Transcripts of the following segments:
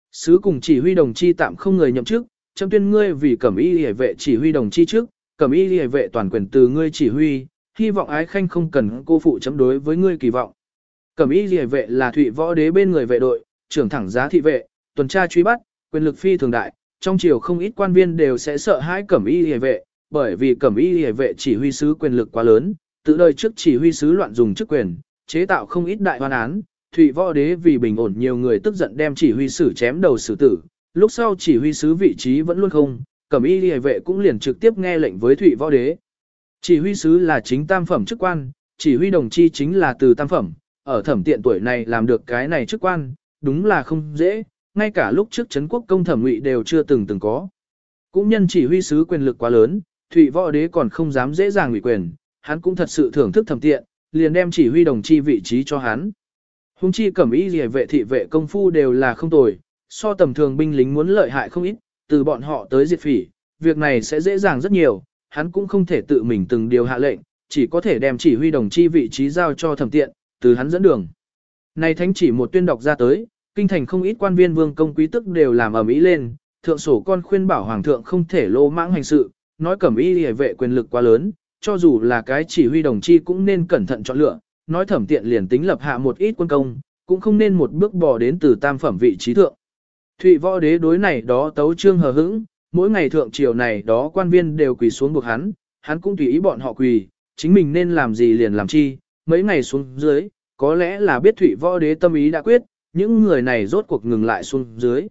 Sứ cùng chỉ huy đồng chi tạm không người nhậm chức, chấm tuyên ngươi vì cẩm y liề vệ chỉ huy đồng chi trước, cẩm y liề vệ toàn quyền từ ngươi chỉ huy, hy vọng ái khanh không cần cô phụ chấm đối với ngươi kỳ vọng. Cẩm y liề vệ là Thụy Võ Đế bên người vệ đội, trưởng thẳng giá thị vệ, tuần tra truy bắt, quyền lực phi thường đại, trong triều không ít quan viên đều sẽ sợ hãi cẩm y liề vệ, bởi vì cẩm y liề vệ chỉ huy sứ quyền lực quá lớn, tự đời trước chỉ huy sứ loạn dùng chức quyền, chế tạo không ít đại hoan án. Thụy Võ Đế vì bình ổn nhiều người tức giận đem chỉ huy sứ chém đầu xử tử, lúc sau chỉ huy sứ vị trí vẫn luôn không, cẩm y liề vệ cũng liền trực tiếp nghe lệnh với Thụy Võ Đế. Chỉ huy sứ là chính tam phẩm chức quan, chỉ huy đồng chi chính là từ tam phẩm, ở thẩm tiện tuổi này làm được cái này chức quan, đúng là không dễ, ngay cả lúc trước Trấn Quốc công Thẩm Ngụy đều chưa từng có. Cũng nhân chỉ huy sứ quyền lực quá lớn, Thụy Võ Đế còn không dám dễ dàng ủy quyền, hắn cũng thật sự thưởng thức thẩm tiện, liền đem chỉ huy đồng chi vị trí cho hắn. Hùng chi cẩm y liề vệ thị vệ công phu đều là không tồi, so tầm thường binh lính muốn lợi hại không ít, từ bọn họ tới diệt phỉ, việc này sẽ dễ dàng rất nhiều, hắn cũng không thể tự mình từng điều hạ lệnh, chỉ có thể đem chỉ huy đồng chi vị trí giao cho thẩm tiện, từ hắn dẫn đường. Này thánh chỉ một tuyên đọc ra tới, kinh thành không ít quan viên vương công quý tức đều làm ầm ĩ lên, thượng sổ con khuyên bảo hoàng thượng không thể lô mãng hành sự, nói cẩm y liề vệ quyền lực quá lớn, cho dù là cái chỉ huy đồng chi cũng nên cẩn thận chọn lựa, nói thẩm tiện liền tính lập hạ một ít quân công, cũng không nên một bước bò đến từ tam phẩm vị trí thượng. Thụy Võ Đế đối này đó tấu trương hờ hững, mỗi ngày thượng triều này đó quan viên đều quỳ xuống buộc hắn cũng tùy ý bọn họ quỳ, chính mình nên làm gì liền làm chi, mấy ngày xuống dưới, có lẽ là biết Thụy Võ Đế tâm ý đã quyết, những người này rốt cuộc ngừng lại xuống dưới.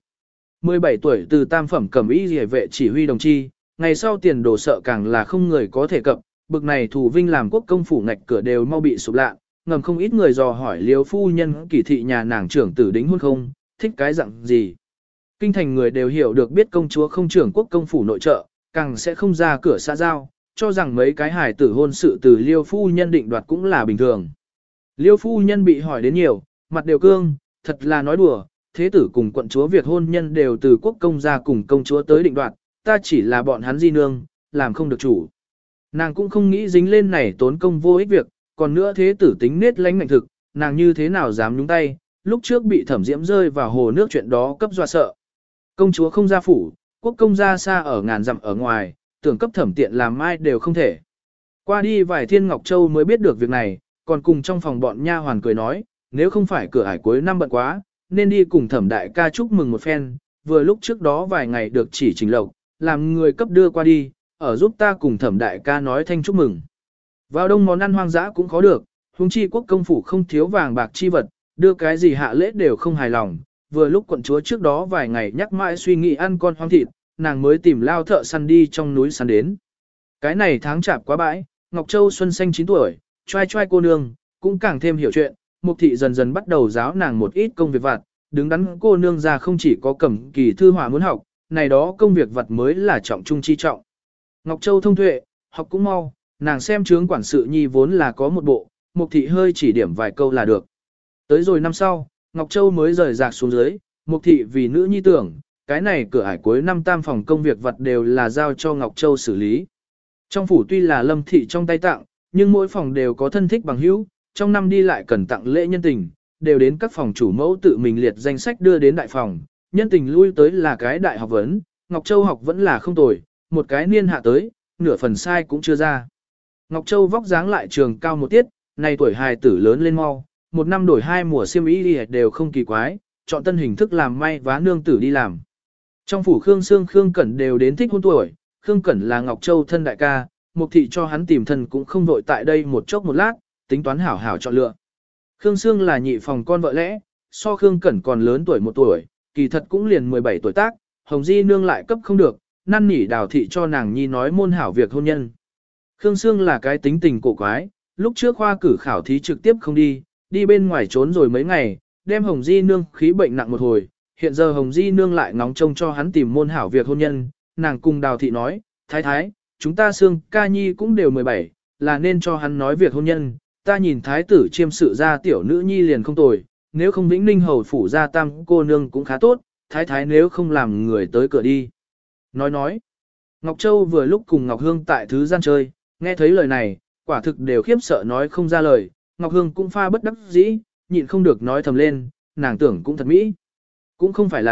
17 tuổi từ tam phẩm cẩm y liề vệ chỉ huy đồng chi, ngày sau tiền đồ sợ càng là không người có thể cập, bực này thủ vinh làm quốc công phủ ngạch cửa đều mau bị sụp lạ, ngầm không ít người dò hỏi Liêu phu nhân kỳ thị nhà nàng trưởng tử đính hôn không, thích cái dạng gì. Kinh thành người đều hiểu được biết công chúa không trưởng quốc công phủ nội trợ, càng sẽ không ra cửa xã giao, cho rằng mấy cái hài tử hôn sự từ Liêu phu nhân định đoạt cũng là bình thường. Liêu phu nhân bị hỏi đến nhiều, mặt đều cương, thật là nói đùa, thế tử cùng quận chúa việc hôn nhân đều từ quốc công gia cùng công chúa tới định đoạt, ta chỉ là bọn hắn di nương, làm không được chủ. Nàng cũng không nghĩ dính lên này tốn công vô ích việc, còn nữa thế tử tính nết lánh ngạnh thực, nàng như thế nào dám nhúng tay, lúc trước bị thẩm diễm rơi vào hồ nước chuyện đó cấp dọa sợ. Công chúa không ra phủ, quốc công gia xa ở ngàn dặm ở ngoài, tưởng cấp thẩm tiện làm ai đều không thể. Qua đi vài thiên Ngọc Châu mới biết được việc này, còn cùng trong phòng bọn nha hoàn cười nói, nếu không phải cửa ải cuối năm bận quá, nên đi cùng thẩm đại ca chúc mừng một phen, vừa lúc trước đó vài ngày được chỉ trình lộc, làm người cấp đưa qua đi, ở giúp ta cùng thẩm đại ca nói thanh chúc mừng. Vào đông món ăn hoang dã cũng khó được, huống chi quốc công phủ không thiếu vàng bạc chi vật, đưa cái gì hạ lễ đều không hài lòng, vừa lúc quận chúa trước đó vài ngày nhắc mãi suy nghĩ ăn con hoang thịt, nàng mới tìm lao thợ săn đi trong núi săn đến. Cái này tháng chạp quá bãi, Ngọc Châu xuân xanh 9 tuổi, trai trai cô nương, cũng càng thêm hiểu chuyện, Mục thị dần dần bắt đầu giáo nàng một ít công việc vặt, đứng đắn cô nương ra không chỉ có cẩm kỳ thư họa muốn học, này đó công việc vặt mới là trọng trung chi trọng. Ngọc Châu thông tuệ, học cũng mau, nàng xem chướng quản sự nhi vốn là có một bộ, Mục thị hơi chỉ điểm vài câu là được. Tới rồi năm sau, Ngọc Châu mới rời rạc xuống dưới, Mục thị vì nữ nhi tưởng, cái này cửa ải cuối năm tam phòng công việc vặt đều là giao cho Ngọc Châu xử lý. Trong phủ tuy là Lâm thị trong tay tặng, nhưng mỗi phòng đều có thân thích bằng hữu, trong năm đi lại cần tặng lễ nhân tình, đều đến các phòng chủ mẫu tự mình liệt danh sách đưa đến đại phòng, nhân tình lui tới là cái đại học vấn, Ngọc Châu học vẫn là không tồi, một cái niên hạ tới, nửa phần sai cũng chưa ra. Ngọc Châu vóc dáng lại trường cao một tiết, nay tuổi hài tử lớn lên mau, một năm đổi 2 mùa xiêm y đi đều không kỳ quái, chọn tân hình thức làm may vá nương tử đi làm. Trong phủ Khương Sương Khương Cẩn đều đến thích hôn tuổi, Khương Cẩn là Ngọc Châu thân đại ca, Mục thị cho hắn tìm thân cũng không vội tại đây một chốc một lát, tính toán hảo hảo chọn lựa. Khương Sương là nhị phòng con vợ lẽ, so Khương Cẩn còn lớn tuổi 1 tuổi, kỳ thật cũng liền 17 tuổi tác, Hồng Di nương lại cấp không được, năn nỉ Đào thị cho nàng nhi nói môn hảo việc hôn nhân. Khương Sương là cái tính tình cổ quái, lúc trước khoa cử khảo thí trực tiếp không đi, đi bên ngoài trốn rồi mấy ngày, đem Hồng Di nương khí bệnh nặng một hồi, hiện giờ Hồng Di nương lại ngóng trông cho hắn tìm môn hảo việc hôn nhân, nàng cùng Đào thị nói, thái thái, chúng ta Sương ca nhi cũng đều 17, là nên cho hắn nói việc hôn nhân, ta nhìn thái tử chiêm sự ra tiểu nữ nhi liền không tồi, nếu không Vĩnh Ninh hầu phủ ra tam cô nương cũng khá tốt, thái thái nếu không làm người tới cửa đi. Nói, Ngọc Châu vừa lúc cùng Ngọc Hương tại thứ gian chơi, nghe thấy lời này, quả thực đều khiếp sợ nói không ra lời, Ngọc Hương cũng pha bất đắc dĩ, nhịn không được nói thầm lên, nàng tưởng cũng thật mỹ. Cũng không phải là,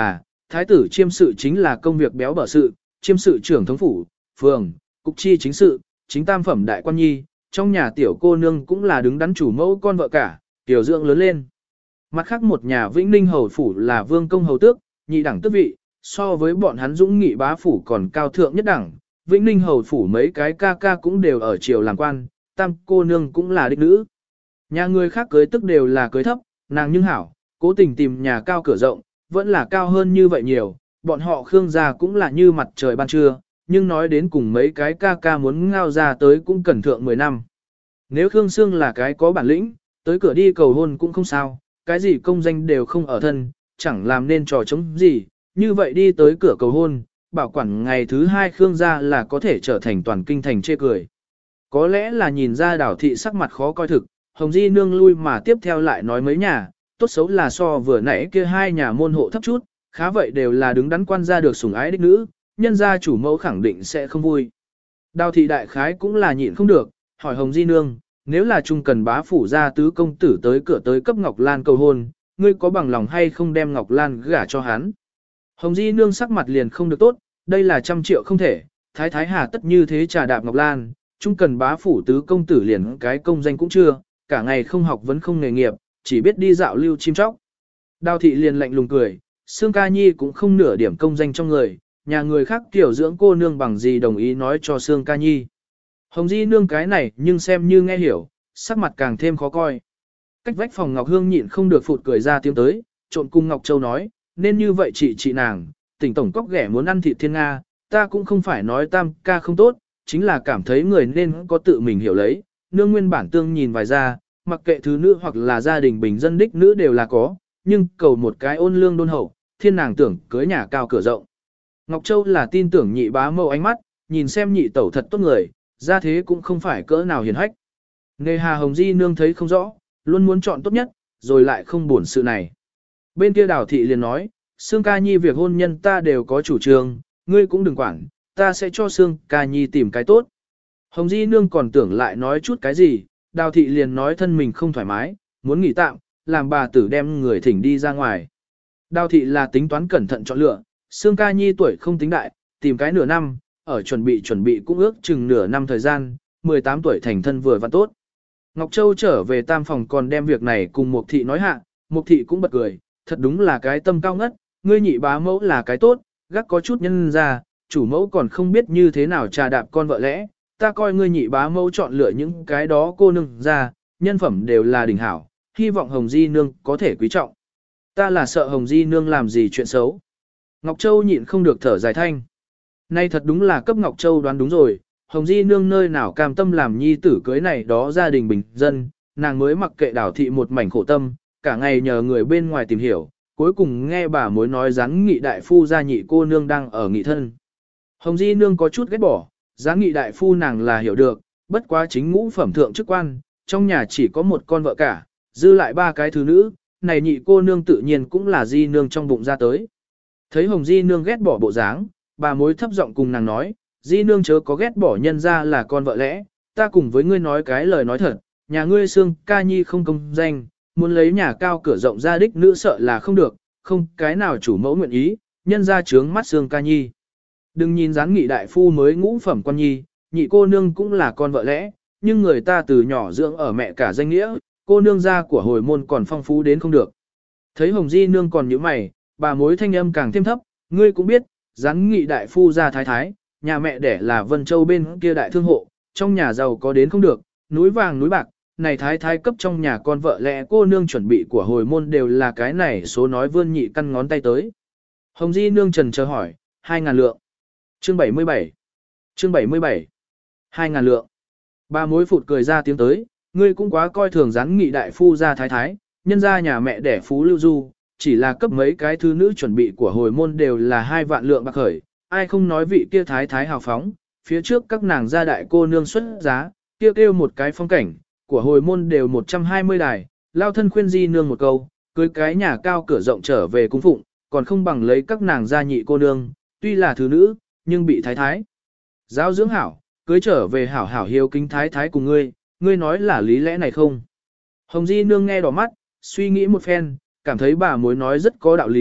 thái tử chiêm sự chính là công việc béo bở sự, chiêm sự trưởng thống phủ, phường, cục chi chính sự, chính tam phẩm đại quan nhi, trong nhà tiểu cô nương cũng là đứng đắn chủ mẫu con vợ cả, tiểu dưỡng lớn lên. Mặt khác một nhà Vĩnh Ninh hầu phủ là vương công hầu tước, nhị đẳng tước vị, so với bọn hắn dũng nghị bá phủ còn cao thượng nhất đẳng. Vĩnh Ninh hầu phủ mấy cái ca ca cũng đều ở triều làm quan, tam cô nương cũng là đích nữ. Nhà người khác cưới tức đều là cưới thấp, nàng nhưng hảo, cố tình tìm nhà cao cửa rộng, vẫn là cao hơn như vậy nhiều, bọn họ Khương gia cũng là như mặt trời ban trưa, nhưng nói đến cùng mấy cái ca ca muốn ngao ra tới cũng cần thượng 10 năm. Nếu Khương Sương là cái có bản lĩnh, tới cửa đi cầu hôn cũng không sao, cái gì công danh đều không ở thân, chẳng làm nên trò chống gì, như vậy đi tới cửa cầu hôn, bảo quản ngày thứ 2 Khương gia là có thể trở thành toàn kinh thành chê cười. Có lẽ là nhìn ra Đào thị sắc mặt khó coi thực, Hồng Di nương lui mà tiếp theo lại nói mấy nhà, tốt xấu là so vừa nãy kia hai nhà môn hộ thấp chút, khá vậy đều là đứng đắn quan gia được sủng ái đích nữ, nhân gia chủ mẫu khẳng định sẽ không vui. Đào thị đại khái cũng là nhịn không được, hỏi Hồng Di nương, nếu là trung cần bá phủ gia tứ công tử tới cửa tới cấp Ngọc Lan cầu hôn, ngươi có bằng lòng hay không đem Ngọc Lan gả cho hắn? Hồng Di nương sắc mặt liền không được tốt, đây là 100 triệu không thể, thái thái hà tất như thế trà đạp Ngọc Lan, trung cần bá phủ tứ công tử liền cái công danh cũng chưa, cả ngày không học vẫn không nghề nghiệp, chỉ biết đi dạo lưu chim chóc. Đào thị liền lạnh lùng cười, Sương Ca Nhi cũng không nửa điểm công danh trong người, nhà người khác tiểu dưỡng cô nương bằng gì đồng ý nói cho Sương Ca Nhi. Hồng Di nương cái này nhưng xem như nghe hiểu, sắc mặt càng thêm khó coi. Cách vách phòng Ngọc Hương nhịn không được phụt cười ra tiếng tới, trộn cung Ngọc Châu nói, nên như vậy chị nàng, tỉnh tổng cóc ghẻ muốn ăn thịt thiên Nga, ta cũng không phải nói tam ca không tốt, chính là cảm thấy người nên có tự mình hiểu lấy, nương nguyên bản tương nhìn vài ra, mặc kệ thứ nữ hoặc là gia đình bình dân đích nữ đều là có, nhưng cầu một cái ôn lương đôn hậu, thiên nàng tưởng cưới nhà cao cửa rộng. Ngọc Châu là tin tưởng nhị bá mâu ánh mắt, nhìn xem nhị tẩu thật tốt người, ra thế cũng không phải cỡ nào hiền hách. Nề hà Hồng Di nương thấy không rõ, luôn muốn chọn tốt nhất, rồi lại không buồn sự này. Bên kia Đào thị liền nói, Sương Ca Nhi việc hôn nhân ta đều có chủ trương, ngươi cũng đừng quản, ta sẽ cho Sương Ca Nhi tìm cái tốt. Hồng Di nương còn tưởng lại nói chút cái gì, Đào thị liền nói thân mình không thoải mái, muốn nghỉ tạm, làm bà tử đem người thỉnh đi ra ngoài. Đào thị là tính toán cẩn thận chọn lựa, Sương Ca Nhi tuổi không tính đại, tìm cái nửa năm, ở chuẩn bị cũng ước chừng nửa năm thời gian, 18 tuổi thành thân vừa và tốt. Ngọc Châu trở về tam phòng còn đem việc này cùng Mục thị nói hạ, Mục thị cũng bật cười, thật đúng là cái tâm cao ngất, ngươi nhị bá mẫu là cái tốt, gác có chút nhân ra, chủ mẫu còn không biết như thế nào trà đạp con vợ lẽ, ta coi ngươi nhị bá mẫu chọn lựa những cái đó cô nương ra, nhân phẩm đều là đỉnh hảo, hy vọng Hồng Di nương có thể quý trọng. Ta là sợ Hồng Di nương làm gì chuyện xấu. Ngọc Châu nhịn không được thở dài thanh. Nay thật đúng là cấp Ngọc Châu đoán đúng rồi, Hồng Di nương nơi nào cam tâm làm nhi tử cưới này đó gia đình bình dân, nàng mới mặc kệ Đào thị một mảnh khổ tâm, cả ngày nhờ người bên ngoài tìm hiểu, cuối cùng nghe bà mối nói Giáng Nghị đại phu gia nhị cô nương đang ở nghị thân. Hồng Di nương có chút ghét bỏ, Giáng Nghị đại phu nàng là hiểu được, bất quá chính ngũ phẩm thượng chức quan, trong nhà chỉ có một con vợ cả, dư lại ba cái thứ nữ, này nhị cô nương tự nhiên cũng là Di nương trong bụng ra tới. Thấy Hồng Di nương ghét bỏ bộ dáng, bà mối thấp giọng cùng nàng nói, Di nương chớ có ghét bỏ nhân ra là con vợ lẽ, ta cùng với ngươi nói cái lời nói thật, nhà ngươi Sương Ca Nhi không công danh, muốn lấy nhà cao cửa rộng ra đích nữ sợ là không được, không cái nào chủ mẫu nguyện ý, nhân ra trướng mắt Sương Ca Nhi. Đừng nhìn Giáng Nghị đại phu mới ngũ phẩm quan nhi, nhị cô nương cũng là con vợ lẽ, nhưng người ta từ nhỏ dưỡng ở mẹ cả danh nghĩa, cô nương gia của hồi môn còn phong phú đến không được. Thấy Hồng Di nương còn nhíu mày, bà mối thanh âm càng thêm thấp, ngươi cũng biết, Giáng Nghị đại phu gia thái thái, nhà mẹ đẻ là Vân Châu bên kia đại thương hộ, trong nhà giàu có đến không được, núi vàng núi bạc, này thái thái cấp trong nhà con vợ lẽ cô nương chuẩn bị của hồi môn đều là cái này số nói vươn nhị căn ngón tay tới. Hồng Di nương trần chờ hỏi, 2.000 lượng. Chương 77. Chương 77. 2.000 lượng. Bà mối phụt cười ra tiếng tới, ngươi cũng quá coi thường Giáng Nghị đại phu gia thái thái, nhân gia nhà mẹ đẻ phú lưu du, chỉ là cấp mấy cái thứ nữ chuẩn bị của hồi môn đều là 2 vạn lượng bạc khởi, ai không nói vị kia thái thái hào phóng, phía trước các nàng gia đại cô nương xuất giá, kia kêu một cái phong cảnh, của hồi môn đều 120 đài, lao thân khuyên Di nương một câu, cưới cái nhà cao cửa rộng trở về cung phụng, còn không bằng lấy các nàng gia nhị cô nương, tuy là thứ nữ, nhưng bị thái thái. Giáo dưỡng hảo, cưới trở về hảo hảo hiếu kính thái thái cùng ngươi nói là lý lẽ này không? Hồng Di nương nghe đỏ mắt, suy nghĩ một phen, cảm thấy bà mối nói rất có đạo lý,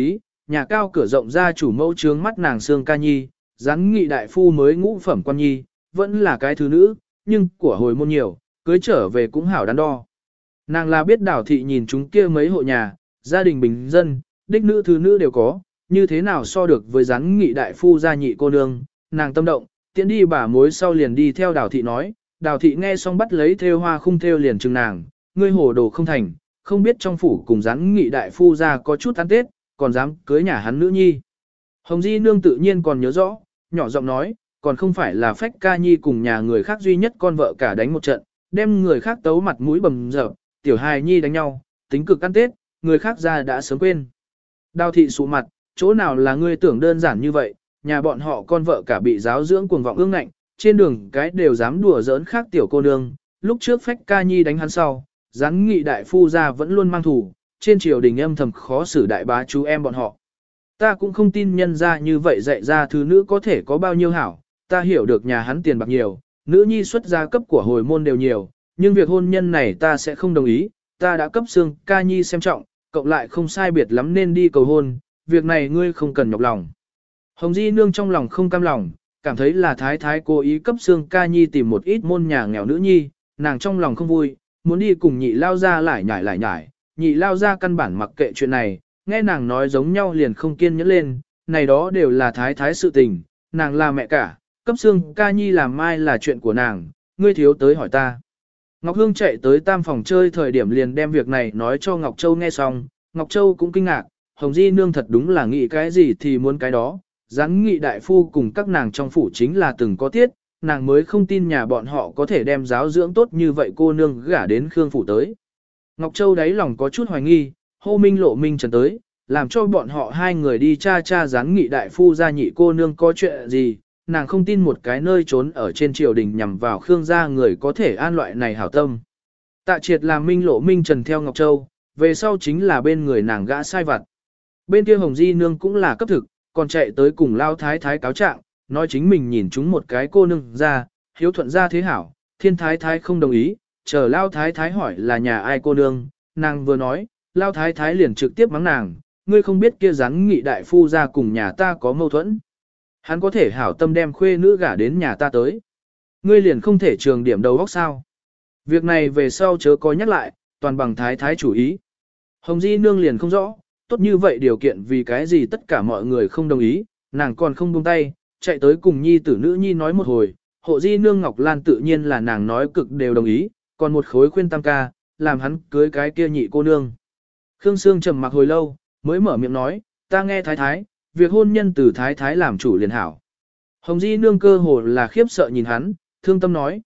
nhà cao cửa rộng ra chủ mẫu trướng mắt nàng Sương Ca Nhi, gián nghị đại phu mới ngũ phẩm quan nhi, vẫn là cái thứ nữ, nhưng của hồi môn nhiều, cưới trở về cũng hảo đắn đo. Nàng là biết Đào thị nhìn chúng kia mấy hộ nhà, gia đình bình dân, đích nữ thứ nữ đều có, như thế nào so được với gián nghị đại phu gia nhị cô nương, nàng tâm động, tiễn đi bà mối sau liền đi theo Đào thị nói, Đào thị nghe xong bắt lấy thêu hoa khung thêu liền chừng nàng, ngươi hồ đồ không thành, không biết trong phủ cùng gián nghị đại phu gia có chút ăn tết, còn dám cưới nhà hắn nữ nhi. Hồng Di nương tự nhiên còn nhớ rõ, nhỏ giọng nói, còn không phải là Phách Ca Nhi cùng nhà người khác duy nhất con vợ cả đánh một trận, đem người khác tấu mặt mũi bầm dập, tiểu hài nhi đánh nhau, tính cực ăn tết, người khác ra đã sớm quên. Đào thị sụ mặt, chỗ nào là ngươi tưởng đơn giản như vậy, nhà bọn họ con vợ cả bị giáo dưỡng cuồng vọng ương ngạnh, trên đường cái đều dám đùa giỡn khác tiểu cô nương, lúc trước Phách Ca Nhi đánh hắn sau, gián nghị đại phu gia vẫn luôn mang thủ, trên triều đình âm thầm khó xử đại bá chú em bọn họ. Ta cũng không tin nhân ra như vậy dạy ra thứ nữ có thể có bao nhiêu hảo, ta hiểu được nhà hắn tiền bạc nhiều, nữ nhi xuất gia cấp của hồi môn đều nhiều, nhưng việc hôn nhân này ta sẽ không đồng ý, ta đã cấp Sương Ca Nhi xem trọng, cộng lại không sai biệt lắm nên đi cầu hôn, việc này ngươi không cần nhọc lòng. Hồng Di nương trong lòng không cam lòng, cảm thấy là thái thái cố ý cấp Sương Ca Nhi tìm một ít môn nhà nghèo nữ nhi, nàng trong lòng không vui, muốn đi cùng nhị lao ra lại nhải, nhị lao ra căn bản mặc kệ chuyện này, nghe nàng nói giống nhau liền không kiên nhẫn lên, này đó đều là thái thái sự tình, nàng là mẹ cả, cấp Sương Ca Nhi làm mai là chuyện của nàng, ngươi thiếu tới hỏi ta. Ngọc Hương chạy tới tam phòng chơi thời điểm liền đem việc này nói cho Ngọc Châu nghe xong, Ngọc Châu cũng kinh ngạc, Hồng Di nương thật đúng là nghĩ cái gì thì muốn cái đó, gián nghị đại phu cùng các nàng trong phủ chính là từng có tiết, nàng mới không tin nhà bọn họ có thể đem giáo dưỡng tốt như vậy cô nương gả đến Khương phủ tới. Ngọc Châu đáy lòng có chút hoài nghi, hô minh lộ minh trần tới, làm cho bọn họ hai người đi cha gián nghị đại phu ra nhị cô nương có chuyện gì, nàng không tin một cái nơi trốn ở trên triều đình nhằm vào Khương gia người có thể an loại này hảo tâm. Tạ triệt làm minh lộ minh trần theo Ngọc Châu, về sau chính là bên người nàng gã sai vặt. Bên kia Hồng Di nương cũng là cấp thực, còn chạy tới cùng lao thái thái cáo trạng, nói chính mình nhìn chúng một cái cô nương ra, hiếu thuận ra thế hảo, thiên thái thái không đồng ý, chờ lao thái thái hỏi là nhà ai cô nương, nàng vừa nói, lao thái thái liền trực tiếp mắng nàng, ngươi không biết kia gián nghị đại phu ra cùng nhà ta có mâu thuẫn. Hắn có thể hảo tâm đem khuê nữ gả đến nhà ta tới. Ngươi liền không thể trường điểm đầu óc sao. Việc này về sau chớ có nhắc lại, toàn bằng thái thái chủ ý. Hồng Di nương liền không rõ, tốt như vậy điều kiện vì cái gì tất cả mọi người không đồng ý, nàng còn không buông tay, chạy tới cùng nhi tử nữ nhi nói một hồi, hộ Di nương Ngọc Lan tự nhiên là nàng nói cực đều đồng ý, còn một khối khuyên tam ca, làm hắn cưới cái kia nhị cô nương. Khương Sương trầm mặc hồi lâu, mới mở miệng nói, ta nghe thái thái, việc hôn nhân từ thái thái làm chủ liền hảo. Hồng Di nương cơ hồ là khiếp sợ nhìn hắn, thương tâm nói,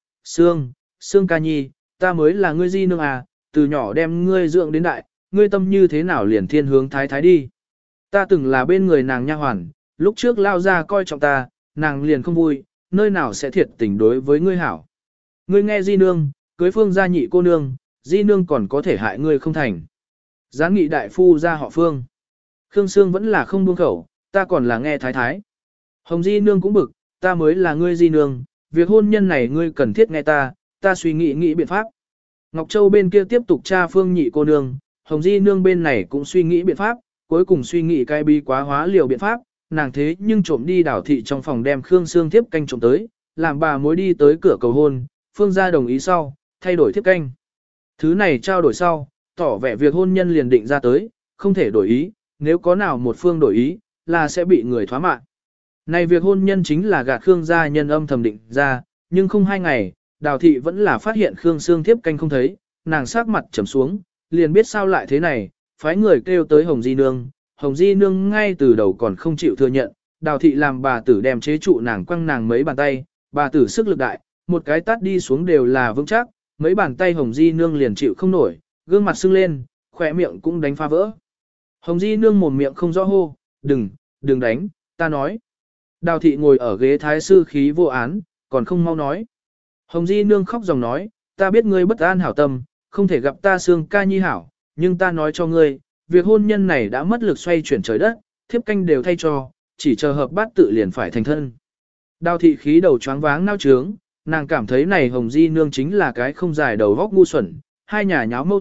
Sương Ca Nhi, ta mới là ngươi Di nương à, từ nhỏ đem ngươi dưỡng đến đại, ngươi tâm như thế nào liền thiên hướng thái thái đi. Ta từng là bên người nàng nha hoàn, lúc trước lao ra coi trọng ta, nàng liền không vui, nơi nào sẽ thiệt tình đối với ngươi hảo. Ngươi nghe Di nương, cưới Phương gia nhị cô nương, Di nương còn có thể hại ngươi không thành. Gián nghị đại phu ra họ Phương. Khương Sương vẫn là không buông khẩu, ta còn là nghe thái thái. Hồng Di nương cũng bực, ta mới là ngươi Di nương, việc hôn nhân này ngươi cần thiết nghe ta suy nghĩ biện pháp. Ngọc Châu bên kia tiếp tục tra Phương nhị cô nương, Hồng Di nương bên này cũng suy nghĩ biện pháp, cuối cùng suy nghĩ cái bi quá hóa liều biện pháp, nàng thế nhưng trộm đi đảo thị trong phòng đem Khương Sương thiếp canh trộm tới, làm bà mối đi tới cửa cầu hôn, Phương gia đồng ý sau, thay đổi thiếp canh. Thứ này trao đổi sau, tỏ vẻ việc hôn nhân liền định ra tới, không thể đổi ý, nếu có nào một phương đổi ý, là sẽ bị người thoá mạng. Này việc hôn nhân chính là gạt Khương gia nhân âm thầm định ra, nhưng không 2 ngày, Đào thị vẫn là phát hiện Khương Sương thiếp canh không thấy, nàng sắc mặt trầm xuống, liền biết sao lại thế này, phái người kêu tới Hồng Di nương, Hồng Di nương ngay từ đầu còn không chịu thừa nhận, Đào thị làm bà tử đem chế trụ nàng quăng nàng mấy bàn tay, bà tử sức lực đại, một cái tát đi xuống đều là vững chắc, mấy bàn tay Hồng Di nương liền chịu không nổi, gương mặt sưng lên, khỏe miệng cũng đánh phá vỡ. Hồng Di nương mồm miệng không rõ hô, đừng đánh, ta nói. Đào thị ngồi ở ghế thái sư khí vô án, còn không mau nói. Hồng Di nương khóc dòng nói, ta biết ngươi bất an hảo tâm, không thể gặp ta Sương Ca Nhi hảo, nhưng ta nói cho ngươi, việc hôn nhân này đã mất lực xoay chuyển trời đất, thiếp canh đều thay cho, chỉ chờ hợp bát tự liền phải thành thân. Đào thị khí đầu choáng váng nao trướng, nàng cảm thấy này Hồng Di nương chính là cái không dài đầu góc ngu xuẩn, hai nhà nháo mâu thuẫn,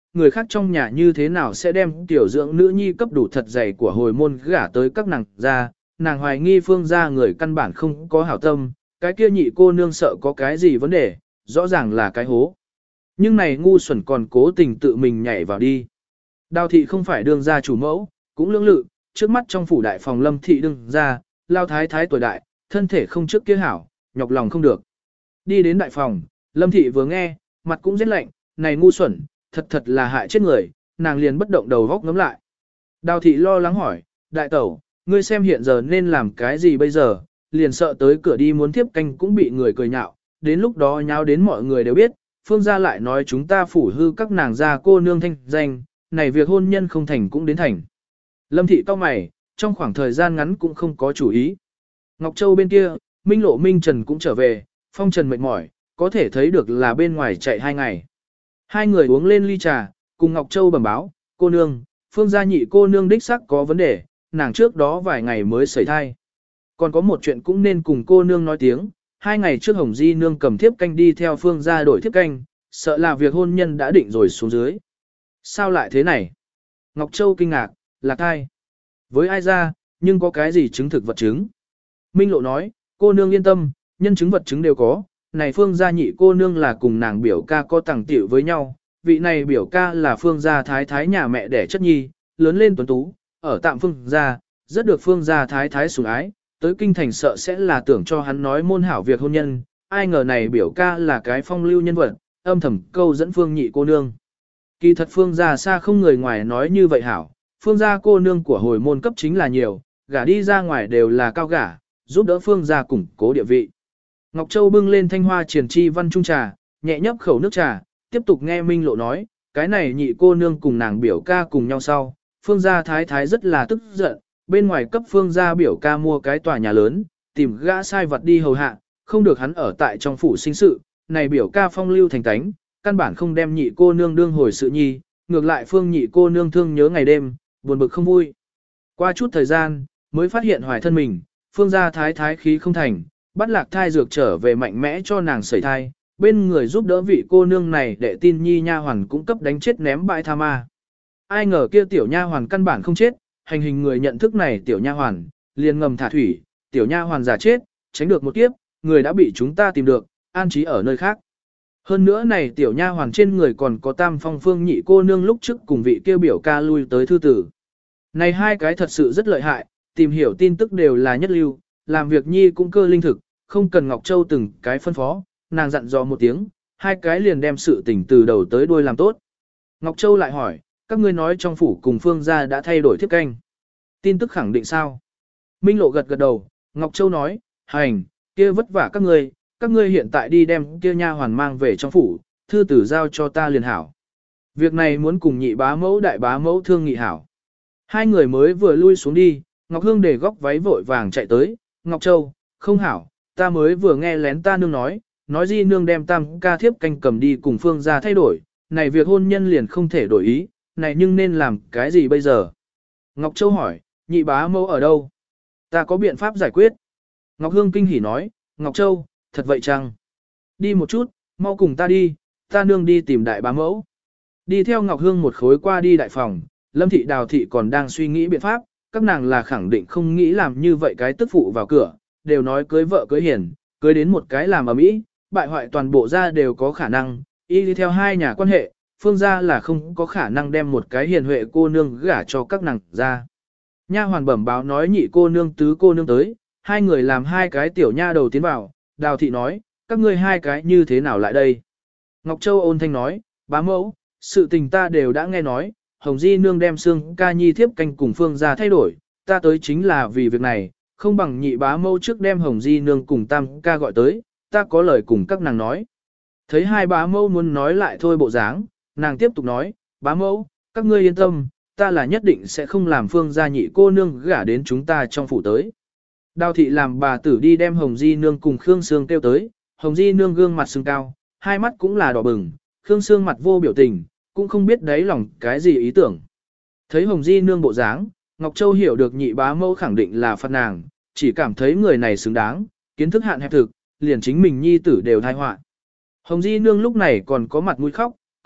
người khác trong nhà như thế nào sẽ đem tiểu dưỡng nữ nhi cấp đủ thật dày của hồi môn gả tới các nàng ra, nàng hoài nghi Phương gia người căn bản không có hảo tâm, cái kia nhị cô nương sợ có cái gì vấn đề, rõ ràng là cái hố. Nhưng này ngu xuẩn còn cố tình tự mình nhảy vào đi. Đào thị không phải đương gia chủ mẫu, cũng lưỡng lự, trước mắt trong phủ đại phòng Lâm thị đương gia, lao thái thái tuổi đại, thân thể không trước kia hảo, nhọc lòng không được. Đi đến đại phòng, Lâm thị vừa nghe, mặt cũng rất lạnh, này ngu xuẩn, thật là hại chết người, nàng liền bất động đầu góc ngắm lại. Đào thị lo lắng hỏi, đại tẩu, ngươi xem hiện giờ nên làm cái gì bây giờ, liền sợ tới cửa đi muốn tiếp canh cũng bị người cười nhạo, đến lúc đó nháo đến mọi người đều biết, Phương gia lại nói chúng ta phủ hư các nàng gia cô nương thanh danh, này việc hôn nhân không thành cũng đến thành. Lâm thị cau mày, trong khoảng thời gian ngắn cũng không có chủ ý. Ngọc Châu bên kia, Minh Lộ Minh Trần cũng trở về, Phong Trần mệt mỏi, có thể thấy được là bên ngoài chạy 2 ngày. Hai người uống lên ly trà, cùng Ngọc Châu bẩm báo, cô nương, Phương gia nhị cô nương đích sắc có vấn đề, nàng trước đó vài ngày mới sẩy thai. Còn có một chuyện cũng nên cùng cô nương nói tiếng, 2 ngày trước Hồng Di nương cầm thiếp canh đi theo Phương gia đổi thiếp canh, sợ là việc hôn nhân đã định rồi xuống dưới. Sao lại thế này? Ngọc Châu kinh ngạc, là thai. Với ai ra, nhưng có cái gì chứng thực vật chứng? Minh Lộ nói, cô nương yên tâm, nhân chứng vật chứng đều có, này Phương gia nhị cô nương là cùng nàng biểu ca có tàng tiểu với nhau, vị này biểu ca là Phương gia thái thái nhà mẹ đẻ chất nhi, lớn lên tuấn tú, ở tạm Phương gia, rất được Phương gia thái thái sủng ái, tới kinh thành sợ sẽ là tưởng cho hắn nói môn hảo việc hôn nhân, ai ngờ này biểu ca là cái phong lưu nhân vật, âm thầm câu dẫn Phương nhị cô nương. Kỳ thật Phương gia xa không người ngoài nói như vậy hảo, Phương gia cô nương của hồi môn cấp chính là nhiều, gả đi ra ngoài đều là cao gả, giúp đỡ Phương gia củng cố địa vị. Ngọc Châu bưng lên thanh hoa triển chi văn trung trà, nhẹ nhấp khẩu nước trà, tiếp tục nghe Minh Lộ nói, cái này nhị cô nương cùng nàng biểu ca cùng nhau sau, Phương gia thái thái rất là tức giận, bên ngoài cấp Phương gia biểu ca mua cái tòa nhà lớn, tìm gã sai vật đi hầu hạ, không được hắn ở tại trong phủ sinh sự, này biểu ca phong lưu thành tánh, căn bản không đem nhị cô nương đương hồi sự nhi, ngược lại Phương nhị cô nương thương nhớ ngày đêm, buồn bực không vui. Qua chút thời gian, mới phát hiện hoài thân mình, Phương gia thái thái khí không thành, bắt lạc thai dược trở về mạnh mẽ cho nàng sẩy thai, bên người giúp đỡ vị cô nương này để tin nhi nha hoàn cũng cấp đánh chết ném bãi tha ma. Ai ngờ kia tiểu nha hoàn căn bản không chết, hành hình người nhận thức này tiểu nha hoàn, liền ngầm thả thủy, tiểu nha hoàn giả chết, tránh được một kiếp, người đã bị chúng ta tìm được, an trí ở nơi khác. Hơn nữa này tiểu nha hoàn trên người còn có tam phong Phương nhị cô nương lúc trước cùng vị kêu biểu ca lui tới thư tử. Này hai cái thật sự rất lợi hại, tìm hiểu tin tức đều là nhất lưu, làm việc nhi cũng cơ linh thực, không cần Ngọc Châu từng cái phân phó, nàng dặn dò một tiếng, hai cái liền đem sự tình từ đầu tới đuôi làm tốt. Ngọc Châu lại hỏi, các ngươi nói trong phủ cùng Phương gia đã thay đổi thiếp canh. Tin tức khẳng định sao? Minh Lộ gật gật đầu, Ngọc Châu nói, hành, kia vất vả các ngươi hiện tại đi đem kia nha hoàn mang về trong phủ, thư tử giao cho ta liền hảo. Việc này muốn cùng nhị bá mẫu đại bá mẫu thương nghị hảo. Hai người mới vừa lui xuống đi, Ngọc Hương để góc váy vội vàng chạy tới, Ngọc Châu, không hảo, ta mới vừa nghe lén ta nương nói Di nương đem tam ca thiếp canh cầm đi cùng Phương gia thay đổi, này việc hôn nhân liền không thể đổi ý, này nhưng nên làm cái gì bây giờ? Ngọc Châu hỏi, nhị bá mẫu ở đâu? Ta có biện pháp giải quyết. Ngọc Hương kinh hỉ nói, Ngọc Châu, thật vậy chăng? Đi một chút, mau cùng ta đi, ta nương đi tìm đại bá mẫu. Đi theo Ngọc Hương một khối qua đi đại phòng, Lâm thị Đào thị còn đang suy nghĩ biện pháp, các nàng là khẳng định không nghĩ làm như vậy cái tức phụ vào cửa, đều nói cưới vợ cưới hiền, cưới đến một cái làm ở mỹ, bại hoại toàn bộ gia đều có khả năng, y đi theo hai nhà quan hệ, Phương gia là không có khả năng đem một cái hiền huệ cô nương gả cho các nàng ra. Nha hoàn bẩm báo nói nhị cô nương tứ cô nương tới, hai người làm hai cái tiểu nha đầu tiến vào, Đào thị nói, các ngươi hai cái như thế nào lại đây? Ngọc Châu ôn thanh nói, bá mẫu, sự tình ta đều đã nghe nói, Hồng Di nương đem xương ca nhi thiếp canh cùng Phương gia thay đổi, ta tới chính là vì việc này, không bằng nhị bá mẫu trước đem Hồng Di nương cùng tam ca gọi tới, ta có lời cùng các nàng nói. Thấy hai bá mẫu muốn nói lại thôi bộ dáng, nàng tiếp tục nói, bá mẫu, các ngươi yên tâm, ta là nhất định sẽ không làm Phương gia nhị cô nương gả đến chúng ta trong phủ tới. Đào thị làm bà tử đi đem Hồng Di nương cùng Khương Sương kêu tới, Hồng Di nương gương mặt sưng cao, hai mắt cũng là đỏ bừng, Khương Sương mặt vô biểu tình, cũng không biết đáy lòng cái gì ý tưởng. Thấy Hồng Di nương bộ dáng, Ngọc Châu hiểu được nhị bá mẫu khẳng định là phạt nàng, chỉ cảm thấy người này xứng đáng, kiến thức hạn hẹp thực, liền chính mình nhi tử đều thai họa. Hồng Di nương lúc này còn có mặt mũi khóc,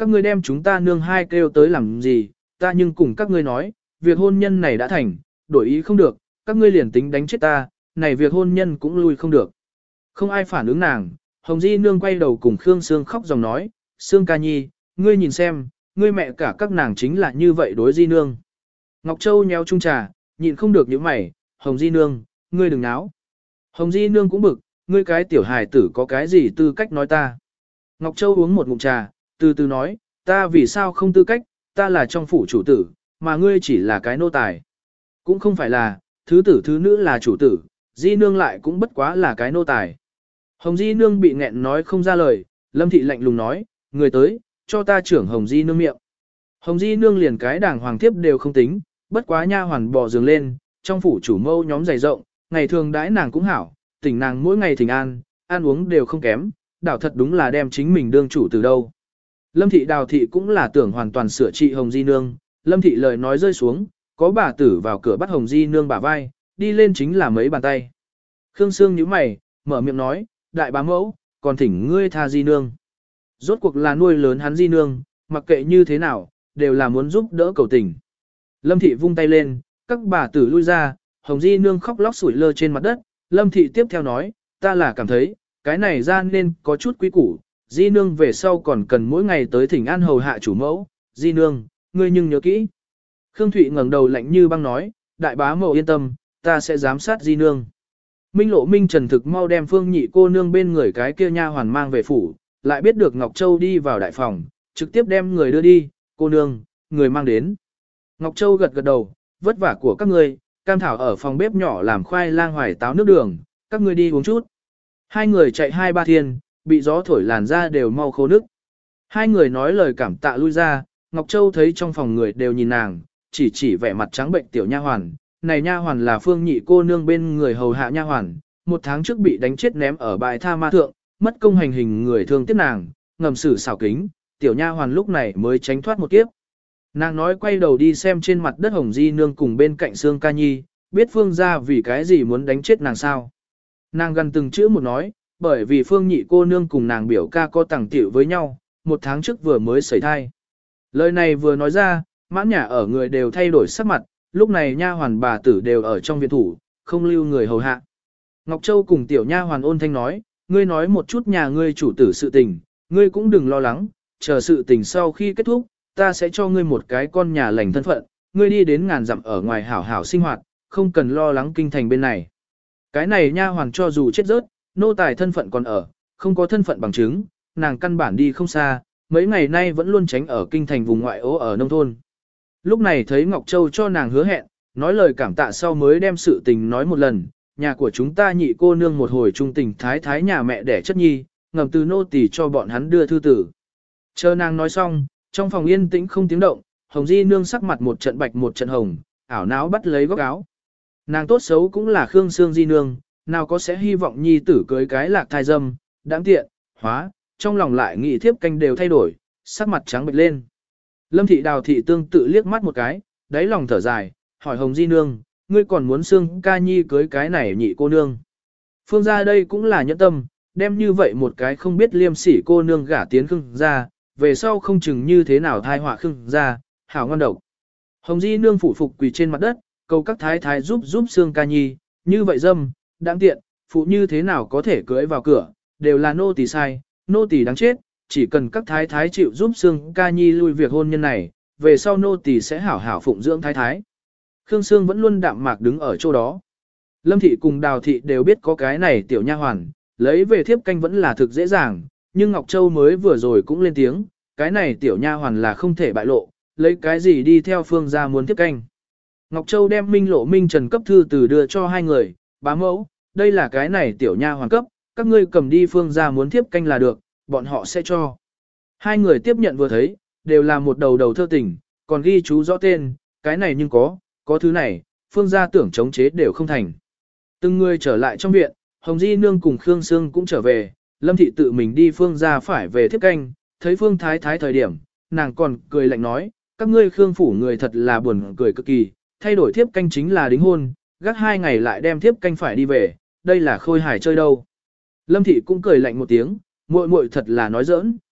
các ngươi đem chúng ta nương hai kêu tới làm gì, ta nhưng cùng các ngươi nói, việc hôn nhân này đã thành, đổi ý không được, các ngươi liền tính đánh chết ta, này việc hôn nhân cũng lui không được. Không ai phản ứng nàng, Hồng Di nương quay đầu cùng Khương Sương khóc dòng nói, Sương ca nhi, ngươi nhìn xem, ngươi mẹ cả các nàng chính là như vậy đối Di nương. Ngọc Châu nheo chung trà, nhịn không được những mày, Hồng Di nương, ngươi đừng náo. Hồng Di nương cũng bực, ngươi cái tiểu hài tử có cái gì tư cách nói ta. Ngọc Châu uống một ngụm trà, từ từ nói, ta vì sao không tư cách, ta là trong phủ chủ tử, mà ngươi chỉ là cái nô tài. Cũng không phải là, thứ tử thứ nữ là chủ tử, Di nương lại cũng bất quá là cái nô tài. Hồng Di nương bị nghẹn nói không ra lời, Lâm thị lạnh lùng nói, người tới, cho ta trưởng Hồng Di nương miệng. Hồng Di nương liền cái đảng hoàng thiếp đều không tính, bất quá nha hoàn bò giường lên, trong phủ chủ mâu nhóm dày rộng, ngày thường đãi nàng cũng hảo, tỉnh nàng mỗi ngày thỉnh an, ăn uống đều không kém, đảo thật đúng là đem chính mình đương chủ từ đâu. Lâm thị Đào thị cũng là tưởng hoàn toàn sửa trị Hồng Di nương, Lâm thị lời nói rơi xuống, có bà tử vào cửa bắt Hồng Di nương bả vai, đi lên chính là mấy bàn tay. Khương Sương nhíu mày, mở miệng nói, đại bá mẫu, còn thỉnh ngươi tha Di nương. Rốt cuộc là nuôi lớn hắn Di nương, mặc kệ như thế nào, đều là muốn giúp đỡ cầu tình. Lâm thị vung tay lên, các bà tử lui ra, Hồng Di nương khóc lóc sủi lơ trên mặt đất, Lâm thị tiếp theo nói, ta là cảm thấy, cái này ra nên có chút quý củ, Di nương về sau còn cần mỗi ngày tới thỉnh an hầu hạ chủ mẫu, Di nương, ngươi nhưng nhớ kỹ. Khương Thụy ngẩng đầu lạnh như băng nói, đại bá mẫu yên tâm, ta sẽ giám sát Di nương. Minh Lộ Minh Trần thực mau đem Phương Nhị cô nương bên người cái kia nha hoàn mang về phủ, lại biết được Ngọc Châu đi vào đại phòng, trực tiếp đem người đưa đi, cô nương, người mang đến. Ngọc Châu gật gật đầu, vất vả của các ngươi, Cam Thảo ở phòng bếp nhỏ làm khoai lang hoài táo nước đường, các ngươi đi uống chút. Hai người chạy 2-3 thiên, bị gió thổi làn ra đều mau khô nước. Hai người nói lời cảm tạ lui ra, Ngọc Châu thấy trong phòng người đều nhìn nàng, chỉ vẻ mặt trắng bệnh tiểu nha hoàn. Này nha hoàn là Phương Nhị cô nương bên người hầu hạ nha hoàn, 1 tháng trước bị đánh chết ném ở bãi tha ma thượng, mất công hành hình người thương tiếc nàng, ngầm xử xảo kính, tiểu nha hoàn lúc này mới tránh thoát một kiếp. Nàng nói quay đầu đi xem trên mặt đất Hồng Di nương cùng bên cạnh Sương Ca Nhi, biết Phương gia vì cái gì muốn đánh chết nàng sao. Nàng gần từng chữ một nói, bởi vì Phương Nhị cô nương cùng nàng biểu ca có tàng tiểu với nhau, 1 tháng trước vừa mới sẩy thai. Lời này vừa nói ra, mãn nhà ở người đều thay đổi sắc mặt, lúc này nha hoàn bà tử đều ở trong viện thủ, không lưu người hầu hạ. Ngọc Châu cùng tiểu nha hoàn ôn thanh nói, ngươi nói một chút nhà ngươi chủ tử sự tình, ngươi cũng đừng lo lắng, chờ sự tình sau khi kết thúc, ta sẽ cho ngươi một cái con nhà lành thân phận, ngươi đi đến ngàn dặm ở ngoài hảo hảo sinh hoạt, không cần lo lắng kinh thành bên này. Cái này nha hoàn cho dù chết rớt, nô tài thân phận còn ở, không có thân phận bằng chứng, nàng căn bản đi không xa, mấy ngày nay vẫn luôn tránh ở kinh thành vùng ngoại ô ở nông thôn. Lúc này thấy Ngọc Châu cho nàng hứa hẹn, nói lời cảm tạ sau mới đem sự tình nói một lần, nhà của chúng ta nhị cô nương một hồi trung tình thái thái nhà mẹ đẻ chất nhi, ngầm từ nô tỳ cho bọn hắn đưa thư tử. Chờ nàng nói xong, trong phòng yên tĩnh không tiếng động, Hồng Di nương sắc mặt một trận bạch một trận hồng, ảo não bắt lấy góc áo. Nàng tốt xấu cũng là Khương Sương Di nương, nào có sẽ hy vọng nhi tử cưới cái lạc thai dâm, đáng tiện, hóa, trong lòng lại nghĩ thiếp canh đều thay đổi, sắc mặt trắng bệch lên. Lâm thị Đào thị tương tự liếc mắt một cái, đáy lòng thở dài, hỏi Hồng Di nương, ngươi còn muốn Sương Ca Nhi cưới cái này nhị cô nương. Phương gia đây cũng là nhẫn tâm, đem như vậy một cái không biết liêm sỉ cô nương gả tiến Khương gia, về sau không chừng như thế nào thai họa Khương gia, hảo ngon độc. Hồng Di nương phủ phục quỳ trên mặt đất, cầu các thái thái giúp Sương Ca Nhi, như vậy dâm, đáng tiện, phụ như thế nào có thể cưới vào cửa, đều là nô tỳ sai, nô tỳ đáng chết, chỉ cần các thái thái chịu giúp Sương Ca Nhi lui việc hôn nhân này, về sau nô tỳ sẽ hảo hảo phụng dưỡng thái thái. Khương Sương vẫn luôn đạm mạc đứng ở chỗ đó. Lâm thị cùng Đào thị đều biết có cái này tiểu nha hoàn, lấy về thiếp canh vẫn là thực dễ dàng, nhưng Ngọc Châu mới vừa rồi cũng lên tiếng, cái này tiểu nha hoàn là không thể bại lộ, lấy cái gì đi theo Phương gia muốn thiếp canh. Ngọc Châu đem Minh Lộ Minh Trần cấp thư từ đưa cho hai người, bá mẫu, đây là cái này tiểu nha hoàn cấp, các ngươi cầm đi Phương gia muốn thiếp canh là được, bọn họ sẽ cho. Hai người tiếp nhận vừa thấy, đều là một đầu đầu thơ tình, còn ghi chú rõ tên, cái này nhưng có thứ này, Phương gia tưởng chống chế đều không thành. Từng người trở lại trong viện, Hồng Di nương cùng Khương Sương cũng trở về, Lâm thị tự mình đi Phương gia phải về thiếp canh, thấy Phương thái thái thời điểm, nàng còn cười lạnh nói, các ngươi Khương phủ người thật là buồn cười cực kỳ, thay đổi thiếp canh chính là đính hôn, gác 2 ngày lại đem thiếp canh phải đi về, đây là khôi hài chơi đâu. Lâm thị cũng cười lạnh một tiếng, muội muội thật là nói giỡn,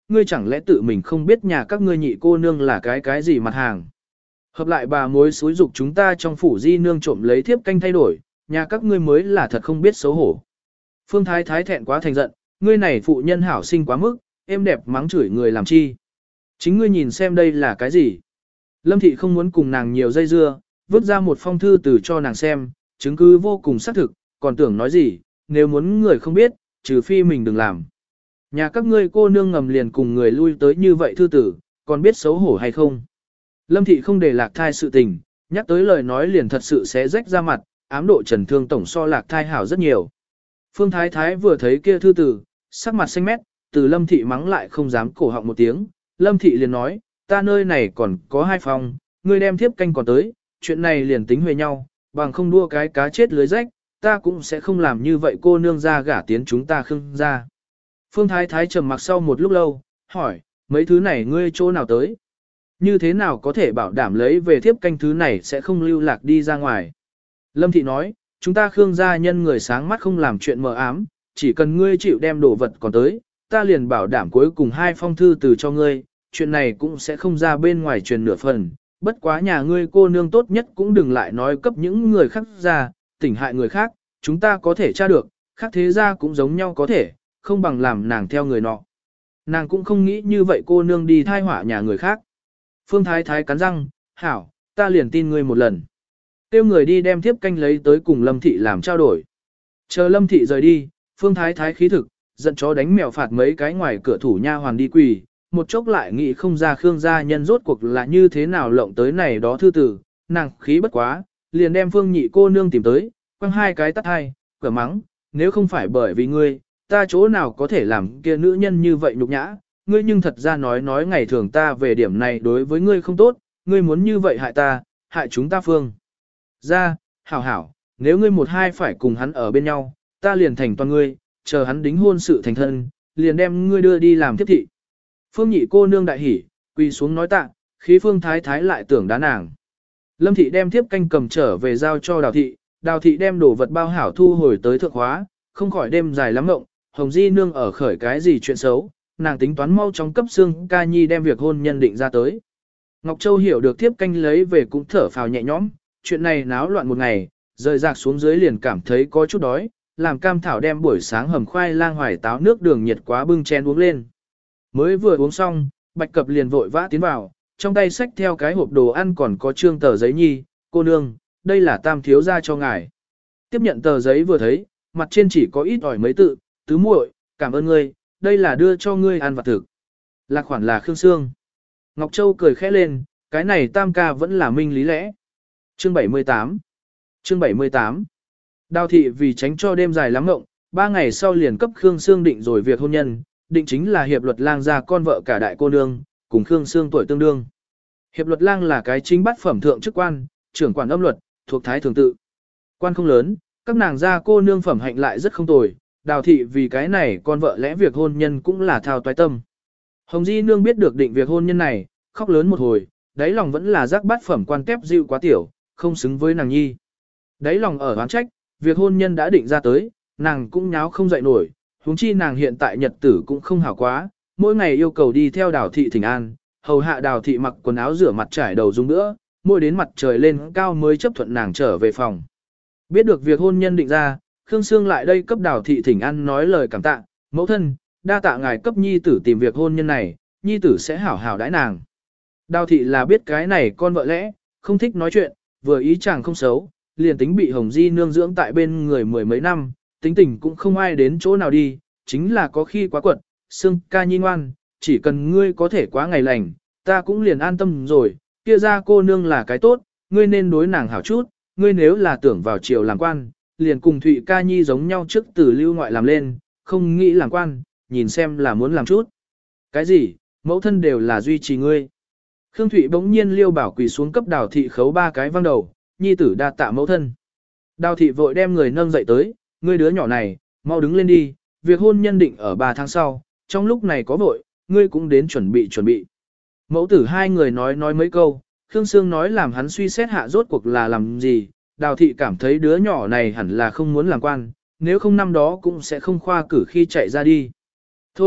ngươi chẳng lẽ tự mình không biết nhà các ngươi nhị cô nương là cái gì mặt hàng. Hợp lại bà mối xúi dục chúng ta trong phủ di nương trộm lấy thiếp canh thay đổi, nhà các ngươi mới là thật không biết xấu hổ. Phương Thái Thái thẹn quá thành giận, ngươi này phụ nhân hảo sinh quá mức, em đẹp mắng chửi người làm chi. Chính ngươi nhìn xem đây là cái gì. Lâm Thị không muốn cùng nàng nhiều dây dưa, vứt ra một phong thư từ cho nàng xem, chứng cứ vô cùng xác thực, còn tưởng nói gì, nếu muốn người không biết, trừ phi mình đừng làm. Nhà các ngươi cô nương ngầm liền cùng người lui tới như vậy thư tử, còn biết xấu hổ hay không. Lâm Thị không để Lạc Thai sự tình, nhắc tới lời nói liền thật sự sẽ rách ra mặt, ám độ trần thương tổng so Lạc Thai hảo rất nhiều. Phương Thái Thái vừa thấy kia thư tử, sắc mặt xanh mét, từ Lâm Thị mắng lại không dám cổ họng một tiếng, Lâm Thị liền nói, ta nơi này còn có 2 phòng, ngươi đem thiếp canh còn tới, chuyện này liền tính huề nhau, bằng không đua cái cá chết lưới rách, ta cũng sẽ không làm như vậy cô nương ra gả tiến chúng ta Khương ra. Phương Thái Thái trầm mặc sau một lúc lâu, hỏi, mấy thứ này ngươi chỗ nào tới? Như thế nào có thể bảo đảm lấy về thiếp canh thứ này sẽ không lưu lạc đi ra ngoài? Lâm Thị nói, chúng ta Khương gia nhân người sáng mắt không làm chuyện mờ ám, chỉ cần ngươi chịu đem đồ vật còn tới, ta liền bảo đảm cuối cùng 2 phong thư từ cho ngươi, chuyện này cũng sẽ không ra bên ngoài truyền nửa phần, bất quá nhà ngươi cô nương tốt nhất cũng đừng lại nói cấp những người khác ra, tỉnh hại người khác, chúng ta có thể tra được, khác thế ra cũng giống nhau có thể, không bằng làm nàng theo người nọ. Nàng cũng không nghĩ như vậy cô nương đi thai họa nhà người khác. Phương Thái Thái cắn răng, hảo, ta liền tin ngươi một lần. Tiêu người đi đem thiếp canh lấy tới cùng Lâm Thị làm trao đổi. Chờ Lâm Thị rời đi, Phương Thái Thái khí thực, giận chó đánh mèo phạt mấy cái ngoài cửa thủ nha hoàn đi quỳ, một chốc lại nghĩ không ra Khương gia nhân rốt cuộc là như thế nào lộng tới này đó thư tử, nàng khí bất quá, liền đem Phương nhị cô nương tìm tới, quăng 2 cái tắt hai, cửa mắng, nếu không phải bởi vì ngươi, ta chỗ nào có thể làm kia nữ nhân như vậy nhục nhã, ngươi nhưng thật ra nói ngày thường ta về điểm này đối với ngươi không tốt, ngươi muốn như vậy hại ta, hại chúng ta Phương. Ra, hảo hảo, nếu ngươi một hai phải cùng hắn ở bên nhau, ta liền thành toàn ngươi, chờ hắn đính hôn sự thành thân, liền đem ngươi đưa đi làm tiếp thị. Phương nhị cô nương đại hỉ, quỳ xuống nói tạ, khí Phương Thái Thái lại tưởng đá nàng. Lâm Thị đem thiếp canh cầm trở về giao cho Đào Thị đem đồ vật bao hảo thu hồi tới thượng hóa, không khỏi đêm dài lắm mộng, Hồng Di nương ở khởi cái gì chuyện xấu, nàng tính toán mau chóng cấp xương ca nhi đem việc hôn nhân định ra tới. Ngọc Châu hiểu được thiếp canh lấy về cũng thở phào nhẹ nhõm, chuyện này náo loạn một ngày, rời rạc xuống dưới liền cảm thấy có chút đói, làm Cam Thảo đem buổi sáng hầm khoai lang hoài táo nước đường nhiệt quá bưng chén uống lên. Mới vừa uống xong, Bạch Cập liền vội vã tiến vào, trong tay xách theo cái hộp đồ ăn còn có trương tờ giấy nhi, cô nương, đây là Tam thiếu gia cho ngài. Tiếp nhận tờ giấy vừa thấy, mặt trên chỉ có ít ỏi mấy tự, tứ muội, cảm ơn ngươi, đây là đưa cho ngươi ăn vặt thực. Lạc khoản là Khương Sương. Ngọc Châu cười khẽ lên, cái này Tam ca vẫn là minh lý lẽ. Chương 78 Chương 78 Đào Thị vì tránh cho đêm dài lắm ngộng, 3 ngày sau liền cấp Khương Sương định rồi việc hôn nhân, định chính là Hiệp Luật Lang gia con vợ cả đại cô nương, cùng Khương Sương tuổi tương đương. Hiệp Luật Lang là cái chính bát phẩm thượng chức quan, trưởng quản âm luật, thuộc Thái Thường Tự. Quan không lớn, các nàng gia cô nương phẩm hạnh lại rất không tồi, Đào Thị vì cái này con vợ lẽ việc hôn nhân cũng là thao toái tâm. Hồng Di nương biết được định việc hôn nhân này, khóc lớn một hồi, đáy lòng vẫn là giác bát phẩm quan kép dịu quá tiểu, không xứng với nàng nhi. Đáy lòng ở oán trách, việc hôn nhân đã định ra tới, nàng cũng nháo không dậy nổi, huống chi nàng hiện tại nhật tử cũng không hảo quá, mỗi ngày yêu cầu đi theo Đào Thị thỉnh an, hầu hạ Đào Thị mặc quần áo rửa mặt trải đầu dung nữa, mỗi đến mặt trời lên cao mới chấp thuận nàng trở về phòng. Biết được việc hôn nhân định ra, Khương Sương lại đây cấp Đào Thị thỉnh an nói lời cảm tạ, mẫu thân, đa tạ ngài cấp nhi tử tìm việc hôn nhân này, nhi tử sẽ hảo hảo đãi nàng. Đào Thị là biết cái này con vợ lẽ, không thích nói chuyện, vừa ý chàng không xấu, liền tính bị Hồng Di nương dưỡng tại bên người 10 mấy năm, tính tình cũng không ai đến chỗ nào đi, chính là có khi quá quật, Sương ca nhi ngoan, chỉ cần ngươi có thể quá ngày lành, ta cũng liền an tâm rồi, kia ra cô nương là cái tốt, ngươi nên đối nàng hảo chút, ngươi nếu là tưởng vào triều làm quan, liền cùng Thụy ca nhi giống nhau trước từ lưu ngoại làm lên, không nghĩ làm quan, nhìn xem là muốn làm chút. Cái gì, mẫu thân đều là duy trì ngươi. Khương Thụy bỗng nhiên liêu bảo quỳ xuống cấp Đào Thị khấu 3 cái văng đầu, nhi tử đa tạ mẫu thân. Đào Thị vội đem người nâng dậy tới, ngươi đứa nhỏ này, mau đứng lên đi, việc hôn nhân định ở 3 tháng sau, trong lúc này có vội, ngươi cũng đến chuẩn bị. Mẫu tử hai người nói mấy câu, Khương Sương nói làm hắn suy xét hạ rốt cuộc là làm gì, Đào Thị cảm thấy đứa nhỏ này hẳn là không muốn làm quan, nếu không năm đó cũng sẽ không khoa cử khi chạy ra đi. Thôi,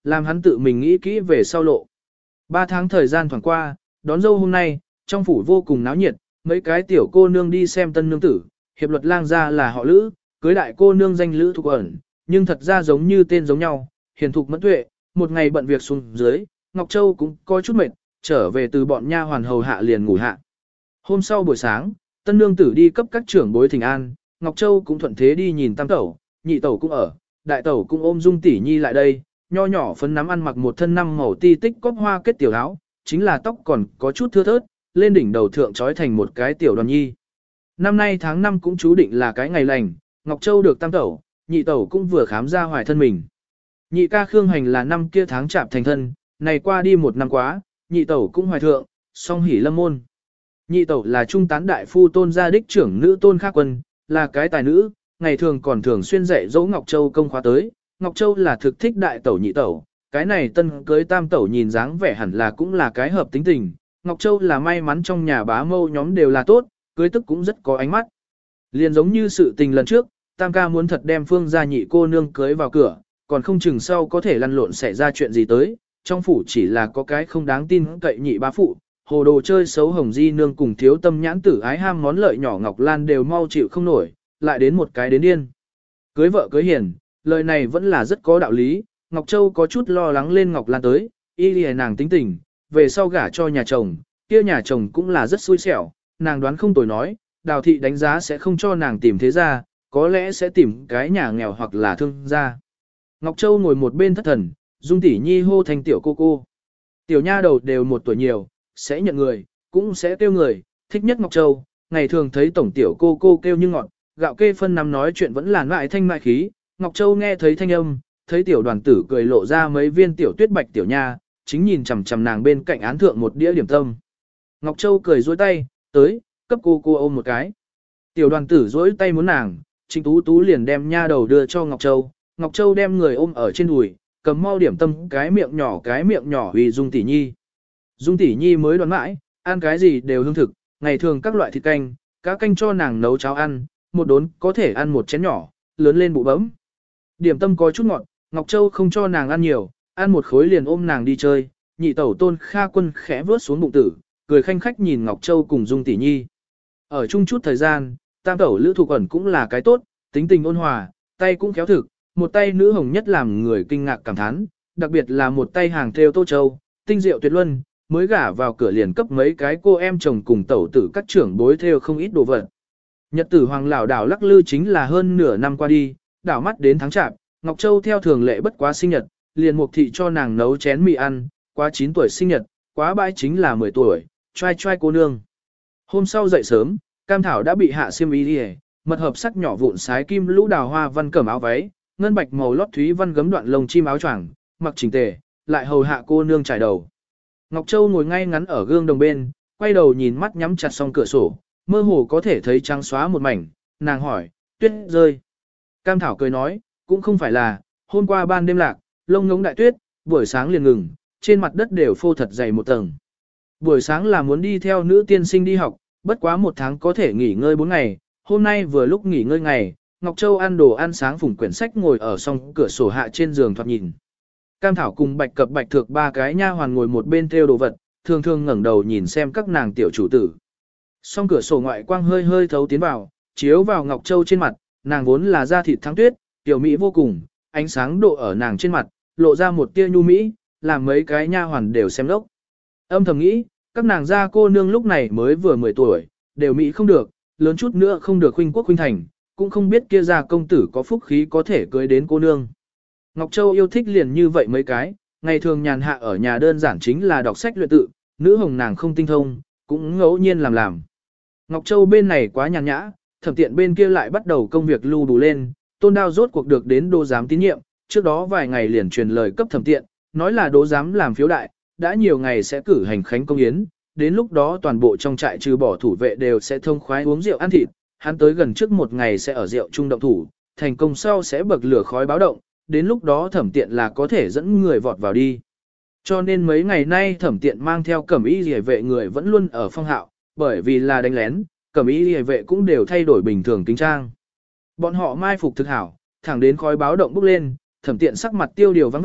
làm hắn tự mình nghĩ kỹ về sau lộ. 3 tháng thời gian thoảng qua, đón dâu hôm nay, trong phủ vô cùng náo nhiệt, mấy cái tiểu cô nương đi xem tân nương tử, hiệp luật lang gia là họ Lữ, cưới đại cô nương danh Lữ Thục ẩn, nhưng thật ra giống như tên giống nhau, hiền thục mẫn tuệ, một ngày bận việc xuống dưới, Ngọc Châu cũng có chút mệt, trở về từ bọn nha hoàn hầu hạ liền ngủ hạ. Hôm sau buổi sáng, tân nương tử đi cấp các trưởng bối thỉnh an, Ngọc Châu cũng thuận thế đi nhìn tam tẩu, nhị tẩu cũng ở, đại tẩu cũng ôm Dung tỷ nhi lại đây, nho nhỏ phấn nắm ăn mặc một thân năm màu ti tích cóp hoa kết tiểu áo, chính là tóc còn có chút thưa thớt, lên đỉnh đầu thượng trói thành một cái tiểu đoàn nhi. Năm nay tháng 5 cũng chú định là cái ngày lành, Ngọc Châu được tam tẩu, nhị tẩu cũng vừa khám ra hoài thân mình. Nhị ca Khương Hành là năm kia tháng chạp thành thân, này qua đi một năm quá, nhị tẩu cũng hoài thượng, song hỉ lâm môn. Nhị tẩu là trung tán đại phu Tôn gia đích trưởng nữ Tôn Khắc Quân, là cái tài nữ, ngày thường còn thường xuyên dạy dỗ Ngọc Châu công khóa tới. Ngọc Châu là thực thích đại tẩu nhị tẩu, cái này tân cưới tam tẩu nhìn dáng vẻ hẳn là cũng là cái hợp tính tình. Ngọc Châu là may mắn trong nhà bá mâu nhóm đều là tốt, cưới tức cũng rất có ánh mắt. Liền giống như sự tình lần trước, tam ca muốn thật đem Phương gia nhị cô nương cưới vào cửa, còn không chừng sau có thể lăn lộn xảy ra chuyện gì tới, trong phủ chỉ là có cái không đáng tin cậy nhị bá phụ, hồ đồ chơi xấu hồng di nương cùng thiếu tâm nhãn tử ái ham món lợi nhỏ Ngọc Lan đều mau chịu không nổi, lại đến một cái đến điên. Cưới vợ cưới hiền, lời này vẫn là rất có đạo lý, Ngọc Châu có chút lo lắng lên Ngọc Lan tới, y lìa nàng tính tình, về sau gả cho nhà chồng, kia nhà chồng cũng là rất xui xẻo, nàng đoán không tồi nói, Đào thị đánh giá sẽ không cho nàng tìm thế ra, có lẽ sẽ tìm cái nhà nghèo hoặc là thương gia. Ngọc Châu ngồi một bên thất thần, Dung tỷ nhi hô thành tiểu cô cô. Tiểu nha đầu đều 1 tuổi nhiều, sẽ nhận người, cũng sẽ kêu người, thích nhất Ngọc Châu, ngày thường thấy tổng tiểu cô cô kêu như ngọt, gạo kê phân nắm nói chuyện vẫn là ngại thanh mại khí. Ngọc Châu nghe thấy thanh âm, thấy tiểu đoàn tử cười lộ ra mấy viên tiểu tuyết bạch tiểu nha, chính nhìn chằm chằm nàng bên cạnh án thượng một đĩa điểm tâm. Ngọc Châu cười duỗi tay, tới, cấp cô cô ôm một cái. Tiểu đoàn tử duỗi tay muốn nàng, Trịnh Tú Tú liền đem nha đầu đưa cho Ngọc Châu. Ngọc Châu đem người ôm ở trên đùi, cầm mau điểm tâm cái miệng nhỏ vì Dung tỷ nhi. Dung tỷ nhi mới đoán mãi, ăn cái gì đều hương thực, ngày thường các loại thịt canh, cá canh cho nàng nấu cháo ăn, một đốn có thể ăn một chén nhỏ, lớn lên bụ bấm. Điểm tâm có chút ngọt, Ngọc Châu không cho nàng ăn nhiều, ăn một khối liền ôm nàng đi chơi, nhị tẩu Tôn Kha Quân khẽ vớt xuống bụng tử, cười khanh khách nhìn Ngọc Châu cùng Dung tỷ nhi. Ở chung chút thời gian, tam tẩu Lữ Thục ẩn cũng là cái tốt, tính tình ôn hòa, tay cũng khéo thực, một tay nữ hồng nhất làm người kinh ngạc cảm thán, đặc biệt là một tay hàng thêu Tô Châu, tinh diệu tuyệt luân, mới gả vào cửa liền cấp mấy cái cô em chồng cùng tẩu tử các trưởng bối thêu không ít đồ vật. Nhật tử hoàng lão đảo lắc lư chính là hơn nửa năm qua đi, đảo mắt đến tháng chạp, Ngọc Châu theo thường lệ bất quá sinh nhật, liền mục thị cho nàng nấu chén mì ăn, quá 9 tuổi sinh nhật, quá bãi chính là 10 tuổi, trai trai cô nương. Hôm sau dậy sớm, cam thảo đã bị hạ xiêm y đi, mật hợp sắc nhỏ vụn sái kim lũ đào hoa văn cẩm áo váy, ngân bạch màu lót thúy văn gấm đoạn lông chim áo choàng, mặc chỉnh tề, lại hầu hạ cô nương trải đầu. Ngọc Châu ngồi ngay ngắn ở gương đồng bên, quay đầu nhìn mắt nhắm chặt song cửa sổ, mơ hồ có thể thấy trắng xóa một mảnh, nàng hỏi, tuyết rơi. Cam thảo cười nói, cũng không phải là, hôm qua ban đêm lạc, lông ngống đại tuyết, buổi sáng liền ngừng, trên mặt đất đều phô thật dày một tầng. Buổi sáng là muốn đi theo nữ tiên sinh đi học, bất quá 1 tháng có thể nghỉ ngơi 4 ngày, hôm nay vừa lúc nghỉ ngơi ngày, Ngọc Châu ăn đồ ăn sáng phủng quyển sách ngồi ở song cửa sổ hạ trên giường thoạt nhìn. Cam thảo cùng bạch cập bạch thược 3 cái nha hoàn ngồi một bên theo đồ vật, thường thường ngẩng đầu nhìn xem các nàng tiểu chủ tử. Song cửa sổ ngoại quang hơi hơi thấu tiến vào, chiếu vào Ngọc Châu trên mặt, nàng vốn là da thịt thắng tuyết, tiểu mỹ vô cùng, ánh sáng độ ở nàng trên mặt, lộ ra một tia nhu mỹ, làm mấy cái nha hoàn đều xem lốc. Âm thầm nghĩ, các nàng gia cô nương lúc này mới vừa 10 tuổi, đều mỹ không được, lớn chút nữa không được huynh quốc huynh thành, cũng không biết kia gia công tử có phúc khí có thể cưới đến cô nương. Ngọc Châu yêu thích liền như vậy mấy cái, ngày thường nhàn hạ ở nhà đơn giản chính là đọc sách luyện tự, nữ hồng nàng không tinh thông, cũng ngẫu nhiên làm. Ngọc Châu bên này quá nhàn nhã, thẩm tiện bên kia lại bắt đầu công việc lưu đủ lên, Tôn Đao rốt cuộc được đến đô giám tín nhiệm, trước đó vài ngày liền truyền lời cấp thẩm tiện, nói là đô giám làm phiếu đại, đã nhiều ngày sẽ cử hành khánh công yến, đến lúc đó toàn bộ trong trại trừ bỏ thủ vệ đều sẽ thông khoái uống rượu ăn thịt, hắn tới gần trước 1 ngày sẽ ở rượu trung động thủ, thành công sau sẽ bậc lửa khói báo động, đến lúc đó thẩm tiện là có thể dẫn người vọt vào đi. Cho nên mấy ngày nay thẩm tiện mang theo cẩm y liề vệ người vẫn luôn ở phong hạo, bởi vì là đánh lén, cẩm y liề vệ cũng đều thay đổi bình thường kính trang. Bọn họ mai phục thực hảo, thẳng đến khói báo động bốc lên, thẩm tiện sắc mặt tiêu điều vắng vẻ,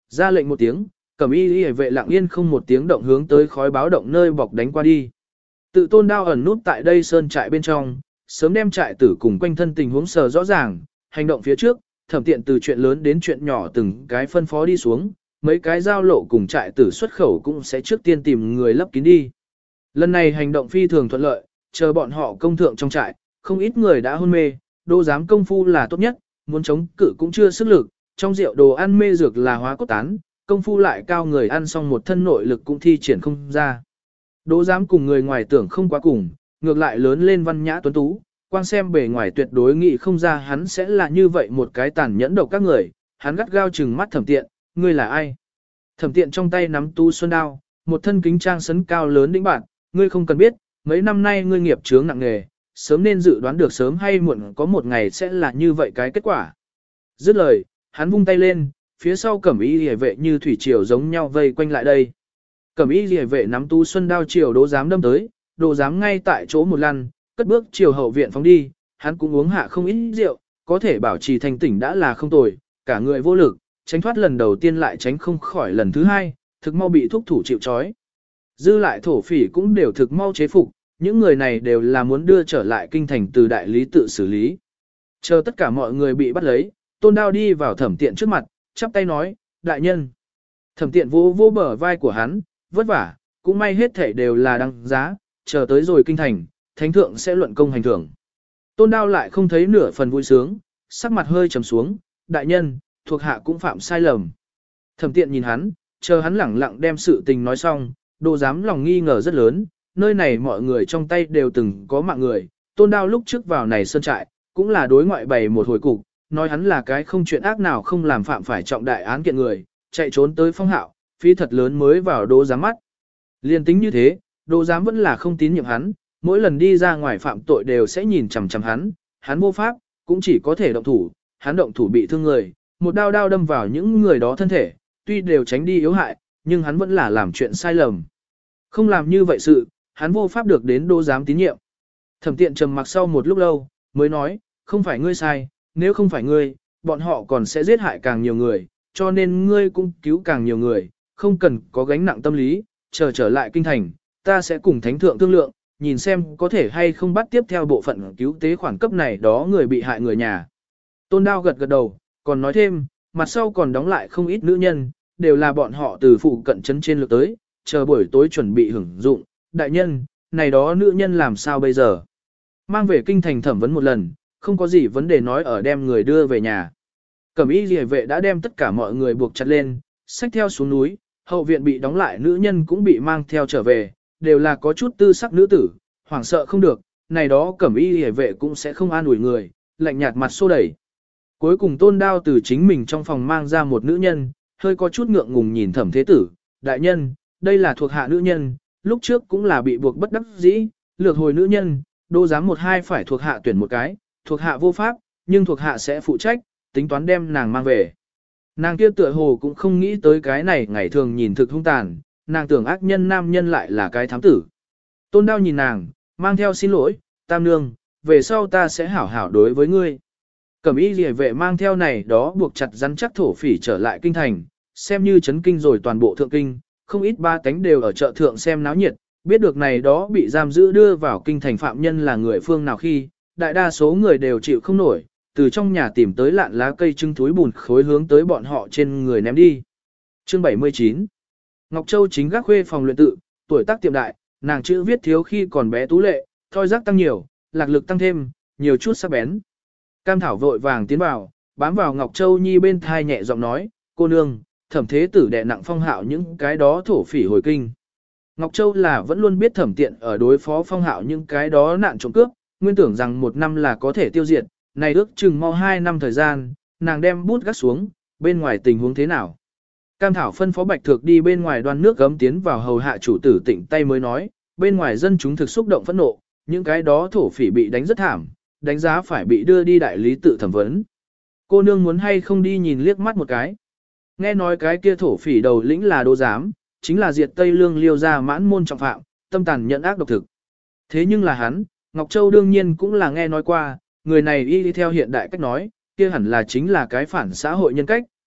ra lệnh một tiếng, cẩm y y vệ lặng yên không một tiếng động hướng tới khói báo động nơi bọc đánh qua đi. Tự Tôn Đao ẩn nút tại đây sơn trại bên trong, sớm đem trại tử cùng quanh thân tình huống sờ rõ ràng, hành động phía trước, Thẩm Tiện từ chuyện lớn đến chuyện nhỏ từng cái phân phó đi xuống, mấy cái giao lộ cùng trại tử xuất khẩu cũng sẽ trước tiên tìm người lấp kín đi. Lần này hành động phi thường thuận lợi, chờ bọn họ công thượng trong trại, không ít người đã hôn mê, Đô giám công phu là tốt nhất, muốn chống cự cũng chưa sức lực, trong rượu đồ ăn mê dược là hóa cốt tán, công phu lại cao người ăn xong một thân nội lực cũng thi triển không ra. Đỗ giám cùng người ngoài tưởng không quá cùng, ngược lại lớn lên văn nhã tuấn tú, quan xem bề ngoài tuyệt đối nghĩ không ra hắn sẽ là như vậy một cái tàn nhẫn độc các người, hắn gắt gao trừng mắt Thẩm Tiện, ngươi là ai? Thẩm Tiện trong tay nắm tu xuân đao, một thân kính trang sấn cao lớn đĩnh bạn, ngươi không cần biết, mấy năm nay ngươi nghiệp chướng nặng nghề, sớm nên dự đoán được sớm hay muộn có một ngày sẽ là như vậy cái kết quả. Dứt lời, hắn vung tay lên, phía sau cẩm y liề vệ như thủy triều giống nhau vây quanh lại đây. Cẩm y liề vệ nắm tu xuân đao chiều Đỗ giám đâm tới, Đỗ giám ngay tại chỗ một lăn, cất bước chiều hậu viện phóng đi, hắn cũng uống hạ không ít rượu, có thể bảo trì thanh tỉnh đã là không tồi, cả người vô lực, tránh thoát lần đầu tiên lại tránh không khỏi lần thứ hai, thực mau bị thúc thủ chịu trói. Dư lại thổ phỉ cũng đều thực mau chế phục, những người này đều là muốn đưa trở lại kinh thành từ đại lý tự xử lý. Chờ tất cả mọi người bị bắt lấy, Tôn Đao đi vào Thẩm Tiện trước mặt, chắp tay nói, đại nhân. Thẩm Tiện vô vô bờ vai của hắn, vất vả, cũng may hết thể đều là đăng giá, chờ tới rồi kinh thành, thánh thượng sẽ luận công hành thưởng. Tôn Đao lại không thấy nửa phần vui sướng, sắc mặt hơi trầm xuống, đại nhân, thuộc hạ cũng phạm sai lầm. Thẩm Tiện nhìn hắn, chờ hắn lẳng lặng đem sự tình nói xong, Đỗ giám lòng nghi ngờ rất lớn, nơi này mọi người trong tay đều từng có mạng người, Tôn Đao lúc trước vào này sơn trại, cũng là đối ngoại bày một hồi cục, nói hắn là cái không chuyện ác nào không làm phạm phải trọng đại án kiện người, chạy trốn tới Phong Hạo, phí thật lớn mới vào Đỗ giám mắt. Liên tính như thế, Đỗ giám vẫn là không tín nhiệm hắn, mỗi lần đi ra ngoài phạm tội đều sẽ nhìn chằm chằm hắn vô pháp, cũng chỉ có thể động thủ, hắn động thủ bị thương người, một đao đao đâm vào những người đó thân thể, tuy đều tránh đi yếu hại, nhưng hắn vẫn là làm chuyện sai lầm. Không làm như vậy sự, hắn vô pháp được đến Đỗ giám tín nhiệm. Thẩm Tiện trầm mặc sau một lúc lâu, mới nói, không phải ngươi sai, nếu không phải ngươi, bọn họ còn sẽ giết hại càng nhiều người, cho nên ngươi cũng cứu càng nhiều người, không cần có gánh nặng tâm lý, chờ trở lại kinh thành, ta sẽ cùng thánh thượng thương lượng, nhìn xem có thể hay không bắt tiếp theo bộ phận cứu tế khoản cấp này đó người bị hại người nhà. Tôn Đao gật gật đầu, còn nói thêm, mặt sau còn đóng lại không ít nữ nhân, đều là bọn họ từ phụ cận trấn trên lược tới, chờ buổi tối chuẩn bị hưởng dụng, đại nhân, này đó nữ nhân làm sao bây giờ? Mang về kinh thành thẩm vấn một lần, không có gì vấn đề nói ở đem người đưa về nhà. Cẩm y liề vệ đã đem tất cả mọi người buộc chặt lên, xách theo xuống núi, hậu viện bị đóng lại nữ nhân cũng bị mang theo trở về, đều là có chút tư sắc nữ tử, hoảng sợ không được, này đó cẩm y liề vệ cũng sẽ không an ủi người, lạnh nhạt mặt xô đẩy. Cuối cùng Tôn Đao từ chính mình trong phòng mang ra một nữ nhân, hơi có chút ngượng ngùng nhìn Thẩm Thế Tử, đại nhân, đây là thuộc hạ nữ nhân, lúc trước cũng là bị buộc bất đắc dĩ, lược hồi nữ nhân, Đỗ giám một hai phải thuộc hạ tuyển một cái, thuộc hạ vô pháp, nhưng thuộc hạ sẽ phụ trách, tính toán đem nàng mang về. Nàng kia tựa hồ cũng không nghĩ tới cái này ngày thường nhìn thực hung tàn, nàng tưởng ác nhân nam nhân lại là cái thám tử. Tôn Đao nhìn nàng, mang theo xin lỗi, tam nương, về sau ta sẽ hảo hảo đối với ngươi. Cẩm y liề vệ mang theo này đó buộc chặt rắn chắc thổ phỉ trở lại kinh thành, xem như chấn kinh rồi toàn bộ thượng kinh, không ít ba cánh đều ở chợ thượng xem náo nhiệt, biết được này đó bị giam giữ đưa vào kinh thành phạm nhân là người phương nào khi, đại đa số người đều chịu không nổi, từ trong nhà tìm tới lạn lá cây trưng thúi bùn khối hướng tới bọn họ trên người ném đi. Chương 79 Ngọc Châu chính gác khuê phòng luyện tự, tuổi tác tiệm đại, nàng chữ viết thiếu khi còn bé tú lệ, thoi giác tăng nhiều, lạc lực tăng thêm, nhiều chút sắc bén. Cam Thảo vội vàng tiến vào, bám vào Ngọc Châu Nhi bên thai nhẹ giọng nói, cô nương, Thẩm Thế Tử đè nặng Phong Hạo những cái đó thổ phỉ hồi kinh. Ngọc Châu là vẫn luôn biết Thẩm Tiện ở đối phó Phong Hạo những cái đó nạn trộm cướp, nguyên tưởng rằng một năm là có thể tiêu diệt, này ước chừng mau 2 năm thời gian, nàng đem bút gắt xuống, bên ngoài tình huống thế nào. Cam Thảo phân phó Bạch Thược đi bên ngoài đoan nước gấm tiến vào hầu hạ chủ tử tỉnh tay mới nói, bên ngoài dân chúng thực xúc động phẫn nộ, những cái đó thổ phỉ bị đánh rất thảm, đánh giá phải bị đưa đi đại lý tự thẩm vấn. Cô nương muốn hay không đi nhìn liếc mắt một cái. Nghe nói cái kia thổ phỉ đầu lĩnh là Đỗ giám, chính là diệt Tây Lương Liêu gia mãn môn trọng phạm, tâm tàn nhận ác độc thực. Thế nhưng là hắn, Ngọc Châu đương nhiên cũng là nghe nói qua, người này y theo hiện đại cách nói, kia hẳn là chính là cái phản xã hội nhân cách,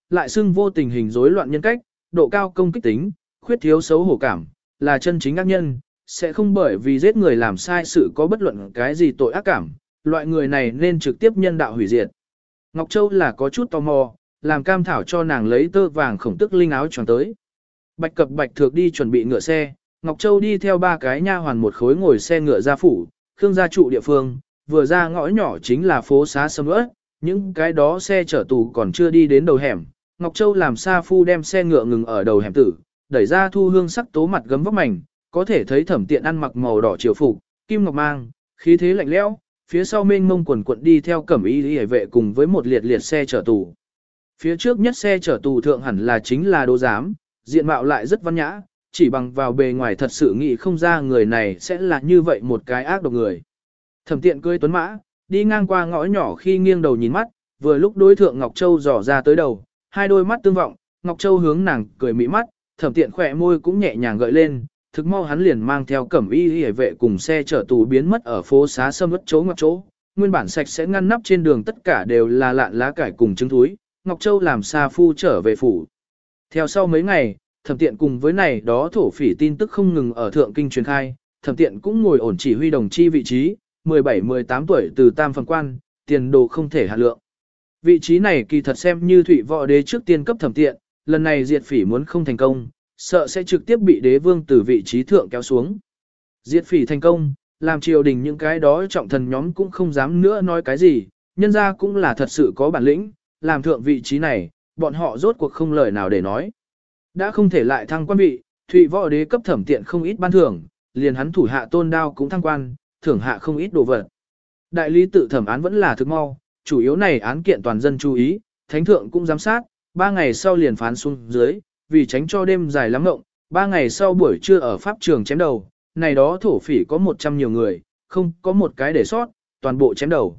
lại xưng vô tình hình rối loạn nhân cách, độ cao công kích tính, khuyết thiếu xấu hổ cảm, là chân chính ác nhân, sẽ không bởi vì giết người làm sai sự có bất luận cái gì tội ác cảm, loại người này nên trực tiếp nhân đạo hủy diệt. Ngọc Châu là có chút tò mò, làm Cam Thảo cho nàng lấy tơ vàng khổng tức linh áo choàng tới. Bạch Cập Bạch Thược đi chuẩn bị ngựa xe, Ngọc Châu đi theo ba cái nha hoàn một khối ngồi xe ngựa ra phủ, Khương gia trụ địa phương, vừa ra ngõ nhỏ chính là phố xá sầm uất, những cái đó xe chở tù còn chưa đi đến đầu hẻm. Ngọc Châu làm sa phu đem xe ngựa ngừng ở đầu hẻm tử, đẩy ra thu hương sắc tố mặt gấm vóc mảnh, có thể thấy Thẩm Tiện ăn mặc màu đỏ triều phục, kim ngọc mang, khí thế lạnh lẽo, phía sau mênh mông quần quận đi theo cẩm y liễu vệ cùng với một liệt liệt xe chở tù. Phía trước nhất xe chở tù thượng hẳn là chính là Đỗ Giám, diện mạo lại rất văn nhã, chỉ bằng vào bề ngoài thật sự nghĩ không ra người này sẽ là như vậy một cái ác độc người. Thẩm Tiện cưỡi tuấn mã, đi ngang qua ngõ nhỏ khi nghiêng đầu nhìn mắt, vừa lúc đối thượng Ngọc Châu dò ra tới đầu, hai đôi mắt tương vọng, Ngọc Châu hướng nàng cười mỹ mắt, Thẩm Tiện khỏe môi cũng nhẹ nhàng gợi lên, thực mau hắn liền mang theo cẩm y liễu vệ cùng xe chở tù biến mất ở phố xá sâm uất chỗ ngoặt chỗ, nguyên bản sạch sẽ ngăn nắp trên đường tất cả đều là lạn lá cải cùng trứng thúi, Ngọc Châu làm sa phu trở về phủ. Theo sau mấy ngày, Thẩm Tiện cùng với này đó thổ phỉ tin tức không ngừng ở thượng kinh truyền khai, Thẩm Tiện cũng ngồi ổn chỉ huy đồng chi vị trí, 17-18 tuổi từ tam phẩm quan, tiền đồ không thể hạ lượng. Vị trí này kỳ thật xem như Thụy Võ Đế trước tiên cấp Thẩm Tiện, lần này diệt phỉ muốn không thành công, sợ sẽ trực tiếp bị đế vương từ vị trí thượng kéo xuống. Diệt phỉ thành công, làm triều đình những cái đó trọng thần nhóm cũng không dám nữa nói cái gì, nhân ra cũng là thật sự có bản lĩnh, làm thượng vị trí này, bọn họ rốt cuộc không lời nào để nói. Đã không thể lại thăng quan vị, Thụy Võ Đế cấp Thẩm Tiện không ít ban thưởng, liền hắn thủ hạ Tôn Đao cũng thăng quan, thưởng hạ không ít đồ vật. Đại lý tự thẩm án vẫn là thực mau, chủ yếu này án kiện toàn dân chú ý, thánh thượng cũng giám sát, 3 ngày sau liền phán xuống dưới, vì tránh cho đêm dài lắm ngộng, 3 ngày sau buổi trưa ở pháp trường chém đầu, này đó thổ phỉ có 100 nhiều người, không có một cái để sót, toàn bộ chém đầu.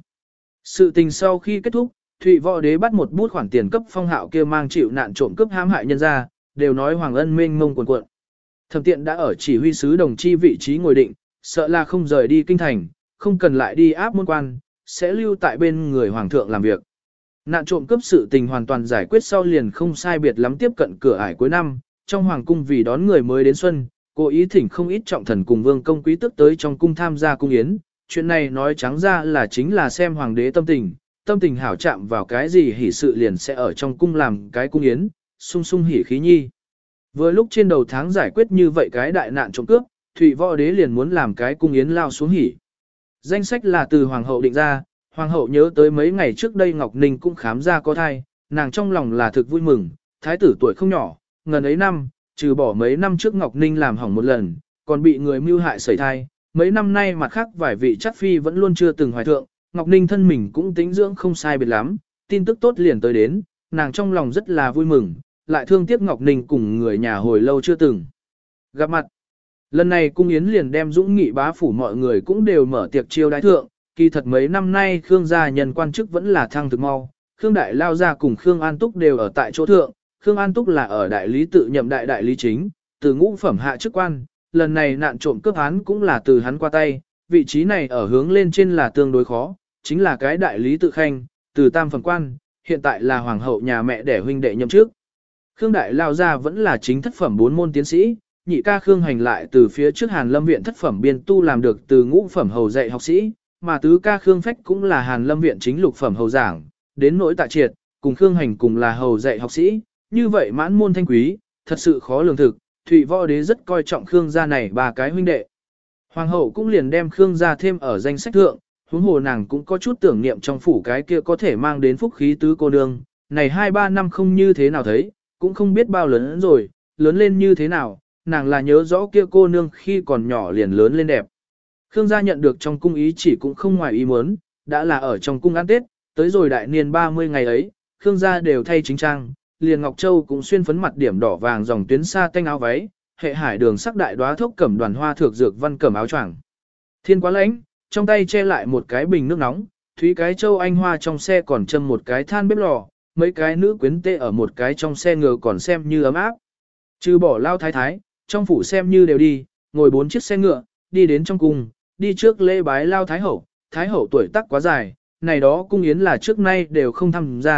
Sự tình sau khi kết thúc, Thụy Võ Đế bắt một bút khoản tiền cấp Phong Hạo kia mang chịu nạn trộm cướp hãm hại nhân ra, đều nói Hoàng Ân mênh mông cuồn cuộn. Thẩm Tiện đã ở chỉ huy sứ đồng chi vị trí ngồi định, sợ là không rời đi kinh thành, không cần lại đi áp môn quan, sẽ lưu tại bên người hoàng thượng làm việc. Nạn trộm cướp sự tình hoàn toàn giải quyết sau liền không sai biệt lắm tiếp cận cửa ải cuối năm, trong hoàng cung vì đón người mới đến xuân, cố ý thỉnh không ít trọng thần cùng vương công quý tước tới trong cung tham gia cung yến. Chuyện này nói trắng ra là chính là xem hoàng đế tâm tình hảo chạm vào cái gì hỉ sự liền sẽ ở trong cung làm cái cung yến, sung sung hỉ khí nhi. Vừa lúc trên đầu tháng giải quyết như vậy cái đại nạn trộm cướp, Thụy Võ Đế liền muốn làm cái cung yến lao xuống hỉ. Danh sách là từ hoàng hậu định ra, hoàng hậu nhớ tới mấy ngày trước đây Ngọc Ninh cũng khám ra có thai, nàng trong lòng là thực vui mừng, thái tử tuổi không nhỏ, ngần ấy năm, trừ bỏ mấy năm trước Ngọc Ninh làm hỏng một lần, còn bị người mưu hại sẩy thai, mấy năm nay mặt khác vài vị chắc phi vẫn luôn chưa từng hoài thượng, Ngọc Ninh thân mình cũng tính dưỡng không sai biệt lắm, tin tức tốt liền tới đến, nàng trong lòng rất là vui mừng, lại thương tiếc Ngọc Ninh cùng người nhà hồi lâu chưa từng gặp mặt. Lần này cung yến liền đem Dũng Nghị bá phủ mọi người cũng đều mở tiệc chiêu đái thượng, kỳ thật mấy năm nay Khương gia nhân quan chức vẫn là thăng thực mau, Khương Đại Lao gia cùng Khương An Túc đều ở tại chỗ thượng, Khương An Túc là ở đại lý tự nhậm đại lý chính, từ ngũ phẩm hạ chức quan, lần này nạn trộm cướp án cũng là từ hắn qua tay, vị trí này ở hướng lên trên là tương đối khó, chính là cái đại lý tự khanh, từ tam phẩm quan, hiện tại là hoàng hậu nhà mẹ đẻ huynh đệ nhậm chức. Khương Đại Lao gia vẫn là chính thất phẩm 4 môn tiến sĩ, nhị ca Khương Hành lại từ phía trước Hàn Lâm viện thất phẩm biên tu làm được từ ngũ phẩm hầu dạy học sĩ, mà tứ ca Khương Phách cũng là Hàn Lâm viện chính lục phẩm hầu giảng, đến nỗi Tạ Triệt, cùng Khương Hành cùng là hầu dạy học sĩ, như vậy mãn môn thanh quý, thật sự khó lường thực, Thụy Võ Đế rất coi trọng Khương gia này ba cái huynh đệ. Hoàng hậu cũng liền đem Khương gia thêm ở danh sách thượng, huống hồ nàng cũng có chút tưởng niệm trong phủ cái kia có thể mang đến phúc khí tứ cô nương, này 2-3 năm không như thế nào thấy, cũng không biết bao lớn rồi, lớn lên như thế nào, nàng là nhớ rõ kia cô nương khi còn nhỏ liền lớn lên đẹp. Khương gia nhận được trong cung ý chỉ cũng không ngoài ý muốn, đã là ở trong cung ăn Tết, tới rồi đại niên 30 ngày ấy, Khương gia đều thay chính trang, liền Ngọc Châu cũng xuyên phấn mặt điểm đỏ vàng dòng tuyến sa tanh áo váy, hệ hải đường sắc đại đóa thốc cẩm đoàn hoa thược dược văn cẩm áo choàng. Thiên quá lạnh, trong tay che lại một cái bình nước nóng, Thúy cái Châu Anh Hoa trong xe còn châm một cái than bếp lò, mấy cái nữ quyến tê ở một cái trong xe ngựa còn xem như ấm áp. Trừ bỏ Lao thái thái, trong phủ xem như đều đi, ngồi 4 chiếc xe ngựa, đi đến trong cung, đi trước lễ bái Lao thái hậu tuổi tác quá dài, này đó cung yến là trước nay đều không tham gia,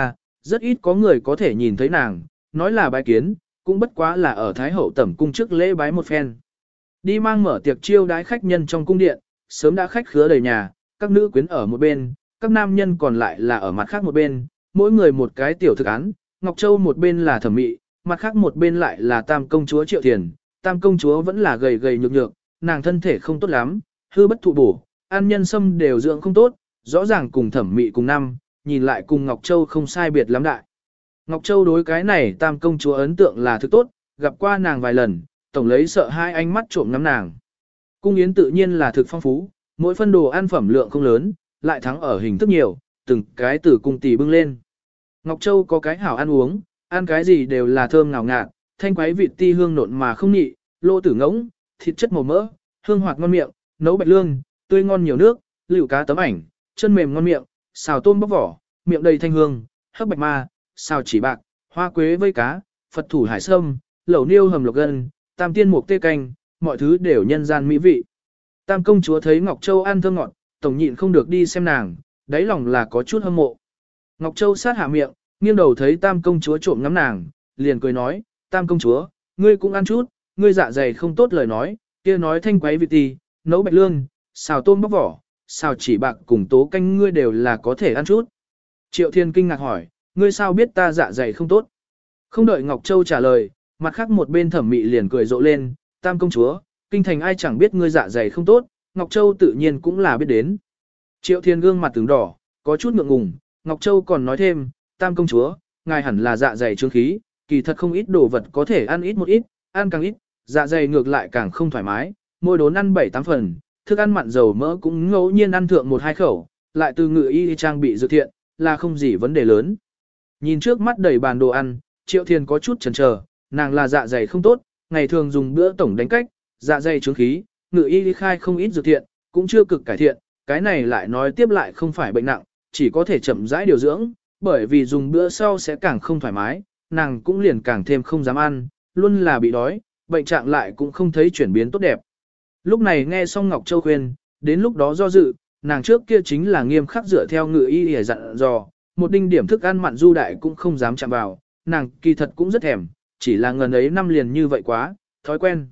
Rất ít có người có thể nhìn thấy nàng, nói là bái kiến, cũng bất quá là ở Thái Hậu tẩm cung trước lễ bái một phen. Đi mang mở tiệc chiêu đái khách nhân trong cung điện, sớm đã khách khứa đầy nhà, các nữ quyến ở một bên, các nam nhân còn lại là ở mặt khác một bên, mỗi người một cái tiểu thực án, Ngọc Châu một bên là Thẩm Mị, mặt khác một bên lại là Tam công chúa Triệu Thiền, Tam công chúa vẫn là gầy gầy nhược nhược, nàng thân thể không tốt lắm, hư bất thụ bổ, ăn nhân sâm đều dưỡng không tốt, rõ ràng cùng Thẩm Mị cùng năm, nhìn lại cùng Ngọc Châu không sai biệt lắm đại. Ngọc Châu đối cái này Tam công chúa ấn tượng là thực tốt, gặp qua nàng vài lần, tổng lấy sợ hai ánh mắt trộm ngắm nàng. Cung yến tự nhiên là thực phong phú, mỗi phân đồ ăn phẩm lượng không lớn, lại thắng ở hình thức nhiều, từng cái từ cung tỷ bưng lên. Ngọc Châu có cái hảo ăn uống, ăn cái gì đều là thơm ngào ngạt, thanh quái vị ti hương nộn mà không nhị, lô tử ngỗng, thịt chất màu mỡ, hương hoạt ngon miệng, nấu bạch lương, tươi ngon nhiều nước, lựu cá tấm ảnh, chân mềm ngon miệng, xào tôm bóc vỏ, miệng đầy thanh hương, hấp bạch ma, xào chỉ bạc, hoa quế vây cá, Phật thủ hải sâm, lẩu niêu hầm lộc gân, tam tiên mục tê canh, mọi thứ đều nhân gian mỹ vị. Tam công chúa thấy Ngọc Châu ăn thơm ngọt, tổng nhịn không được đi xem nàng, đáy lòng là có chút hâm mộ. Ngọc Châu sát hạ miệng, nghiêng đầu thấy Tam công chúa trộm ngắm nàng, liền cười nói, Tam công chúa, ngươi cũng ăn chút, ngươi dạ dày không tốt lời nói, kia nói thanh quái vị tì, nấu bạch lương, xào tôm bóc vỏ, xào chỉ bạc cùng tố canh ngươi đều là có thể ăn chút. Triệu Thiên kinh ngạc hỏi, ngươi sao biết ta dạ dày không tốt? Không đợi Ngọc Châu trả lời, mặt khác một bên Thẩm Mị liền cười rộ lên, Tam công chúa, kinh thành ai chẳng biết ngươi dạ dày không tốt, Ngọc Châu tự nhiên cũng là biết đến. Triệu Thiên gương mặt tướng đỏ, có chút ngượng ngùng, Ngọc Châu còn nói thêm, Tam công chúa, ngài hẳn là dạ dày trướng khí, kỳ thật không ít đồ vật có thể ăn ít một ít, ăn càng ít, dạ dày ngược lại càng không thoải mái, mỗi đốn ăn 7-8 phần, thức ăn mặn dầu mỡ cũng ngẫu nhiên ăn thượng 1-2 khẩu, lại từ ngự y trang bị dự thiện, là không gì vấn đề lớn. Nhìn trước mắt đầy bàn đồ ăn, Triệu Thiên có chút chần chờ, nàng là dạ dày không tốt, ngày thường dùng bữa tổng đánh cách, dạ dày trướng khí, ngự y khai không ít dược thiện, cũng chưa cực cải thiện, cái này lại nói tiếp lại không phải bệnh nặng, chỉ có thể chậm rãi điều dưỡng, bởi vì dùng bữa sau sẽ càng không thoải mái, nàng cũng liền càng thêm không dám ăn, luôn là bị đói, bệnh trạng lại cũng không thấy chuyển biến tốt đẹp. Lúc này nghe xong Ngọc Châu khuyên, đến lúc đó do dự, nàng trước kia chính là nghiêm khắc dựa theo ngự y để dặn dò, một đinh điểm thức ăn mặn du đại cũng không dám chạm vào, nàng kỳ thật cũng rất thèm, chỉ là ngần ấy năm liền như vậy quá, thói quen.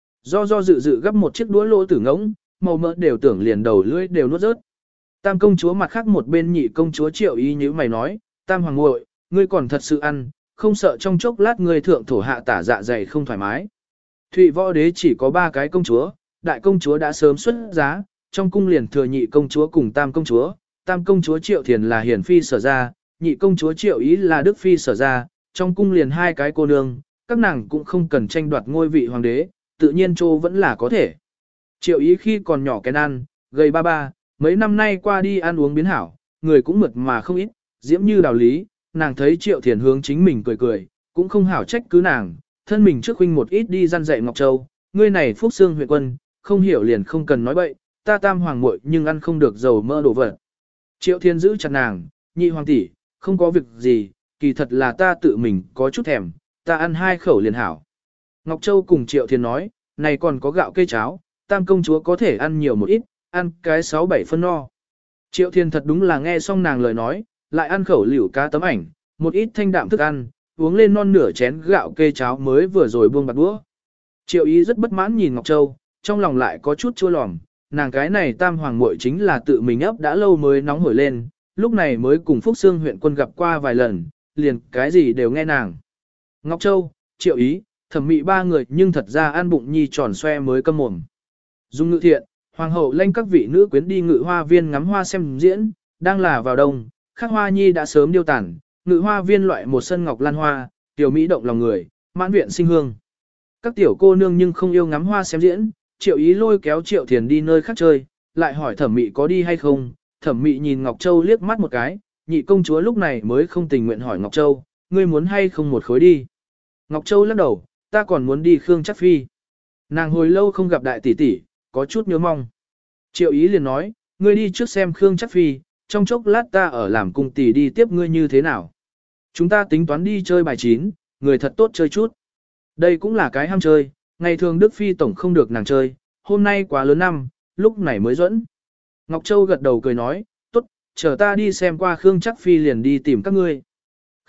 Do dự gấp một chiếc đũa lỗ tử ngỗng, màu mỡ đều tưởng liền đầu lưỡi đều nuốt rớt. Tam công chúa mặt khác một bên nhị công chúa Triệu Ý như mày nói, Tam hoàng muội, ngươi còn thật sự ăn, không sợ trong chốc lát ngươi thượng thổ hạ tả dạ dày không thoải mái. Thụy võ đế chỉ có 3 cái công chúa, đại công chúa đã sớm xuất giá, trong cung liền thừa nhị công chúa cùng Tam công chúa Triệu Thiền là hiển phi sở ra, nhị công chúa Triệu Ý là đức phi sở ra, trong cung liền 2 cái cô nương, các nàng cũng không cần tranh đoạt ngôi vị hoàng đế, tự nhiên trô vẫn là có thể. Triệu Ý khi còn nhỏ kén ăn, gầy ba, mấy năm nay qua đi ăn uống biến hảo, người cũng mượt mà không ít, diễm như đào lý, nàng thấy Triệu Thiền hướng chính mình cười, cũng không hảo trách cứ nàng, thân mình trước huynh một ít đi răn dạy Ngọc Châu, ngươi này phúc xương huyện quân, không hiểu liền không cần nói bậy, ta Tam hoàng muội nhưng ăn không được dầu mỡ đổ vật. Triệu Thiền giữ chặt nàng, nhị hoàng tỷ, không có việc gì, kỳ thật là ta tự mình có chút thèm, ta ăn 2 khẩu liền hảo. Ngọc Châu cùng Triệu Thiền nói, này còn có gạo cây cháo, Tam công chúa có thể ăn nhiều một ít, ăn cái 6-7 phân no. Triệu Thiền thật đúng là nghe xong nàng lời nói, lại ăn khẩu lỉu cá tấm ảnh, một ít thanh đạm thức ăn, uống lên non nửa chén gạo kê cháo mới vừa rồi buông bạc đũa. Triệu Ý rất bất mãn nhìn Ngọc Châu, trong lòng lại có chút chua lòm, nàng cái này Tam hoàng muội chính là tự mình ấp đã lâu mới nóng hổi lên, lúc này mới cùng Phúc Xương huyện quân gặp qua vài lần, liền cái gì đều nghe nàng. Ngọc Châu, Triệu Ý, Thẩm Mị 3 người nhưng thật ra ăn bụng nhi tròn xoe mới câm mồm. Dung Ngự Thiện, hoàng hậu lệnh các vị nữ quyến đi Ngự Hoa viên ngắm hoa xem diễn, đang là vào đông, khắc hoa nhi đã sớm điêu tàn, Ngự Hoa viên loại một sân ngọc lan hoa, tiểu mỹ động lòng người, mãn viện sinh hương. Các tiểu cô nương nhưng không yêu ngắm hoa xem diễn, Triệu Ý lôi kéo Triệu Thiền đi nơi khác chơi, lại hỏi Thẩm Mị có đi hay không. Thẩm Mị nhìn Ngọc Châu liếc mắt một cái, nhị công chúa lúc này mới không tình nguyện hỏi Ngọc Châu, ngươi muốn hay không một khối đi. Ngọc Châu lắc đầu, ta còn muốn đi Khương Chắc Phi. Nàng hồi lâu không gặp đại tỷ tỷ, có chút nhớ mong. Triệu Ý liền nói, ngươi đi trước xem Khương Chắc Phi, trong chốc lát ta ở làm cung tỷ đi tiếp ngươi như thế nào. Chúng ta tính toán đi chơi bài 9, người thật tốt chơi chút. Đây cũng là cái ham chơi, ngày thường Đức Phi tổng không được nàng chơi, hôm nay quá lớn năm, lúc này mới dẫn. Ngọc Châu gật đầu cười nói, tốt, chờ ta đi xem qua Khương Chắc Phi liền đi tìm các ngươi.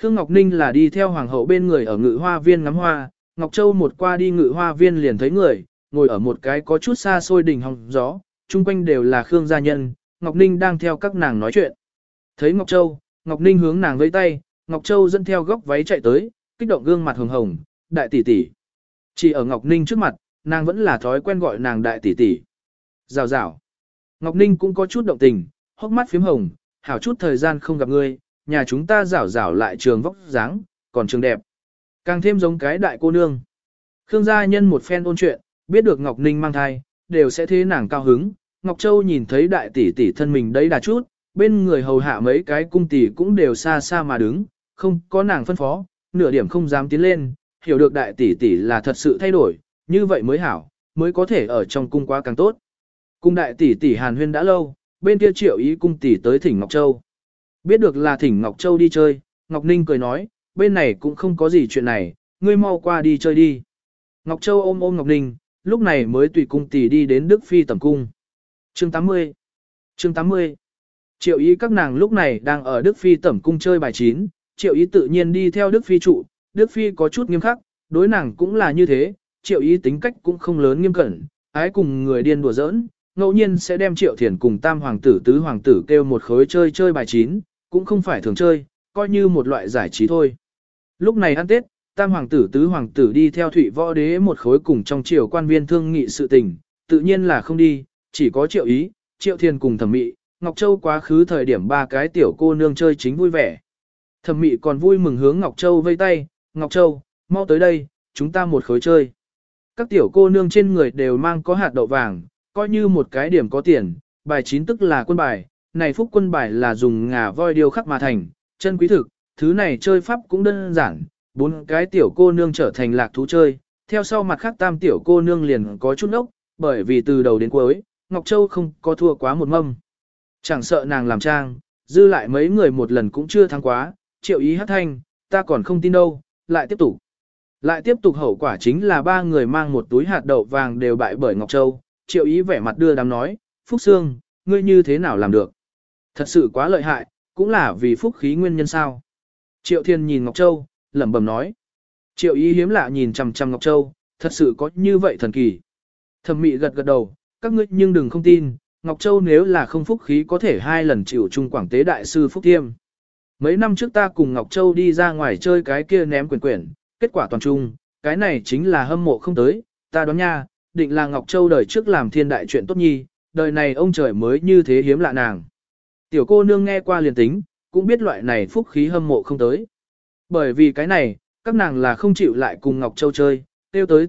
Khương Ngọc Ninh là đi theo hoàng hậu bên người ở ngự hoa viên ngắm hoa, Ngọc Châu một qua đi ngự hoa viên liền thấy người, ngồi ở một cái có chút xa xôi đỉnh hóng gió, chung quanh đều là Khương gia nhân, Ngọc Ninh đang theo các nàng nói chuyện. Thấy Ngọc Châu, Ngọc Ninh hướng nàng vẫy tay, Ngọc Châu dẫn theo góc váy chạy tới, kích động gương mặt hồng hồng, đại tỷ tỷ. Chỉ ở Ngọc Ninh trước mặt, nàng vẫn là thói quen gọi nàng đại tỷ tỷ. Rào rào. Ngọc Ninh cũng có chút động tình, hốc mắt phím hồng, hảo chút thời gian không gặp ngươi, nhà chúng ta rảo rảo lại trường vóc dáng, còn trường đẹp. Càng thêm giống cái đại cô nương. Khương gia nhân một phen ôn chuyện, biết được Ngọc Ninh mang thai, đều sẽ thế nàng cao hứng. Ngọc Châu nhìn thấy đại tỷ tỷ thân mình đấy đà chút, bên người hầu hạ mấy cái cung tỷ cũng đều xa xa mà đứng, không có nàng phân phó, nửa điểm không dám tiến lên, hiểu được đại tỷ tỷ là thật sự thay đổi, như vậy mới hảo, mới có thể ở trong cung quá càng tốt. Cung đại tỷ tỷ Hàn Huyên đã lâu, bên kia Triệu Ý cung tỷ tới thỉnh Ngọc Châu. Biết được là thỉnh Ngọc Châu đi chơi, Ngọc Ninh cười nói, bên này cũng không có gì chuyện này, ngươi mau qua đi chơi đi. Ngọc Châu ôm ôm Ngọc Ninh, lúc này mới tùy cung tỷ đi đến Đức Phi tẩm cung. Chương 80 Chương 80 Triệu Ý các nàng lúc này đang ở Đức Phi tẩm cung chơi bài 9, Triệu Ý tự nhiên đi theo Đức Phi trụ, Đức Phi có chút nghiêm khắc, đối nàng cũng là như thế, Triệu Ý tính cách cũng không lớn nghiêm cẩn, ái cùng người điên đùa giỡn, ngẫu nhiên sẽ đem Triệu Thiền cùng tam hoàng tử tứ hoàng tử kêu một khối chơi bài 9, cũng không phải thường chơi, coi như một loại giải trí thôi. Lúc này ăn Tết, tam hoàng tử tứ hoàng tử đi theo Thụy Võ Đế một khối cùng trong triều quan viên thương nghị sự tình, tự nhiên là không đi, chỉ có Triệu Ý, Triệu Thiền cùng Thẩm Mị, Ngọc Châu quá khứ thời điểm ba cái tiểu cô nương chơi chính vui vẻ. Thẩm Mị còn vui mừng hướng Ngọc Châu vây tay, Ngọc Châu, mau tới đây, chúng ta một khối chơi. Các tiểu cô nương trên người đều mang có hạt đậu vàng, coi như một cái điểm có tiền, bài 9 tức là quân bài, này phúc quân bài là dùng ngà voi điêu khắc mà thành, chân quý thực, thứ này chơi pháp cũng đơn giản, bốn cái tiểu cô nương trở thành lạc thú chơi, theo sau mặt khác tam tiểu cô nương liền có chút ốc, bởi vì từ đầu đến cuối, Ngọc Châu không có thua quá một mâm. Chẳng sợ nàng làm trang, dư lại mấy người một lần cũng chưa thắng quá, Triệu Ý hát thanh, ta còn không tin đâu, lại tiếp tục. Lại tiếp tục hậu quả chính là ba người mang một túi hạt đậu vàng đều bại bởi Ngọc Châu, Triệu Ý vẻ mặt đưa đám nói, Phúc Sương, ngươi như thế nào làm được? Thật sự quá lợi hại, cũng là vì phúc khí nguyên nhân sao? Triệu Thiên nhìn Ngọc Châu, lẩm bẩm nói. Triệu Ý hiếm lạ nhìn chằm chằm Ngọc Châu, thật sự có như vậy thần kỳ. Thẩm Mị gật gật đầu, các ngươi nhưng đừng không tin, Ngọc Châu nếu là không phúc khí có thể 2 lần chịu trung quảng tế đại sư Phúc Thiêm. Mấy năm trước ta cùng Ngọc Châu đi ra ngoài chơi cái kia ném quyển quyển, kết quả toàn trung, cái này chính là hâm mộ không tới, ta đoán nha, định là Ngọc Châu đời trước làm thiên đại chuyện tốt nhi, đời này ông trời mới như thế hiếm lạ nàng. Tiểu cô nương nghe qua liền tính, cũng biết loại này phúc khí hâm mộ không tới. Bởi vì cái này, các nàng là không chịu lại cùng Ngọc Châu chơi, tiêu tới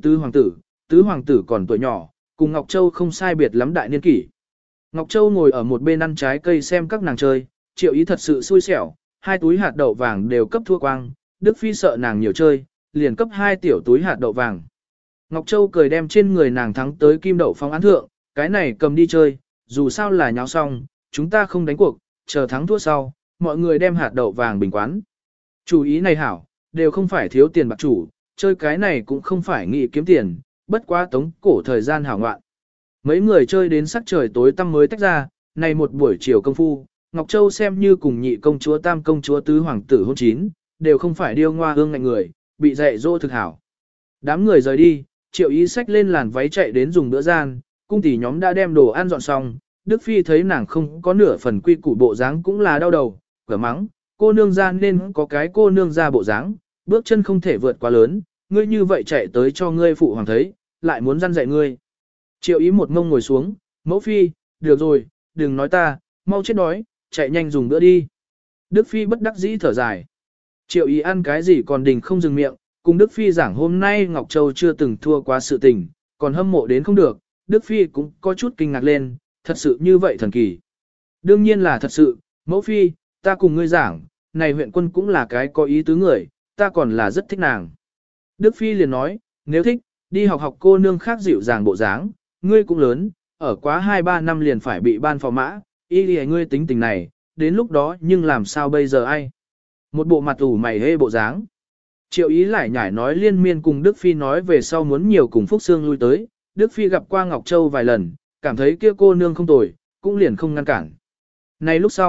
tứ hoàng tử còn tuổi nhỏ, cùng Ngọc Châu không sai biệt lắm đại niên kỷ. Ngọc Châu ngồi ở một bên ăn trái cây xem các nàng chơi, Triệu Ý thật sự xui xẻo, 2 túi hạt đậu vàng đều cấp thua quang, Đức Phi sợ nàng nhiều chơi, liền cấp 2 tiểu túi hạt đậu vàng. Ngọc Châu cười đem trên người nàng thắng tới kim đậu phong án thượng, cái này cầm đi chơi, dù sao là nháo xong, chúng ta không đánh cuộc, chờ thắng thua sau, mọi người đem hạt đậu vàng bình quán. Chủ ý này hảo, đều không phải thiếu tiền bạc chủ, chơi cái này cũng không phải nghĩ kiếm tiền, bất quá tống cổ thời gian hảo ngoạn. Mấy người chơi đến sắc trời tối tăm mới tách ra, này một buổi chiều công phu, Ngọc Châu xem như cùng nhị công chúa tam công chúa tứ hoàng tử hôn chín, đều không phải điêu ngoa hương ngạnh người, bị dạy dỗ thực hảo. Đám người rời đi, Triệu Ý xách lên làn váy chạy đến dùng bữa gian, cung tỷ nhóm đã đem đồ ăn dọn xong, Đức Phi thấy nàng không có nửa phần quy củ bộ dáng cũng là đau đầu, cửa mắng, cô nương ra nên có cái cô nương ra bộ dáng, bước chân không thể vượt quá lớn, ngươi như vậy chạy tới cho ngươi phụ hoàng thấy, lại muốn răn dạy ngươi. Triệu Ý một ngông ngồi xuống, mẫu phi, được rồi, đừng nói ta, mau chết đói, chạy nhanh dùng bữa đi. Đức Phi bất đắc dĩ thở dài. Triệu Ý ăn cái gì còn đình không dừng miệng, cùng Đức Phi giảng hôm nay Ngọc Châu chưa từng thua quá sự tình, còn hâm mộ đến không được, Đức Phi cũng có chút kinh ngạc lên, thật sự như vậy thần kỳ. Đương nhiên là thật sự, mẫu phi, ta cùng ngươi giảng, này huyện quân cũng là cái có ý tứ người, ta còn là rất thích nàng. Đức Phi liền nói, nếu thích, đi học học cô nương khác dịu dàng bộ dáng, ngươi cũng lớn, ở quá 2-3 năm liền phải bị ban phò mã, y lìa ngươi tính tình này, đến lúc đó nhưng làm sao bây giờ ai? Một bộ mặt ủ mày hê bộ dáng. Triệu Ý lại nhải nói liên miên cùng Đức Phi nói về sau muốn nhiều cùng Phúc Sương lui tới, Đức Phi gặp qua Ngọc Châu vài lần, cảm thấy kia cô nương không tồi, cũng liền không ngăn cản. Này lúc sau,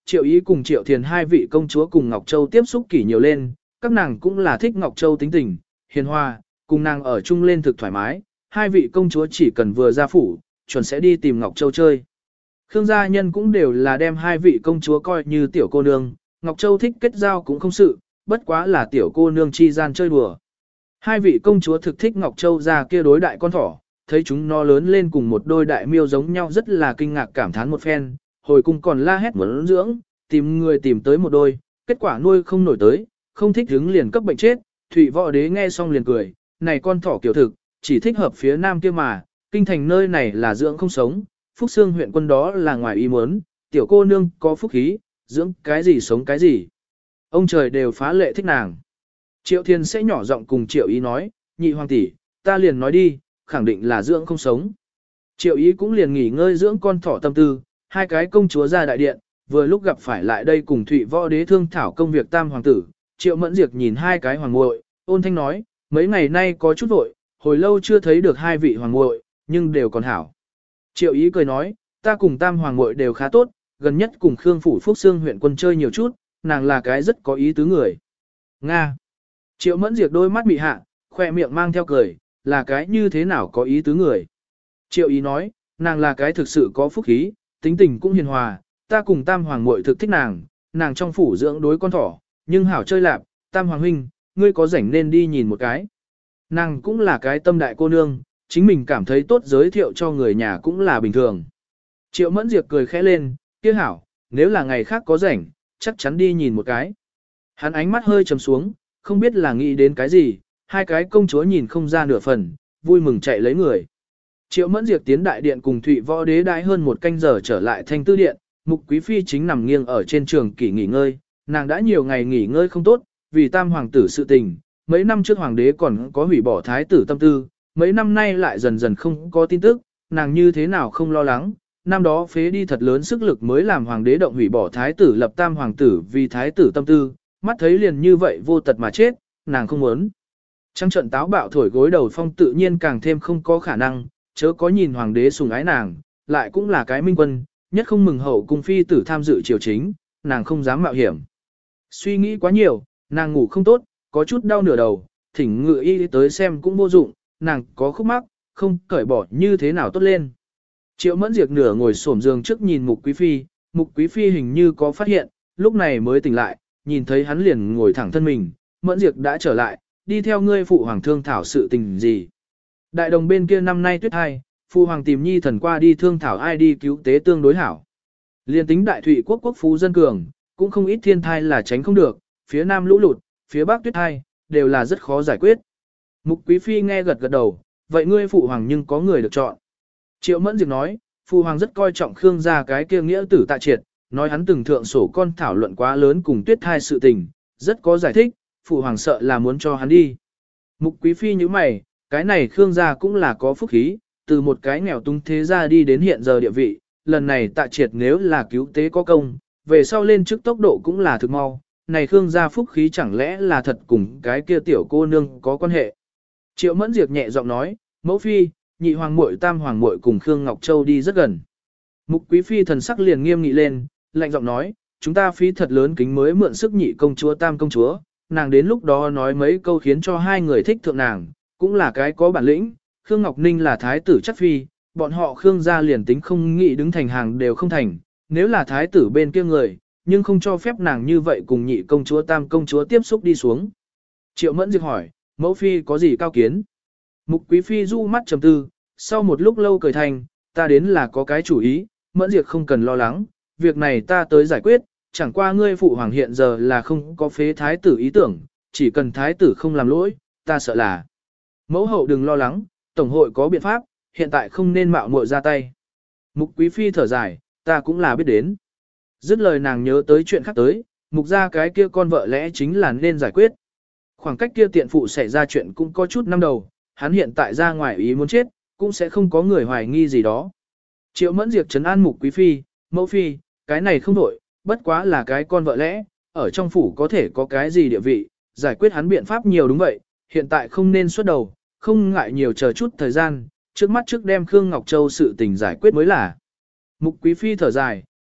Triệu Ý cùng Triệu Thiền hai vị công chúa cùng Ngọc Châu tiếp xúc kỷ nhiều lên, các nàng cũng là thích Ngọc Châu tính tình, hiền hòa, cùng nàng ở chung lên thực thoải mái, hai vị công chúa chỉ cần vừa ra phủ, chuẩn sẽ đi tìm Ngọc Châu chơi. Khương gia nhân cũng đều là đem hai vị công chúa coi như tiểu cô nương, Ngọc Châu thích kết giao cũng không sự, bất quá là tiểu cô nương chi gian chơi đùa. Hai vị công chúa thực thích Ngọc Châu ra kia đối đại con thỏ, thấy chúng nó lớn lên cùng một đôi đại miêu giống nhau rất là kinh ngạc cảm thán một phen, hồi cung còn la hét muốn dưỡng, tìm người tìm tới một đôi, kết quả nuôi không nổi tới, không thích hứng liền cấp bệnh chết, Thụy Võ Đế nghe xong liền cười, này con thỏ kiểu thực, chỉ thích hợp phía nam kia mà, kinh thành nơi này là dưỡng không sống, Phúc Xương huyện quân đó là ngoài ý muốn, tiểu cô nương có phúc khí, dưỡng cái gì sống cái gì. Ông trời đều phá lệ thích nàng. Triệu Thiên sẽ nhỏ giọng cùng Triệu Ý nói, nhị hoàng tỷ, ta liền nói đi, khẳng định là dưỡng không sống. Triệu Ý cũng liền nghỉ ngơi dưỡng con thỏ tâm tư, hai cái công chúa ra đại điện, vừa lúc gặp phải lại đây cùng Thụy Võ Đế thương thảo công việc tam hoàng tử, Triệu Mẫn Diệp nhìn hai cái hoàng muội, ôn thanh nói, mấy ngày nay có chút vội, hồi lâu chưa thấy được hai vị hoàng muội, nhưng đều còn hảo. Triệu Ý cười nói, ta cùng tam hoàng muội đều khá tốt, gần nhất cùng Khương phủ Phúc Xương huyện quân chơi nhiều chút, nàng là cái rất có ý tứ người. Nga. Triệu Mẫn Diệp đôi mắt bị hạ, khoe miệng mang theo cười, là cái như thế nào có ý tứ người. Triệu Ý nói, nàng là cái thực sự có phúc khí, tính tình cũng hiền hòa, ta cùng tam hoàng muội thực thích nàng, nàng trong phủ dưỡng đối con thỏ, nhưng hảo chơi lạp, tam hoàng huynh, ngươi có rảnh nên đi nhìn một cái. Nàng cũng là cái tâm đại cô nương, chính mình cảm thấy tốt giới thiệu cho người nhà cũng là bình thường. Triệu Mẫn Diệp cười khẽ lên, kia hảo, nếu là ngày khác có rảnh, chắc chắn đi nhìn một cái. Hắn ánh mắt hơi trầm xuống, không biết là nghĩ đến cái gì, hai cái công chúa nhìn không ra nửa phần, vui mừng chạy lấy người. Triệu Mẫn Diệp tiến đại điện cùng Thụy Võ Đế đãi hơn một canh giờ trở lại Thanh Tư điện, Mục Quý Phi chính nằm nghiêng ở trên trường kỷ nghỉ ngơi, nàng đã nhiều ngày nghỉ ngơi không tốt, vì tam hoàng tử sự tình, mấy năm trước hoàng đế còn có hủy bỏ thái tử tâm tư, mấy năm nay lại dần dần không có tin tức, nàng như thế nào không lo lắng, năm đó phế đi thật lớn sức lực mới làm hoàng đế động hủy bỏ thái tử lập tam hoàng tử vì thái tử tâm tư, mắt thấy liền như vậy vô tật mà chết, nàng không muốn. Trăng trận táo bạo thổi gối đầu phong tự nhiên càng thêm không có khả năng, chớ có nhìn hoàng đế sủng ái nàng, lại cũng là cái minh quân, nhất không mừng hậu cung phi tử tham dự triều chính, nàng không dám mạo hiểm. Suy nghĩ quá nhiều, nàng ngủ không tốt, có chút đau nửa đầu, thỉnh ngự y tới xem cũng vô dụng, nàng có khúc mắc, không cởi bỏ như thế nào tốt lên. Triệu Mẫn Diệp nửa ngồi xổm giường trước nhìn Mục Quý Phi hình như có phát hiện, lúc này mới tỉnh lại, nhìn thấy hắn liền ngồi thẳng thân mình, Mẫn Diệp đã trở lại, đi theo ngươi phụ hoàng thương thảo sự tình gì. Đại đồng bên kia năm nay tuyết hai, phụ hoàng tìm nhi thần qua đi thương thảo ai đi cứu tế tương đối hảo. Liên tính đại thụy quốc phú dân cường, cũng không ít thiên thai là tránh không được, phía nam lũ lụt, phía bắc tuyết hai, đều là rất khó giải quyết. Mục Quý Phi nghe gật gật đầu, vậy ngươi phụ hoàng nhưng có người được chọn. Triệu Mẫn Diệp nói, phụ hoàng rất coi trọng Khương gia cái kia nghĩa tử Tạ Triệt, nói hắn từng thượng sổ con thảo luận quá lớn cùng tuyết thai sự tình, rất có giải thích, phụ hoàng sợ là muốn cho hắn đi. Mục Quý Phi như mày, cái này Khương gia cũng là có phúc khí, từ một cái nghèo tung thế gia đi đến hiện giờ địa vị, lần này Tạ Triệt nếu là cứu tế có công, về sau lên trước tốc độ cũng là thực mau, này Khương gia phúc khí chẳng lẽ là thật cùng cái kia tiểu cô nương có quan hệ. Triệu Mẫn Diệp nhẹ giọng nói, mẫu phi, nhị hoàng muội tam hoàng muội cùng Khương Ngọc Châu đi rất gần. Mục Quý Phi thần sắc liền nghiêm nghị lên, lạnh giọng nói, chúng ta phí thật lớn kính mới mượn sức nhị công chúa tam công chúa, nàng đến lúc đó nói mấy câu khiến cho hai người thích thượng nàng, cũng là cái có bản lĩnh, Khương Ngọc Ninh là thái tử chắc phi, bọn họ Khương gia liền tính không nghĩ đứng thành hàng đều không thành, nếu là thái tử bên kia người, nhưng không cho phép nàng như vậy cùng nhị công chúa tam công chúa tiếp xúc đi xuống. Triệu Mẫn Diệp hỏi, mẫu phi có gì cao kiến? Mục Quý Phi du mắt trầm tư, sau một lúc lâu cười thành, ta đến là có cái chủ ý, Mẫn Diệp không cần lo lắng, việc này ta tới giải quyết, chẳng qua ngươi phụ hoàng hiện giờ là không có phế thái tử ý tưởng, chỉ cần thái tử không làm lỗi, ta sợ là. Mẫu hậu đừng lo lắng, tổng hội có biện pháp, hiện tại không nên mạo muội ra tay. Mục Quý Phi thở dài, ta cũng là biết đến. Dứt lời nàng nhớ tới chuyện khác tới, mục ra cái kia con vợ lẽ chính là nên giải quyết. Khoảng cách kia tiện phụ xảy ra chuyện cũng có chút năm đầu, hắn hiện tại ra ngoài ý muốn chết, cũng sẽ không có người hoài nghi gì đó. Triệu Mẫn Diệp trấn an Mục Quý Phi, mẫu phi, cái này không đổi, bất quá là cái con vợ lẽ, ở trong phủ có thể có cái gì địa vị, giải quyết hắn biện pháp nhiều đúng vậy, hiện tại không nên xuất đầu, không ngại nhiều chờ chút thời gian, trước mắt trước đem Khương Ngọc Châu sự tình giải quyết mới là. Mục Quý Phi thở dài,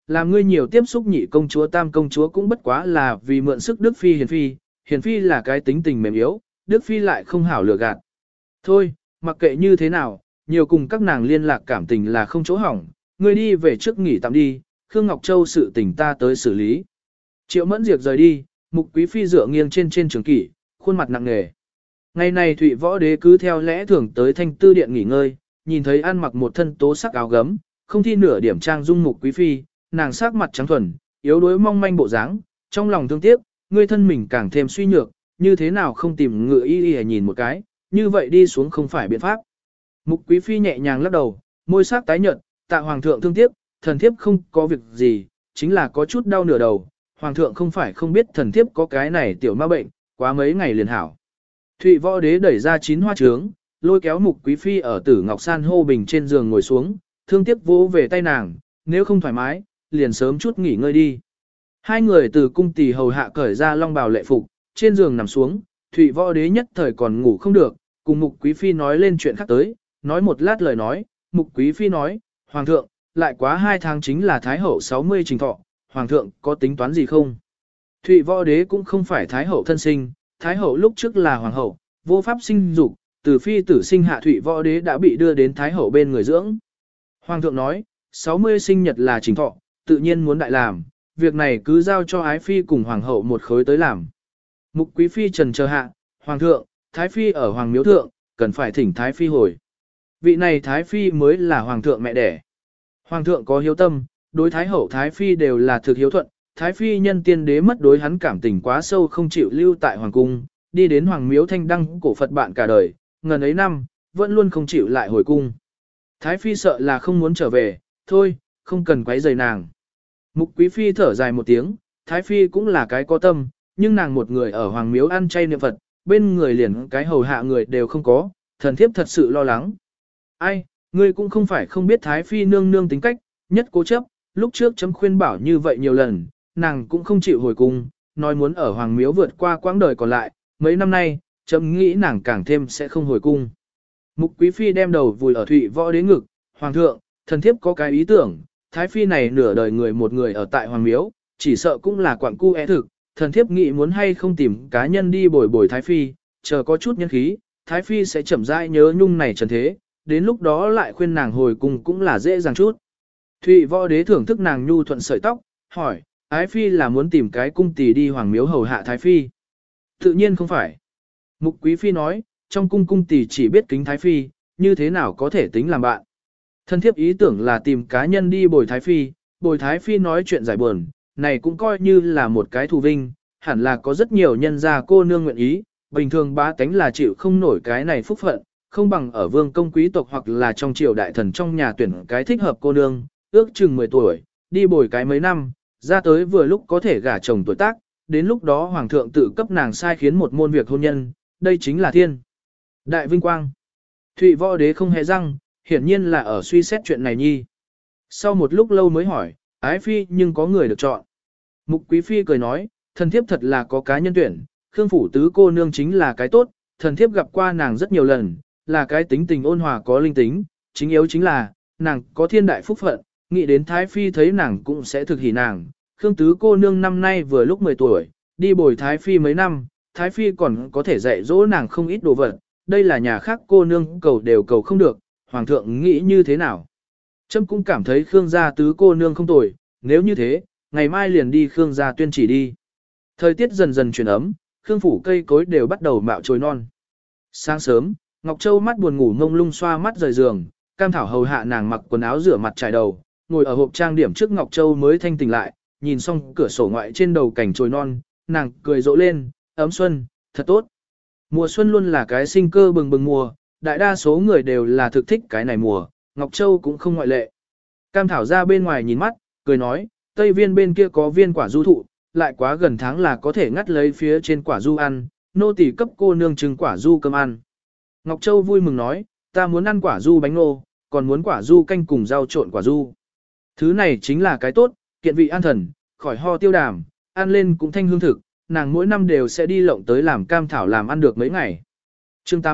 làm ngươi nhiều tiếp xúc nhị công chúa tam công chúa cũng bất quá là vì mượn sức Đức Phi Hiền Phi là cái tính tình mềm yếu, Đức Phi lại không hảo lừa gạt. Thôi, mặc kệ như thế nào, nhiều cùng các nàng liên lạc cảm tình là không chỗ hỏng, ngươi đi về trước nghỉ tạm đi, Khương Ngọc Châu sự tình ta tới xử lý. Triệu Mẫn Diệp rời đi, Mục Quý Phi dựa nghiêng trên trường kỷ, khuôn mặt nặng nề. Ngày này Thụy Võ Đế cứ theo lẽ thường tới Thanh Tư Điện nghỉ ngơi, nhìn thấy ăn mặc một thân tố sắc áo gấm, không thi nửa điểm trang dung Mục Quý Phi, nàng sắc mặt trắng thuần, yếu đuối mong manh bộ dáng, trong lòng thương tiếc, ngươi thân mình càng thêm suy nhược, như thế nào không tìm ngựa y nhìn một cái, như vậy đi xuống không phải biện pháp. Mục Quý Phi nhẹ nhàng lắc đầu, môi sắc tái nhợt, tạ hoàng thượng thương tiếc, thần thiếp không có việc gì, chính là có chút đau nửa đầu, hoàng thượng không phải không biết thần thiếp có cái này tiểu ma bệnh, quá mấy ngày liền hảo. Thụy Võ Đế đẩy ra 9 hoa trướng, lôi kéo Mục Quý Phi ở Tử Ngọc San hô bình trên giường ngồi xuống, thương tiếc vỗ về tay nàng, nếu không thoải mái, liền sớm chút nghỉ ngơi đi. Hai người từ cung tỳ hầu hạ cởi ra long bào lệ phục, trên giường nằm xuống, Thụy Võ Đế nhất thời còn ngủ không được, cùng Mục Quý Phi nói lên chuyện khác tới, nói một lát lời nói, Mục Quý Phi nói, hoàng thượng, lại quá 2 tháng chính là Thái Hậu 60 trình thọ, hoàng thượng có tính toán gì không? Thụy Võ Đế cũng không phải Thái Hậu thân sinh, Thái Hậu lúc trước là hoàng hậu, vô pháp sinh dục, từ phi tử sinh hạ Thụy Võ Đế đã bị đưa đến Thái Hậu bên người dưỡng. Hoàng thượng nói, 60 sinh nhật là trình thọ, tự nhiên muốn đại làm, việc này cứ giao cho Ái Phi cùng Hoàng hậu một khối tới làm. Mục Quý Phi trần chờ hạ, Hoàng thượng, Thái Phi ở Hoàng Miếu Thượng, cần phải thỉnh Thái Phi hồi. Vị này Thái Phi mới là Hoàng thượng mẹ đẻ. Hoàng thượng có hiếu tâm, đối Thái Hậu Thái Phi đều là thực hiếu thuận, Thái Phi nhân tiên đế mất đối hắn cảm tình quá sâu không chịu lưu tại Hoàng cung, đi đến Hoàng Miếu thanh đăng cổ Phật bạn cả đời, ngần ấy năm, vẫn luôn không chịu lại hồi cung. Thái Phi sợ là không muốn trở về, thôi, không cần quấy rầy nàng. Mục Quý Phi thở dài một tiếng, Thái Phi cũng là cái có tâm, nhưng nàng một người ở Hoàng Miếu ăn chay niệm Phật, bên người liền cái hầu hạ người đều không có, thần thiếp thật sự lo lắng. Ai, ngươi cũng không phải không biết Thái Phi nương nương tính cách, nhất cố chấp, lúc trước chấm khuyên bảo như vậy nhiều lần, nàng cũng không chịu hồi cung, nói muốn ở Hoàng Miếu vượt qua quãng đời còn lại, mấy năm nay, chấm nghĩ nàng càng thêm sẽ không hồi cung. Mục Quý Phi đem đầu vùi ở Thụy Võ Đế ngực, Hoàng thượng, thần thiếp có cái ý tưởng, Thái Phi này nửa đời người một người ở tại Hoàng Miếu, chỉ sợ cũng là quặng cu é thực, thần thiếp nghĩ muốn hay không tìm cá nhân đi bồi bồi Thái Phi, chờ có chút nhân khí, Thái Phi sẽ chậm rãi nhớ nhung này trần thế, đến lúc đó lại khuyên nàng hồi cung cũng là dễ dàng chút. Thụy Võ Đế thưởng thức nàng nhu thuận sợi tóc, hỏi, Ái Phi là muốn tìm cái cung tỳ đi Hoàng Miếu hầu hạ Thái Phi. Tự nhiên không phải. Mục Quý Phi nói, trong cung cung tỳ chỉ biết kính Thái Phi, như thế nào có thể tính làm bạn. Thân thiếp ý tưởng là tìm cá nhân đi bồi Thái Phi nói chuyện giải buồn, này cũng coi như là một cái thù vinh, hẳn là có rất nhiều nhân gia cô nương nguyện ý, bình thường bá tánh là chịu không nổi cái này phúc phận, không bằng ở vương công quý tộc hoặc là trong triều đại thần trong nhà tuyển cái thích hợp cô nương, ước chừng 10 tuổi, đi bồi cái mấy năm, ra tới vừa lúc có thể gả chồng tuổi tác, đến lúc đó hoàng thượng tự cấp nàng sai khiến một môn việc hôn nhân, đây chính là thiên đại vinh quang. Thụy Võ Đế không hề răng, hiển nhiên là ở suy xét chuyện này nhi. Sau một lúc lâu mới hỏi, Ái Phi nhưng có người được chọn. Mục Quý Phi cười nói, thần thiếp thật là có cá nhân tuyển, Khương phủ tứ cô nương chính là cái tốt, thần thiếp gặp qua nàng rất nhiều lần, là cái tính tình ôn hòa có linh tính, chính yếu chính là, nàng có thiên đại phúc phận, nghĩ đến Thái Phi thấy nàng cũng sẽ thực hỉ nàng. Khương tứ cô nương năm nay vừa lúc 10 tuổi, đi bồi Thái Phi mấy năm, Thái Phi còn có thể dạy dỗ nàng không ít đồ vật, đây là nhà khác cô nương cầu đều cầu không được, Hoàng thượng nghĩ như thế nào? Trâm cũng cảm thấy Khương gia tứ cô nương không tồi, nếu như thế, ngày mai liền đi Khương gia tuyên chỉ đi. Thời tiết dần dần chuyển ấm, Khương phủ cây cối đều bắt đầu mạo trồi non. Sáng sớm, Ngọc Châu mắt buồn ngủ ngông lung xoa mắt rời giường, Cam Thảo hầu hạ nàng mặc quần áo rửa mặt trải đầu, ngồi ở hộp trang điểm trước Ngọc Châu mới thanh tỉnh lại, nhìn xong cửa sổ ngoại trên đầu cảnh trồi non, nàng cười rộ lên, ấm xuân, thật tốt. Mùa xuân luôn là cái sinh cơ bừng bừng mùa, đại đa số người đều là thực thích cái này mùa, Ngọc Châu cũng không ngoại lệ. Cam Thảo ra bên ngoài nhìn mắt, cười nói, Tây Viên bên kia có viên quả du thụ, lại quá gần tháng là có thể ngắt lấy phía trên quả du ăn, nô tỳ cấp cô nương trứng quả du cơm ăn. Ngọc Châu vui mừng nói, ta muốn ăn quả du bánh nô, còn muốn quả du canh cùng rau trộn quả du. Thứ này chính là cái tốt, kiện vị an thần, khỏi ho tiêu đàm, ăn lên cũng thanh hương thực, nàng mỗi năm đều sẽ đi lộng tới làm Cam Thảo làm ăn được mấy ngày. Chương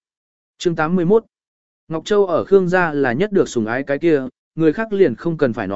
81 Ngọc Châu ở Khương gia là nhất được sủng ái cái kia, người khác liền không cần phải nói,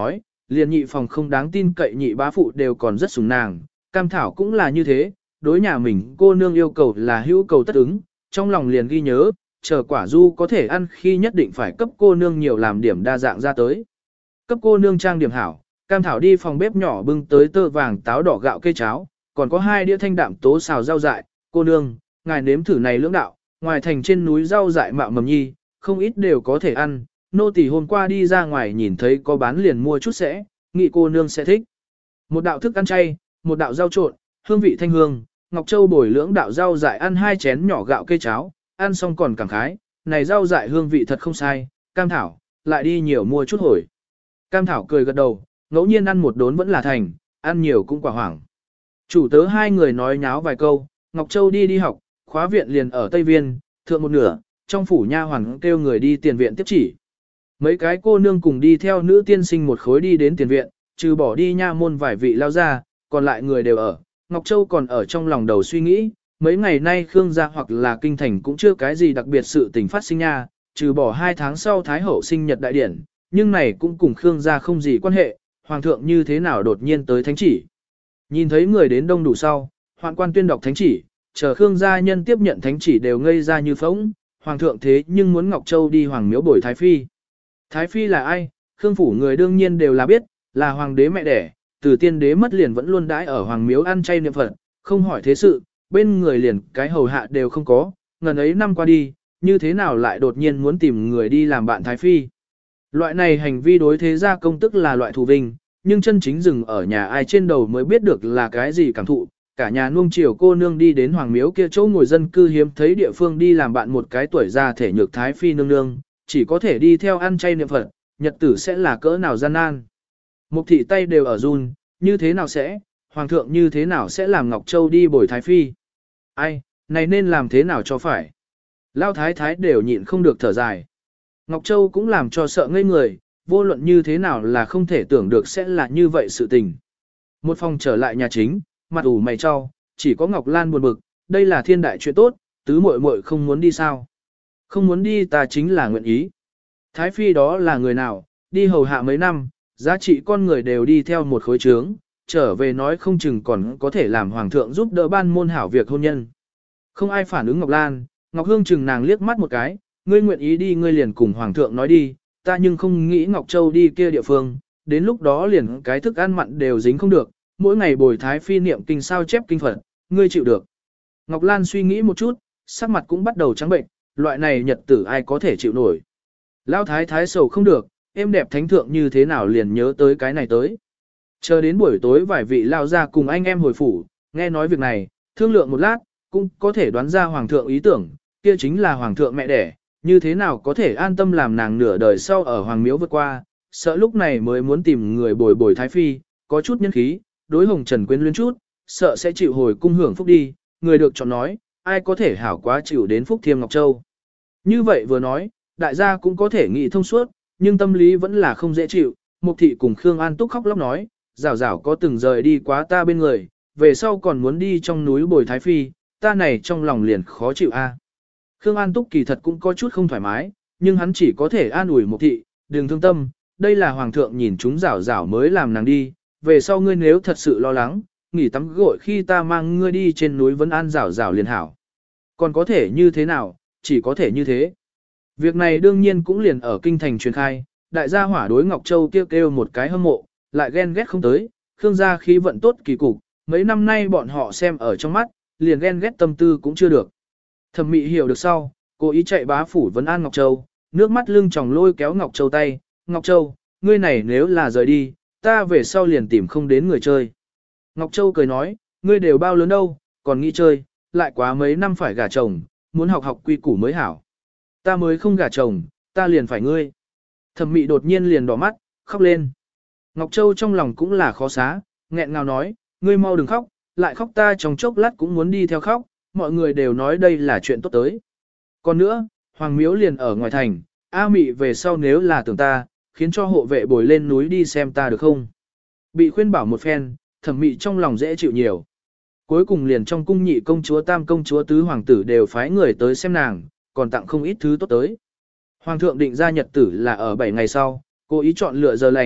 liền nhị phòng không đáng tin cậy nhị bá phụ đều còn rất sủng nàng, Cam Thảo cũng là như thế, đối nhà mình cô nương yêu cầu là hữu cầu tất ứng, trong lòng liền ghi nhớ, chờ quả du có thể ăn khi nhất định phải cấp cô nương nhiều làm điểm đa dạng ra tới. Cấp cô nương trang điểm hảo, Cam Thảo đi phòng bếp nhỏ bưng tới tơ vàng táo đỏ gạo cây cháo, còn có 2 đĩa thanh đạm tố xào rau dại, cô nương, ngài nếm thử này lưỡng đạo, ngoài thành trên núi rau dại mạo mầm nhi, không ít đều có thể ăn, nô tỳ hôm qua đi ra ngoài nhìn thấy có bán liền mua chút sẽ, nghĩ cô nương sẽ thích. Một đạo thức ăn chay, một đạo rau trộn, hương vị thanh hương, Ngọc Châu bồi lưỡng đạo rau dại ăn 2 chén nhỏ gạo cây cháo, ăn xong còn cảm khái, này rau dại hương vị thật không sai, Cam Thảo, lại đi nhiều mua chút hồi. Cam Thảo cười gật đầu, ngẫu nhiên ăn một đốn vẫn là thành, ăn nhiều cũng quả hoảng. Chủ tớ 2 người nói nháo vài câu, Ngọc Châu đi học, khóa viện liền ở Tây Viên, thượng một nửa, trong phủ nha hoàn kêu người đi tiền viện tiếp chỉ. Mấy cái cô nương cùng đi theo nữ tiên sinh một khối đi đến tiền viện, trừ bỏ đi nha môn vài vị lao ra, còn lại người đều ở. Ngọc Châu còn ở trong lòng đầu suy nghĩ, mấy ngày nay Khương gia hoặc là kinh thành cũng chưa cái gì đặc biệt sự tình phát sinh nha, trừ bỏ 2 tháng sau Thái Hậu sinh nhật đại điển, nhưng này cũng cùng Khương gia không gì quan hệ, Hoàng thượng như thế nào đột nhiên tới thánh chỉ. Nhìn thấy người đến đông đủ sau, Hoạn quan tuyên đọc thánh chỉ, chờ Khương gia nhân tiếp nhận thánh chỉ đều ngây ra như phỗng, Hoàng thượng thế nhưng muốn Ngọc Châu đi Hoàng miếu bồi Thái Phi. Thái Phi là ai? Khương phủ người đương nhiên đều là biết, là Hoàng đế mẹ đẻ, từ tiên đế mất liền vẫn luôn đãi ở Hoàng miếu ăn chay niệm Phật, không hỏi thế sự, bên người liền cái hầu hạ đều không có, ngần ấy năm qua đi, như thế nào lại đột nhiên muốn tìm người đi làm bạn Thái Phi. Loại này hành vi đối thế gia công tức là loại thù vinh, nhưng chân chính dừng ở nhà ai trên đầu mới biết được là cái gì cảm thụ. Cả nhà nuông chiều cô nương đi đến Hoàng miếu kia chỗ ngồi dân cư hiếm thấy địa phương đi làm bạn một cái tuổi già thể nhược Thái Phi nương nương, chỉ có thể đi theo ăn chay niệm Phật, nhật tử sẽ là cỡ nào gian nan. Mục thị tay đều ở run, như thế nào sẽ, Hoàng thượng như thế nào sẽ làm Ngọc Châu đi bồi Thái Phi. Ai, này nên làm thế nào cho phải. Lao thái thái đều nhịn không được thở dài. Ngọc Châu cũng làm cho sợ ngây người, vô luận như thế nào là không thể tưởng được sẽ là như vậy sự tình. Một phòng trở lại nhà chính, mặt ủ mày cho, chỉ có Ngọc Lan buồn bực, đây là thiên đại chuyện tốt, tứ muội muội không muốn đi sao. Không muốn đi ta chính là nguyện ý. Thái Phi đó là người nào, đi hầu hạ mấy năm, giá trị con người đều đi theo một khối trướng, trở về nói không chừng còn có thể làm Hoàng thượng giúp đỡ ban môn hảo việc hôn nhân. Không ai phản ứng Ngọc Lan, Ngọc Hương chừng nàng liếc mắt một cái, ngươi nguyện ý đi ngươi liền cùng Hoàng thượng nói đi, ta nhưng không nghĩ Ngọc Châu đi kia địa phương, đến lúc đó liền cái thức ăn mặn đều dính không được, mỗi ngày bồi Thái Phi niệm kinh sao chép kinh Phật, ngươi chịu được. Ngọc Lan suy nghĩ một chút, sắc mặt cũng bắt đầu trắng bệnh, loại này nhật tử ai có thể chịu nổi. Lão thái thái sầu không được, em đẹp thánh thượng như thế nào liền nhớ tới cái này tới. Chờ đến buổi tối vài vị lao ra cùng anh em hồi phủ, nghe nói việc này, thương lượng một lát, cũng có thể đoán ra Hoàng thượng ý tưởng, kia chính là Hoàng thượng mẹ đẻ, như thế nào có thể an tâm làm nàng nửa đời sau ở Hoàng miếu vượt qua, sợ lúc này mới muốn tìm người bồi bồi Thái Phi, có chút nhân khí, đối Hồng Trần quyến luyến chút, sợ sẽ chịu hồi cung hưởng phúc đi, người được chọn nói, ai có thể hảo quá chịu đến phúc thiêm Ngọc Châu. Như vậy vừa nói, đại gia cũng có thể nghĩ thông suốt, nhưng tâm lý vẫn là không dễ chịu, Mục thị cùng Khương An Túc khóc lóc nói, rảo rảo có từng rời đi quá ta bên người, về sau còn muốn đi trong núi bồi Thái Phi, ta này trong lòng liền khó chịu a. Khương An Túc kỳ thật cũng có chút không thoải mái, nhưng hắn chỉ có thể an ủi Mục thị, đừng thương tâm, đây là Hoàng thượng nhìn chúng rảo rảo mới làm nàng đi, về sau ngươi nếu thật sự lo lắng, nghỉ tắm gội khi ta mang ngươi đi trên núi vẫn an rảo rảo liền hảo. Còn có thể như thế nào, chỉ có thể như thế. Việc này đương nhiên cũng liền ở kinh thành truyền khai, đại gia hỏa đối Ngọc Châu kêu một cái hâm mộ, lại ghen ghét không tới, Khương gia khí vận tốt kỳ cục, mấy năm nay bọn họ xem ở trong mắt, liền ghen ghét tâm tư cũng chưa được. Thẩm Mị hiểu được sau, cố ý chạy bá phủ vấn an Ngọc Châu, nước mắt lưng tròng lôi kéo Ngọc Châu tay, Ngọc Châu, ngươi này nếu là rời đi, ta về sau liền tìm không đến người chơi. Ngọc Châu cười nói, ngươi đều bao lớn đâu, còn nghĩ chơi, lại quá mấy năm phải gả chồng, muốn học học quy củ mới hảo. Ta mới không gả chồng, ta liền phải ngươi. Thẩm Mị đột nhiên liền đỏ mắt, khóc lên. Ngọc Châu trong lòng cũng là khó xá, nghẹn ngào nói, ngươi mau đừng khóc, lại khóc ta trong chốc lát cũng muốn đi theo khóc, mọi người đều nói đây là chuyện tốt tới. Còn nữa, Hoàng miếu liền ở ngoài thành, A Mị về sau nếu là tưởng ta, khiến cho hộ vệ bồi lên núi đi xem ta được không. Bị khuyên bảo một phen, Thẩm Mị trong lòng dễ chịu nhiều. Cuối cùng liền trong cung nhị công chúa tam công chúa tứ hoàng tử đều phái người tới xem nàng, còn tặng không ít thứ tốt tới. Hoàng thượng định ra nhật tử là ở 7 ngày sau, cố ý chọn lựa giờ lành,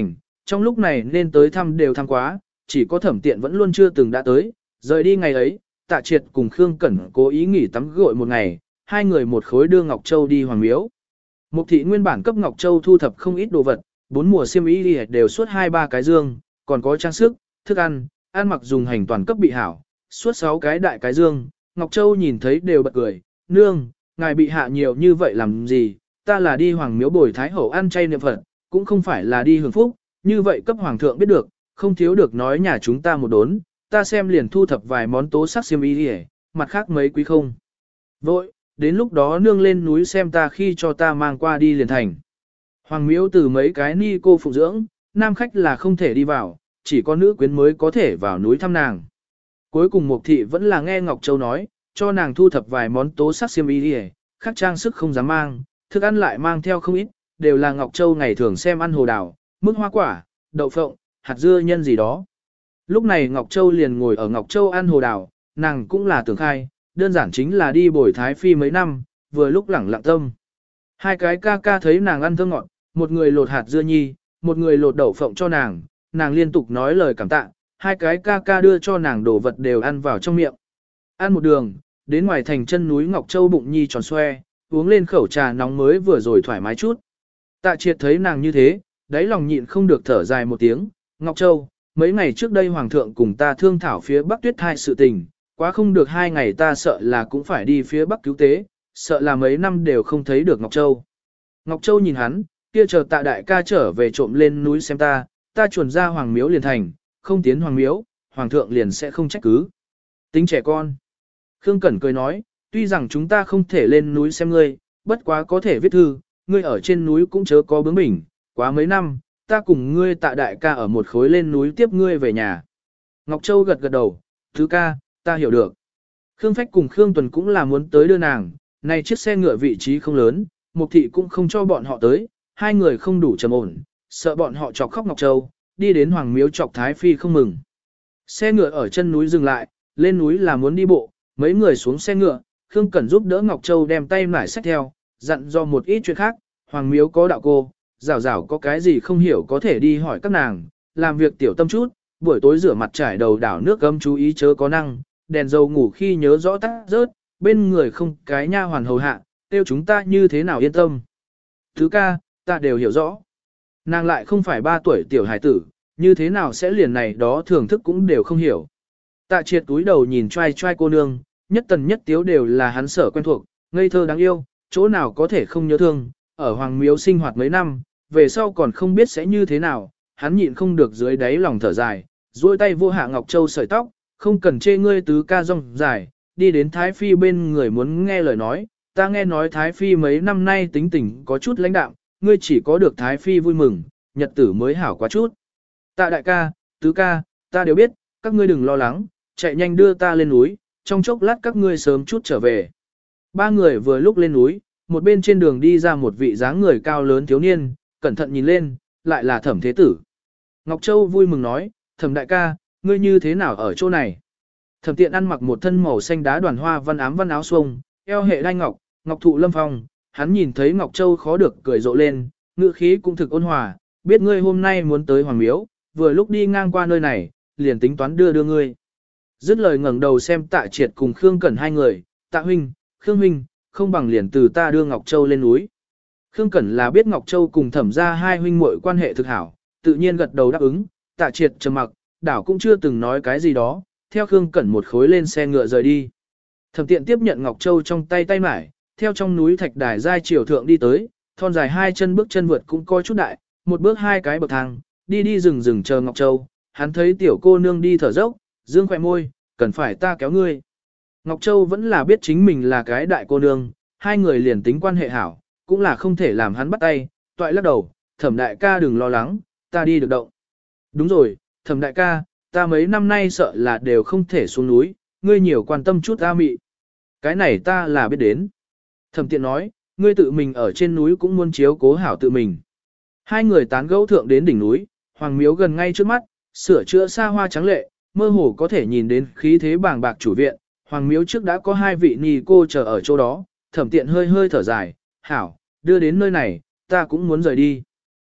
trong lúc này nên tới thăm đều thăm quá, chỉ có Thẩm Tiện vẫn luôn chưa từng đã tới, rời đi ngày ấy, Tạ Triệt cùng Khương Cẩn cố ý nghỉ tắm gội một ngày, hai người một khối đưa Ngọc Châu đi Hoàng Miếu. Mục thị nguyên bản cấp Ngọc Châu thu thập không ít đồ vật, 4 mùa xiêm y đều suốt 2-3 cái dương, còn có trang sức, thức ăn, ăn mặc dùng hành toàn cấp bị hảo, suốt 6 cái đại cái dương. Ngọc Châu nhìn thấy đều bật cười, nương, ngài bị hạ nhiều như vậy làm gì, ta là đi Hoàng Miếu bồi Thái Hậu ăn chay niệm Phật, cũng không phải là đi hưởng phúc, như vậy cấp Hoàng thượng biết được, không thiếu được nói nhà chúng ta một đốn, ta xem liền thu thập vài món tố sắc xiêm y đi, mặt khác mấy quý không. Vội, đến lúc đó nương lên núi xem ta khi cho ta mang qua đi liền thành. Hoàng Miếu từ mấy cái ni cô phụ dưỡng, nam khách là không thể đi vào, chỉ có nữ quyến mới có thể vào núi thăm nàng. Cuối cùng Mục thị vẫn là nghe Ngọc Châu nói, cho nàng thu thập vài món tố sắc xiêm y đi, khác trang sức không dám mang, thức ăn lại mang theo không ít, đều là Ngọc Châu ngày thường xem ăn hồ đào, mức hoa quả, đậu phộng, hạt dưa nhân gì đó. Lúc này Ngọc Châu liền ngồi ở Ngọc Châu ăn hồ đào, nàng cũng là tưởng khai, đơn giản chính là đi bồi Thái Phi mấy năm, vừa lúc lẳng lặng tâm. Hai cái ca ca thấy nàng ăn thơm ngọt, một người lột hạt dưa nhi, một người lột đậu phộng cho nàng liên tục nói lời cảm tạ, hai cái ca ca đưa cho nàng đồ vật đều ăn vào trong miệng. Ăn một đường, đến ngoài thành chân núi Ngọc Châu bụng nhi tròn xoe, uống lên khẩu trà nóng mới vừa rồi thoải mái chút. Tạ Triệt thấy nàng như thế, đáy lòng nhịn không được thở dài một tiếng, Ngọc Châu, mấy ngày trước đây Hoàng thượng cùng ta thương thảo phía Bắc Tuyết Thai sự tình, quá không được 2 ngày ta sợ là cũng phải đi phía Bắc cứu tế, sợ là mấy năm đều không thấy được Ngọc Châu. Ngọc Châu nhìn hắn, kia chờ Tạ đại ca trở về trộm lên núi xem ta chuồn ra Hoàng Miếu liền thành, không tiến Hoàng Miếu, Hoàng thượng liền sẽ không trách cứ. Tính trẻ con. Khương Cẩn cười nói, tuy rằng chúng ta không thể lên núi xem ngươi, bất quá có thể viết thư, ngươi ở trên núi cũng chớ có bướng bỉnh, quá mấy năm, ta cùng ngươi Tạ đại ca ở một khối lên núi tiếp ngươi về nhà. Ngọc Châu gật gật đầu, thứ ca, ta hiểu được. Khương Phách cùng Khương Tuần cũng là muốn tới đưa nàng, này chiếc xe ngựa vị trí không lớn, Mục thị cũng không cho bọn họ tới, hai người không đủ trầm ổn, sợ bọn họ chọc khóc Ngọc Châu, đi đến Hoàng Miếu chọc Thái Phi không mừng. Xe ngựa ở chân núi dừng lại, lên núi là muốn đi bộ, mấy người xuống xe ngựa, Khương Cẩn giúp đỡ Ngọc Châu đem tay nải sách theo, dặn do một ít chuyện khác, Hoàng Miếu có đạo cô, rảo rảo có cái gì không hiểu có thể đi hỏi các nàng, làm việc tiểu tâm chút, buổi tối rửa mặt trải đầu đảo nước gấm chú ý chớ có năng, đèn dầu ngủ khi nhớ rõ tắt rớt, bên người không cái nha hoàn hầu hạ, tiêu chúng ta như thế nào yên tâm. Thứ ca, ta đều hiểu rõ. Nàng lại không phải 3 tuổi tiểu hải tử, như thế nào sẽ liền này đó thưởng thức cũng đều không hiểu. Tạ Triệt túi đầu nhìn trai trai cô nương, nhất tần nhất tiếu đều là hắn sở quen thuộc, ngây thơ đáng yêu, chỗ nào có thể không nhớ thương, ở Hoàng Miếu sinh hoạt mấy năm, về sau còn không biết sẽ như thế nào, hắn nhịn không được dưới đáy lòng thở dài, duỗi tay vô hạ Ngọc Châu sợi tóc, không cần chê ngươi tứ ca rong dài, đi đến Thái Phi bên người muốn nghe lời nói, ta nghe nói Thái Phi mấy năm nay tính tình có chút lãnh đạm, ngươi chỉ có được Thái Phi vui mừng, nhật tử mới hảo quá chút. Tạ đại ca, tứ ca, ta đều biết, các ngươi đừng lo lắng, chạy nhanh đưa ta lên núi, trong chốc lát các ngươi sớm chút trở về. 3 người vừa lúc lên núi, một bên trên đường đi ra một vị dáng người cao lớn thiếu niên, cẩn thận nhìn lên, lại là Thẩm Thế Tử. Ngọc Châu vui mừng nói, Thẩm đại ca, ngươi như thế nào ở chỗ này? Thẩm Tiện ăn mặc một thân màu xanh đá đoàn hoa văn ám văn áo xuông, eo hệ đai ngọc, ngọc thụ lâm phong, hắn nhìn thấy Ngọc Châu khó được cười rộ lên, ngữ khí cũng thực ôn hòa, biết ngươi hôm nay muốn tới Hoàng Miếu, vừa lúc đi ngang qua nơi này, liền tính toán đưa ngươi. Dứt lời ngẩng đầu xem Tạ Triệt cùng Khương Cẩn hai người, Tạ huynh, Khương huynh, không bằng liền từ ta đưa Ngọc Châu lên núi. Khương Cẩn là biết Ngọc Châu cùng Thẩm gia hai huynh muội quan hệ thực hảo, tự nhiên gật đầu đáp ứng, Tạ Triệt trầm mặc, đảo cũng chưa từng nói cái gì đó, theo Khương Cẩn một khối lên xe ngựa rời đi. Thẩm Tiện tiếp nhận Ngọc Châu trong tay tay mải, theo trong núi thạch đài giai triều thượng đi tới, thon dài 2 chân bước chân vượt cũng coi chút đại, một bước 2 cái bậc thang, đi rừng chờ Ngọc Châu, hắn thấy tiểu cô nương đi thở dốc, dương khỏe môi, cần phải ta kéo ngươi. Ngọc Châu vẫn là biết chính mình là cái đại cô nương, hai người liền tính quan hệ hảo, cũng là không thể làm hắn bắt tay, toại lắc đầu, Thẩm đại ca đừng lo lắng, ta đi được động. Đúng rồi, Thẩm đại ca, ta mấy năm nay sợ là đều không thể xuống núi, ngươi nhiều quan tâm chút ta mị. Cái này ta là biết đến. Thẩm Tiện nói, ngươi tự mình ở trên núi cũng muốn chiếu cố hảo tự mình. Hai người tán gẫu thượng đến đỉnh núi, Hoàng Miếu gần ngay trước mắt, sửa chữa xa hoa trắng lệ, mơ hồ có thể nhìn đến khí thế bàng bạc chủ viện. Hoàng Miếu trước đã có 2 vị ni cô chờ ở chỗ đó, Thẩm Tiện hơi thở dài, hảo, đưa đến nơi này, ta cũng muốn rời đi.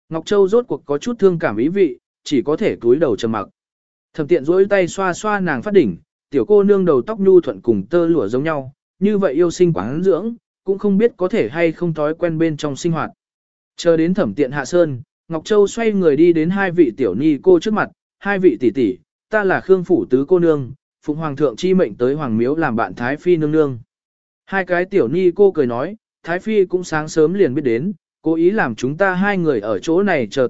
Ngọc Châu rốt cuộc có chút thương cảm ý vị, chỉ có thể cúi đầu trầm mặc. Thẩm Tiện duỗi tay xoa xoa nàng phát đỉnh, tiểu cô nương đầu tóc nhu thuận cùng tơ lụa giống nhau, như vậy yêu sinh quán dưỡng, cũng không biết có thể hay không thói quen bên trong sinh hoạt. Chờ đến Thẩm Tiện hạ sơn, Ngọc Châu xoay người đi đến hai vị tiểu ni cô trước mặt, hai vị tỷ tỷ, ta là Khương phủ tứ cô nương, phụng hoàng thượng chi mệnh tới hoàng miếu làm bạn Thái Phi nương nương. Hai cái tiểu ni cô cười nói, Thái Phi cũng sáng sớm liền biết đến, cố ý làm chúng ta hai người ở chỗ này chờ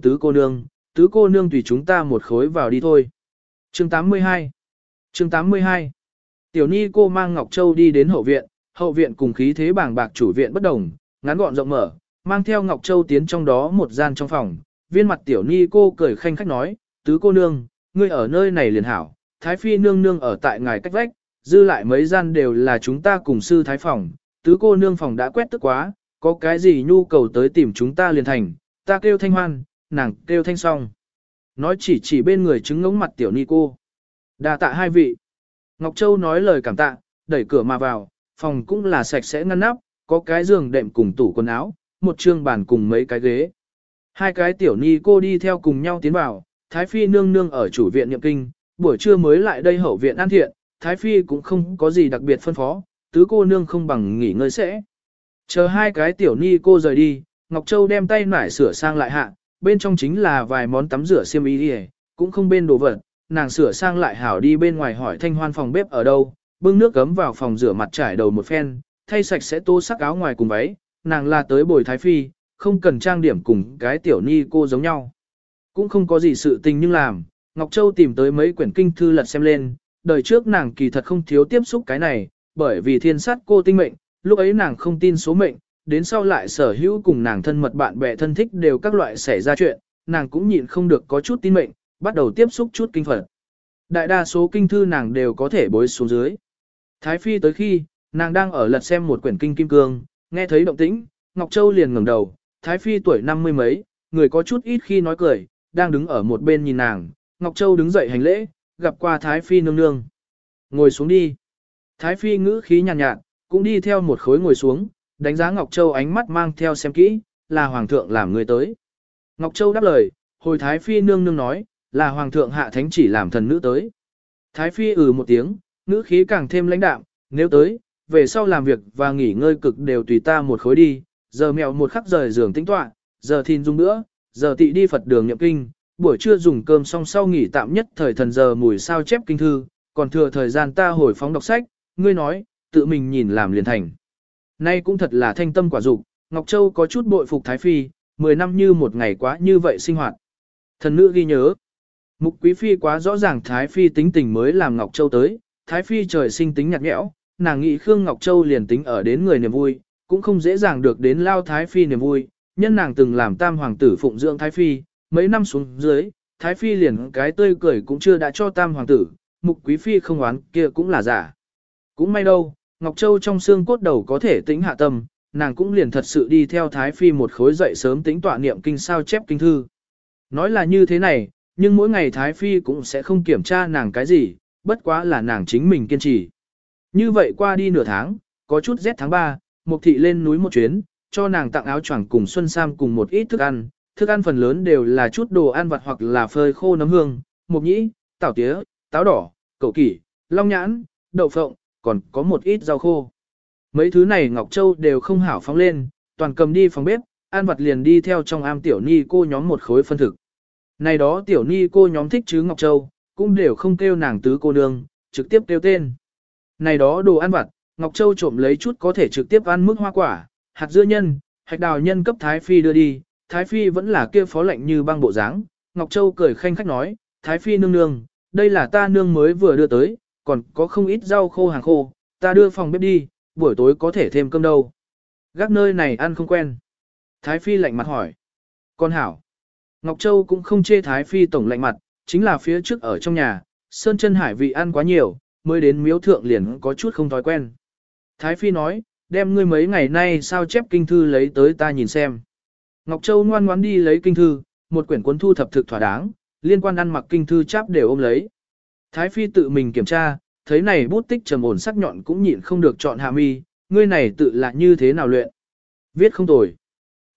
tứ cô nương tùy chúng ta một khối vào đi thôi. Chương 82 Chương 82 Tiểu ni cô mang Ngọc Châu đi đến hậu viện cùng khí thế bảng bạc chủ viện bất đồng, ngắn gọn rộng mở, mang theo Ngọc Châu tiến trong đó một gian trong phòng, viên mặt tiểu ni cô cười khanh khách nói, tứ cô nương, ngươi ở nơi này liền hảo, Thái Phi nương nương ở tại ngài cách vách, dư lại mấy gian đều là chúng ta cùng sư thái phòng, tứ cô nương phòng đã quét tức quá, có cái gì nhu cầu tới tìm chúng ta liền thành, ta kêu Thanh Hoan, nàng kêu Thanh Song. Nói chỉ bên người chứng ngống mặt tiểu ni cô. Đà tạ hai vị. Ngọc Châu nói lời cảm tạ, đẩy cửa mà vào, phòng cũng là sạch sẽ ngăn nắp, có cái giường đệm cùng tủ quần áo, một trương bàn cùng mấy cái ghế. Hai cái tiểu ni cô đi theo cùng nhau tiến vào, Thái Phi nương nương ở chủ viện niệm kinh, buổi trưa mới lại đây hậu viện an thiện, Thái Phi cũng không có gì đặc biệt phân phó, tứ cô nương không bằng nghỉ ngơi sẽ. Chờ hai cái tiểu ni cô rời đi, Ngọc Châu đem tay nải sửa sang lại hạ, bên trong chính là vài món tắm rửa xiêm y đi, cũng không bên đồ vật, nàng sửa sang lại hảo đi bên ngoài hỏi Thanh Hoan phòng bếp ở đâu, bưng nước gấm vào phòng rửa mặt trải đầu một phen, thay sạch sẽ tô sắc áo ngoài cùng váy, nàng là tới bồi Thái Phi, không cần trang điểm cùng cái tiểu ni cô giống nhau. Cũng không có gì sự tình nhưng làm, Ngọc Châu tìm tới mấy quyển kinh thư lật xem lên, đời trước nàng kỳ thật không thiếu tiếp xúc cái này, bởi vì thiên sát cô tinh mệnh, lúc ấy nàng không tin số mệnh, đến sau lại sở hữu cùng nàng thân mật bạn bè thân thích đều các loại xảy ra chuyện, nàng cũng nhịn không được có chút tin mệnh, bắt đầu tiếp xúc chút kinh Phật. Đại đa số kinh thư nàng đều có thể bối xuống dưới. Thái Phi tới khi, nàng đang ở lật xem một quyển kinh Kim Cương, nghe thấy động tĩnh, Ngọc Châu liền ngẩng đầu, Thái Phi tuổi 50 mấy, người có chút ít khi nói cười, đang đứng ở một bên nhìn nàng, Ngọc Châu đứng dậy hành lễ, gặp qua Thái Phi nương nương. Ngồi xuống đi. Thái Phi ngữ khí nhàn nhạt, cũng đi theo một khối ngồi xuống, đánh giá Ngọc Châu ánh mắt mang theo xem kỹ, là Hoàng thượng làm người tới. Ngọc Châu đáp lời, hồi Thái Phi nương nương nói, là Hoàng thượng hạ thánh chỉ làm thần nữ tới. Thái Phi một tiếng, ngữ khí càng thêm lãnh đạm, nếu tới, về sau làm việc và nghỉ ngơi cực đều tùy ta một khối đi, giờ mèo một khắc rời giường tĩnh tọa, giờ thìn dùng nữa, giờ tị đi Phật đường niệm kinh, buổi trưa dùng cơm xong sau nghỉ tạm nhất thời thần giờ mùi sao chép kinh thư, còn thừa thời gian ta hồi phóng đọc sách, ngươi nói, tự mình nhìn làm liền thành. Nay cũng thật là thanh tâm quả dục, Ngọc Châu có chút bội phục Thái Phi, 10 năm như một ngày quá như vậy sinh hoạt. Thần nữ ghi nhớ. Mục Quý Phi quá rõ ràng Thái Phi tính tình mới làm Ngọc Châu tới, Thái Phi trời sinh tính nhạt nhẽo, nàng nghĩ Khương Ngọc Châu liền tính ở đến người niềm vui, cũng không dễ dàng được đến lao Thái Phi niềm vui, nhân nàng từng làm tam hoàng tử phụng dưỡng Thái Phi, mấy năm xuống dưới, Thái Phi liền cái tươi cười cũng chưa đã cho tam hoàng tử, Mục Quý Phi không oán kia cũng là giả. Cũng may đâu, Ngọc Châu trong xương cốt đầu có thể tĩnh hạ tâm, nàng cũng liền thật sự đi theo Thái Phi một khối dậy sớm tĩnh tọa niệm kinh sao chép kinh thư. Nói là như thế này, nhưng mỗi ngày Thái Phi cũng sẽ không kiểm tra nàng cái gì, bất quá là nàng chính mình kiên trì. Như vậy qua đi nửa tháng, có chút rét tháng 3, Mục Thị lên núi một chuyến, cho nàng tặng áo choàng cùng Xuân Sam cùng một ít thức ăn phần lớn đều là chút đồ ăn vặt hoặc là phơi khô nấm hương, mộc nhĩ, tảo tía, táo đỏ, cẩu kỷ, long nhãn, đậu phộng, còn có một ít rau khô. Mấy thứ này Ngọc Châu đều không hảo phóng lên, toàn cầm đi phòng bếp, ăn vặt liền đi theo trong am tiểu ni cô nhóm một khối phân thực. Này đó tiểu ni cô nhóm thích chứ Ngọc Châu, cũng đều không kêu nàng tứ cô nương, trực tiếp kêu tên. Này đó đồ ăn vặt, Ngọc Châu trộm lấy chút có thể trực tiếp ăn mức hoa quả, hạt dưa nhân, hạch đào nhân cấp Thái Phi đưa đi, Thái Phi vẫn là kia phó lệnh như băng bộ dáng. Ngọc Châu cười khanh khách nói, Thái Phi nương nương, đây là ta nương mới vừa đưa tới, còn có không ít rau khô hàng khô, ta đưa phòng bếp đi, buổi tối có thể thêm cơm đâu. Gác nơi này ăn không quen. Thái Phi lạnh mặt hỏi. Con hảo. Ngọc Châu cũng không chê Thái Phi tổng lạnh mặt, chính là phía trước ở trong nhà, sơn chân hải vị ăn quá nhiều, mới đến miếu thượng liền có chút không thói quen. Thái Phi nói, đem ngươi mấy ngày nay sao chép kinh thư lấy tới ta nhìn xem. Ngọc Châu ngoan ngoãn đi lấy kinh thư, một quyển cuốn thu thập thực thỏa đáng, liên quan ăn mặc kinh thư cháp đều ôm lấy. Thái Phi tự mình kiểm tra, thấy này bút tích trầm ổn sắc nhọn cũng nhịn không được chọn hạ mi, ngươi này tự là như thế nào luyện. Viết không tồi.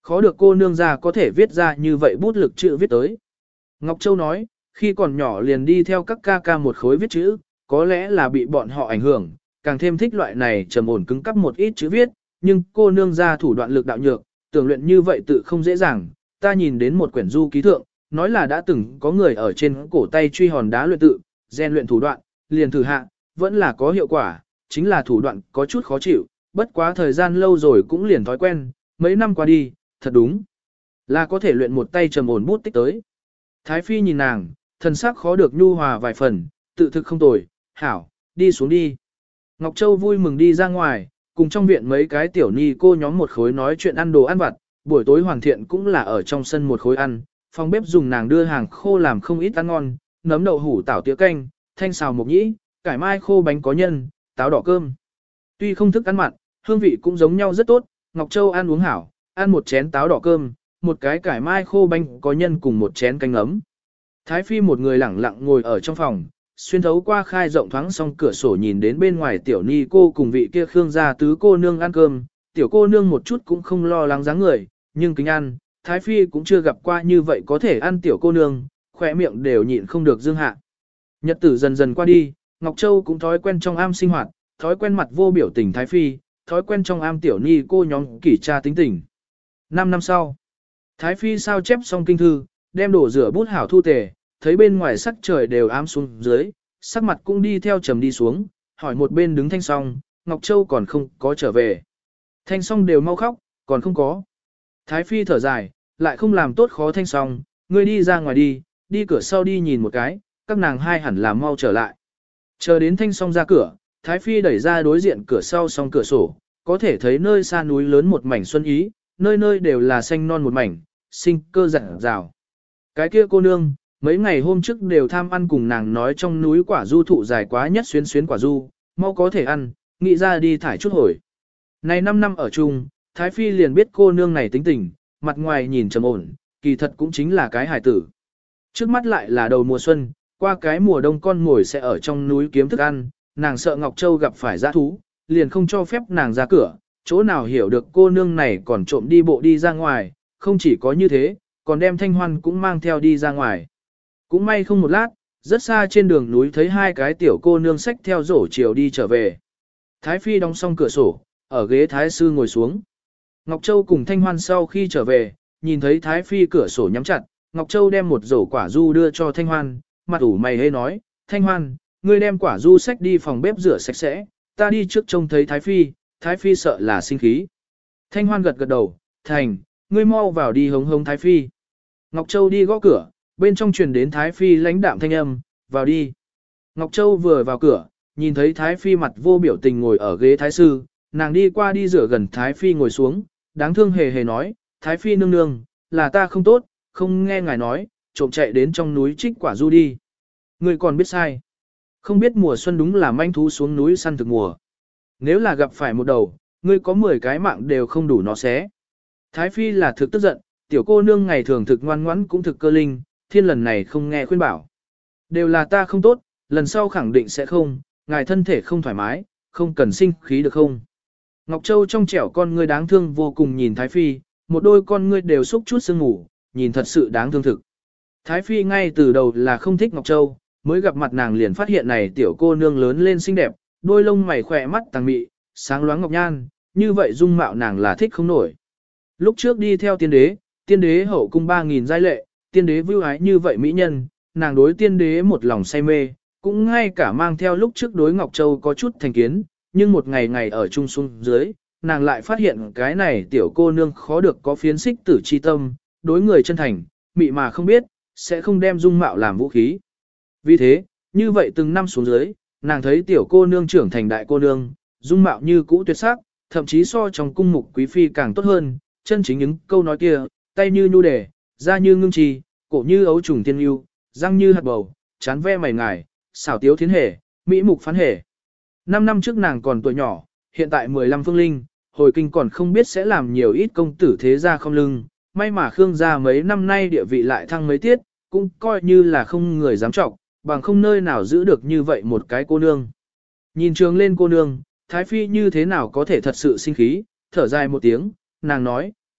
Khó được cô nương ra có thể viết ra như vậy bút lực chữ viết tới. Ngọc Châu nói, khi còn nhỏ liền đi theo các ca ca một khối viết chữ, có lẽ là bị bọn họ ảnh hưởng, càng thêm thích loại này trầm ổn cứng cắp một ít chữ viết, nhưng cô nương ra thủ đoạn lực đạo nhược, tưởng luyện như vậy tự không dễ dàng. Ta nhìn đến một quyển du ký thượng, nói là đã từng có người ở trên cổ tay truy hòn đá luyện tự, rèn luyện thủ đoạn, liền thử hạ, vẫn là có hiệu quả, chính là thủ đoạn có chút khó chịu, bất quá thời gian lâu rồi cũng liền thói quen, mấy năm qua đi, thật đúng là có thể luyện một tay trầm ổn bút tích tới. Thái Phi nhìn nàng, thần sắc khó được nhu hòa vài phần, tự thực không tồi, hảo, đi xuống đi. Ngọc Châu vui mừng đi ra ngoài, cùng trong viện mấy cái tiểu ni cô nhóm một khối nói chuyện ăn đồ ăn vặt, buổi tối Hoàn Thiện cũng là ở trong sân một khối ăn, phòng bếp dùng nàng đưa hàng khô làm không ít ăn ngon, nấm đậu hủ tảo tía canh, thanh xào mộc nhĩ, cải mai khô bánh có nhân, táo đỏ cơm. Tuy không thức ăn mặn, hương vị cũng giống nhau rất tốt, Ngọc Châu ăn uống hảo, ăn một chén táo đỏ cơm, một cái cải mai khô bánh có nhân cùng một chén canh ấm. Thái Phi một người lẳng lặng ngồi ở trong phòng, xuyên thấu qua khai rộng thoáng xong cửa sổ nhìn đến bên ngoài tiểu ni cô cùng vị kia Khương gia tứ cô nương ăn cơm, tiểu cô nương một chút cũng không lo lắng dáng người, nhưng kính ăn, Thái Phi cũng chưa gặp qua như vậy có thể ăn tiểu cô nương, khỏe miệng đều nhịn không được dương hạ. Nhật tử dần dần qua đi, Ngọc Châu cũng thói quen trong am sinh hoạt, thói quen mặt vô biểu tình Thái Phi, thói quen trong am tiểu ni cô nhóm kỷ tra tính tình. 5 năm sau, Thái Phi sao chép xong kinh thư, đem đổ rửa bút hảo thu tề, thấy bên ngoài sắc trời đều ám xuống dưới, sắc mặt cũng đi theo trầm đi xuống, hỏi một bên đứng Thanh Song, Ngọc Châu còn không có trở về. Thanh Song đều mau khóc, còn không có. Thái Phi thở dài, lại không làm tốt khó Thanh Song, ngươi đi ra ngoài đi, đi cửa sau đi nhìn một cái, các nàng hai hẳn là mau trở lại. Chờ đến Thanh Song ra cửa, Thái Phi đẩy ra đối diện cửa sau song cửa sổ, có thể thấy nơi xa núi lớn một mảnh xuân ý, nơi nơi đều là xanh non một mảnh, sinh cơ rạng rào. Cái kia cô nương, mấy ngày hôm trước đều tham ăn cùng nàng nói trong núi quả du thụ dài quá nhất xuyến xuyến quả du, mau có thể ăn, nghĩ ra đi thải chút hồi. Này 5 năm ở chung, Thái Phi liền biết cô nương này tính tình, mặt ngoài nhìn trầm ổn, kỳ thật cũng chính là cái hài tử. Trước mắt lại là đầu mùa xuân, qua cái mùa đông con ngồi sẽ ở trong núi kiếm thức ăn, nàng sợ Ngọc Châu gặp phải dã thú, liền không cho phép nàng ra cửa, chỗ nào hiểu được cô nương này còn trộm đi bộ đi ra ngoài, không chỉ có như thế, còn đem Thanh Hoan cũng mang theo đi ra ngoài. Cũng may không một lát, rất xa trên đường núi thấy hai cái tiểu cô nương xách theo rổ chiều đi trở về. Thái Phi đóng xong cửa sổ, ở ghế Thái Sư ngồi xuống. Ngọc Châu cùng Thanh Hoan sau khi trở về, nhìn thấy Thái Phi cửa sổ nhắm chặt, Ngọc Châu đem một rổ quả du đưa cho Thanh Hoan, mặt ủ mày hê nói, Thanh Hoan, ngươi đem quả du xách đi phòng bếp rửa sạch sẽ, ta đi trước trông thấy Thái Phi sợ là sinh khí. Thanh Hoan gật gật đầu, thành, ngươi mau vào đi hống hống Thái Phi. Ngọc Châu đi gõ cửa, bên trong truyền đến Thái Phi lãnh đạm thanh âm, vào đi. Ngọc Châu vừa vào cửa, nhìn thấy Thái Phi mặt vô biểu tình ngồi ở ghế Thái Sư, nàng đi qua đi rửa gần Thái Phi ngồi xuống, đáng thương hề hề nói, Thái Phi nương nương, là ta không tốt, không nghe ngài nói, trộm chạy đến trong núi trích quả du đi. Ngươi còn biết sai. Không biết mùa xuân đúng là manh thú xuống núi săn thực mùa. Nếu là gặp phải một đầu, ngươi có 10 cái mạng đều không đủ nó xé. Thái Phi là thực tức giận, tiểu cô nương ngày thường thực ngoan ngoãn cũng thực cơ linh, thiên lần này không nghe khuyên bảo. Đều là ta không tốt, lần sau khẳng định sẽ không, ngài thân thể không thoải mái, không cần sinh khí được không. Ngọc Châu trong trẻo con ngươi đáng thương vô cùng nhìn Thái Phi, một đôi con ngươi đều xúc chút sương ngủ, nhìn thật sự đáng thương thực. Thái Phi ngay từ đầu là không thích Ngọc Châu, mới gặp mặt nàng liền phát hiện này tiểu cô nương lớn lên xinh đẹp, đôi lông mày khỏe mắt tàng mị, sáng loáng ngọc nhan, như vậy dung mạo nàng là thích không nổi. Lúc trước đi theo tiên đế hậu cung 3.000 giai lệ, tiên đế vưu ái như vậy mỹ nhân, nàng đối tiên đế một lòng say mê, cũng ngay cả mang theo lúc trước đối Ngọc Châu có chút thành kiến, nhưng một ngày ngày ở chung xuống dưới, nàng lại phát hiện cái này tiểu cô nương khó được có phiến xích tử chi tâm, đối người chân thành, mị mà không biết, sẽ không đem dung mạo làm vũ khí. Vì thế, như vậy từng năm xuống dưới, nàng thấy tiểu cô nương trưởng thành đại cô nương, dung mạo như cũ tuyệt sắc, thậm chí so trong cung mục quý phi càng tốt hơn, chân chính những câu nói kia, tay như nhu đề, da như ngưng trì, cổ như ấu trùng tiên yêu, răng như hạt bầu, chán ve mày ngài, xảo tiếu thiến hề, mỹ mục phán hề. 5 năm trước nàng còn tuổi nhỏ, hiện tại 15 phương linh, hồi kinh còn không biết sẽ làm nhiều ít công tử thế gia không lưng, may mà Khương gia mấy năm nay địa vị lại thăng mấy tiết, cũng coi như là không người dám trọng, bằng không nơi nào giữ được như vậy một cái cô nương. Nhìn trường lên cô nương, Thái Phi như thế nào có thể thật sự sinh khí, thở dài một tiếng, nàng nói,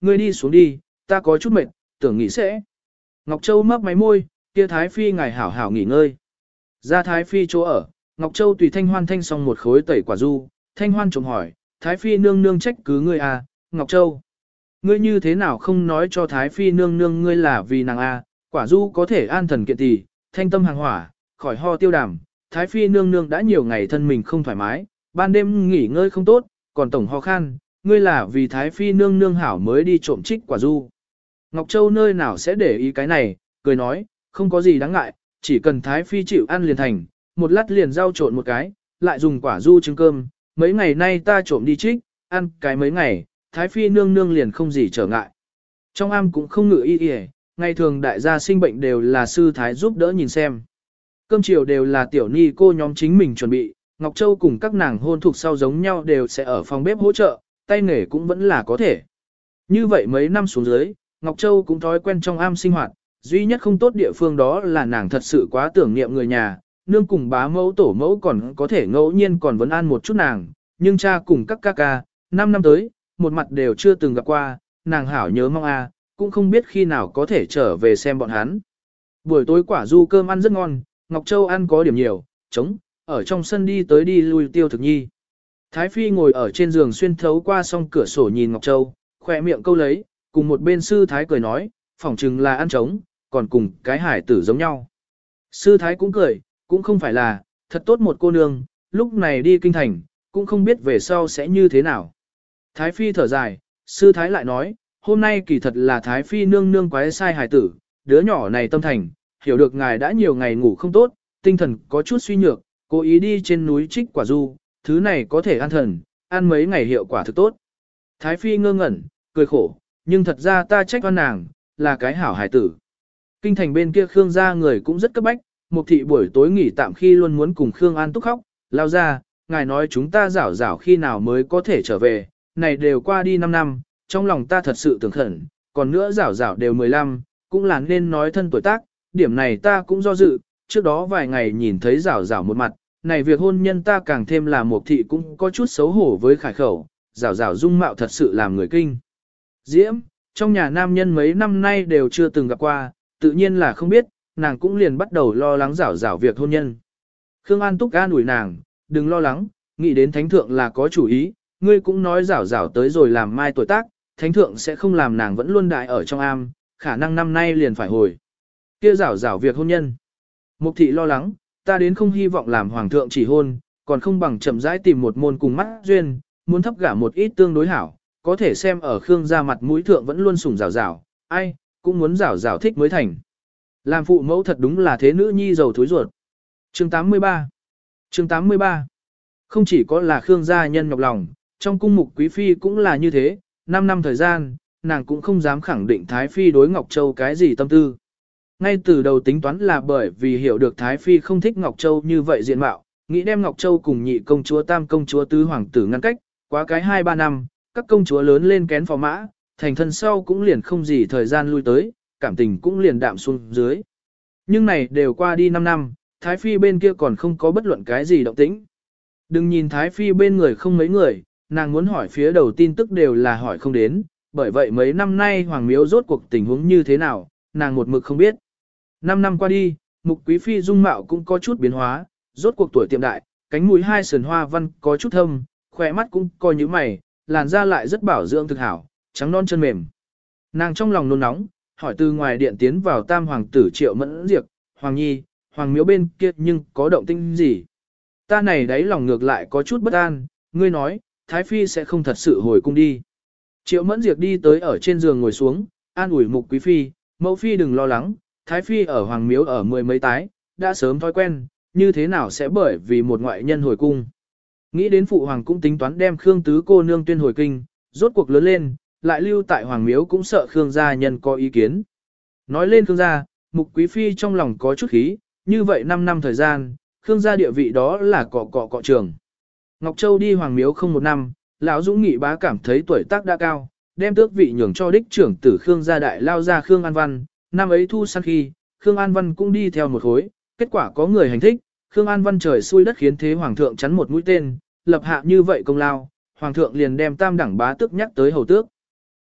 ngươi đi xuống đi, ta có chút mệt, tưởng nghỉ sẽ. Ngọc Châu mấp máy môi, kia Thái Phi ngài hảo hảo nghỉ ngơi. Ra Thái Phi chỗ ở, Ngọc Châu tùy Thanh Hoan thanh xong một khối tẩy quả du, Thanh Hoan trộm hỏi, Thái Phi nương nương trách cứ ngươi à, Ngọc Châu. Ngươi như thế nào không nói cho Thái Phi nương nương ngươi là vì nàng à, quả du có thể an thần kiện tỷ, thanh tâm hàng hỏa, khỏi ho tiêu đàm. Thái Phi nương nương đã nhiều ngày thân mình không thoải mái, ban đêm nghỉ ngơi không tốt, còn tổng ho khan, ngươi là vì Thái Phi nương nương hảo mới đi trộm trích quả du. Ngọc Châu nơi nào sẽ để ý cái này, cười nói, không có gì đáng ngại, chỉ cần Thái Phi chịu ăn liền thành, một lát liền rau trộn một cái, lại dùng quả du trứng cơm, mấy ngày nay ta trộm đi trích, ăn cái mấy ngày, Thái Phi nương nương liền không gì trở ngại. Trong am cũng không ngự y y, ngày thường đại gia sinh bệnh đều là sư thái giúp đỡ nhìn xem. Cơm chiều đều là tiểu ni cô nhóm chính mình chuẩn bị, Ngọc Châu cùng các nàng hôn thuộc sau giống nhau đều sẽ ở phòng bếp hỗ trợ, tay nghề cũng vẫn là có thể. Như vậy mấy năm xuống dưới, Ngọc Châu cũng thói quen trong am sinh hoạt, duy nhất không tốt địa phương đó là nàng thật sự quá tưởng niệm người nhà, nương cùng bá mẫu tổ mẫu còn có thể ngẫu nhiên còn vấn an một chút nàng, nhưng cha cùng các ca ca, 5 năm tới, một mặt đều chưa từng gặp qua, nàng hảo nhớ mong cũng không biết khi nào có thể trở về xem bọn hắn. Buổi tối quả du cơm ăn rất ngon, Ngọc Châu ăn có điểm nhiều, trống, ở trong sân đi tới đi lui tiêu thực nhi. Thái Phi ngồi ở trên giường xuyên thấu qua song cửa sổ nhìn Ngọc Châu, khỏe miệng câu lấy, cùng một bên sư thái cười nói, phỏng chừng là ăn trống, còn cùng cái hải tử giống nhau. Sư thái cũng cười, cũng không phải là, thật tốt một cô nương, lúc này đi kinh thành, cũng không biết về sau sẽ như thế nào. Thái Phi thở dài, sư thái lại nói, hôm nay kỳ thật là Thái Phi nương nương quái sai hải tử, đứa nhỏ này tâm thành, hiểu được ngài đã nhiều ngày ngủ không tốt, tinh thần có chút suy nhược, cố ý đi trên núi trích quả du, thứ này có thể an thần, ăn mấy ngày hiệu quả thực tốt. Thái Phi ngơ ngẩn, cười khổ, nhưng thật ra ta trách oan nàng, là cái hảo hải tử. Kinh thành bên kia Khương gia người cũng rất cấp bách, Mục thị buổi tối nghỉ tạm khi luôn muốn cùng Khương An Túc khóc, lao ra, ngài nói chúng ta rảo rảo khi nào mới có thể trở về, này đều qua đi 5 năm, trong lòng ta thật sự tưởng khẩn, còn nữa rảo rảo đều 15, cũng là nên nói thân tuổi tác, điểm này ta cũng do dự, trước đó vài ngày nhìn thấy rảo rảo một mặt, này việc hôn nhân ta càng thêm là Mục thị cũng có chút xấu hổ với khải khẩu, rảo rảo dung mạo thật sự làm người kinh. Diễm, trong nhà nam nhân mấy năm nay đều chưa từng gặp qua, tự nhiên là không biết, nàng cũng liền bắt đầu lo lắng rảo rảo việc hôn nhân. Khương An Túc an ủi nàng, đừng lo lắng, nghĩ đến thánh thượng là có chủ ý, ngươi cũng nói rảo rảo tới rồi làm mai tuổi tác, thánh thượng sẽ không làm nàng vẫn luôn đại ở trong am, khả năng năm nay liền phải hồi. Kia rảo rảo việc hôn nhân. Mục thị lo lắng, ta đến không hy vọng làm hoàng thượng chỉ hôn, còn không bằng chậm rãi tìm một môn cùng mắt duyên, muốn thấp gả một ít tương đối hảo, có thể xem ở Khương gia mặt mũi thượng vẫn luôn sủng rảo rảo, ai, cũng muốn rảo rảo thích mới thành. Làm phụ mẫu thật đúng là thế nữ nhi giàu thối ruột. Chương 83 Chương 83 Không chỉ có là Khương gia nhân nhọc lòng, trong cung Mục Quý Phi cũng là như thế, 5 năm thời gian, nàng cũng không dám khẳng định Thái Phi đối Ngọc Châu cái gì tâm tư. Ngay từ đầu tính toán là bởi vì hiểu được Thái Phi không thích Ngọc Châu như vậy diện mạo, nghĩ đem Ngọc Châu cùng nhị công chúa tam công chúa tứ hoàng tử ngăn cách, quá cái 2-3 năm, các công chúa lớn lên kén phò mã, thành thân sau cũng liền không gì thời gian lui tới, cảm tình cũng liền đạm xuống dưới. Nhưng này đều qua đi 5 năm, Thái Phi bên kia còn không có bất luận cái gì động tĩnh. Đừng nhìn Thái Phi bên người không mấy người, nàng muốn hỏi phía đầu tin tức đều là hỏi không đến, bởi vậy mấy năm nay Hoàng Miếu rốt cuộc tình huống như thế nào, nàng một mực không biết. 5 năm qua đi, Mục Quý Phi dung mạo cũng có chút biến hóa, rốt cuộc tuổi tiệm đại, cánh mũi hai sườn hoa văn có chút thâm, khỏe mắt cũng coi như mày, làn da lại rất bảo dưỡng thực hảo, trắng non chân mềm. Nàng trong lòng nôn nóng, hỏi từ ngoài điện tiến vào tam hoàng tử Triệu Mẫn Diệp, Hoàng Nhi, Hoàng Miếu bên kia nhưng có động tĩnh gì? Ta này đấy lòng ngược lại có chút bất an, ngươi nói, Thái Phi sẽ không thật sự hồi cung đi. Triệu Mẫn Diệp đi tới ở trên giường ngồi xuống, an ủi Mục Quý Phi, mẫu Phi đừng lo lắng, Thái Phi ở Hoàng Miếu ở 10 mấy tái, đã sớm thói quen, như thế nào sẽ bởi vì một ngoại nhân hồi cung. Nghĩ đến Phụ Hoàng cũng tính toán đem Khương Tứ cô nương tuyên hồi kinh, rốt cuộc lớn lên, lại lưu tại Hoàng Miếu cũng sợ Khương gia nhân có ý kiến. Nói lên Khương gia, Mục Quý Phi trong lòng có chút khí, như vậy 5 năm thời gian, Khương gia địa vị đó là cọ trường. Ngọc Châu đi Hoàng Miếu không 1 năm, lão Dũng Nghị bá cảm thấy tuổi tác đã cao, đem tước vị nhường cho đích trưởng tử Khương gia đại lao ra Khương An Văn, năm ấy thu săn khi, Khương An Văn cũng đi theo một khối, kết quả có người hành thích, Khương An Văn trời xui đất khiến thế hoàng thượng chắn một mũi tên, lập hạ như vậy công lao, hoàng thượng liền đem tam đẳng bá tước nhắc tới hầu tước.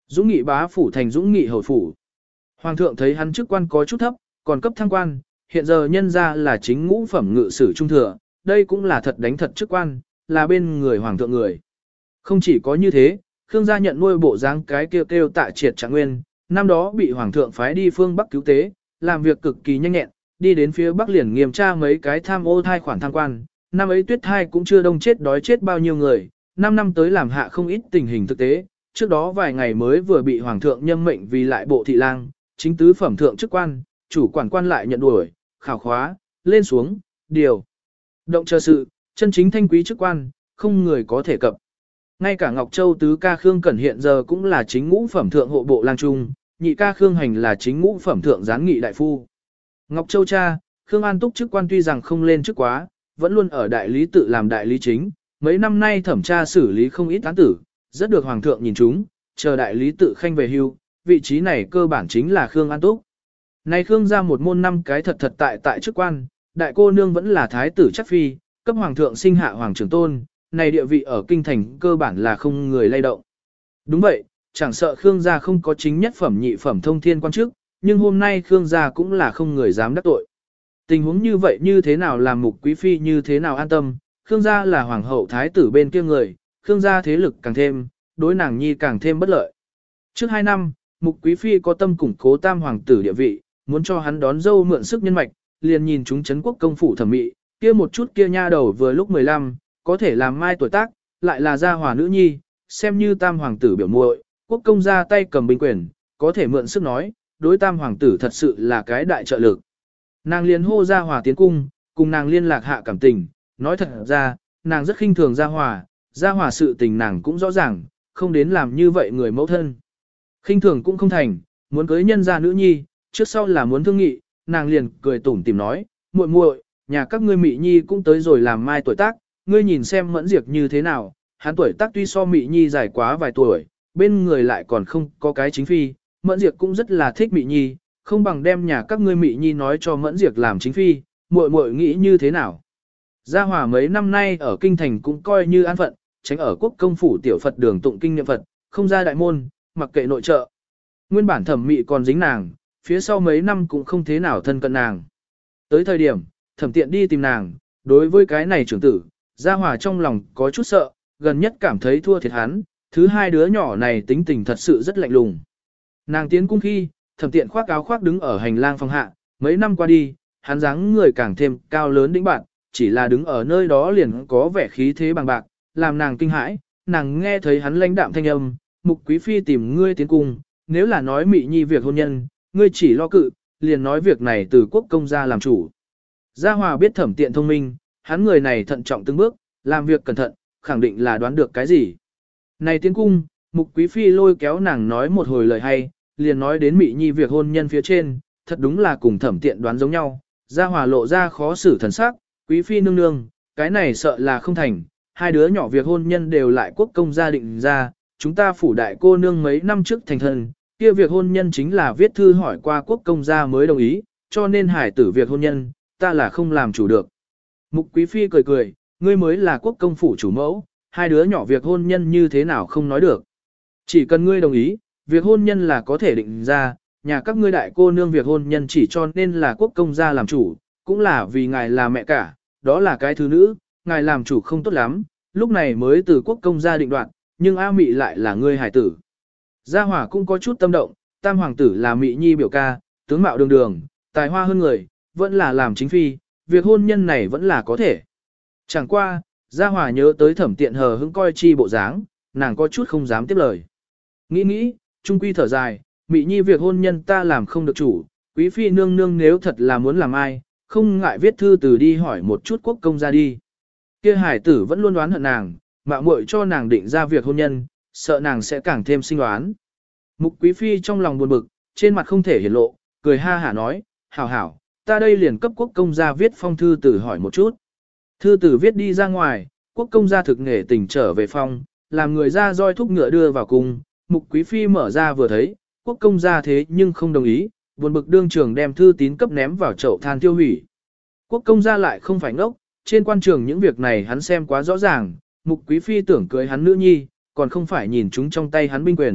Dũng Nghị bá phủ thành Dũng Nghị hầu phủ. Hoàng thượng thấy hắn chức quan có chút thấp, còn cấp thăng quan, hiện giờ nhân ra là chính ngũ phẩm ngự sử trung thừa, đây cũng là thật đánh thật chức quan, là bên người hoàng thượng người. Không chỉ có như thế, Khương gia nhận nuôi bộ dáng cái kêu kêu Tạ Triệt Trạng Nguyên, năm đó bị hoàng thượng phái đi phương Bắc cứu tế, làm việc cực kỳ nhanh nhẹn, đi đến phía Bắc liền nghiêm tra mấy cái tham ô thai khoản tham quan, năm ấy Tuyết Thai cũng chưa đông chết đói chết bao nhiêu người, 5 năm tới làm hạ không ít tình hình thực tế, trước đó vài ngày mới vừa bị hoàng thượng nhâm mệnh vì lại bộ thị lang, chính tứ phẩm thượng chức quan, chủ quản quan lại nhận đuổi, khảo khóa, lên xuống, điều. Động chờ sự, chân chính thanh quý chức quan, không người có thể cập. Ngay cả Ngọc Châu tứ ca Khương Cẩn hiện giờ cũng là chính ngũ phẩm thượng hộ bộ lang trung, nhị ca Khương Hành là chính ngũ phẩm thượng gián nghị đại phu. Ngọc Châu cha, Khương An Túc chức quan tuy rằng không lên chức quá, vẫn luôn ở đại lý tự làm đại lý chính, mấy năm nay thẩm tra xử lý không ít án tử, rất được hoàng thượng nhìn chúng, chờ đại lý tự khanh về hưu, vị trí này cơ bản chính là Khương An Túc. Này Khương ra một môn 5 cái thật thật tại chức quan, đại cô nương vẫn là thái tử chắc phi, cấp hoàng thượng sinh hạ hoàng trưởng tôn, này địa vị ở kinh thành cơ bản là không người lay động. Đúng vậy, chẳng sợ Khương gia không có chính nhất phẩm nhị phẩm thông thiên quan chức, nhưng hôm nay Khương gia cũng là không người dám đắc tội. Tình huống như vậy như thế nào làm Mục Quý Phi như thế nào an tâm, Khương gia là hoàng hậu thái tử bên kia người, Khương gia thế lực càng thêm, đối nàng nhi càng thêm bất lợi. Trước 2 năm, Mục Quý Phi có tâm củng cố tam hoàng tử địa vị, muốn cho hắn đón dâu mượn sức nhân mạch, liền nhìn chúng Trấn Quốc công phủ thẩm mỹ, kia một chút kia nha đầu vừa lúc 15, có thể làm mai tuổi tác, lại là gia hòa nữ nhi, xem như tam hoàng tử biểu muội, quốc công ra tay cầm binh quyền, có thể mượn sức nói, đối tam hoàng tử thật sự là cái đại trợ lực. Nàng liền hô gia hòa tiến cung, cùng nàng liên lạc hạ cảm tình, nói thật ra, nàng rất khinh thường gia hòa sự tình nàng cũng rõ ràng, không đến làm như vậy người mẫu thân. Khinh thường cũng không thành, muốn cưới nhân gia nữ nhi, trước sau là muốn thương nghị, nàng liền cười tủm tìm nói, muội muội, nhà các ngươi Mị Nhi cũng tới rồi làm mai tuổi tác, ngươi nhìn xem Mẫn Diệp như thế nào, hắn tuổi tác tuy so Mị Nhi dài quá vài tuổi, bên người lại còn không có cái chính phi, Mẫn Diệp cũng rất là thích Mị Nhi, không bằng đem nhà các ngươi Mị Nhi nói cho Mẫn Diệp làm chính phi, muội muội nghĩ như thế nào. Gia Hòa mấy năm nay ở kinh thành cũng coi như an phận, tránh ở quốc công phủ tiểu Phật đường tụng kinh niệm Phật, không ra đại môn, mặc kệ nội trợ. Nguyên bản thẩm mị còn dính nàng, phía sau mấy năm cũng không thế nào thân cận nàng. Tới thời điểm, thẩm tiện đi tìm nàng, đối với cái này trưởng tử, Gia Hòa trong lòng có chút sợ, gần nhất cảm thấy thua thiệt hắn, thứ hai đứa nhỏ này tính tình thật sự rất lạnh lùng. Nàng tiến cung khi, thẩm tiện khoác áo khoác đứng ở hành lang phòng hạ, mấy năm qua đi, hắn dáng người càng thêm cao lớn đĩnh bạn, chỉ là đứng ở nơi đó liền có vẻ khí thế bằng bạc, làm nàng kinh hãi, nàng nghe thấy hắn lãnh đạm thanh âm, Mục Quý Phi tìm ngươi tiến cung, nếu là nói Mị Nhi việc hôn nhân, ngươi chỉ lo cự, liền nói việc này từ quốc công gia làm chủ. Gia Hòa biết thẩm tiện thông minh, hắn người này thận trọng từng bước, làm việc cẩn thận, khẳng định là đoán được cái gì. Này tiến cung, Mục Quý Phi lôi kéo nàng nói một hồi lời hay, liền nói đến Mị Nhi việc hôn nhân phía trên, thật đúng là cùng thẩm tiện đoán giống nhau. Gia Hòa lộ ra khó xử thần sắc, Quý Phi nương nương, cái này sợ là không thành, hai đứa nhỏ việc hôn nhân đều lại quốc công gia định ra, chúng ta phủ đại cô nương mấy năm trước thành thân, kia việc hôn nhân chính là viết thư hỏi qua quốc công gia mới đồng ý, cho nên hải tử việc hôn nhân, ta là không làm chủ được. Mục Quý Phi cười cười, ngươi mới là quốc công phủ chủ mẫu, hai đứa nhỏ việc hôn nhân như thế nào không nói được. Chỉ cần ngươi đồng ý, việc hôn nhân là có thể định ra, nhà các ngươi đại cô nương việc hôn nhân chỉ cho nên là quốc công gia làm chủ, cũng là vì ngài là mẹ cả, đó là cái thứ nữ, ngài làm chủ không tốt lắm, lúc này mới từ quốc công gia định đoạt, nhưng A Mị lại là ngươi hải tử. Gia Hòa cũng có chút tâm động, tam hoàng tử là Mị Nhi biểu ca, tướng mạo đường đường, tài hoa hơn người, vẫn là làm chính phi, việc hôn nhân này vẫn là có thể. Chẳng qua, Gia Hòa nhớ tới thẩm tiện hờ hững coi chi bộ dáng, nàng có chút không dám tiếp lời. Nghĩ, trung quy thở dài, Mị Nhi việc hôn nhân ta làm không được chủ, Quý Phi nương nương nếu thật là muốn làm ai, không ngại viết thư từ đi hỏi một chút quốc công ra đi. Kia hải tử vẫn luôn đoán hận nàng, mạo muội cho nàng định ra việc hôn nhân, sợ nàng sẽ càng thêm sinh đoán. Mục Quý Phi trong lòng buồn bực, trên mặt không thể hiển lộ, cười ha hả nói, hảo, ta đây liền cấp quốc công gia viết phong thư tử hỏi một chút. Thư tử viết đi ra ngoài, quốc công gia thực nghề tình trở về phòng, làm người ra roi thúc ngựa đưa vào cung. Mục Quý Phi mở ra vừa thấy, quốc công gia thế nhưng không đồng ý, buồn bực đương trường đem thư tín cấp ném vào chậu than tiêu hủy. Quốc công gia lại không phải ngốc, trên quan trường những việc này hắn xem quá rõ ràng, Mục Quý Phi tưởng cưới hắn nữ nhi, còn không phải nhìn chúng trong tay hắn binh quyền,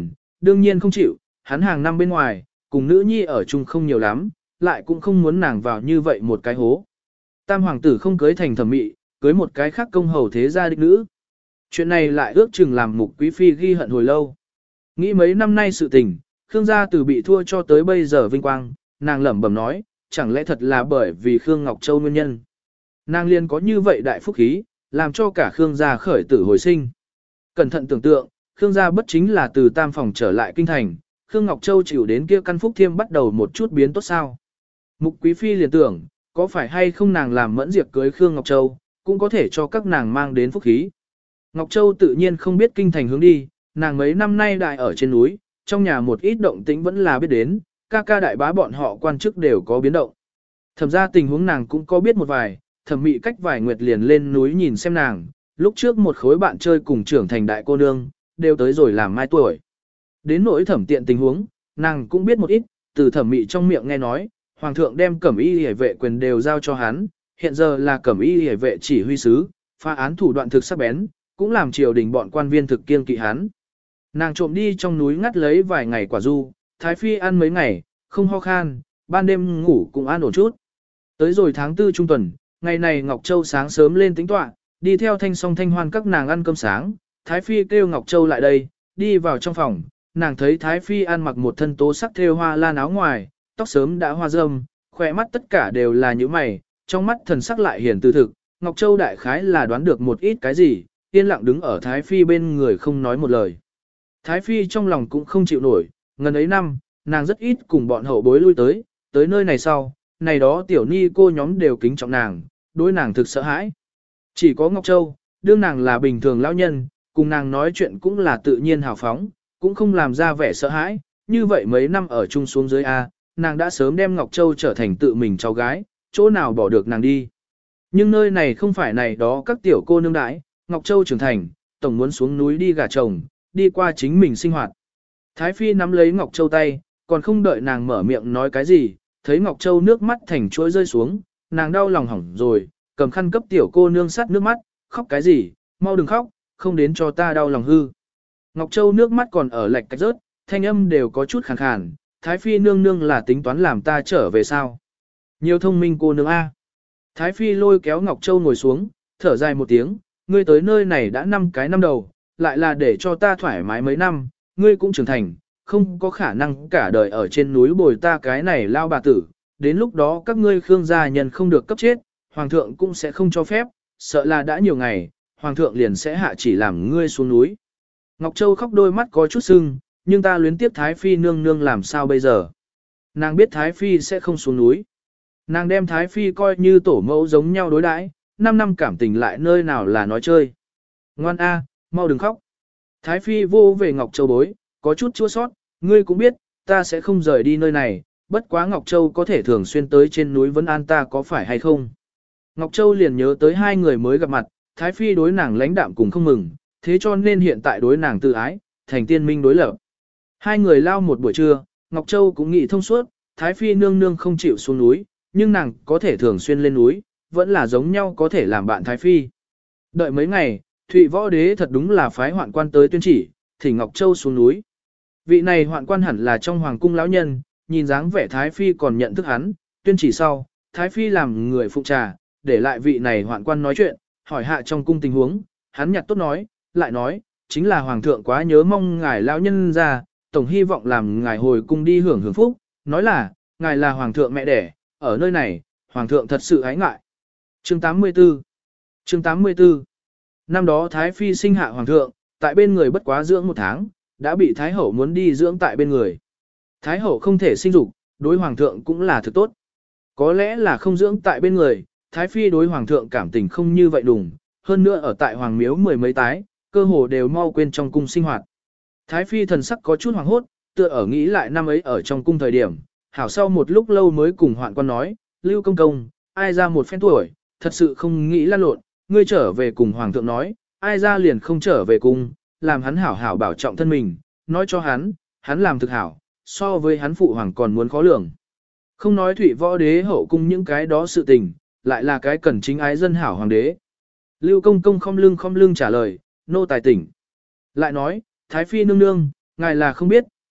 đương nhiên không chịu, hắn hàng năm bên ngoài, cùng nữ nhi ở chung không nhiều lắm, lại cũng không muốn nàng vào như vậy một cái hố. Tam hoàng tử không cưới thành thẩm mị, cưới một cái khác công hầu thế gia đích nữ. Chuyện này lại ước chừng làm Mục Quý Phi ghi hận hồi lâu. Nghĩ mấy năm nay sự tình, Khương gia từ bị thua cho tới bây giờ vinh quang, nàng lẩm bẩm nói, chẳng lẽ thật là bởi vì Khương Ngọc Châu nguyên nhân. Nàng liền có như vậy đại phúc khí, làm cho cả Khương gia khởi tử hồi sinh. Cẩn thận tưởng tượng, Khương gia bất chính là từ tam phòng trở lại kinh thành, Khương Ngọc Châu chịu đến kia căn phúc thiêm bắt đầu một chút biến tốt sao. Mục Quý Phi liền tưởng, có phải hay không nàng làm mẫn diệt cưới Khương Ngọc Châu, cũng có thể cho các nàng mang đến phúc khí. Ngọc Châu tự nhiên không biết kinh thành hướng đi, nàng mấy năm nay đại ở trên núi, trong nhà một ít động tĩnh vẫn là biết đến, ca ca đại bá bọn họ quan chức đều có biến động. Thẩm ra tình huống nàng cũng có biết một vài, thẩm mị cách vài nguyệt liền lên núi nhìn xem nàng, lúc trước một khối bạn chơi cùng trưởng thành đại cô nương, đều tới rồi làm mai tuổi. Đến nỗi thẩm tiện tình huống, nàng cũng biết một ít, từ thẩm mị trong miệng nghe nói, hoàng thượng đem cẩm y hề vệ quyền đều giao cho hắn, hiện giờ là cẩm y hề vệ chỉ huy sứ, phá án thủ đoạn thực sắc bén, cũng làm triều đình bọn quan viên thực kiên kỵ hắn. Nàng trộm đi trong núi ngắt lấy vài ngày quả du, Thái Phi ăn mấy ngày, không ho khan, ban đêm ngủ cũng an ổn chút. Tới rồi tháng 4 trung tuần, ngày này Ngọc Châu sáng sớm lên tính tọa, đi theo thanh song thanh hoan các nàng ăn cơm sáng, Thái Phi kêu Ngọc Châu lại đây, đi vào trong phòng, nàng thấy Thái Phi ăn mặc một thân tố sắc thêu hoa lan áo ngoài, tóc sớm đã hoa râm, khỏe mắt tất cả đều là những mày, trong mắt thần sắc lại hiển từ thực, Ngọc Châu đại khái là đoán được một ít cái gì, yên lặng đứng ở Thái Phi bên người không nói một lời. Thái Phi trong lòng cũng không chịu nổi, ngần ấy năm, nàng rất ít cùng bọn hậu bối lui tới nơi này sau, này đó tiểu ni cô nhóm đều kính trọng nàng, đối nàng thực sợ hãi. Chỉ có Ngọc Châu, đương nàng là bình thường lão nhân, cùng nàng nói chuyện cũng là tự nhiên hào phóng, cũng không làm ra vẻ sợ hãi, như vậy mấy năm ở chung xuống dưới A, nàng đã sớm đem Ngọc Châu trở thành tự mình cháu gái, chỗ nào bỏ được nàng đi. Nhưng nơi này không phải này đó các tiểu cô nương đãi, Ngọc Châu trưởng thành, tổng muốn xuống núi đi gả chồng, đi qua chính mình sinh hoạt. Thái Phi nắm lấy Ngọc Châu tay, còn không đợi nàng mở miệng nói cái gì, thấy Ngọc Châu nước mắt thành chuỗi rơi xuống, nàng đau lòng hỏng rồi, cầm khăn cấp tiểu cô nương sát nước mắt, khóc cái gì, mau đừng khóc, không đến cho ta đau lòng hư. Ngọc Châu nước mắt còn ở lệch cách rớt, thanh âm đều có chút khàn khàn, Thái Phi nương nương là tính toán làm ta trở về sao. Nhiều thông minh cô nương A. Thái Phi lôi kéo Ngọc Châu ngồi xuống, thở dài một tiếng, ngươi tới nơi này đã 5 cái năm đầu, lại là để cho ta thoải mái mấy năm, ngươi cũng trưởng thành, không có khả năng cả đời ở trên núi bồi ta cái này lao bà tử, đến lúc đó các ngươi Khương gia nhân không được cấp chết, hoàng thượng cũng sẽ không cho phép, sợ là đã nhiều ngày, hoàng thượng liền sẽ hạ chỉ làm ngươi xuống núi. Ngọc Châu khóc đôi mắt có chút sưng, nhưng ta luyến tiếp Thái Phi nương nương làm sao bây giờ. Nàng biết Thái Phi sẽ không xuống núi. Nàng đem Thái Phi coi như tổ mẫu giống nhau đối đãi, 5 năm cảm tình lại nơi nào là nói chơi. Ngoan A, mau đừng khóc. Thái Phi vô về Ngọc Châu bối, có chút chua sót, ngươi cũng biết, ta sẽ không rời đi nơi này, bất quá Ngọc Châu có thể thường xuyên tới trên núi Vân An ta có phải hay không. Ngọc Châu liền nhớ tới hai người mới gặp mặt, Thái Phi đối nàng lãnh đạm cùng không mừng, thế cho nên hiện tại đối nàng tự ái, thành tiên minh đối lập. Hai người lao một buổi trưa, Ngọc Châu cũng nghĩ thông suốt, Thái Phi nương nương không chịu xuống núi, nhưng nàng có thể thường xuyên lên núi, vẫn là giống nhau có thể làm bạn Thái Phi. Đợi mấy ngày, Thụy Võ Đế thật đúng là phái hoạn quan tới tuyên chỉ, thỉnh Ngọc Châu xuống núi. Vị này hoạn quan hẳn là trong hoàng cung lão nhân, nhìn dáng vẻ Thái Phi còn nhận thức hắn, tuyên chỉ sau, Thái Phi làm người phụ trà, để lại vị này hoạn quan nói chuyện, hỏi hạ trong cung tình huống, hắn nhặt tốt nói, lại nói, chính là hoàng thượng quá nhớ mong ngài lão nhân ra, tổng hy vọng làm ngài hồi cung đi hưởng hưởng phúc, nói là, ngài là hoàng thượng mẹ đẻ, ở nơi này, hoàng thượng thật sự ái ngại. Chương 84 Chương 84 Năm đó Thái Phi sinh hạ hoàng thượng, tại bên người bất quá dưỡng 1 tháng, đã bị Thái Hậu muốn đi dưỡng tại bên người. Thái Hậu không thể sinh dục, đối hoàng thượng cũng là thực tốt. Có lẽ là không dưỡng tại bên người, Thái Phi đối hoàng thượng cảm tình không như vậy đùng, hơn nữa ở tại hoàng miếu 10 mấy tái, cơ hồ đều mau quên trong cung sinh hoạt. Thái Phi thần sắc có chút hoàng hốt, tựa ở nghĩ lại năm ấy ở trong cung thời điểm, hảo sau một lúc lâu mới cùng hoạn quan nói, Lưu công công, ai ra một phen tuổi, thật sự không nghĩ lan lộn, ngươi trở về cùng hoàng thượng nói, ai ra liền không trở về cung, làm hắn hảo hảo bảo trọng thân mình, nói cho hắn làm thực hảo, so với hắn phụ hoàng còn muốn khó lường. Không nói Thụy Võ Đế hậu cung những cái đó sự tình, lại là cái cần chính ái dân hảo hoàng đế. Lưu công công không lưng trả lời, nô tài tỉnh. Lại nói, Thái Phi nương nương, ngài là không biết,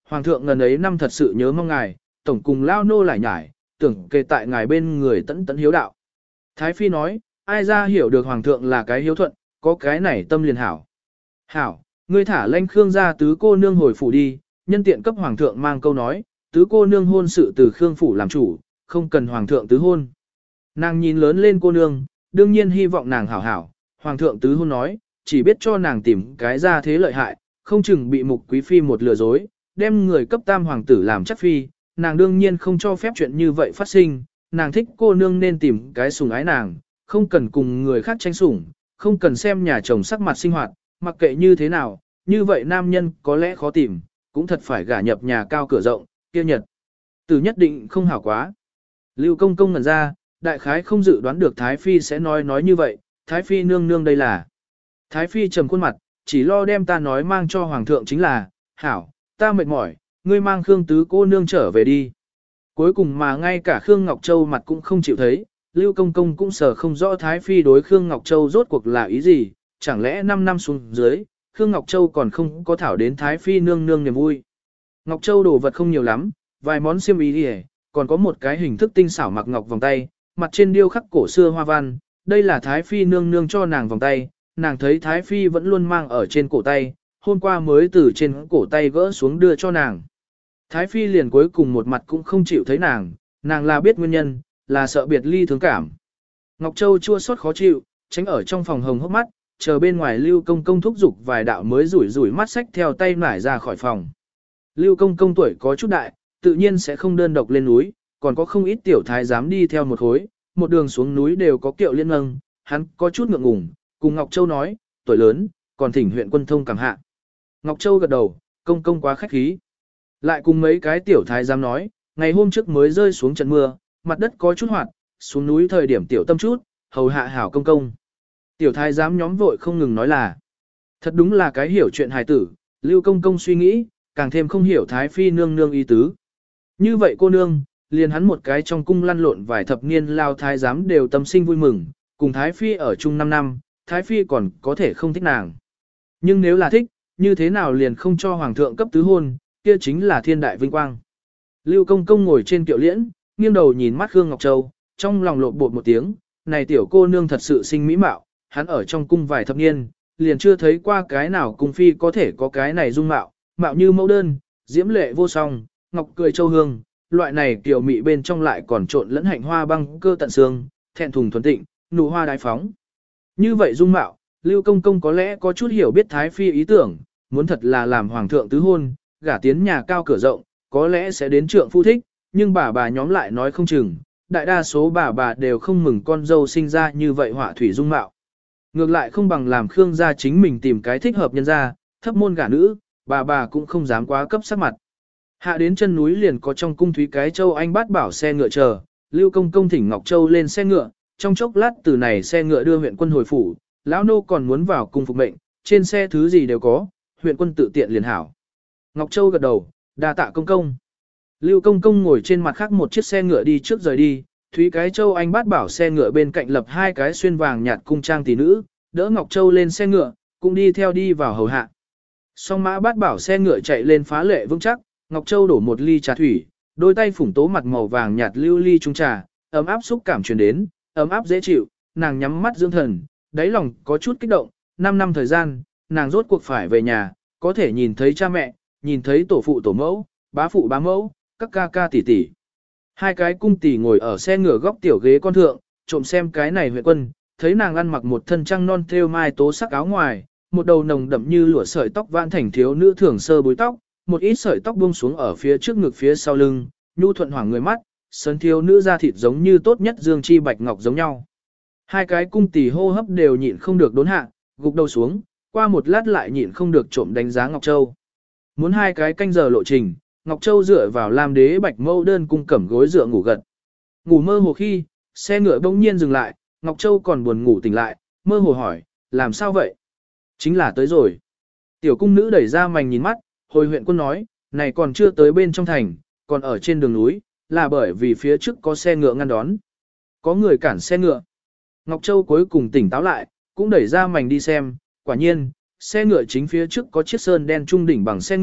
hoàng thượng ngần ấy năm thật sự nhớ mong ngài, tổng cùng lao nô lại nhải, tưởng kề tại ngài bên người tẫn tẫn hiếu đạo. Thái phi nói, ai ra hiểu được hoàng thượng là cái hiếu thuận, có cái này tâm liền hảo. Hảo, ngươi thả lanh Khương gia tứ cô nương hồi phủ đi, nhân tiện cấp hoàng thượng mang câu nói, tứ cô nương hôn sự từ Khương phủ làm chủ, không cần hoàng thượng tứ hôn. Nàng nhìn lớn lên cô nương, đương nhiên hy vọng nàng hảo hảo, hoàng thượng tứ hôn nói, chỉ biết cho nàng tìm cái ra thế lợi hại, không chừng bị mục quý phi một lừa dối, đem người cấp tam hoàng tử làm chắc phi, nàng đương nhiên không cho phép chuyện như vậy phát sinh, nàng thích cô nương nên tìm cái sủng ái nàng, không cần cùng người khác tranh sủng, không cần xem nhà chồng sắc mặt sinh hoạt, mặc kệ như thế nào, như vậy nam nhân có lẽ khó tìm, cũng thật phải gả nhập nhà cao cửa rộng, kia nhật. Từ nhất định không hảo quá. Lưu công công ngẩn ra, đại khái không dự đoán được Thái Phi sẽ nói như vậy, Thái Phi nương nương đây là. Thái Phi trầm khuôn mặt, chỉ lo đem ta nói mang cho Hoàng thượng chính là, hảo, ta mệt mỏi, ngươi mang Khương tứ cô nương trở về đi. Cuối cùng mà ngay cả Khương Ngọc Châu mặt cũng không chịu thấy, Lưu công công cũng sợ không rõ Thái Phi đối Khương Ngọc Châu rốt cuộc là ý gì, chẳng lẽ 5 năm xuống dưới, Khương Ngọc Châu còn không có thảo đến Thái Phi nương nương niềm vui. Ngọc Châu đồ vật không nhiều lắm, vài món xiêm y đi, còn có một cái hình thức tinh xảo mặc ngọc vòng tay, mặt trên điêu khắc cổ xưa hoa văn, đây là Thái Phi nương nương cho nàng vòng tay, nàng thấy Thái Phi vẫn luôn mang ở trên cổ tay, hôm qua mới từ trên cổ tay gỡ xuống đưa cho nàng. Thái Phi liền cuối cùng một mặt cũng không chịu thấy nàng là biết nguyên nhân, là sợ biệt ly thương cảm. Ngọc Châu chua xót khó chịu, tránh ở trong phòng hồng hốc mắt, chờ bên ngoài Lưu công công thúc giục vài đạo mới rủi mắt xách theo tay nải ra khỏi phòng. Lưu công công tuổi có chút đại, tự nhiên sẽ không đơn độc lên núi, còn có không ít tiểu thái dám đi theo một khối, một đường xuống núi đều có kiệu liên nâng, hắn có chút ngượng ngùng, cùng Ngọc Châu nói, tuổi lớn, còn thỉnh huyện quân thông cảm hạ. Ngọc Châu gật đầu, công công quá khách khí. Lại cùng mấy cái tiểu thái dám nói, ngày hôm trước mới rơi xuống trận mưa, mặt đất có chút hoạt, xuống núi thời điểm tiểu tâm chút, hầu hạ hảo công công. Tiểu thái giám nhóm vội không ngừng nói là, thật đúng là cái hiểu chuyện hài tử, Lưu công công suy nghĩ, càng thêm không hiểu Thái Phi nương nương ý tứ. Như vậy cô nương, liền hắn một cái trong cung lăn lộn vài thập niên lao thái giám đều tâm sinh vui mừng, cùng Thái Phi ở chung 5 năm, Thái Phi còn có thể không thích nàng. Nhưng nếu là thích, như thế nào liền không cho Hoàng thượng cấp tứ hôn, kia chính là thiên đại vinh quang. Lưu công công ngồi trên kiệu liễn, nghiêng đầu nhìn mắt Khương Ngọc Châu, trong lòng lộn bột một tiếng, này tiểu cô nương thật sự sinh mỹ mạo, hắn ở trong cung vài thập niên, liền chưa thấy qua cái nào cung phi có thể có cái này dung mạo, mạo như mẫu đơn, diễm lệ vô song, ngọc cười châu hương, loại này tiểu mị bên trong lại còn trộn lẫn hạnh hoa băng cơ tận xương, thẹn thùng thuần tịnh, nụ hoa đái phóng. Như vậy dung mạo, Lưu công công có lẽ có chút hiểu biết Thái Phi ý tưởng, muốn thật là làm hoàng thượng tứ hôn, gả tiến nhà cao cửa rộng, có lẽ sẽ đến trượng phu thích, nhưng bà nhóm lại nói không chừng, đại đa số bà đều không mừng con dâu sinh ra như vậy họa thủy dung mạo. Ngược lại không bằng làm Khương gia chính mình tìm cái thích hợp nhân gia, thấp môn gả nữ, bà cũng không dám quá cấp sắc mặt. Hạ đến chân núi liền có trong cung Thúy Cái Châu anh bát bảo xe ngựa chờ, Lưu công công thỉnh Ngọc Châu lên xe ngựa, trong chốc lát từ này xe ngựa đưa huyện quân hồi phủ, lão nô còn muốn vào cung phục mệnh, trên xe thứ gì đều có, huyện quân tự tiện liền hảo. Ngọc Châu gật đầu, đa tạ công công. Lưu công công ngồi trên mặt khác một chiếc xe ngựa đi trước rời đi, Thúy Cái Châu anh bát bảo xe ngựa bên cạnh lập hai cái xuyên vàng nhạt cung trang tỷ nữ, đỡ Ngọc Châu lên xe ngựa, cũng đi theo đi vào hầu hạ. Song mã bát bảo xe ngựa chạy lên phá lệ vững chắc, Ngọc Châu đổ một ly trà thủy, đôi tay phủng tố mặt màu vàng nhạt lưu ly trung trà, ấm áp xúc cảm truyền đến, ấm áp dễ chịu, nàng nhắm mắt dưỡng thần, đáy lòng có chút kích động, 5 năm thời gian, nàng rốt cuộc phải về nhà, có thể nhìn thấy cha mẹ, nhìn thấy tổ phụ tổ mẫu, bá phụ bá mẫu, các ca ca tỷ tỷ. Hai cái cung tỷ ngồi ở xe ngựa góc tiểu ghế con thượng, trộm xem cái này huyện quân, thấy nàng ăn mặc một thân trăng non thêu mai tố sắc áo ngoài, một đầu nồng đậm như lụa sợi tóc vãn thành thiếu nữ thường sơ búi tóc, một ít sợi tóc buông xuống ở phía trước ngực phía sau lưng, nhu thuận hoảng người mắt, sơn thiếu nữ da thịt giống như tốt nhất dương chi bạch ngọc giống nhau. Hai cái cung tỷ hô hấp đều nhịn không được đốn hạ, gục đầu xuống, qua một lát lại nhịn không được trộm đánh giá Ngọc Châu. Muốn 2 cái canh giờ lộ trình, Ngọc Châu dựa vào Lam Đế bạch mâu đơn cung cẩm gối dựa ngủ gật. Ngủ mơ hồ khi, xe ngựa bỗng nhiên dừng lại, Ngọc Châu còn buồn ngủ tỉnh lại, mơ hồ hỏi, làm sao vậy? Chính là tới rồi. Tiểu cung nữ đẩy ra mành nhìn mắt, hồi huyện quân nói, này còn chưa tới bên trong thành, còn ở trên đường núi, là bởi vì phía trước có xe ngựa ngăn đón. Có người cản xe ngựa. Ngọc Châu cuối cùng tỉnh táo lại, cũng đẩy ra mành đi xem, quả nhiên, xe ngựa chính phía trước có chiếc sơn đen trung đỉnh bằng xe ngựa,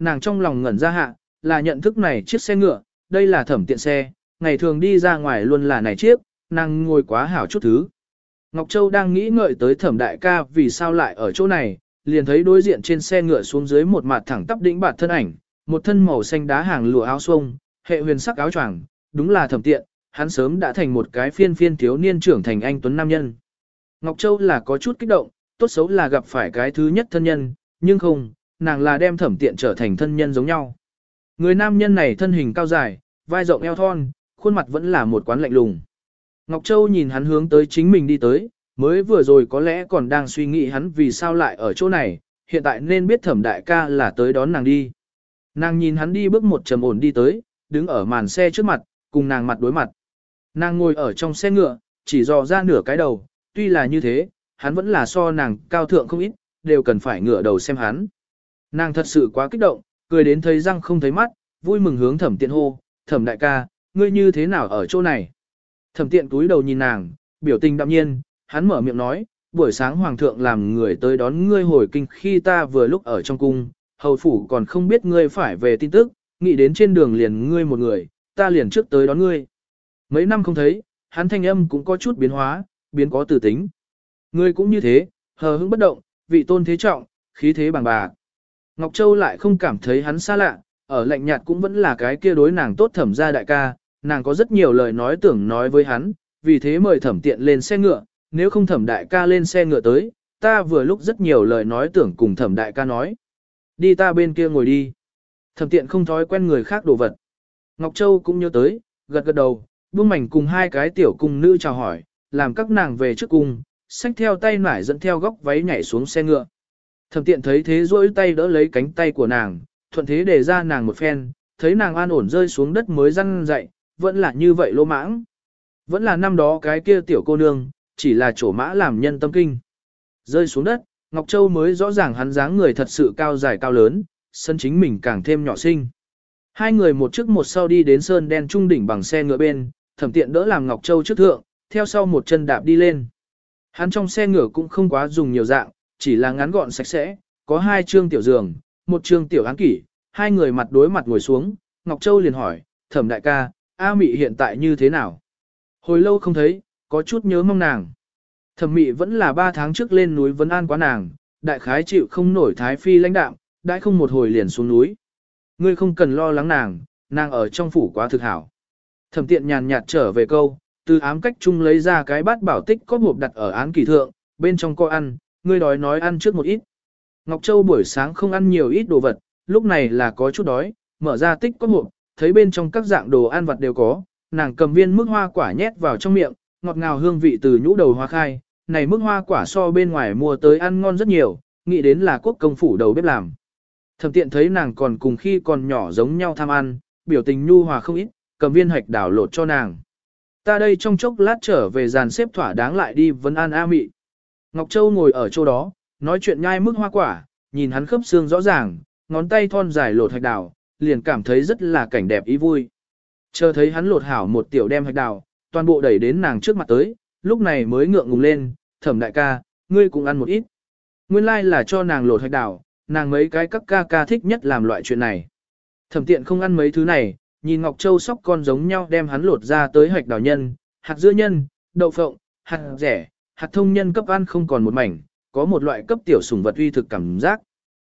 nàng trong lòng ngẩn ra hạ, là nhận thức này chiếc xe ngựa, đây là Thẩm Tiện xe, ngày thường đi ra ngoài luôn là này chiếc, nàng ngồi quá hảo chút thứ. Ngọc Châu đang nghĩ ngợi tới Thẩm đại ca vì sao lại ở chỗ này, liền thấy đối diện trên xe ngựa xuống dưới một mặt thẳng tắp đĩnh bạt thân ảnh, một thân màu xanh đá hàng lụa áo xuông, hệ huyền sắc áo choàng, đúng là Thẩm Tiện, hắn sớm đã thành một cái phiên phiên thiếu niên trưởng thành anh tuấn nam nhân. Ngọc Châu là có chút kích động, tốt xấu là gặp phải cái thứ nhất thân nhân, nhưng không, nàng là đem Thẩm Tiện trở thành thân nhân giống nhau. Người nam nhân này thân hình cao dài, vai rộng eo thon, khuôn mặt vẫn là một quán lạnh lùng. Ngọc Châu nhìn hắn hướng tới chính mình đi tới, mới vừa rồi có lẽ còn đang suy nghĩ hắn vì sao lại ở chỗ này, hiện tại nên biết Thẩm đại ca là tới đón nàng đi. Nàng nhìn hắn đi bước một trầm ổn đi tới, đứng ở màn xe trước mặt, cùng nàng mặt đối mặt. Nàng ngồi ở trong xe ngựa, chỉ dò ra nửa cái đầu, tuy là như thế, hắn vẫn là so nàng cao thượng không ít, đều cần phải ngửa đầu xem hắn. Nàng thật sự quá kích động, cười đến thấy răng không thấy mắt, vui mừng hướng Thẩm Tiện hô, Thẩm đại ca, ngươi như thế nào ở chỗ này? Thẩm Tiện cúi đầu nhìn nàng, biểu tình đạm nhiên, hắn mở miệng nói, buổi sáng hoàng thượng làm người tới đón ngươi hồi kinh khi ta vừa lúc ở trong cung, hầu phủ còn không biết ngươi phải về tin tức, nghĩ đến trên đường liền ngươi một người, ta liền trước tới đón ngươi. Mấy năm không thấy, hắn thanh âm cũng có chút biến hóa, biến có từ tính. Ngươi cũng như thế, hờ hững bất động, vị tôn thế trọng, khí thế bằng bạc. Ngọc Châu lại không cảm thấy hắn xa lạ, ở lạnh nhạt cũng vẫn là cái kia đối nàng tốt Thẩm gia đại ca, nàng có rất nhiều lời nói tưởng nói với hắn, vì thế mời Thẩm Tiện lên xe ngựa, nếu không Thẩm đại ca lên xe ngựa tới, ta vừa lúc rất nhiều lời nói tưởng cùng Thẩm đại ca nói. Đi ta bên kia ngồi đi. Thẩm Tiện không thói quen người khác đồ vật. Ngọc Châu cũng nhớ tới, gật gật đầu, buông mảnh cùng hai cái tiểu cung nữ chào hỏi, làm các nàng về trước cung, xách theo tay nải dẫn theo góc váy nhảy xuống xe ngựa. Thẩm Tiện thấy thế duỗi tay đỡ lấy cánh tay của nàng, thuận thế để ra nàng một phen, thấy nàng an ổn rơi xuống đất mới răn dậy, vẫn là như vậy lỗ mãng. Vẫn là năm đó cái kia tiểu cô nương, chỉ là chỗ mã làm nhân tâm kinh. Rơi xuống đất, Ngọc Châu mới rõ ràng hắn dáng người thật sự cao dài cao lớn, sân chính mình càng thêm nhỏ xinh. Hai người một trước một sau đi đến sơn đen trung đỉnh bằng xe ngựa bên, Thẩm Tiện đỡ làm Ngọc Châu trước thượng, theo sau một chân đạp đi lên. Hắn trong xe ngựa cũng không quá dùng nhiều dạng, chỉ là ngắn gọn sạch sẽ, có hai chương tiểu giường, một chương tiểu án kỷ, hai người mặt đối mặt ngồi xuống, Ngọc Châu liền hỏi, Thẩm đại ca, A Mị hiện tại như thế nào? Hồi lâu không thấy, có chút nhớ mong nàng. Thẩm Mị vẫn là 3 tháng trước lên núi vấn an quá nàng, đại khái chịu không nổi thái phi lãnh đạm, đãi không một hồi liền xuống núi. Ngươi không cần lo lắng nàng ở trong phủ quá thực hảo. Thẩm Tiện nhàn nhạt trở về câu, từ ám cách chung lấy ra cái bát bảo tích có hộp đặt ở án kỳ thượng, bên trong có ăn, ngươi đói nói ăn trước một ít. Ngọc Châu buổi sáng không ăn nhiều ít đồ vật, lúc này là có chút đói, mở ra tích có hộp, thấy bên trong các dạng đồ ăn vặt đều có, nàng cầm viên mức hoa quả nhét vào trong miệng, ngọt ngào hương vị từ nhũ đầu hoa khai, này mức hoa quả so bên ngoài mua tới ăn ngon rất nhiều, nghĩ đến là quốc công phủ đầu bếp làm. Thẩm Tiện thấy nàng còn cùng khi còn nhỏ giống nhau tham ăn, biểu tình nhu hòa không ít, cầm viên hạch đảo lột cho nàng. Ta đây trong chốc lát trở về dàn xếp thỏa đáng lại đi vấn an A Mị. Ngọc Châu ngồi ở chỗ đó, nói chuyện nhai mức hoa quả, nhìn hắn khớp xương rõ ràng, ngón tay thon dài lột hạch đào, liền cảm thấy rất là cảnh đẹp ý vui. Chờ thấy hắn lột hảo một tiểu đem hạch đào, toàn bộ đẩy đến nàng trước mặt tới, lúc này mới ngượng ngùng lên, Thẩm đại ca, ngươi cũng ăn một ít. Nguyên lai là cho nàng lột hạch đào, nàng mấy cái các ca ca thích nhất làm loại chuyện này. Thẩm Tiện không ăn mấy thứ này, nhìn Ngọc Châu sóc con giống nhau đem hắn lột ra tới hạch đào nhân, hạt dưa nhân, đậu phộng, hạt rẻ, hạt thông nhân cấp ăn không còn một mảnh, có một loại cấp tiểu sủng vật uy thực cảm giác.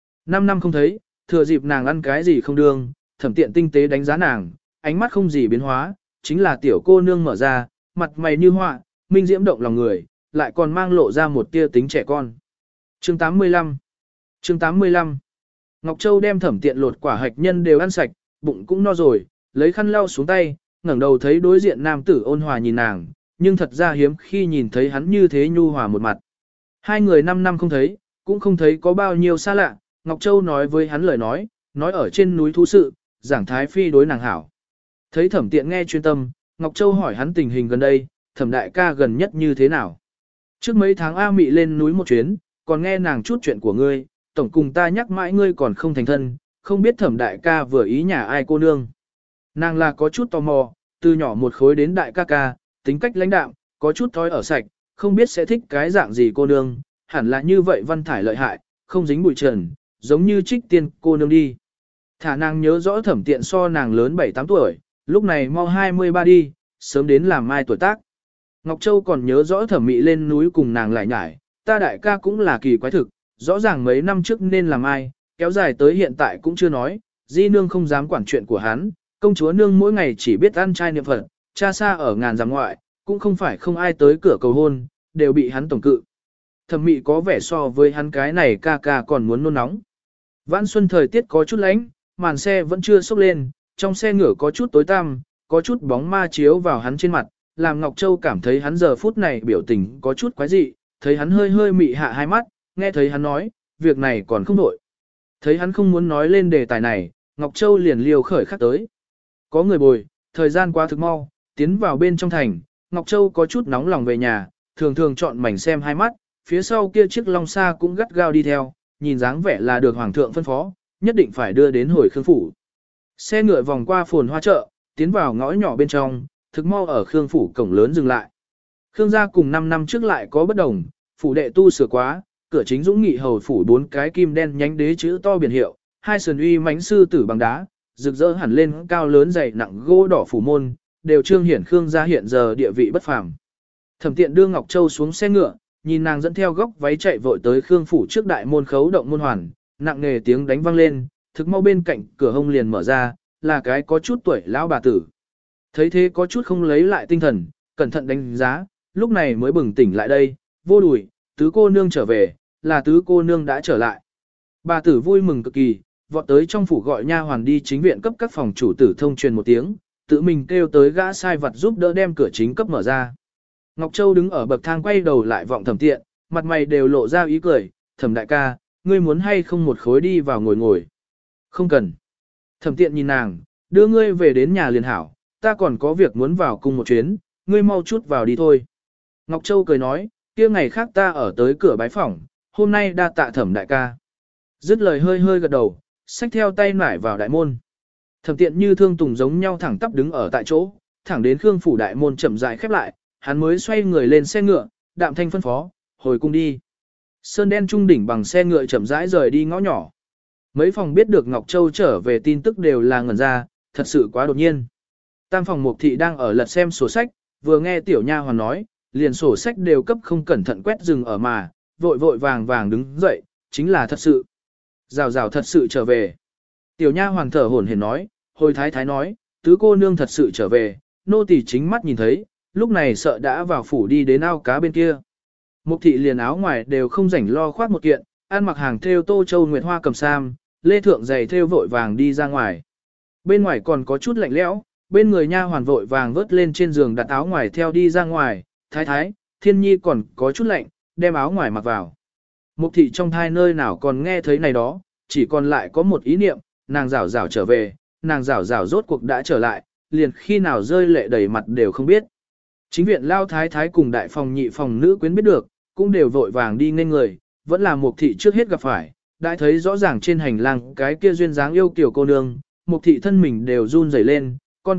5 năm không thấy, thừa dịp nàng ăn cái gì không đương, Thẩm Tiện tinh tế đánh giá nàng, ánh mắt không gì biến hóa, chính là tiểu cô nương mở ra, mặt mày như họa, minh diễm động lòng người, lại còn mang lộ ra một tia tính trẻ con. Chương 85 Chương 85 Ngọc Châu đem Thẩm Tiện lột quả hạch nhân đều ăn sạch, bụng cũng no rồi, lấy khăn lau xuống tay, ngẩng đầu thấy đối diện nam tử ôn hòa nhìn nàng, nhưng thật ra hiếm khi nhìn thấy hắn như thế nhu hòa một mặt. Hai người 5 năm không thấy, cũng không thấy có bao nhiêu xa lạ, Ngọc Châu nói với hắn lời nói ở trên núi thú sự, giảng thái phi đối nàng hảo. Thấy Thẩm Tiện nghe chuyên tâm, Ngọc Châu hỏi hắn tình hình gần đây, Thẩm đại ca gần nhất như thế nào. Trước mấy tháng A Mị lên núi một chuyến, còn nghe nàng chút chuyện của ngươi, tổng cùng ta nhắc mãi ngươi còn không thành thân, không biết Thẩm đại ca vừa ý nhà ai cô nương. Nàng là có chút tò mò, từ nhỏ một khối đến đại ca ca, tính cách lãnh đạm, có chút thói ở sạch, không biết sẽ thích cái dạng gì cô nương, hẳn là như vậy văn thải lợi hại, không dính bụi trần, giống như Trích Tiên cô nương đi. Thả nàng nhớ rõ Thẩm Tiện so nàng lớn 7-8 tuổi, lúc này mau 23 đi, sớm đến làm mai tuổi tác. Ngọc Châu còn nhớ rõ Thẩm Mị lên núi cùng nàng lại nhải, ta đại ca cũng là kỳ quái thực, rõ ràng mấy năm trước nên làm ai, kéo dài tới hiện tại cũng chưa nói, di nương không dám quản chuyện của hắn, công chúa nương mỗi ngày chỉ biết ăn chay niệm Phật, cha xa ở ngàn dặm ngoại, cũng không phải không ai tới cửa cầu hôn, đều bị hắn tổng cự. Thẩm Mị có vẻ so với hắn cái này ca ca còn muốn nôn nóng. Vãn xuân thời tiết có chút lạnh, màn xe vẫn chưa sốc lên, trong xe ngựa có chút tối tăm, có chút bóng ma chiếu vào hắn trên mặt, làm Ngọc Châu cảm thấy hắn giờ phút này biểu tình có chút quái dị, thấy hắn hơi hơi mị hạ hai mắt, nghe thấy hắn nói, việc này còn không đổi. Thấy hắn không muốn nói lên đề tài này, Ngọc Châu liền liều khởi khắc tới. Có người bồi, thời gian qua thực mau, tiến vào bên trong thành, Ngọc Châu có chút nóng lòng về nhà, thường thường chọn mảnh xem hai mắt, phía sau kia chiếc long xa cũng gắt gao đi theo, nhìn dáng vẻ là được hoàng thượng phân phó, nhất định phải đưa đến hồi Khương phủ. Xe ngựa vòng qua phồn hoa chợ, tiến vào ngõ nhỏ bên trong, thực mau ở Khương phủ cổng lớn dừng lại. Khương gia cùng 5 năm trước lại có bất đồng, phủ đệ tu sửa quá, cửa chính dũng nghị hầu phủ 4 cái kim đen nhánh đế chữ to biển hiệu, hai sườn uy mãnh sư tử bằng đá, rực rỡ hẳn lên cao lớn dày nặng gỗ đỏ phủ môn, đều trương hiển Khương gia hiện giờ địa vị bất phàm. Thẩm Tiện đưa Ngọc Châu xuống xe ngựa, nhìn nàng dẫn theo góc váy chạy vội tới Khương phủ trước đại môn khấu động môn hoàn, nặng nề tiếng đánh vang lên, thực mau bên cạnh cửa hông liền mở ra, là cái có chút tuổi lão bà tử. Thấy thế có chút không lấy lại tinh thần, cẩn thận đánh giá, lúc này mới bừng tỉnh lại đây, vô đùi, tứ cô nương trở về, là tứ cô nương đã trở lại. Bà tử vui mừng cực kỳ, vọt tới trong phủ gọi nha hoàn đi chính viện cấp các phòng chủ tử thông truyền một tiếng, tự mình kêu tới gã sai vật giúp đỡ đem cửa chính cấp mở ra. Ngọc Châu đứng ở bậc thang quay đầu lại vọng Thẩm Tiện, mặt mày đều lộ ra ý cười, Thẩm đại ca, ngươi muốn hay không một khối đi vào ngồi ngồi. Không cần. Thẩm Tiện nhìn nàng, đưa ngươi về đến nhà liền hảo, ta còn có việc muốn vào cùng một chuyến, ngươi mau chút vào đi thôi. Ngọc Châu cười nói, kia ngày khác ta ở tới cửa bái phỏng, hôm nay đa tạ Thẩm đại ca. Dứt lời hơi hơi gật đầu, xách theo tay nải vào đại môn. Thẩm Tiện như thương tùng giống nhau thẳng tắp đứng ở tại chỗ, thẳng đến Khương phủ đại môn chậm rãi khép lại, hắn mới xoay người lên xe ngựa, đạm thanh phân phó, hồi cung đi. Sơn đen trung đỉnh bằng xe ngựa chậm rãi rời đi ngõ nhỏ. Mấy phòng biết được Ngọc Châu trở về tin tức đều là ngẩn ra, thật sự quá đột nhiên. Tam phòng Mục thị đang ở lật xem sổ sách, vừa nghe tiểu nha hoàn nói, liền sổ sách đều cấp không cẩn thận quét rừng ở mà, vội vội vàng vàng đứng dậy, chính là thật sự. Rào rào thật sự trở về. Tiểu nha hoàn thở hổn hển nói, hồi thái thái nói, tứ cô nương thật sự trở về, nô tỳ chính mắt nhìn thấy, lúc này sợ đã vào phủ đi đến ao cá bên kia. Mục thị liền áo ngoài đều không rảnh lo khoác một kiện, ăn mặc hàng thêu tô châu nguyệt hoa cầm sam, lê thượng giày thêu vội vàng đi ra ngoài. Bên ngoài còn có chút lạnh lẽo, bên người nha hoàn vội vàng vớt lên trên giường đặt áo ngoài theo đi ra ngoài, thái thái, thiên nhi còn có chút lạnh, đem áo ngoài mặc vào. Mục thị trong thai nơi nào còn nghe thấy này đó, chỉ còn lại có một ý niệm, nàng rảo rảo trở về, nàng rảo rảo rốt cuộc đã trở lại, liền khi nào rơi lệ đầy mặt đều không biết. Chính viện lao thái thái cùng đại phòng nhị phòng nữ quyến biết được, cũng đều vội vàng đi nên người, vẫn là Mục thị trước hết gặp phải, đã thấy rõ ràng trên hành lang cái kia duyên dáng yêu kiều cô nương, Mục thị thân mình đều run rẩy lên, con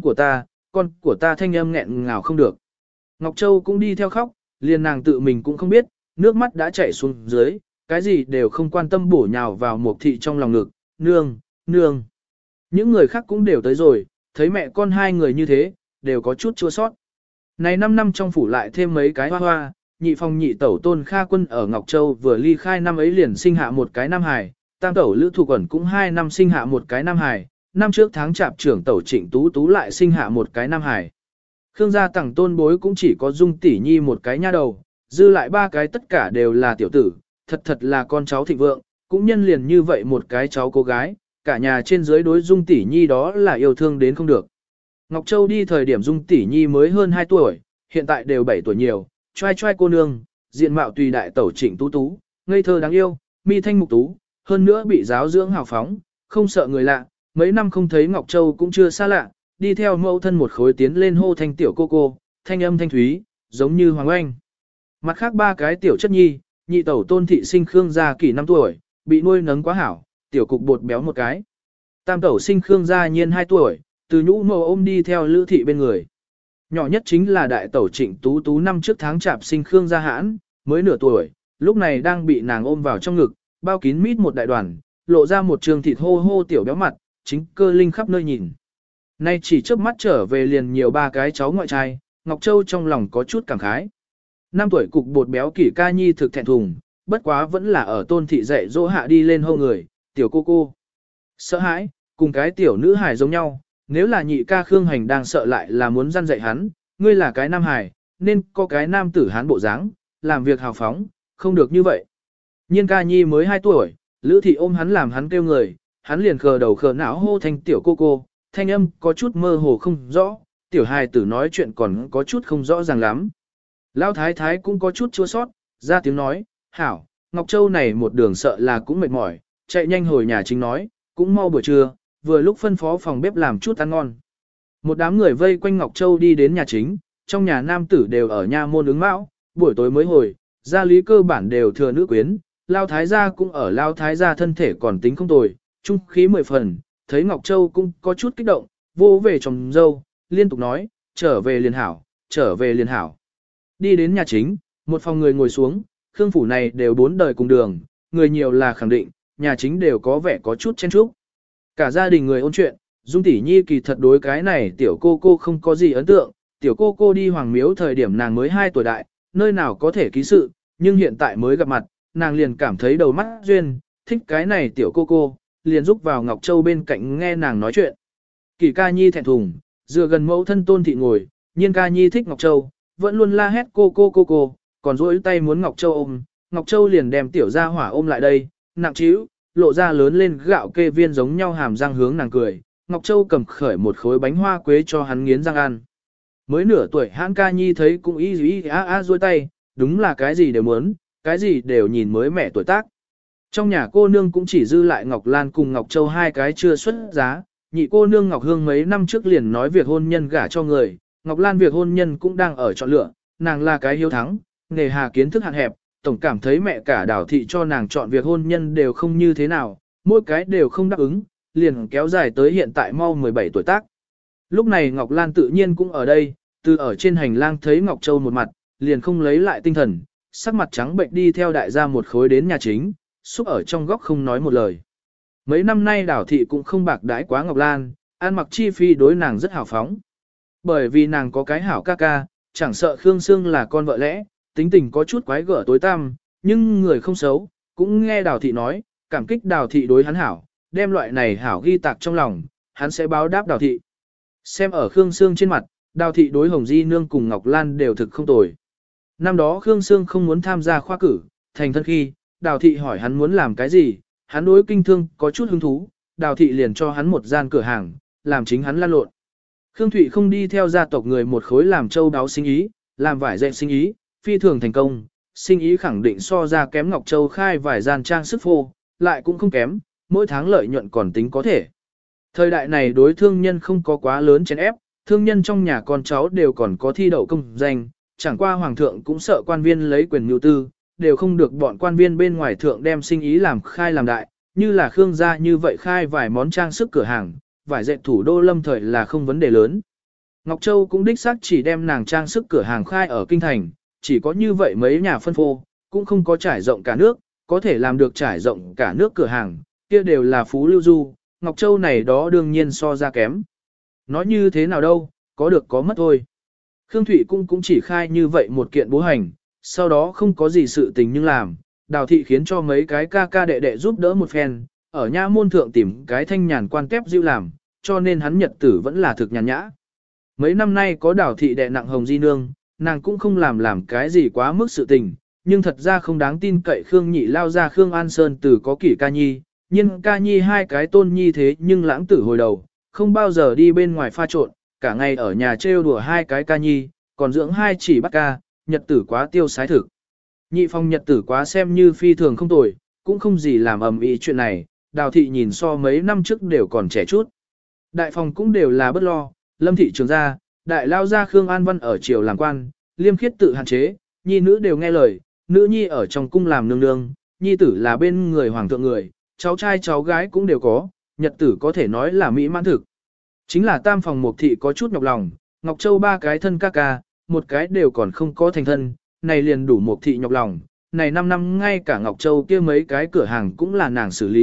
của ta thanh âm nghẹn ngào không được. Ngọc Châu cũng đi theo khóc, liền nàng tự mình cũng không biết, nước mắt đã chảy xuống dưới, cái gì đều không quan tâm bổ nhào vào Mục thị trong lòng ngực, nương, nương. Những người khác cũng đều tới rồi, thấy mẹ con hai người như thế, đều có chút chua sót. Này 5 năm trong phủ lại thêm mấy cái hoa hoa, nhị phòng nhị tẩu Tôn Kha Quân ở Ngọc Châu vừa ly khai năm ấy liền sinh hạ một cái nam hài, tam tẩu Lữ Thục Quẩn cũng 2 năm sinh hạ một cái nam hài, năm trước tháng chạp trưởng tẩu Trịnh Tú Tú lại sinh hạ một cái nam hài. Khương gia tẳng Tôn bối cũng chỉ có Dung tỷ nhi một cái nha đầu, dư lại 3 cái tất cả đều là tiểu tử, thật là con cháu thịnh vượng, cũng nhân liền như vậy một cái cháu cô gái, cả nhà trên dưới đối Dung tỷ nhi đó là yêu thương đến không được. Ngọc Châu đi thời điểm Dung tỷ nhi mới hơn 2 tuổi, hiện tại đều 7 tuổi nhiều, trai trai cô nương, diện mạo tùy đại tẩu Trịnh Tú Tú, ngây thơ đáng yêu, mi thanh mục tú, hơn nữa bị giáo dưỡng hào phóng, không sợ người lạ, mấy năm không thấy Ngọc Châu cũng chưa xa lạ, đi theo mẫu thân một khối tiến lên hô thanh tiểu cô, thanh âm thanh thúy, giống như Hoàng Oanh. Mặt khác 3 cái tiểu chất nhi, nhị tẩu Tôn thị sinh Khương gia kỷ 5 tuổi, bị nuôi nấng quá hảo, tiểu cục bột béo một cái. Tam tẩu sinh Khương gia nhiên 2 tuổi, từ nhũ mồ ôm đi theo Lữ thị bên người. Nhỏ nhất chính là đại tẩu Trịnh Tú Tú năm trước tháng chạp sinh Khương gia hãn, mới nửa tuổi, lúc này đang bị nàng ôm vào trong ngực, bao kín mít một đại đoàn, lộ ra một trường thịt hô hô tiểu béo mặt, chính cơ linh khắp nơi nhìn. Nay chỉ chớp mắt trở về liền nhiều ba cái cháu ngoại trai, Ngọc Châu trong lòng có chút cảm khái. 5 tuổi cục bột béo kỷ ca nhi thực thẹn thùng, bất quá vẫn là ở tôn thị dạy dỗ hạ đi lên hâu người, tiểu cô cô. Sợ hãi, cùng cái tiểu nữ hài giống nhau, nếu là nhị ca Khương Hành đang sợ lại là muốn răn dạy hắn, ngươi là cái nam hài, nên có cái nam tử hán bộ dáng, làm việc hào phóng, không được như vậy. Nhiên ca nhi mới 2 tuổi, Lữ thị ôm hắn làm hắn kêu người, hắn liền khờ đầu khờ não hô thành tiểu cô cô, thanh âm có chút mơ hồ không rõ, tiểu hài tử nói chuyện còn có chút không rõ ràng lắm. Lão thái thái cũng có chút chua sót, ra tiếng nói, hảo, Ngọc Châu này một đường sợ là cũng mệt mỏi, chạy nhanh hồi nhà chính nói, cũng mau buổi trưa, vừa lúc phân phó phòng bếp làm chút ăn ngon. Một đám người vây quanh Ngọc Châu đi đến nhà chính, trong nhà nam tử đều ở nhà môn ứng mão, buổi tối mới hồi, gia lý cơ bản đều thừa nữ quyến, Lao thái gia cũng ở Lao thái gia thân thể còn tính không tồi, trung khí 10 phần, thấy Ngọc Châu cũng có chút kích động, vô về chồng dâu, liên tục nói, trở về liền hảo, trở về liền hảo. Đi đến nhà chính, một phòng người ngồi xuống, Khương phủ này đều 4 đời cùng đường, người nhiều là khẳng định, nhà chính đều có vẻ có chút chen chúc. Cả gia đình người ôn chuyện, Dung tỷ nhi kỳ thật đối cái này tiểu cô cô không có gì ấn tượng, tiểu cô cô đi hoàng miếu thời điểm nàng mới 2 tuổi đại, nơi nào có thể ký sự, nhưng hiện tại mới gặp mặt, nàng liền cảm thấy đầu mắt duyên, thích cái này tiểu cô cô, liền giúp vào Ngọc Châu bên cạnh nghe nàng nói chuyện. Kỳ ca nhi thẹn thùng, dựa gần mẫu thân Tôn thị ngồi, Nhiên ca nhi thích Ngọc Châu, vẫn luôn la hét cô, còn duỗi tay muốn Ngọc Châu ôm, Ngọc Châu liền đem tiểu gia hỏa ôm lại đây, nặng trĩu, lộ ra lớn lên gạo kê viên giống nhau hàm răng hướng nàng cười, Ngọc Châu cầm khởi một khối bánh hoa quế cho hắn nghiến răng ăn. Mới nửa tuổi hãn ca nhi thấy cũng y duỗi tay, đúng là cái gì đều muốn, cái gì đều nhìn mới mẻ tuổi tác. Trong nhà cô nương cũng chỉ dư lại Ngọc Lan cùng Ngọc Châu hai cái chưa xuất giá, nhị cô nương Ngọc Hương mấy năm trước liền nói việc hôn nhân gả cho người, Ngọc Lan việc hôn nhân cũng đang ở chọn lựa, nàng là cái hiếu thắng, nghề hà kiến thức hạn hẹp, tổng cảm thấy mẹ cả Đào thị cho nàng chọn việc hôn nhân đều không như thế nào, mỗi cái đều không đáp ứng, liền kéo dài tới hiện tại mau 17 tuổi tác. Lúc này Ngọc Lan tự nhiên cũng ở đây, từ ở trên hành lang thấy Ngọc Châu một mặt, liền không lấy lại tinh thần, sắc mặt trắng bệnh đi theo đại gia một khối đến nhà chính, xúc ở trong góc không nói một lời. Mấy năm nay Đào thị cũng không bạc đãi quá Ngọc Lan, ăn mặc chi phi đối nàng rất hào phóng. Bởi vì nàng có cái hảo ca ca, chẳng sợ Khương Sương là con vợ lẽ, tính tình có chút quái gở tối tăm, nhưng người không xấu, cũng nghe Đào thị nói, cảm kích Đào thị đối hắn hảo, đem loại này hảo ghi tạc trong lòng, hắn sẽ báo đáp Đào thị. Xem ở Khương Sương trên mặt, Đào thị đối Hồng Di Nương cùng Ngọc Lan đều thực không tồi. Năm đó Khương Sương không muốn tham gia khoa cử, thành thân khi, Đào thị hỏi hắn muốn làm cái gì, hắn đối kinh thương có chút hứng thú, Đào thị liền cho hắn một gian cửa hàng, làm chính hắn lan lộn. Khương Thụy không đi theo gia tộc người một khối làm châu đáo sinh ý, làm vải dệt sinh ý, phi thường thành công, sinh ý khẳng định so ra kém Ngọc Châu khai vải gian trang sức phô, lại cũng không kém, mỗi tháng lợi nhuận còn tính có thể. Thời đại này đối thương nhân không có quá lớn chèn ép, thương nhân trong nhà con cháu đều còn có thi đậu công danh, chẳng qua hoàng thượng cũng sợ quan viên lấy quyền nhu tư, đều không được bọn quan viên bên ngoài thượng đem sinh ý làm khai làm đại, như là Khương gia như vậy khai vài món trang sức cửa hàng, vải dệt thủ đô lâm thời là không vấn đề lớn. Ngọc Châu cũng đích xác chỉ đem nàng trang sức cửa hàng khai ở kinh thành, chỉ có như vậy mấy nhà phân phô, cũng không có trải rộng cả nước, có thể làm được trải rộng cả nước cửa hàng, kia đều là phú lưu du, Ngọc Châu này đó đương nhiên so ra kém. Nói như thế nào đâu, có được có mất thôi. Khương Thụy cũng chỉ khai như vậy một kiện bố hành, sau đó không có gì sự tình nhưng làm, Đào thị khiến cho mấy cái ca ca đệ đệ giúp đỡ một phen, ở nha môn thượng tìm cái thanh nhàn quan kép dịu làm, cho nên hắn nhật tử vẫn là thực nhàn nhã. Mấy năm nay có Đào thị đệ nặng Hồng Di Nương, nàng cũng không làm cái gì quá mức sự tình, nhưng thật ra không đáng tin cậy Khương Nhị lao ra Khương An Sơn từ có kỷ ca nhi, nhưng ca nhi hai cái tôn nhi thế nhưng lãng tử hồi đầu, không bao giờ đi bên ngoài pha trộn, cả ngày ở nhà trêu đùa hai cái ca nhi, còn dưỡng hai chỉ bắt ca, nhật tử quá tiêu sái thực. Nhị phong nhật tử quá xem như phi thường không tồi, cũng không gì làm ầm ĩ chuyện này, Đào thị nhìn so mấy năm trước đều còn trẻ chút. Đại phòng cũng đều là bất lo, Lâm thị trường gia, đại lao gia Khương An Văn ở triều làm quan, liêm khiết tự hạn chế, nhi nữ đều nghe lời, nữ nhi ở trong cung làm nương nương, nhi tử là bên người hoàng thượng người, cháu trai cháu gái cũng đều có, nhật tử có thể nói là mỹ mãn thực. Chính là tam phòng Mục thị có chút nhọc lòng, Ngọc Châu ba cái thân ca ca, một cái đều còn không có thành thân, này liền đủ Mục thị nhọc lòng, này 5 năm ngay cả Ngọc Châu kia mấy cái cửa hàng cũng là nàng xử lý,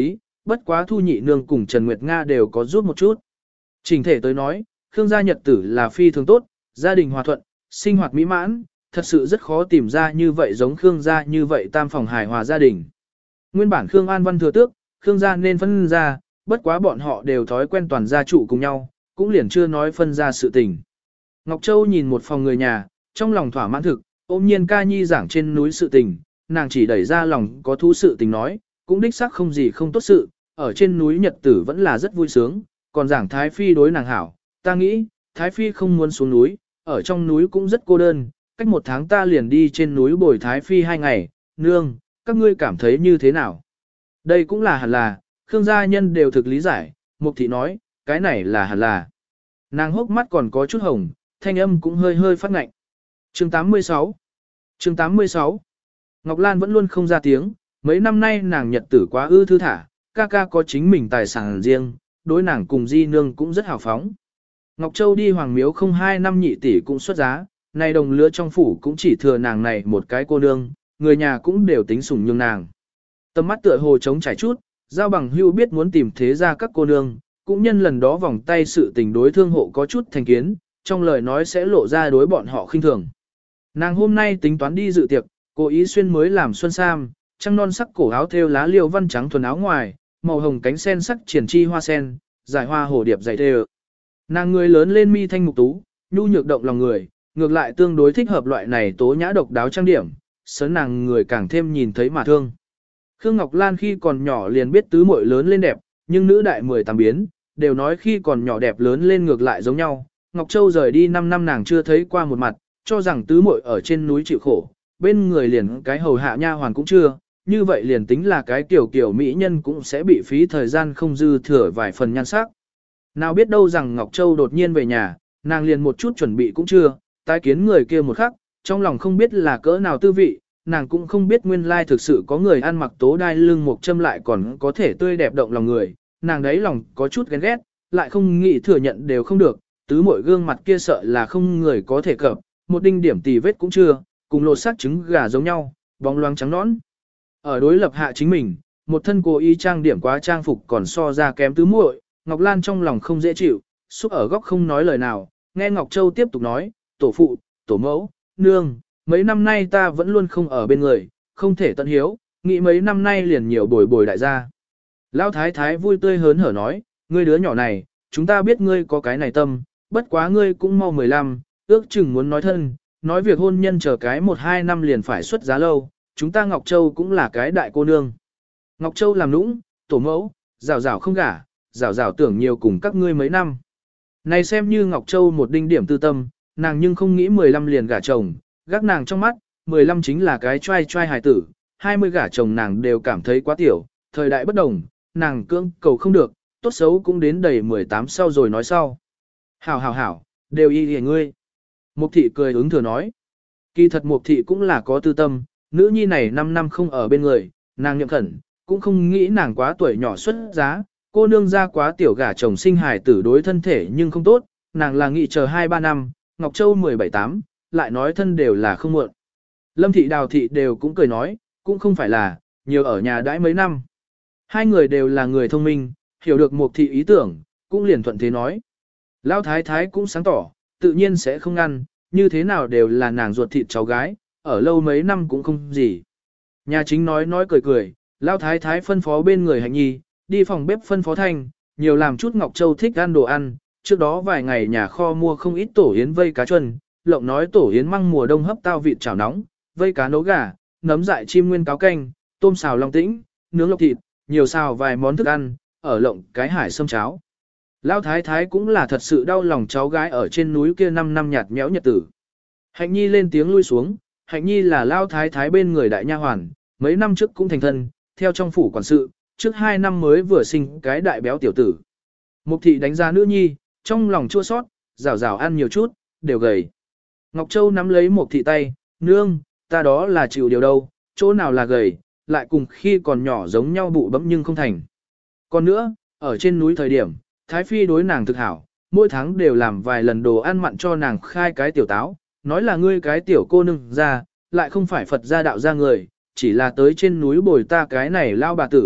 bất quá Thu Nhị Nương cùng Trần Nguyệt Nga đều có giúp một chút. Chỉnh thể tới nói, Khương gia nhật tử là phi thường tốt, gia đình hòa thuận, sinh hoạt mỹ mãn, thật sự rất khó tìm ra như vậy giống Khương gia như vậy tam phòng hài hòa gia đình. Nguyên bản Khương An Văn thừa tước, Khương gia nên phân ra, bất quá bọn họ đều thói quen toàn gia trụ cùng nhau, cũng liền chưa nói phân ra sự tình. Ngọc Châu nhìn một phòng người nhà, trong lòng thỏa mãn thực, ôm Nhiên ca nhi giảng trên núi sự tình, nàng chỉ đẩy ra lòng có thú sự tình nói, cũng đích xác không gì không tốt sự, ở trên núi nhật tử vẫn là rất vui sướng, còn giảng Thái Phi đối nàng hảo, ta nghĩ, Thái Phi không muốn xuống núi, ở trong núi cũng rất cô đơn, cách một tháng ta liền đi trên núi bồi Thái Phi 2 ngày, nương, các ngươi cảm thấy như thế nào? Đây cũng là hẳn là, Khương gia nhân đều thực lý giải, Mục thị nói, cái này là hẳn là. Nàng hốc mắt còn có chút hồng, thanh âm cũng hơi hơi phát ngạnh. Chương 86 Chương 86 Ngọc Lan vẫn luôn không ra tiếng, mấy năm nay nàng nhật tử quá ư thư thả, ca ca có chính mình tài sản riêng, đối nàng cùng di nương cũng rất hào phóng. Ngọc Châu đi Hoàng Miếu không 2 năm nhị tỷ cũng xuất giá, nay đồng lứa trong phủ cũng chỉ thừa nàng này một cái cô nương, người nhà cũng đều tính sủng nhường nàng. Tầm mắt tựa hồ trống trải chút, Giao Bằng Hưu biết muốn tìm thế ra các cô nương, cũng nhân lần đó vòng tay sự tình đối thương hộ có chút thành kiến, trong lời nói sẽ lộ ra đối bọn họ khinh thường. Nàng hôm nay tính toán đi dự tiệc, cố ý xuyên mới làm xuân sam, trăng non sắc cổ áo thêu lá liêu văn trắng thuần áo ngoài, màu hồng cánh sen sắc triển chi hoa sen, giải hoa hồ điệp dày thêu. Nàng người lớn lên mi thanh mục tú, nhu nhược động lòng người, ngược lại tương đối thích hợp loại này tố nhã độc đáo trang điểm, sớn nàng người càng thêm nhìn thấy mà thương. Khương Ngọc Lan khi còn nhỏ liền biết tứ muội lớn lên đẹp, nhưng nữ đại 18 biến, đều nói khi còn nhỏ đẹp lớn lên ngược lại giống nhau. Ngọc Châu rời đi 5 năm nàng chưa thấy qua một mặt, cho rằng tứ muội ở trên núi chịu khổ, bên người liền cái hầu hạ nha hoàn cũng chưa, như vậy liền tính là cái kiểu mỹ nhân cũng sẽ bị phí thời gian không dư thừa vài phần nhan sắc. Nào biết đâu rằng Ngọc Châu đột nhiên về nhà, nàng liền một chút chuẩn bị cũng chưa, tái kiến người kia một khắc, trong lòng không biết là cỡ nào tư vị, nàng cũng không biết nguyên lai thực sự có người ăn mặc tố đai lưng một châm lại còn có thể tươi đẹp động lòng người, nàng đấy lòng có chút ghen ghét, lại không nghĩ thừa nhận đều không được, tứ mỗi gương mặt kia sợ là không người có thể cập, một đinh điểm tì vết cũng chưa, cùng lột xác trứng gà giống nhau, bóng loáng trắng nõn. Ở đối lập hạ chính mình, một thân cố ý trang điểm quá trang phục còn so ra kém tứ muội, Ngọc Lan trong lòng không dễ chịu, xúc ở góc không nói lời nào, nghe Ngọc Châu tiếp tục nói, tổ phụ, tổ mẫu, nương, mấy năm nay ta vẫn luôn không ở bên người, không thể tận hiếu, nghĩ mấy năm nay liền nhiều bồi bồi đại gia. Lão thái thái vui tươi hớn hở nói, ngươi đứa nhỏ này, chúng ta biết ngươi có cái này tâm, bất quá ngươi cũng mau 15, ước chừng muốn nói thân, nói việc hôn nhân chờ cái 1-2 năm liền phải xuất giá lâu, chúng ta Ngọc Châu cũng là cái đại cô nương. Ngọc Châu làm nũng, tổ mẫu, rào rào không gả, rào rào tưởng nhiều cùng các ngươi mấy năm. Này xem như Ngọc Châu một đinh điểm tư tâm, nàng nhưng không nghĩ 15 liền gả chồng, gác nàng trong mắt, 15 chính là cái trai hài tử, 20 gả chồng nàng đều cảm thấy quá tiểu, thời đại bất đồng, nàng cưỡng cầu không được, tốt xấu cũng đến đầy 18 sau rồi nói sau. Hảo, đều y hề ngươi. Mục thị cười ứng thừa nói. Kỳ thật mục thị cũng là có tư tâm, nữ nhi này 5 năm không ở bên người, nàng nhậm khẩn, cũng không nghĩ nàng quá tuổi nhỏ xuất giá, cô nương ra quá tiểu gả chồng sinh hài tử đối thân thể nhưng không tốt, nàng là nghĩ chờ 2-3 năm, Ngọc Châu 17-8, lại nói thân đều là không muộn. Lâm thị Đào thị đều cũng cười nói, cũng không phải là, nhiều ở nhà đãi mấy năm. Hai người đều là người thông minh, hiểu được mục thị ý tưởng, cũng liền thuận thế nói. Lão thái thái cũng sáng tỏ, tự nhiên sẽ không ngăn, như thế nào đều là nàng ruột thịt cháu gái, ở lâu mấy năm cũng không gì. Nhà chính nói cười, Lão thái thái phân phó bên người Hạnh Nhi, đi phòng bếp phân phó Thanh, nhiều làm chút Ngọc Châu thích ăn đồ ăn, trước đó vài ngày nhà kho mua không ít tổ yến vây cá chuân, lộng nói tổ yến măng mùa đông hấp tao vịt chảo nóng, vây cá nấu gà, nấm dại chim nguyên cáo canh, tôm xào long tĩnh, nướng lộc thịt, nhiều xào vài món thức ăn, ở lộng cái hải sâm cháo. Lão thái thái cũng là thật sự đau lòng cháu gái ở trên núi kia 5 năm nhạt nhẽo nhật tử. Hạnh Nhi lên tiếng lui xuống, Hạnh Nhi là Lão thái thái bên người đại nha hoàn, mấy năm trước cũng thành thân, theo trong phủ quản sự, trước 2 năm mới vừa sinh cái đại béo tiểu tử. Mục thị đánh giá nữ nhi, trong lòng chua sót, rào ăn nhiều chút, đều gầy. Ngọc Châu nắm lấy Mục thị tay, nương, ta đó là chịu điều đâu, chỗ nào là gầy, lại cùng khi còn nhỏ giống nhau bụ bẫm nhưng không thành. Còn nữa, ở trên núi thời điểm, Thái Phi đối nàng thực hảo, mỗi tháng đều làm vài lần đồ ăn mặn cho nàng khai cái tiểu táo, nói là ngươi cái tiểu cô nương ra, lại không phải Phật gia đạo ra người, chỉ là tới trên núi bồi ta cái này lao bà tử,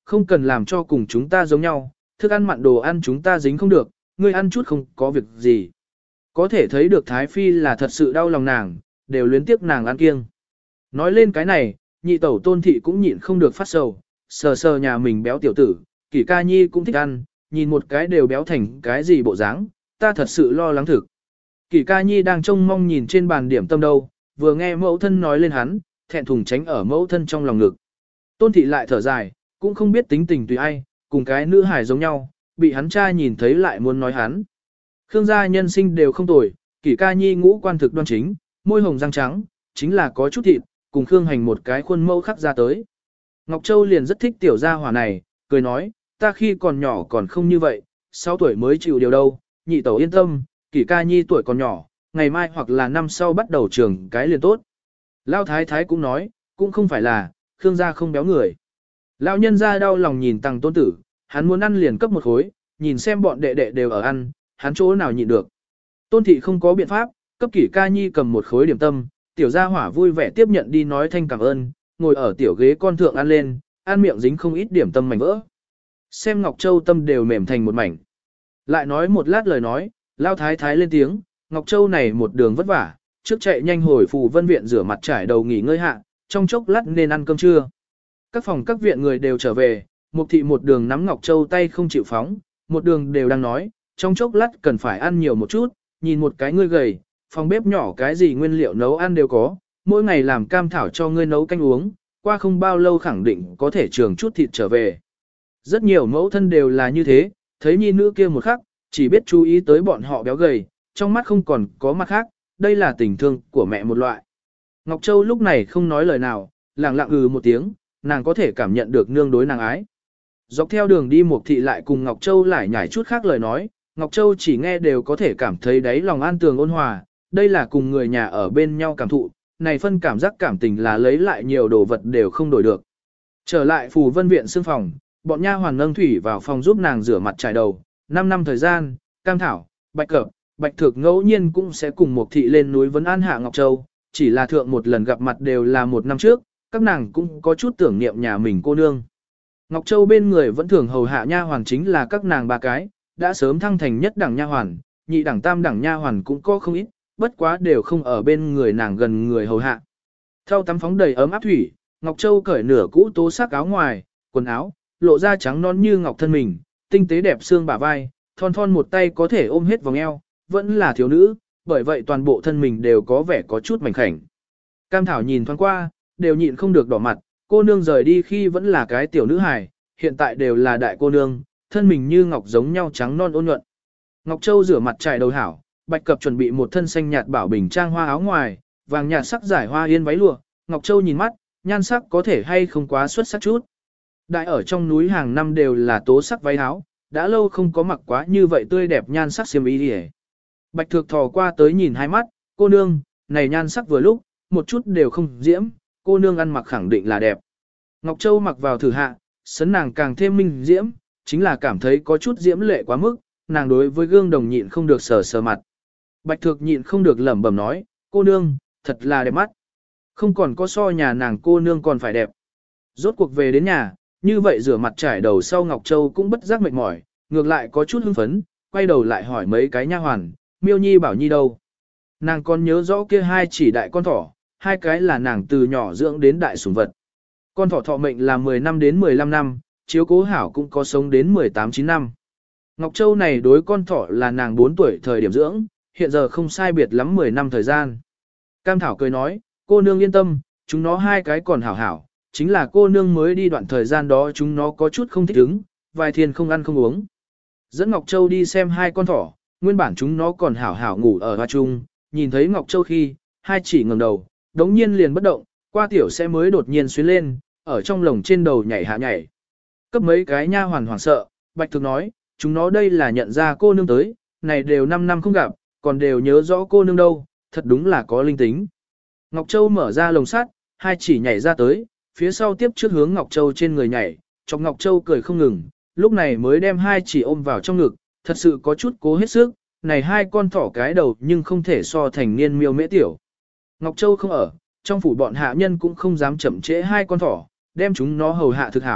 không cần làm cho cùng chúng ta giống nhau, thức ăn mặn đồ ăn chúng ta dính không được, ngươi ăn chút không có việc gì. Có thể thấy được Thái Phi là thật sự đau lòng nàng, đều luyến tiếc nàng ăn kiêng. Nói lên cái này, nhị tẩu Tôn Thị cũng nhịn không được phát sầu, sờ sờ nhà mình béo tiểu tử, Kỷ Ca Nhi cũng thích ăn, nhìn một cái đều béo thành cái gì bộ dáng, ta thật sự lo lắng thực. Kỷ Ca Nhi đang trông mong nhìn trên bàn điểm tâm đâu, vừa nghe mẫu thân nói lên hắn, thẹn thùng tránh ở mẫu thân trong lòng ngực. Tôn Thị lại thở dài, cũng không biết tính tình tùy ai, cùng cái nữ hài giống nhau, bị hắn cha nhìn thấy lại muốn nói hắn. Khương gia nhân sinh đều không tồi, Kỷ Ca Nhi ngũ quan thực đoan chính, môi hồng răng trắng, chính là có chút thịt, cùng Khương Hành một cái khuôn mẫu khắc ra tới. Ngọc Châu liền rất thích tiểu gia hỏa này, cười nói, ta khi còn nhỏ còn không như vậy, 6 tuổi mới chịu điều đâu, nhị tẩu yên tâm, Kỷ Ca Nhi tuổi còn nhỏ, ngày mai hoặc là năm sau bắt đầu trường cái liền tốt. Lão Thái Thái cũng nói, cũng không phải là, Khương gia không béo người. Lão nhân gia đau lòng nhìn Tằng Tôn Tử, hắn muốn ăn liền cấp một khối, nhìn xem bọn đệ đệ đều ở ăn, hắn chỗ nào nhịn được. Tôn Thị không có biện pháp, cấp Kỷ Ca Nhi cầm một khối điểm tâm, tiểu gia hỏa vui vẻ tiếp nhận đi nói thanh cảm ơn, ngồi ở tiểu ghế con thượng ăn lên, ăn miệng dính không ít điểm tâm mảnh vỡ. Xem Ngọc Châu tâm đều mềm thành một mảnh. Lại nói một lát lời nói, Lão Thái Thái lên tiếng, Ngọc Châu này một đường vất vả, trước chạy nhanh hồi Phù Vân Viện rửa mặt trải đầu nghỉ ngơi hạ, trong chốc lát nên ăn cơm trưa. Các phòng các viện người đều trở về, Mục Thị một đường nắm Ngọc Châu tay không chịu phóng, một đường đều đang nói, trong chốc lát cần phải ăn nhiều một chút, nhìn một cái ngươi gầy, phòng bếp nhỏ cái gì nguyên liệu nấu ăn đều có, mỗi ngày làm cam thảo cho ngươi nấu canh uống, qua không bao lâu khẳng định có thể trường chút thịt trở về. Rất nhiều mẫu thân đều là như thế, thấy nhi nữ kia một khắc, chỉ biết chú ý tới bọn họ béo gầy, trong mắt không còn có mặt khác, đây là tình thương của mẹ một loại. Ngọc Châu lúc này không nói lời nào, lặng lặng một tiếng, nàng có thể cảm nhận được nương đối nàng ái. Dọc theo đường đi Mục Thị lại cùng Ngọc Châu lại nhảy chút khác lời nói, Ngọc Châu chỉ nghe đều có thể cảm thấy đáy lòng an tường ôn hòa, đây là cùng người nhà ở bên nhau cảm thụ, này phân cảm giác cảm tình là lấy lại nhiều đồ vật đều không đổi được. Trở lại Phù Vân Viện xương phòng, bọn nha hoàn nâng thủy vào phòng giúp nàng rửa mặt trải đầu, 5 năm thời gian, Cam Thảo, Bạch Cập, Bạch Thược ngẫu nhiên cũng sẽ cùng Mục Thị lên núi vấn an hạ Ngọc Châu, chỉ là thượng một lần gặp mặt đều là 1 năm trước, các nàng cũng có chút tưởng niệm nhà mình cô nương. Ngọc Châu bên người vẫn thường hầu hạ nha hoàn chính là các nàng 3 cái, đã sớm thăng thành nhất đẳng nha hoàn, nhị đẳng tam đẳng nha hoàn cũng có không ít, bất quá đều không ở bên người nàng gần người hầu hạ. Thau tắm phóng đầy ấm áp thủy, Ngọc Châu cởi nửa cũ tố sắc áo ngoài, quần áo, lộ ra trắng non như ngọc thân mình, tinh tế đẹp xương bả vai, thon thon một tay có thể ôm hết vòng eo, vẫn là thiếu nữ, bởi vậy toàn bộ thân mình đều có vẻ có chút mảnh khảnh. Cam Thảo nhìn thoáng qua, đều nhịn không được đỏ mặt, cô nương rời đi khi vẫn là cái tiểu nữ hài, hiện tại đều là đại cô nương, thân mình như ngọc giống nhau trắng non ôn nhuận. Ngọc Châu rửa mặt trải đầu hảo, Bạch Cập chuẩn bị một thân xanh nhạt bảo bình trang hoa áo ngoài, vàng nhạt sắc giải hoa yên váy lụa, Ngọc Châu nhìn mắt, nhan sắc có thể hay không quá xuất sắc chút. Đại ở trong núi hàng năm đều là tố sắc váy áo, đã lâu không có mặc quá như vậy tươi đẹp nhan sắc xiêm y đi. Bạch Thược thò qua tới nhìn hai mắt, cô nương, này nhan sắc vừa lúc, một chút đều không diễm, cô nương ăn mặc khẳng định là đẹp. Ngọc Châu mặc vào thử hạ, sấn nàng càng thêm minh diễm, chính là cảm thấy có chút diễm lệ quá mức, nàng đối với gương đồng nhịn không được sờ sờ mặt. Bạch Thược nhịn không được lẩm bẩm nói, cô nương, thật là đẹp mắt. Không còn có so nhà nàng cô nương còn phải đẹp. Rốt cuộc về đến nhà, như vậy rửa mặt trải đầu sau Ngọc Châu cũng bất giác mệt mỏi, ngược lại có chút hưng phấn, quay đầu lại hỏi mấy cái nha hoàn, Miêu Nhi Bảo Nhi đâu. Nàng còn nhớ rõ kia 2 chỉ đại con thỏ, 2 cái là nàng từ nhỏ dưỡng đến đại sủng vật. Con thỏ thọ mệnh là 10 năm đến 15 năm, chiếu cố hảo cũng có sống đến 18-9 năm. Ngọc Châu này đối con thỏ là nàng 4 tuổi thời điểm dưỡng, hiện giờ không sai biệt lắm 10 năm thời gian. Cam Thảo cười nói, cô nương yên tâm, chúng nó 2 cái còn hảo hảo, chính là cô nương mới đi đoạn thời gian đó chúng nó có chút không thích ứng, vài thiên không ăn không uống. Dẫn Ngọc Châu đi xem 2 con thỏ, nguyên bản chúng nó còn hảo hảo ngủ ở hoa chung, nhìn thấy Ngọc Châu khi, 2 chỉ ngẩng đầu, đống nhiên liền bất động, qua tiểu sẽ mới đột nhiên xuyến lên, ở trong lồng trên đầu nhảy hạ nhảy. Cấp mấy cái nha hoàn hoảng sợ, Bạch Thược nói, chúng nó đây là nhận ra cô nương tới, này đều 5 năm không gặp, còn đều nhớ rõ cô nương đâu, thật đúng là có linh tính. Ngọc Châu mở ra lồng sắt, 2 chỉ nhảy ra tới, phía sau tiếp trước hướng Ngọc Châu trên người nhảy, chọc Ngọc Châu cười không ngừng, lúc này mới đem 2 chỉ ôm vào trong ngực, thật sự có chút cố hết sức, này 2 con thỏ cái đầu nhưng không thể so thành niên miêu mễ tiểu. Ngọc Châu không ở, trong phủ bọn hạ nhân cũng không dám chậm trễ 2 con thỏ, đem chúng nó hầu hạ thực hảo,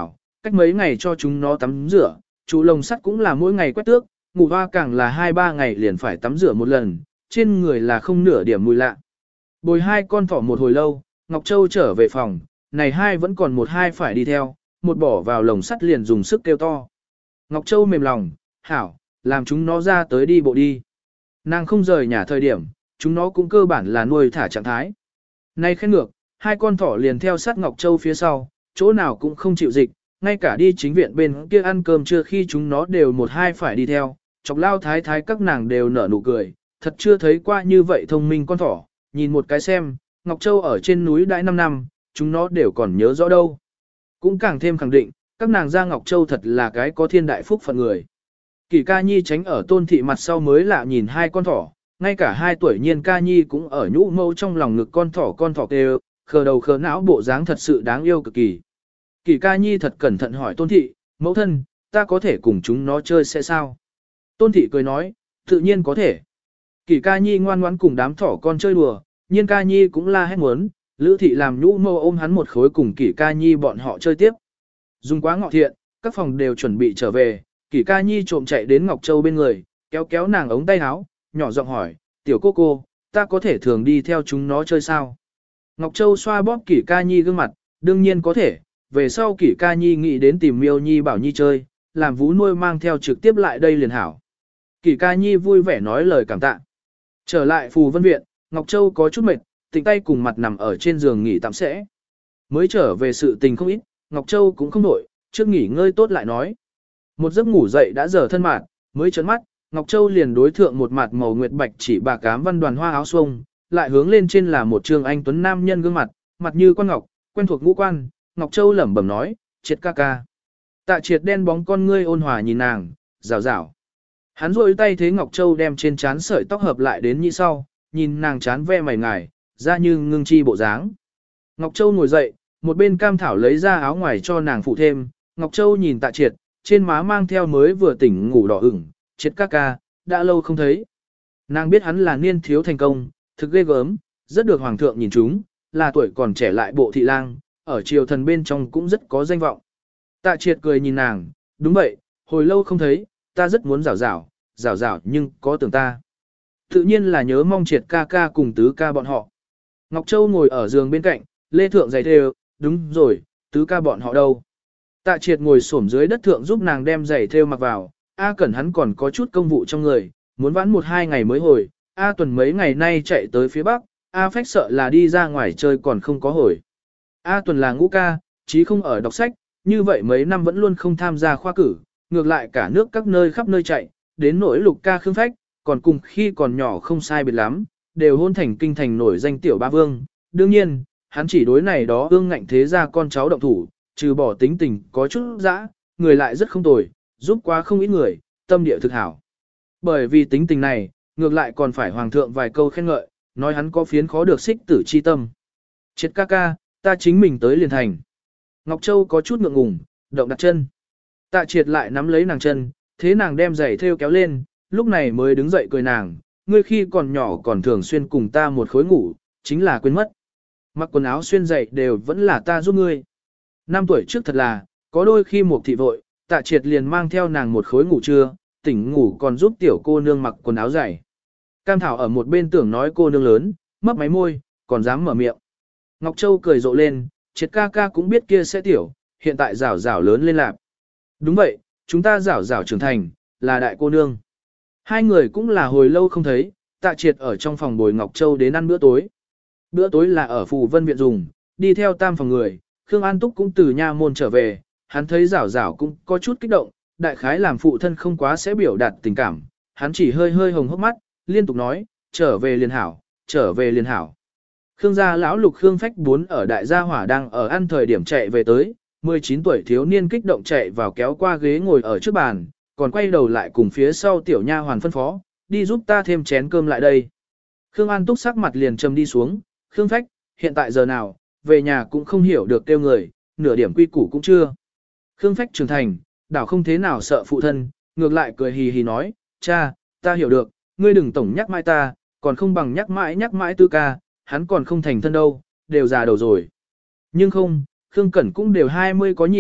cách mấy ngày cho chúng nó tắm rửa, trụ lồng sắt cũng là mỗi ngày quét tước, ngủ hoa càng là 2-3 ngày liền phải tắm rửa một lần, trên người là không nửa điểm mùi lạ. Bồi hai con thỏ một hồi lâu, Ngọc Châu trở về phòng, này hai vẫn còn một hai phải đi theo, một bỏ vào lồng sắt liền dùng sức kêu to. Ngọc Châu mềm lòng, hảo, làm chúng nó ra tới đi bộ đi. Nàng không rời nhà thời điểm, chúng nó cũng cơ bản là nuôi thả trạng thái. Nay khen ngược, hai con thỏ liền theo sát Ngọc Châu phía sau, chỗ nào cũng không chịu dịch, ngay cả đi chính viện bên kia ăn cơm trưa khi chúng nó đều một hai phải đi theo, chọc lao thái thái các nàng đều nở nụ cười, thật chưa thấy qua như vậy thông minh con thỏ, nhìn một cái xem, Ngọc Châu ở trên núi đãi 5 năm, chúng nó đều còn nhớ rõ đâu. Cũng càng thêm khẳng định, các nàng ra Ngọc Châu thật là cái có thiên đại phúc phận người. Kỳ ca nhi tránh ở Tôn thị mặt sau mới lạ nhìn hai con thỏ, ngay cả 2 tuổi Nhiên ca nhi cũng ở nhũ mâu trong lòng ngực con thỏ kêu, khờ đầu khờ não bộ dáng thật sự đáng yêu cực kỳ. Kỳ ca nhi thật cẩn thận hỏi Tôn thị, mẫu thân, ta có thể cùng chúng nó chơi sẽ sao? Tôn thị cười nói, tự nhiên có thể. Kỳ ca nhi ngoan ngoãn cùng đám thỏ con chơi đùa, Nhiên ca nhi cũng la hét muốn, Lữ thị làm nhũ mâu ôm hắn một khối cùng Kỳ ca nhi bọn họ chơi tiếp. Dùng quá ngọ thiện, các phòng đều chuẩn bị trở về, Kỳ ca nhi trộm chạy đến Ngọc Châu bên người, kéo kéo nàng ống tay áo, nhỏ giọng hỏi, tiểu cô, ta có thể thường đi theo chúng nó chơi sao? Ngọc Châu xoa bóp Kỳ ca nhi gương mặt, đương nhiên có thể, về sau Kỳ ca nhi nghĩ đến tìm Miêu nhi bảo nhi chơi, làm vú nuôi mang theo trực tiếp lại đây liền hảo. Kỳ ca nhi vui vẻ nói lời cảm tạ. Trở lại Phù Vân Viện, Ngọc Châu có chút mệt, tịnh tay cùng mặt nằm ở trên giường nghỉ tạm sẽ. Mới trở về sự tình không ít, Ngọc Châu cũng không nổi, trước nghỉ ngơi tốt lại nói. Một giấc ngủ dậy đã giờ thân mạt, mới chấn mắt, Ngọc Châu liền đối thượng một mặt màu nguyệt bạch chỉ bạc cám văn đoàn hoa áo xuông, lại hướng lên trên là một trường anh tuấn nam nhân gương mặt, mặt như quan ngọc, quen thuộc ngũ quan, Ngọc Châu lẩm bẩm nói, triệt ca ca. Tạ triệt đen bóng con ngươi ôn hòa nhìn nàng, rào rào. Hắn rôi tay thế Ngọc Châu đem trên trán sợi tóc hợp lại đến như sau, nhìn nàng chán ve mày ngài, ra như ngưng chi bộ dáng. Ngọc Châu ngồi dậy, một bên cam thảo lấy ra áo ngoài cho nàng phụ thêm, Ngọc Châu nhìn Tạ triệt, trên má mang theo mới vừa tỉnh ngủ đỏ ửng, triệt ca ca, đã lâu không thấy. Nàng biết hắn là niên thiếu thành công, thực ghê gớm, rất được hoàng thượng nhìn chúng, là tuổi còn trẻ lại bộ thị lang, ở triều thần bên trong cũng rất có danh vọng. Tạ triệt cười nhìn nàng, đúng vậy, hồi lâu không thấy, ta rất muốn rảo nhưng có tưởng ta. Tự nhiên là nhớ mong triệt ca ca cùng tứ ca bọn họ. Ngọc Châu ngồi ở giường bên cạnh, lê thượng giày thêu, đúng rồi, tứ ca bọn họ đâu. Tạ triệt ngồi xổm dưới đất thượng giúp nàng đem giày thêu mặc vào, A Cẩn hắn còn có chút công vụ trong người, muốn vãn 1-2 ngày mới hồi, A Tuần mấy ngày nay chạy tới phía Bắc, A Phách sợ là đi ra ngoài chơi còn không có hồi. A Tuần là ngũ ca, chí không ở đọc sách, như vậy mấy năm vẫn luôn không tham gia khoa cử, ngược lại cả nước các nơi khắp nơi chạy, đến nỗi Lục ca Khương Phách, còn cùng khi còn nhỏ không sai biệt lắm, đều hôn thành kinh thành nổi danh tiểu ba vương. Đương nhiên, hắn chỉ đối này đó ương ngạnh thế ra con cháu động thủ, trừ bỏ tính tình có chút dã, người lại rất không tồi, giúp quá không ít người, tâm địa thực hảo. Bởi vì tính tình này, ngược lại còn phải hoàng thượng vài câu khen ngợi, nói hắn có phiến khó được xích tử chi tâm. Triệt ca ca, ta chính mình tới liền thành. Ngọc Châu có chút ngượng ngùng, động đặt chân. Tạ triệt lại nắm lấy nàng chân, thế nàng đem giày thêu kéo lên, lúc này mới đứng dậy cười nàng, ngươi khi còn nhỏ còn thường xuyên cùng ta một khối ngủ, chính là quên mất. Mặc quần áo xuyên giày đều vẫn là ta giúp ngươi. 5 tuổi trước thật là, có đôi khi một thị vội, Tạ triệt liền mang theo nàng một khối ngủ trưa, tỉnh ngủ còn giúp tiểu cô nương mặc quần áo dày. Cam Thảo ở một bên tưởng nói cô nương lớn, mấp máy môi, còn dám mở miệng. Ngọc Châu cười rộ lên, triệt ca ca cũng biết kia sẽ tiểu, hiện tại rảo rảo lớn lên lạc. Đúng vậy, chúng ta rảo rảo trưởng thành, là đại cô nương. Hai người cũng là hồi lâu không thấy, Tạ triệt ở trong phòng bồi Ngọc Châu đến ăn bữa tối. Bữa tối là ở Phù Vân Viện dùng, đi theo tam phòng người, Khương An Túc cũng từ nha môn trở về, hắn thấy rảo rảo cũng có chút kích động, đại khái làm phụ thân không quá sẽ biểu đạt tình cảm, hắn chỉ hơi hơi hồng hốc mắt, liên tục nói, trở về liền hảo, trở về liền hảo. Khương gia lão Lục Khương Phách 4 ở đại gia hỏa đang ở ăn thời điểm chạy về tới, 19 tuổi thiếu niên kích động chạy vào kéo qua ghế ngồi ở trước bàn, còn quay đầu lại cùng phía sau tiểu nha hoàn phân phó, đi giúp ta thêm chén cơm lại đây. Khương An Túc sắc mặt liền trầm đi xuống, Khương Phách, hiện tại giờ nào, về nhà cũng không hiểu được kêu người, nửa điểm quy củ cũng chưa. Khương Phách trưởng thành, đảo không thế nào sợ phụ thân, ngược lại cười hì hì nói, cha, ta hiểu được, ngươi đừng tổng nhắc mãi ta, còn không bằng nhắc mãi tư ca, hắn còn không thành thân đâu, đều già đầu rồi. Nhưng không, Khương Cẩn cũng đều 20 có nhị,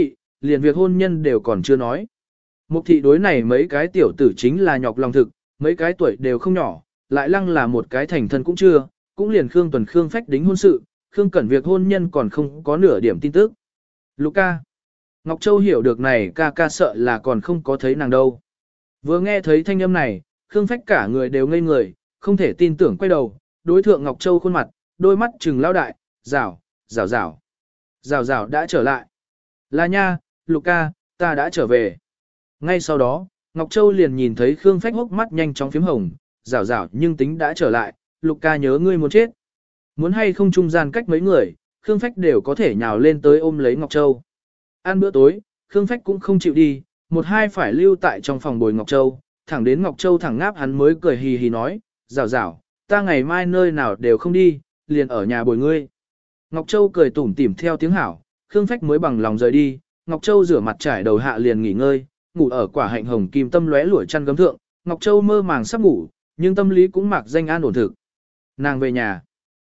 liền việc hôn nhân đều còn chưa nói. Mục thị đối này mấy cái tiểu tử chính là nhọc lòng thực, mấy cái tuổi đều không nhỏ, lại lăng là một cái thành thân cũng chưa, cũng liền Khương Tuần Khương Phách đính hôn sự, Khương Cẩn việc hôn nhân còn không có nửa điểm tin tức. Luca. Ngọc Châu hiểu được này ca ca sợ là còn không có thấy nàng đâu. Vừa nghe thấy thanh âm này, Khương Phách cả người đều ngây người, không thể tin tưởng quay đầu, đối thượng Ngọc Châu khuôn mặt, đôi mắt trừng lao đại, rảo, rảo rảo. Rảo rảo đã trở lại. Là nha, Luca, ta đã trở về. Ngay sau đó, Ngọc Châu liền nhìn thấy Khương Phách hốc mắt nhanh chóng phím hồng, rảo rảo nhưng tính đã trở lại, Luca nhớ ngươi muốn chết. Muốn hay không trung gian cách mấy người, Khương Phách đều có thể nhào lên tới ôm lấy Ngọc Châu. Ăn bữa tối, Khương Phách cũng không chịu đi, một hai phải lưu tại trong phòng bồi Ngọc Châu, thẳng đến Ngọc Châu thẳng ngáp hắn mới cười hì hì nói, rảo rảo, ta ngày mai nơi nào đều không đi, liền ở nhà bồi ngươi. Ngọc Châu cười tủm tỉm theo tiếng hảo, Khương Phách mới bằng lòng rời đi, Ngọc Châu rửa mặt trải đầu hạ liền nghỉ ngơi, ngủ ở quả hạnh hồng kim tâm lóe lụa chăn gấm thượng, Ngọc Châu mơ màng sắp ngủ, nhưng tâm lý cũng mặc danh an ổn thực. Nàng về nhà.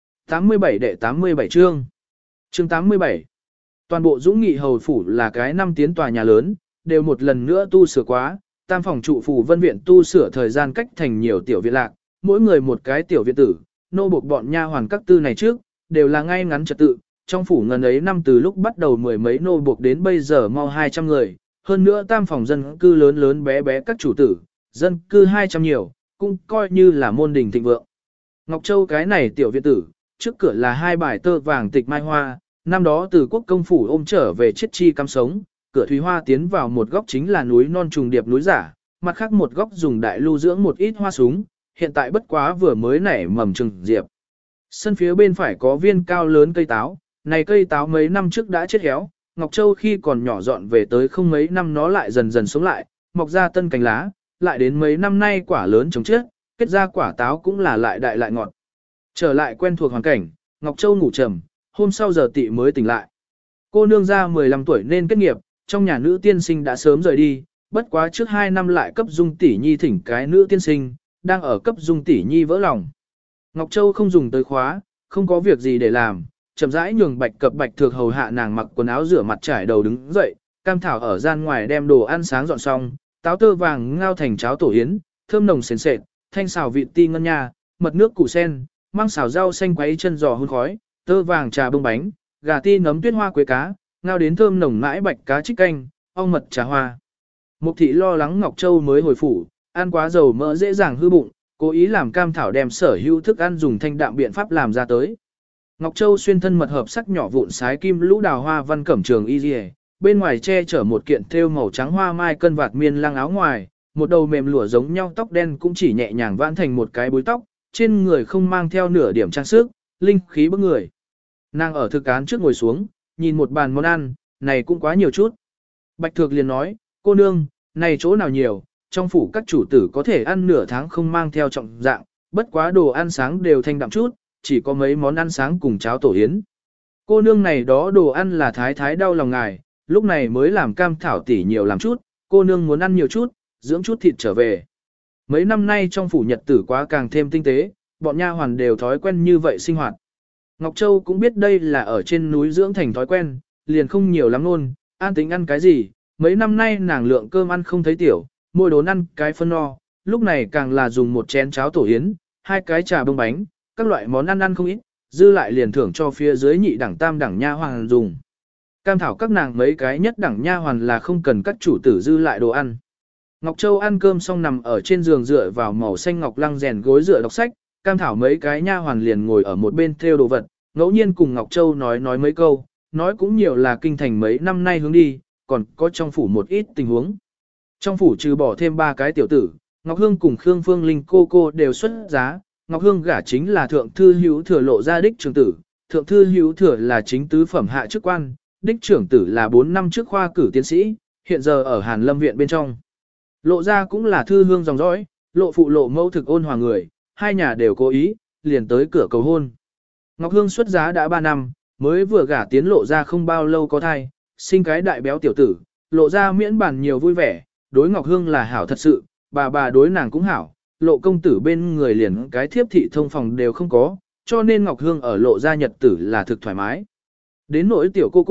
87 đệ 87 chương. Chương 87. Toàn bộ Dũng Nghị hầu phủ là cái năm tiến tòa nhà lớn, đều một lần nữa tu sửa quá, tam phòng trụ phủ vân viện tu sửa thời gian cách thành nhiều tiểu viện lạc, mỗi người một cái tiểu viện tử, nô buộc bọn nha hoàn các tư này trước, đều là ngay ngắn trật tự, trong phủ ngần ấy năm từ lúc bắt đầu mười mấy nô buộc đến bây giờ mau 200 người, hơn nữa tam phòng dân cư lớn lớn bé bé các chủ tử, dân cư 200 nhiều, cũng coi như là môn đình thịnh vượng. Ngọc Châu cái này tiểu viện tử, trước cửa là hai bài tơ vàng tịch mai hoa, năm đó từ quốc công phủ ôm trở về chiết chi cắm sống, cửa thủy hoa tiến vào một góc chính là núi non trùng điệp núi giả, mặt khác một góc dùng đại lưu dưỡng một ít hoa súng, hiện tại bất quá vừa mới nảy mầm trừng diệp. Sân phía bên phải có viên cao lớn cây táo, này cây táo mấy năm trước đã chết héo, Ngọc Châu khi còn nhỏ dọn về tới không mấy năm nó lại dần dần sống lại, mọc ra tân cành lá, lại đến mấy năm nay quả lớn trồng chết, kết ra quả táo cũng là lại đại lại ngọt. Trở lại quen thuộc hoàn cảnh, Ngọc Châu ngủ trầm, hôm sau giờ tị mới tỉnh lại. Cô nương ra 15 tuổi nên kết nghiệp, trong nhà nữ tiên sinh đã sớm rời đi, bất quá trước 2 năm lại cấp Dung tỷ nhi thỉnh cái nữ tiên sinh, đang ở cấp Dung tỷ nhi vỡ lòng. Ngọc Châu không dùng tới khóa, không có việc gì để làm, chậm rãi nhường Bạch Cập Bạch Thược hầu hạ nàng mặc quần áo rửa mặt trải đầu đứng dậy, Cam Thảo ở gian ngoài đem đồ ăn sáng dọn xong, táo tơ vàng ngao thành cháo tổ yến, thơm nồng sền sệt, thanh xào vị ti ngân nha, mật nước củ sen, mang xào rau xanh quấy chân giò hun khói, tơ vàng trà bông bánh, gà ti nấm tuyết hoa quế cá, ngao đến thơm nồng mãi bạch cá trích canh, ong mật trà hoa. Mục thị lo lắng Ngọc Châu mới hồi phủ, ăn quá dầu mỡ dễ dàng hư bụng, cố ý làm Cam Thảo đem sở hữu thức ăn dùng thanh đạm biện pháp làm ra tới. Ngọc Châu xuyên thân mật hợp sắc nhỏ vụn sái kim lũ đào hoa văn cẩm trường y liề, bên ngoài che chở một kiện thêu màu trắng hoa mai cân vạt miên lăng áo ngoài, một đầu mềm lụa giống nhau tóc đen cũng chỉ nhẹ nhàng vãn thành một cái búi tóc, trên người không mang theo nửa điểm trang sức, linh khí bức người. Nàng ở thực án trước ngồi xuống, nhìn một bàn món ăn, này cũng quá nhiều chút. Bạch Thược liền nói, cô nương, này chỗ nào nhiều, trong phủ các chủ tử có thể ăn nửa tháng không mang theo trọng dạng, bất quá đồ ăn sáng đều thanh đạm chút, chỉ có mấy món ăn sáng cùng cháo tổ yến. Cô nương này đó đồ ăn là thái thái đau lòng ngài, lúc này mới làm Cam Thảo tỉ nhiều làm chút, cô nương muốn ăn nhiều chút, dưỡng chút thịt trở về. Mấy năm nay trong phủ nhật tử quá càng thêm tinh tế, bọn nha hoàn đều thói quen như vậy sinh hoạt. Ngọc Châu cũng biết đây là ở trên núi dưỡng thành thói quen, liền không nhiều lắm luôn, an tính ăn cái gì, mấy năm nay nàng lượng cơm ăn không thấy tiểu, mỗi đốn ăn cái phân no, lúc này càng là dùng một chén cháo tổ yến, 2 cái trà bông bánh, các loại món ăn ăn không ít, dư lại liền thưởng cho phía dưới nhị đẳng tam đẳng nha hoàn dùng. Cam Thảo các nàng mấy cái nhất đẳng nha hoàn là không cần các chủ tử dư lại đồ ăn. Ngọc Châu ăn cơm xong nằm ở trên giường dựa vào màu xanh ngọc lăng rèn gối dựa đọc sách, Cam Thảo mấy cái nha hoàn liền ngồi ở một bên theo đồ vật, ngẫu nhiên cùng Ngọc Châu nói mấy câu, nói cũng nhiều là kinh thành mấy năm nay hướng đi, còn có trong phủ một ít tình huống. Trong phủ trừ bỏ thêm 3 cái tiểu tử, Ngọc Hương cùng Khương Phương Linh cô đều xuất giá, Ngọc Hương gả chính là thượng thư hữu thừa Lộ gia đích trưởng tử, thượng thư hữu thừa là chính tứ phẩm hạ chức quan, đích trưởng tử là 4 năm trước khoa cử tiến sĩ, hiện giờ ở Hàn Lâm viện bên trong. Lộ gia cũng là thư hương dòng dõi, Lộ phụ Lộ mẫu thực ôn hòa người, hai nhà đều cố ý, liền tới cửa cầu hôn. Ngọc Hương xuất giá đã 3 năm, mới vừa gả tiến Lộ gia không bao lâu có thai, sinh cái đại béo tiểu tử, Lộ gia miễn bàn nhiều vui vẻ, đối Ngọc Hương là hảo thật sự, bà đối nàng cũng hảo, Lộ công tử bên người liền cái thiếp thị thông phòng đều không có, cho nên Ngọc Hương ở Lộ gia nhật tử là thực thoải mái. Đến nỗi tiểu cô,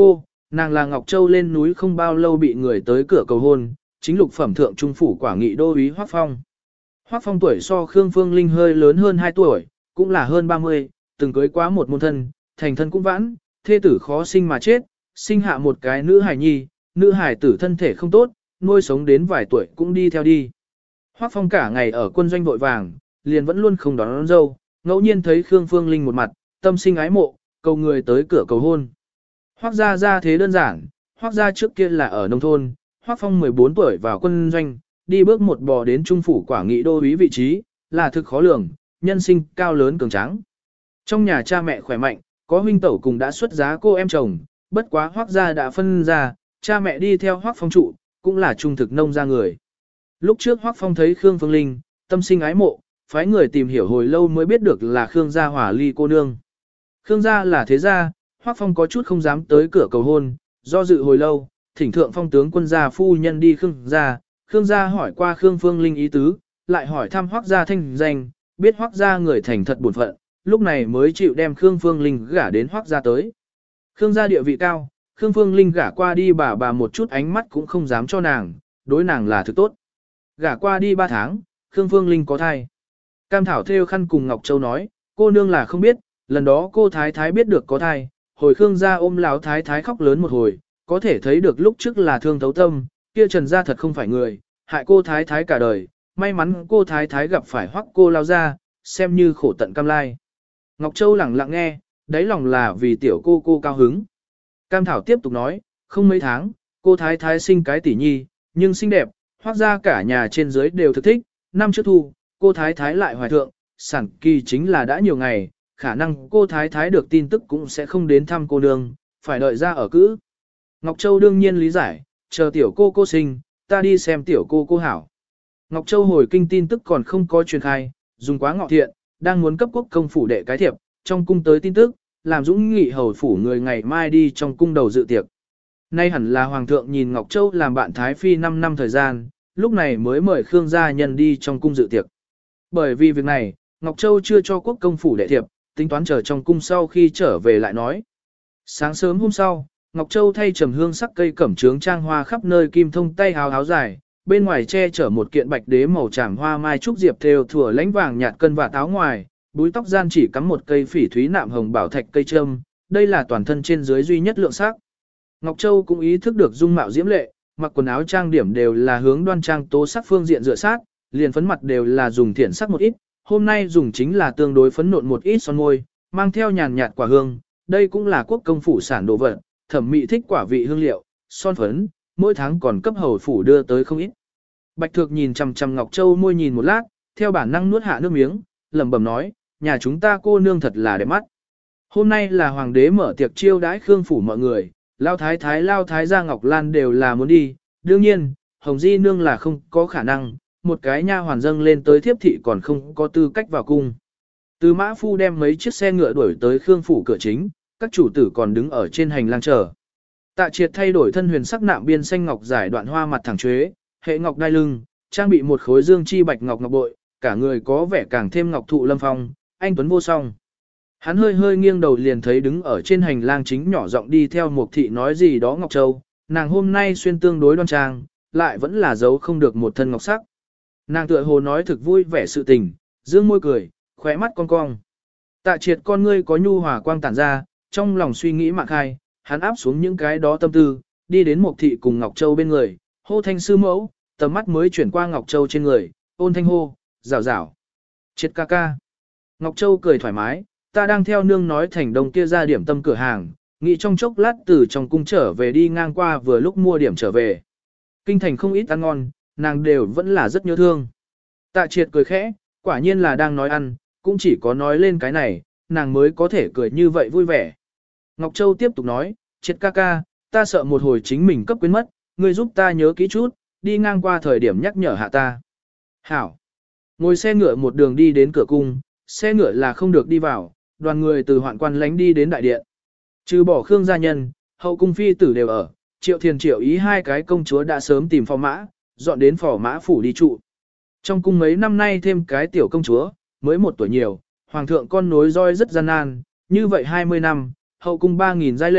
nàng là Ngọc Châu lên núi không bao lâu bị người tới cửa cầu hôn, chính lục phẩm thượng trung phủ quả nghị đô úy Hoắc Phong. Hoắc Phong tuổi so Khương Phương Linh hơi lớn hơn 2 tuổi, cũng là hơn 30, từng cưới quá một môn thân, thành thân cũng vãn, thê tử khó sinh mà chết, sinh hạ một cái nữ hài nhi, nữ hài tử thân thể không tốt, nuôi sống đến vài tuổi cũng đi theo đi. Hoắc Phong cả ngày ở quân doanh vội vàng, liền vẫn luôn không đón dâu, ngẫu nhiên thấy Khương Phương Linh một mặt, tâm sinh ái mộ, cầu người tới cửa cầu hôn. Hoắc gia gia thế đơn giản, Hoắc gia trước kia là ở nông thôn, Hoắc Phong 14 tuổi vào quân doanh, đi bước một bò đến trung phủ quả nghị đô úy vị trí, là thực khó lường, nhân sinh cao lớn cường tráng. Trong nhà cha mẹ khỏe mạnh, có huynh tẩu cùng đã xuất giá cô em chồng, bất quá Hoắc gia đã phân ra, cha mẹ đi theo Hoắc Phong trụ, cũng là trung thực nông gia người. Lúc trước Hoắc Phong thấy Khương Phương Linh, tâm sinh ái mộ, phái người tìm hiểu hồi lâu mới biết được là Khương gia Hỏa Ly cô nương. Khương gia là thế gia, Hoắc Phong có chút không dám tới cửa cầu hôn, do dự hồi lâu, thỉnh thượng phong tướng quân gia phu nhân đi Khương gia hỏi qua Khương Phương Linh ý tứ, lại hỏi thăm Hoắc gia thanh danh, biết Hoắc gia người thành thật bổn phận, lúc này mới chịu đem Khương Phương Linh gả đến Hoắc gia tới. Khương gia địa vị cao, Khương Phương Linh gả qua đi bà một chút ánh mắt cũng không dám cho nàng, đối nàng là thực tốt. Gả qua đi 3 tháng, Khương Phương Linh có thai. Cam Thảo theo khăn cùng Ngọc Châu nói, cô nương là không biết, lần đó cô Thái Thái biết được có thai, hồi Khương gia ôm lão Thái Thái khóc lớn một hồi, có thể thấy được lúc trước là thương thấu tâm, kia Trần gia thật không phải người, hại cô Thái Thái cả đời, may mắn cô Thái Thái gặp phải Hoắc cô lao ra, xem như khổ tận cam lai. Ngọc Châu lẳng lặng nghe, đáy lòng là vì tiểu cô cao hứng. Cam Thảo tiếp tục nói, không mấy tháng, cô Thái Thái sinh cái tỷ nhi, nhưng xinh đẹp, Hoắc gia cả nhà trên dưới đều thực thích, năm trước thu, cô Thái Thái lại hoài thượng, sản kỳ chính là đã nhiều ngày, khả năng cô Thái Thái được tin tức cũng sẽ không đến thăm cô nương, phải đợi ra ở cữ. Ngọc Châu đương nhiên lý giải, chờ tiểu cô sinh, ta đi xem tiểu cô hảo. Ngọc Châu hồi kinh tin tức còn không có truyền khai, dùng quá ngọ thiện, đang muốn cấp quốc công phủ đệ cái thiệp, trong cung tới tin tức, làm Dũng Nghị hầu phủ người ngày mai đi trong cung đầu dự tiệc. Nay hẳn là Hoàng thượng nhìn Ngọc Châu làm bạn Thái Phi 5 năm thời gian, lúc này mới mời Khương gia nhân đi trong cung dự tiệc. Bởi vì việc này, Ngọc Châu chưa cho quốc công phủ đệ thiệp, tính toán chờ trong cung sau khi trở về lại nói. Sáng sớm hôm sau, Ngọc Châu thay trầm hương sắc cây cẩm trướng trang hoa khắp nơi kim thông tay áo dài, bên ngoài che chở một kiện bạch đế màu tràm hoa mai trúc diệp thêu thủa lánh vàng nhạt cân và áo ngoài, búi tóc gian chỉ cắm một cây phỉ thúy nạm hồng bảo thạch cây trâm, đây là toàn thân trên dưới duy nhất lượng sắc. Ngọc Châu cũng ý thức được dung mạo diễm lệ, mặc quần áo trang điểm đều là hướng đoan trang tố sắc phương diện dựa sát, liền phấn mặt đều là dùng thiện sắc một ít, hôm nay dùng chính là tương đối phấn nộn một ít son môi, mang theo nhàn nhạt quả hương, đây cũng là quốc công phủ sản đồ vật, thẩm mỹ thích quả vị hương liệu, son phấn, mỗi tháng còn cấp hầu phủ đưa tới không ít. Bạch Thược nhìn chằm chằm Ngọc Châu môi nhìn một lát, theo bản năng nuốt hạ nước miếng, lẩm bẩm nói, nhà chúng ta cô nương thật là đẹp mắt. Hôm nay là hoàng đế mở tiệc chiêu đãi Khương phủ mọi người, Lao Thái gia Ngọc Lan đều là muốn đi, đương nhiên, Hồng Di nương là không có khả năng, một cái nha hoàn dâng lên tới thiếp thị còn không có tư cách vào cung. Từ Mã Phu đem mấy chiếc xe ngựa đuổi tới Khương phủ cửa chính, các chủ tử còn đứng ở trên hành lang chờ. Tạ Triệt thay đổi thân huyền sắc nạm biên xanh ngọc giải đoạn hoa mặt thẳng chuế, hệ ngọc đai lưng, trang bị một khối dương chi bạch ngọc bội, cả người có vẻ càng thêm ngọc thụ lâm phong, anh tuấn vô song. Hắn hơi nghiêng đầu liền thấy đứng ở trên hành lang chính nhỏ giọng đi theo một thị nói gì đó Ngọc Châu, nàng hôm nay xuyên tương đối đoan trang, lại vẫn là giấu không được một thân ngọc sắc. Nàng tựa hồ nói thực vui vẻ sự tình, dương môi cười, khóe mắt cong cong. Tạ Triệt con ngươi có nhu hòa quang tản ra, trong lòng suy nghĩ mạc khai, hắn áp xuống những cái đó tâm tư, đi đến một thị cùng Ngọc Châu bên người, hô thanh sư mẫu, tầm mắt mới chuyển qua Ngọc Châu trên người, ôn thanh hô, rào rào. Triệt ca ca. Ngọc Châu cười thoải mái, ta đang theo nương nói thành đông kia ra điểm tâm cửa hàng, nghĩ trong chốc lát từ trong cung trở về đi ngang qua vừa lúc mua điểm trở về. Kinh thành không ít ăn ngon, nàng đều vẫn là rất nhớ thương. Tạ Triệt cười khẽ, quả nhiên là đang nói ăn, cũng chỉ có nói lên cái này, nàng mới có thể cười như vậy vui vẻ. Ngọc Châu tiếp tục nói, Triệt ca ca, ta sợ một hồi chính mình cấp quên mất, ngươi giúp ta nhớ kỹ chút, đi ngang qua thời điểm nhắc nhở hạ ta. Hảo. Ngồi xe ngựa một đường đi đến cửa cung, xe ngựa là không được đi vào, đoàn người từ hoạn quan lánh đi đến đại điện. Trừ bỏ Khương gia nhân, hậu cung phi tử đều ở, Triệu Thiền Triệu Ý hai cái công chúa đã sớm tìm phò mã, dọn đến phò mã phủ đi trụ. Trong cung mấy năm nay thêm cái tiểu công chúa, mới 1 tuổi nhiều, hoàng thượng con nối roi rất gian nan, như vậy 20 năm, hậu cung 3.000 giai lệ,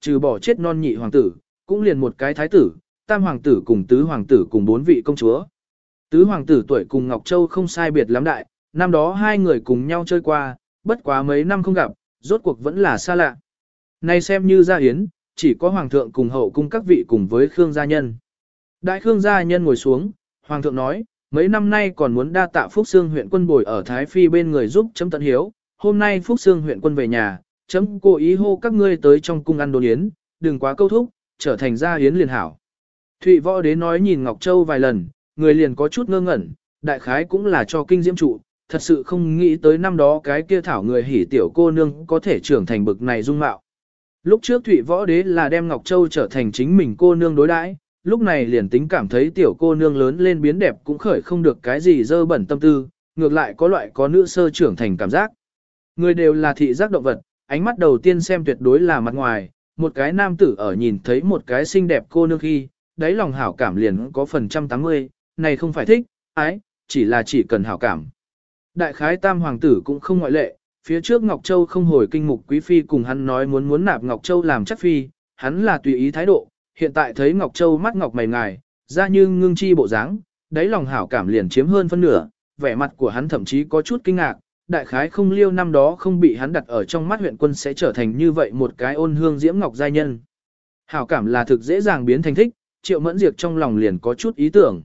trừ bỏ chết non nhị hoàng tử, cũng liền một cái thái tử, tam hoàng tử cùng tứ hoàng tử cùng 4 vị công chúa. Tứ hoàng tử tuổi cùng Ngọc Châu không sai biệt lắm đại, năm đó hai người cùng nhau chơi qua, bất quá mấy năm không gặp, rốt cuộc vẫn là xa lạ. Nay xem như gia yến, chỉ có hoàng thượng cùng hậu cung các vị cùng với Khương gia nhân. Đại Khương gia nhân ngồi xuống, hoàng thượng nói, mấy năm nay còn muốn đa tạ Phúc Xương huyện quân bồi ở Thái Phi bên người giúp chấm tận hiếu, hôm nay Phúc Xương huyện quân về nhà, chấm cố ý hô các ngươi tới trong cung ăn đồ yến, đừng quá câu thúc, trở thành gia yến liền hảo. Thụy Võ Đế nói nhìn Ngọc Châu vài lần, người liền có chút ngơ ngẩn, đại khái cũng là cho kinh diễm trụ, thật sự không nghĩ tới năm đó cái kia thảo người hỉ tiểu cô nương có thể trưởng thành bực này dung mạo. Lúc trước Thụy Võ Đế là đem Ngọc Châu trở thành chính mình cô nương đối đãi, lúc này liền tính cảm thấy tiểu cô nương lớn lên biến đẹp cũng khởi không được cái gì dơ bẩn tâm tư, ngược lại có loại có nữ sơ trưởng thành cảm giác. Người đều là thị giác động vật, ánh mắt đầu tiên xem tuyệt đối là mặt ngoài, một cái nam tử ở nhìn thấy một cái xinh đẹp cô nương khi, đáy lòng hảo cảm liền có phần 180, này không phải thích, ái, chỉ cần hảo cảm. Đại khái tam hoàng tử cũng không ngoại lệ, phía trước Ngọc Châu không hồi kinh mục quý phi cùng hắn nói muốn nạp Ngọc Châu làm chắc phi, hắn là tùy ý thái độ, hiện tại thấy Ngọc Châu mắt ngọc mày ngài, ra như ngưng chi bộ dáng, đáy lòng hảo cảm liền chiếm hơn phân nửa, vẻ mặt của hắn thậm chí có chút kinh ngạc, đại khái không liêu năm đó không bị hắn đặt ở trong mắt huyện quân sẽ trở thành như vậy một cái ôn hương diễm ngọc giai nhân. Hảo cảm là thực dễ dàng biến thành thích, Triệu Mẫn Diệp trong lòng liền có chút ý tưởng.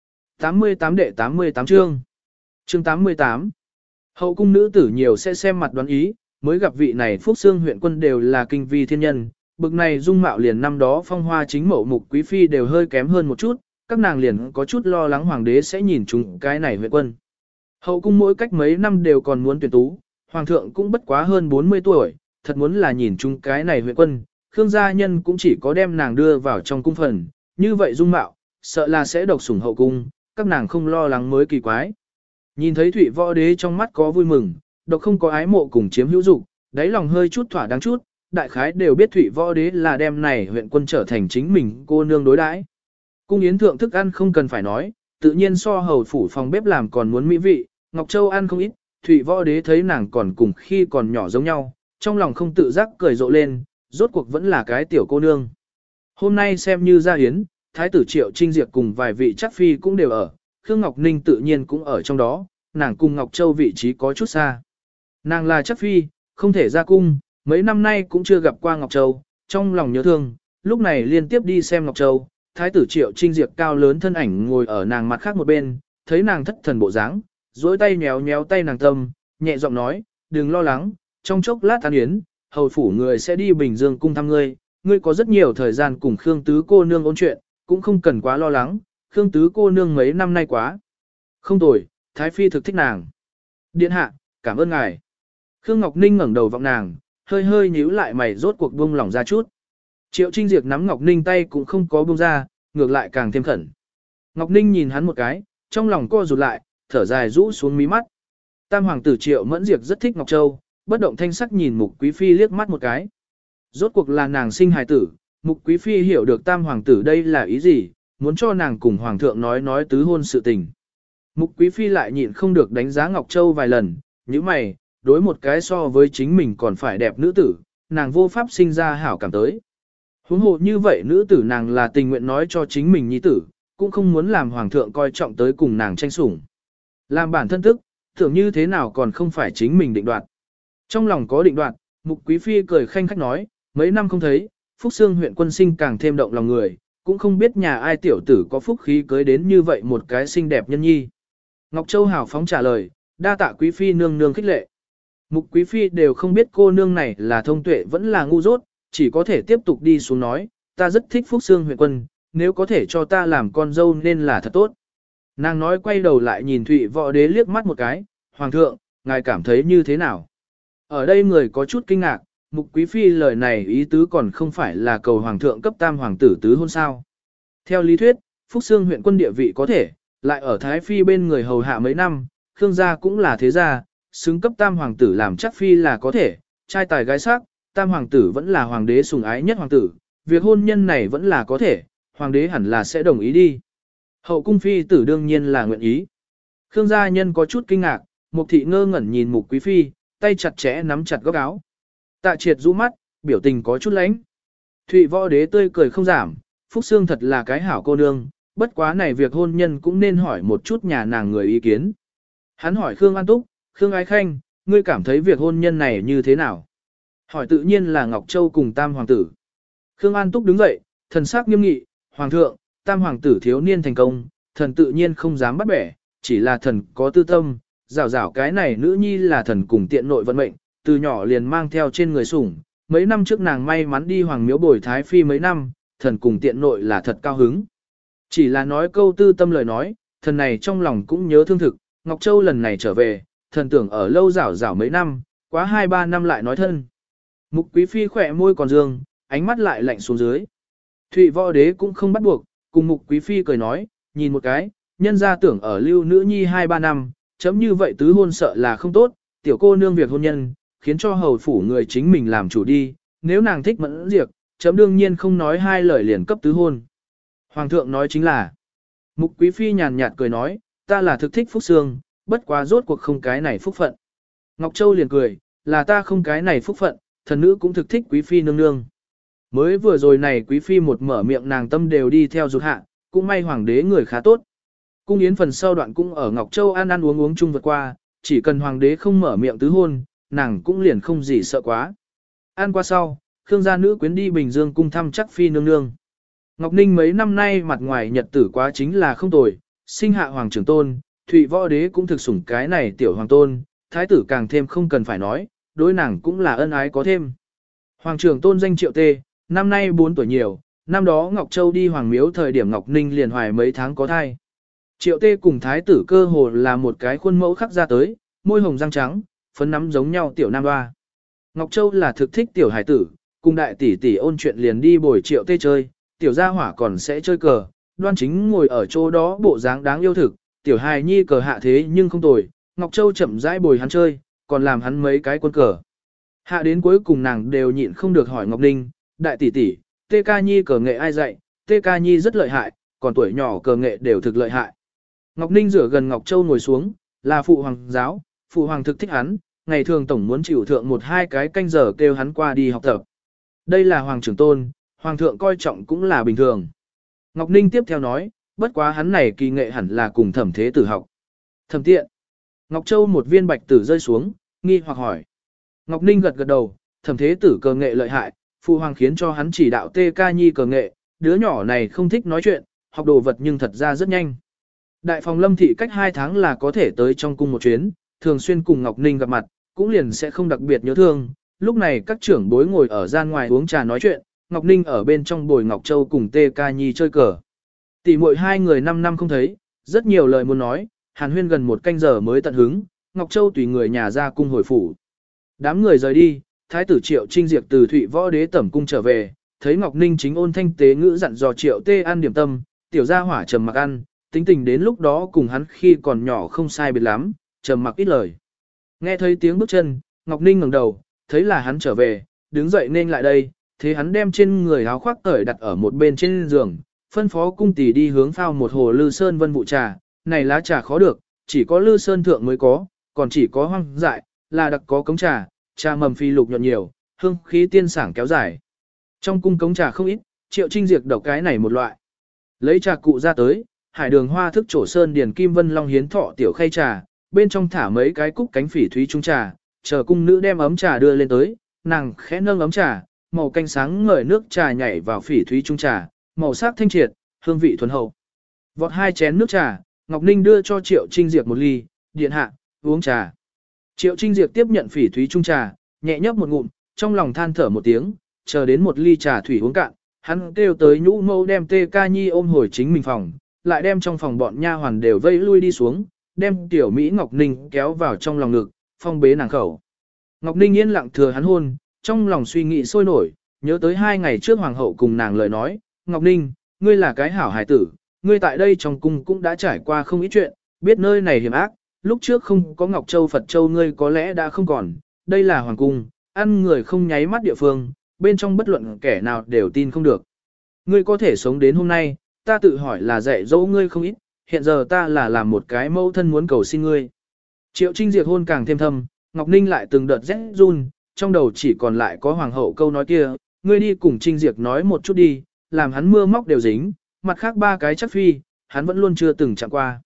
88 đệ 88 chương. Chương 88. Hậu cung nữ tử nhiều sẽ xem mặt đoán ý, mới gặp vị này Phúc Xương huyện quân đều là kinh vi thiên nhân, bực này dung mạo liền năm đó phong hoa chính mẫu mục quý phi đều hơi kém hơn một chút, các nàng liền có chút lo lắng hoàng đế sẽ nhìn chúng cái này huyện quân. Hậu cung mỗi cách mấy năm đều còn muốn tuyển tú, hoàng thượng cũng bất quá hơn 40 tuổi, thật muốn là nhìn chúng cái này huyện quân, Khương gia nhân cũng chỉ có đem nàng đưa vào trong cung phần, như vậy dung mạo, sợ là sẽ độc sủng hậu cung, các nàng không lo lắng mới kỳ quái. Nhìn thấy Thụy Võ Đế trong mắt có vui mừng, độc không có ái mộ cùng chiếm hữu dục, đáy lòng hơi chút thỏa đáng chút, đại khái đều biết Thụy Võ Đế là đem này huyện quân trở thành chính mình cô nương đối đãi. Cung yến thượng thức ăn không cần phải nói, tự nhiên so hầu phủ phòng bếp làm còn muốn mỹ vị, Ngọc Châu ăn không ít, Thụy Võ Đế thấy nàng còn cùng khi còn nhỏ giống nhau, trong lòng không tự giác cười rộ lên, rốt cuộc vẫn là cái tiểu cô nương. Hôm nay xem như gia yến, Thái tử Triệu Trinh Diệp cùng vài vị chắc phi cũng đều ở, Khương Ngọc Ninh tự nhiên cũng ở trong đó, nàng cùng Ngọc Châu vị trí có chút xa. Nàng là chắc phi, không thể ra cung, mấy năm nay cũng chưa gặp qua Ngọc Châu, trong lòng nhớ thương, lúc này liên tiếp đi xem Ngọc Châu, Thái tử Triệu Trinh Diệp cao lớn thân ảnh ngồi ở nàng mặt khác một bên, thấy nàng thất thần bộ dáng, duỗi tay nhéo nhéo tay nàng tâm, nhẹ giọng nói, đừng lo lắng, trong chốc lát tan yến, hầu phủ người sẽ đi Bình Dương cung thăm ngươi, ngươi có rất nhiều thời gian cùng Khương tứ cô nương ôn chuyện, cũng không cần quá lo lắng, Khương tứ cô nương mấy năm nay quá. Không tồi, Thái phi thực thích nàng. Điện hạ, cảm ơn ngài. Khương Ngọc Ninh ngẩng đầu vọng nàng, hơi hơi nhíu lại mày rốt cuộc buông lỏng ra chút. Triệu Trinh Diệp nắm Ngọc Ninh tay cũng không có buông ra, ngược lại càng thêm khẩn. Ngọc Ninh nhìn hắn một cái, trong lòng co rụt lại, thở dài rũ xuống mí mắt. Tam hoàng tử Triệu Mẫn Diệp rất thích Ngọc Châu, bất động thanh sắc nhìn Mục Quý Phi liếc mắt một cái. Rốt cuộc là nàng sinh hài tử, Mục Quý Phi hiểu được tam hoàng tử đây là ý gì, muốn cho nàng cùng hoàng thượng nói tứ hôn sự tình. Mục Quý Phi lại nhịn không được đánh giá Ngọc Châu vài lần, như mày, đối một cái so với chính mình còn phải đẹp nữ tử, nàng vô pháp sinh ra hảo cảm tới. Huống hồ như vậy nữ tử nàng là tình nguyện nói cho chính mình nhi tử, cũng không muốn làm hoàng thượng coi trọng tới cùng nàng tranh sủng. Làm bản thân tức, tưởng như thế nào còn không phải chính mình định đoạt. Trong lòng có định đoạt, Mục Quý Phi cười khanh khách nói, mấy năm không thấy, Phúc Xương huyện quân sinh càng thêm động lòng người, cũng không biết nhà ai tiểu tử có phúc khí cưới đến như vậy một cái xinh đẹp nhân nhi. Ngọc Châu hào phóng trả lời, đa tạ Quý Phi nương nương khích lệ. Mục Quý Phi đều không biết cô nương này là thông tuệ vẫn là ngu dốt, chỉ có thể tiếp tục đi xuống nói, ta rất thích Phúc Xương huyện quân, nếu có thể cho ta làm con dâu nên là thật tốt. Nàng nói quay đầu lại nhìn Thụy Võ Đế liếc mắt một cái, Hoàng thượng, ngài cảm thấy như thế nào? Ở đây người có chút kinh ngạc, Mục Quý Phi lời này ý tứ còn không phải là cầu Hoàng thượng cấp tam hoàng tử tứ hôn sao. Theo lý thuyết, Phúc Xương huyện quân địa vị có thể, lại ở Thái Phi bên người hầu hạ mấy năm, Khương gia cũng là thế gia, xứng cấp tam hoàng tử làm chắc phi là có thể, trai tài gái sắc, tam hoàng tử vẫn là hoàng đế sủng ái nhất hoàng tử, việc hôn nhân này vẫn là có thể, hoàng đế hẳn là sẽ đồng ý đi. Hậu cung phi tử đương nhiên là nguyện ý. Khương gia nhân có chút kinh ngạc, Mục thị ngơ ngẩn nhìn Mục Quý Phi, tay chặt chẽ nắm chặt góc áo. Tạ Triệt rũ mắt, biểu tình có chút lánh. Thụy Võ Đế tươi cười không giảm, Phúc Sương thật là cái hảo cô nương, bất quá này việc hôn nhân cũng nên hỏi một chút nhà nàng người ý kiến. Hắn hỏi Khương An Túc, Khương Ái Khanh, ngươi cảm thấy việc hôn nhân này như thế nào? Hỏi tự nhiên là Ngọc Châu cùng Tam Hoàng tử. Khương An Túc đứng dậy, thần sắc nghiêm nghị, Hoàng thượng, Tam Hoàng tử thiếu niên thành công, thần tự nhiên không dám bắt bẻ, chỉ là thần có tư tâm, rảo cái này nữ nhi là thần cùng tiện nội vận mệnh, từ nhỏ liền mang theo trên người sủng. Mấy năm trước nàng may mắn đi Hoàng miếu bồi Thái Phi mấy năm, thần cùng tiện nội là thật cao hứng. Chỉ là nói câu tư tâm lời nói, thần này trong lòng cũng nhớ thương thực, Ngọc Châu lần này trở về, thần tưởng ở lâu rảo mấy năm, quá 2-3 năm lại nói thân. Mục Quý Phi khỏe môi còn dương, ánh mắt lại lạnh xuống dưới. Thụy Võ Đế cũng không bắt buộc, cùng Mục Quý Phi cười nói, nhìn một cái, nhân gia tưởng ở lưu nữ nhi 2-3 năm, chấm như vậy tứ hôn sợ là không tốt, tiểu cô nương việc hôn nhân, khiến cho hầu phủ người chính mình làm chủ đi, nếu nàng thích mẫn diệt, chấm đương nhiên không nói hai lời liền cấp tứ hôn. Hoàng thượng nói chính là, Mục Quý Phi nhàn nhạt cười nói, ta là thực thích Phúc Sương, bất quá rốt cuộc không cái này phúc phận. Ngọc Châu liền cười, là ta không cái này phúc phận, thần nữ cũng thực thích Quý Phi nương nương. Mới vừa rồi này Quý Phi một mở miệng nàng tâm đều đi theo rụt hạ, cũng may Hoàng đế người khá tốt. Cung yến phần sau đoạn cũng ở Ngọc Châu ăn uống chung vượt qua, chỉ cần Hoàng đế không mở miệng tứ hôn, nàng cũng liền không gì sợ quá. Ăn qua sau, Khương gia nữ quyến đi Bình Dương cung thăm chắc Phi nương nương. Ngọc Ninh mấy năm nay mặt ngoài nhật tử quá chính là không tồi, sinh hạ Hoàng trưởng tôn, Thụy Võ Đế cũng thực sủng cái này tiểu Hoàng tôn, thái tử càng thêm không cần phải nói, đối nàng cũng là ân ái có thêm. Hoàng trưởng tôn danh Triệu Tê, năm nay 4 tuổi nhiều, năm đó Ngọc Châu đi Hoàng miếu thời điểm Ngọc Ninh liền hoài mấy tháng có thai. Triệu Tê cùng thái tử cơ hồ là một cái khuôn mẫu khắc ra tới, môi hồng răng trắng, phấn nắm giống nhau tiểu nam hoa. Ngọc Châu là thực thích tiểu hải tử, cùng đại tỷ tỷ ôn chuyện liền đi bồi Triệu Tê chơi, tiểu gia hỏa còn sẽ chơi cờ, đoan chính ngồi ở chỗ đó bộ dáng đáng yêu thực, tiểu hài nhi cờ hạ thế nhưng không tồi, Ngọc Châu chậm rãi bồi hắn chơi, còn làm hắn mấy cái quân cờ. Hạ đến cuối cùng nàng đều nhịn không được hỏi Ngọc Ninh, đại tỷ tỷ, Tê Ca Nhi cờ nghệ ai dạy, Tê Ca Nhi rất lợi hại, còn tuổi nhỏ cờ nghệ đều thực lợi hại. Ngọc Ninh rửa gần Ngọc Châu ngồi xuống, là phụ hoàng giáo, phụ hoàng thực thích hắn, ngày thường tổng muốn chịu thượng 1-2 cái canh giờ kêu hắn qua đi học tập. Đây là hoàng trưởng tôn, hoàng thượng coi trọng cũng là bình thường. Ngọc Ninh tiếp theo nói, bất quá hắn này kỳ nghệ hẳn là cùng Thẩm Thế Tử học. Thẩm tiện. Ngọc Châu một viên bạch tử rơi xuống, nghi hoặc hỏi. Ngọc Ninh gật gật đầu, Thẩm Thế Tử cờ nghệ lợi hại, phụ hoàng khiến cho hắn chỉ đạo Tê Ca Nhi cờ nghệ, đứa nhỏ này không thích nói chuyện, học đồ vật nhưng thật ra rất nhanh. Đại phòng Lâm thị cách 2 tháng là có thể tới trong cung một chuyến, thường xuyên cùng Ngọc Ninh gặp mặt, cũng liền sẽ không đặc biệt nhớ thương. Lúc này các trưởng bối ngồi ở gian ngoài uống trà nói chuyện, Ngọc Ninh ở bên trong bồi Ngọc Châu cùng Tê Ca Nhi chơi cờ. Tỷ muội hai người 5 năm không thấy, rất nhiều lời muốn nói, hàn huyên gần 1 canh giờ mới tận hứng, Ngọc Châu tùy người nhà ra cung hồi phủ. Đám người rời đi, thái tử Triệu Trinh Diệp từ Thụy Võ Đế tẩm cung trở về, thấy Ngọc Ninh chính ôn thanh tế ngữ dặn dò Triệu Tê ăn điểm tâm, tiểu gia hỏa trầm mặc ăn, tính tình đến lúc đó cùng hắn khi còn nhỏ không sai biệt lắm, trầm mặc ít lời. Nghe thấy tiếng bước chân, Ngọc Ninh ngẩng đầu, thấy là hắn trở về, đứng dậy nên lại đây, thế hắn đem trên người áo khoác cởi đặt ở một bên trên giường, phân phó cung tỷ đi hướng phao một hồ Lư Sơn Vân vụ trà, này lá trà khó được, chỉ có Lư Sơn thượng mới có, còn chỉ có hoang dại, là đặc có cống trà, trà mầm phi lục nhuận nhiều, hương khí tiên sảng kéo dài. Trong cung cống trà không ít, Triệu Trinh Diệp độc cái này một loại. Lấy trà cụ ra tới, Hải Đường Hoa thức trổ sơn điền kim vân long hiến thọ tiểu khay trà, bên trong thả mấy cái cúc cánh phỉ thúy trung trà, chờ cung nữ đem ấm trà đưa lên tới, nàng khẽ nâng ấm trà, màu canh sáng ngời nước trà nhảy vào phỉ thúy trung trà, màu sắc thanh triệt, hương vị thuần hậu. Vọt 2 chén nước trà, Ngọc Ninh đưa cho Triệu Trinh Diệp một ly, điện hạ, uống trà. Triệu Trinh Diệp tiếp nhận phỉ thúy trung trà, nhẹ nhấp một ngụm, trong lòng than thở một tiếng, chờ đến một ly trà thủy uống cạn, hắn kêu tới nhũ mâu đem Tê Ca Nhi ôm hồi chính mình phòng, lại đem trong phòng bọn nha hoàn đều vây lui đi xuống, đem tiểu Mỹ Ngọc Ninh kéo vào trong lòng ngực, phong bế nàng khẩu. Ngọc Ninh yên lặng thừa hắn hôn, trong lòng suy nghĩ sôi nổi, nhớ tới 2 ngày trước hoàng hậu cùng nàng lời nói, Ngọc Ninh, ngươi là cái hảo hài tử, ngươi tại đây trong cung cũng đã trải qua không ít chuyện, biết nơi này hiểm ác, lúc trước không có Ngọc Châu Phật Châu ngươi có lẽ đã không còn, đây là hoàng cung, ăn người không nháy mắt địa phương, bên trong bất luận kẻ nào đều tin không được. Ngươi có thể sống đến hôm nay, ta tự hỏi là dạy dỗ ngươi không ít, hiện giờ ta là làm một cái mẫu thân muốn cầu xin ngươi. Triệu Trinh Diệp hôn càng thêm thâm, Ngọc Ninh lại từng đợt rét run, trong đầu chỉ còn lại có hoàng hậu câu nói kia, ngươi đi cùng Trinh Diệp nói một chút đi, làm hắn mưa móc đều dính, mặt khác ba cái chắc phi, hắn vẫn luôn chưa từng chạm qua.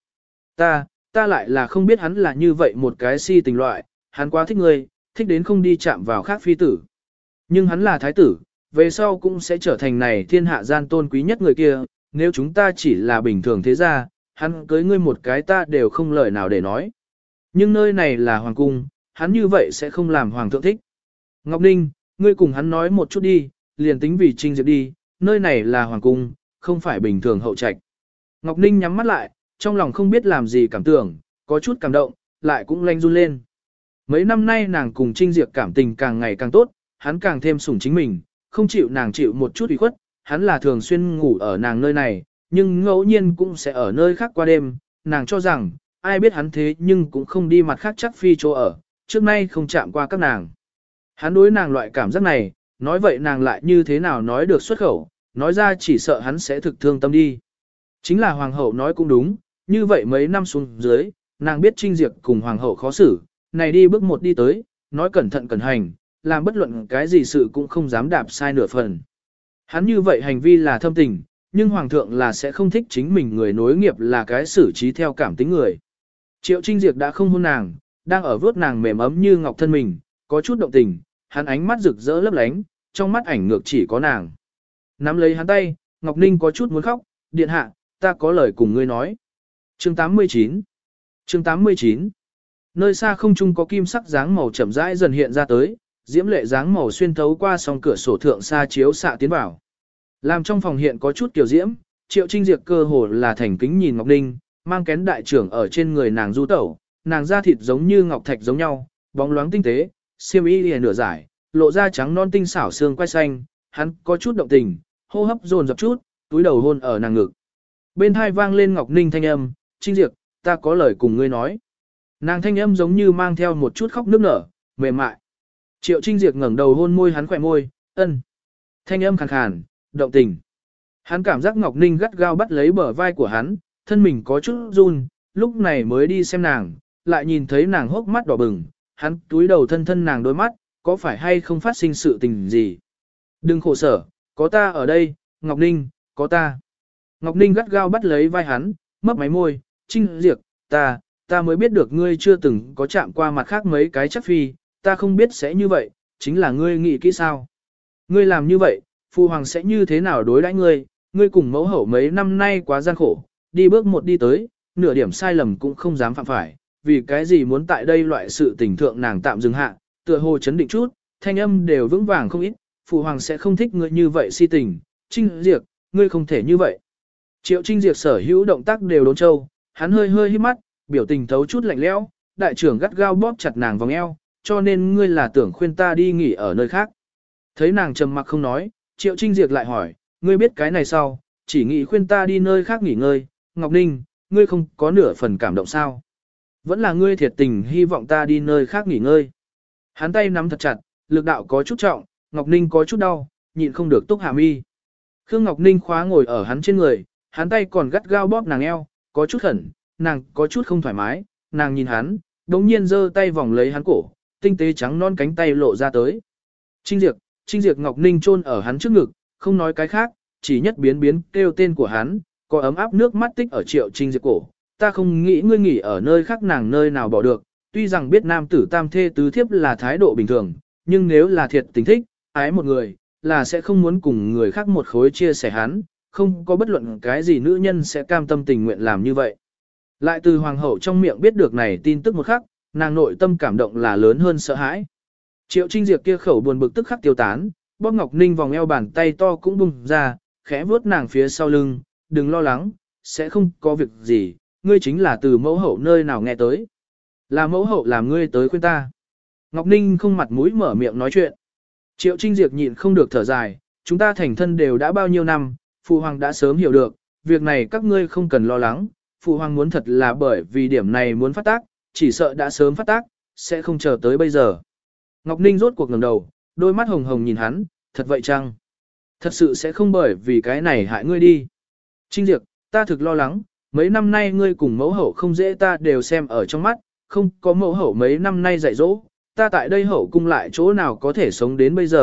Ta lại là không biết hắn là như vậy một cái si tình loại, hắn quá thích ngươi, thích đến không đi chạm vào khác phi tử. Nhưng hắn là thái tử, về sau cũng sẽ trở thành này thiên hạ gian tôn quý nhất người kia, nếu chúng ta chỉ là bình thường thế ra, hắn cưới ngươi một cái ta đều không lời nào để nói. Nhưng nơi này là hoàng cung, hắn như vậy sẽ không làm hoàng thượng thích. Ngọc Ninh, ngươi cùng hắn nói một chút đi, liền tính vì Trinh Diệp đi, nơi này là hoàng cung, không phải bình thường hậu trạch. Ngọc Ninh nhắm mắt lại, trong lòng không biết làm gì cảm tưởng, có chút cảm động, lại cũng lanh run lên. Mấy năm nay nàng cùng Trinh Diệp cảm tình càng ngày càng tốt, hắn càng thêm sủng chính mình, không chịu nàng chịu một chút ủy khuất, hắn là thường xuyên ngủ ở nàng nơi này, nhưng ngẫu nhiên cũng sẽ ở nơi khác qua đêm, nàng cho rằng, ai biết hắn thế nhưng cũng không đi mặt khác chắc phi chỗ ở, trước nay không chạm qua các nàng. Hắn đối nàng loại cảm giác này, nói vậy nàng lại như thế nào nói được xuất khẩu, nói ra chỉ sợ hắn sẽ thực thương tâm đi. Chính là hoàng hậu nói cũng đúng, như vậy mấy năm xuống dưới, nàng biết Trinh Diệp cùng hoàng hậu khó xử, này đi bước một đi tới, nói cẩn thận cẩn hành, làm bất luận cái gì sự cũng không dám đạp sai nửa phần. Hắn như vậy hành vi là thâm tình, nhưng hoàng thượng là sẽ không thích chính mình người nối nghiệp là cái xử trí theo cảm tính người. Triệu Trinh Diệp đã không hôn nàng, đang ở vớt nàng mềm ấm như ngọc thân mình, có chút động tình, hắn ánh mắt rực rỡ lấp lánh, trong mắt ảnh ngược chỉ có nàng. Nắm lấy hắn tay, Ngọc Ninh có chút muốn khóc, điện hạ, ta có lời cùng ngươi nói. Chương 89 Chương 89 Nơi xa không trung có kim sắc dáng màu chậm rãi dần hiện ra tới, diễm lệ dáng màu xuyên thấu qua song cửa sổ thượng xa chiếu xạ tiến vào. Làm trong phòng hiện có chút kiểu diễm, Triệu Trinh Diệp cơ hồ là thành kính nhìn Ngọc Ninh, mang kén đại trưởng ở trên người nàng du tẩu, nàng da thịt giống như ngọc thạch giống nhau, bóng loáng tinh tế, xiêm y liền nửa giải, lộ ra trắng non tinh xảo xương quai xanh, hắn có chút động tình, hô hấp dồn dập chút, túi đầu hôn ở nàng ngực. Bên hai vang lên Ngọc Ninh thanh âm, Trinh Diệp, ta có lời cùng ngươi nói. Nàng thanh âm giống như mang theo một chút khóc nức nở, mềm mại. Triệu Trinh Diệp ngẩng đầu hôn môi hắn khỏe môi, ân. Thanh âm khàn khàn, động tình. Hắn cảm giác Ngọc Ninh gắt gao bắt lấy bờ vai của hắn, thân mình có chút run, lúc này mới đi xem nàng, lại nhìn thấy nàng hốc mắt đỏ bừng, hắn túi đầu thân thân nàng đôi mắt, có phải hay không phát sinh sự tình gì. Đừng khổ sở, có ta ở đây, Ngọc Ninh, có ta. Ngọc Ninh gắt gao bắt lấy vai hắn, mấp máy môi, Trinh Diệp, ta mới biết được ngươi chưa từng có chạm qua mặt khác mấy cái chắc phi, ta không biết sẽ như vậy, chính là ngươi nghĩ kỹ sao. Ngươi làm như vậy, Phu Hoàng sẽ như thế nào đối đãi ngươi, ngươi cùng mẫu hậu mấy năm nay quá gian khổ, đi bước một đi tới, nửa điểm sai lầm cũng không dám phạm phải, vì cái gì muốn tại đây loại sự tình thượng nàng tạm dừng hạ, tựa hồ chấn định chút, thanh âm đều vững vàng không ít, Phu Hoàng sẽ không thích ngươi như vậy si tình, Trinh Diệp, ngươi không thể như vậy. Triệu Trinh Diệp sở hữu động tác đều đốn trâu, hắn hơi hơi hít mắt, biểu tình thấu chút lạnh lẽo, đại trưởng gắt gao bóp chặt nàng vòng eo, cho nên ngươi là tưởng khuyên ta đi nghỉ ở nơi khác. Thấy nàng trầm mặc không nói, Triệu Trinh Diệp lại hỏi, ngươi biết cái này sau, chỉ nghĩ khuyên ta đi nơi khác nghỉ ngơi, Ngọc Ninh, ngươi không có nửa phần cảm động sao? Vẫn là ngươi thiệt tình hy vọng ta đi nơi khác nghỉ ngơi. Hắn tay nắm thật chặt, lực đạo có chút trọng, Ngọc Ninh có chút đau, nhịn không được túc hạ mi. Khương Ngọc Ninh khóa ngồi ở hắn trên người, hắn tay còn gắt gao bóp nàng eo, có chút khẩn, nàng có chút không thoải mái, nàng nhìn hắn, đống nhiên giơ tay vòng lấy hắn cổ, tinh tế trắng non cánh tay lộ ra tới. Trinh Diệp Ngọc Ninh chôn ở hắn trước ngực, không nói cái khác, chỉ nhất biến biến kêu tên của hắn, có ấm áp nước mắt tích ở Triệu Trinh Diệp cổ. Ta không nghĩ ngươi nghỉ ở nơi khác nàng nơi nào bỏ được, tuy rằng biết nam tử tam thê tứ thiếp là thái độ bình thường, nhưng nếu là thiệt tình thích, ái một người, là sẽ không muốn cùng người khác một khối chia sẻ hắn, không có bất luận cái gì nữ nhân sẽ cam tâm tình nguyện làm như vậy. Lại từ hoàng hậu trong miệng biết được này tin tức một khắc, nàng nội tâm cảm động là lớn hơn sợ hãi. Triệu Trinh Diệp kia khẩu buồn bực tức khắc tiêu tán, bóp Ngọc Ninh vòng eo bàn tay to cũng bung ra, khẽ vuốt nàng phía sau lưng, đừng lo lắng, sẽ không có việc gì, ngươi chính là từ mẫu hậu nơi nào nghe tới. Là mẫu hậu làm ngươi tới khuyên ta. Ngọc Ninh không mặt mũi mở miệng nói chuyện. Triệu Trinh Diệp nhịn không được thở dài, chúng ta thành thân đều đã bao nhiêu năm, Phụ Hoàng đã sớm hiểu được, việc này các ngươi không cần lo lắng, Phụ Hoàng muốn thật là bởi vì điểm này muốn phát tác, chỉ sợ đã sớm phát tác, sẽ không chờ tới bây giờ. Ngọc Ninh rốt cuộc ngẩng đầu, đôi mắt hồng hồng nhìn hắn, thật vậy chăng? Thật sự sẽ không bởi vì cái này hại ngươi đi. Trinh Diệp, ta thực lo lắng, mấy năm nay ngươi cùng mẫu hậu không dễ ta đều xem ở trong mắt, không có mẫu hậu mấy năm nay dạy dỗ, ta tại đây hậu cung lại chỗ nào có thể sống đến bây giờ,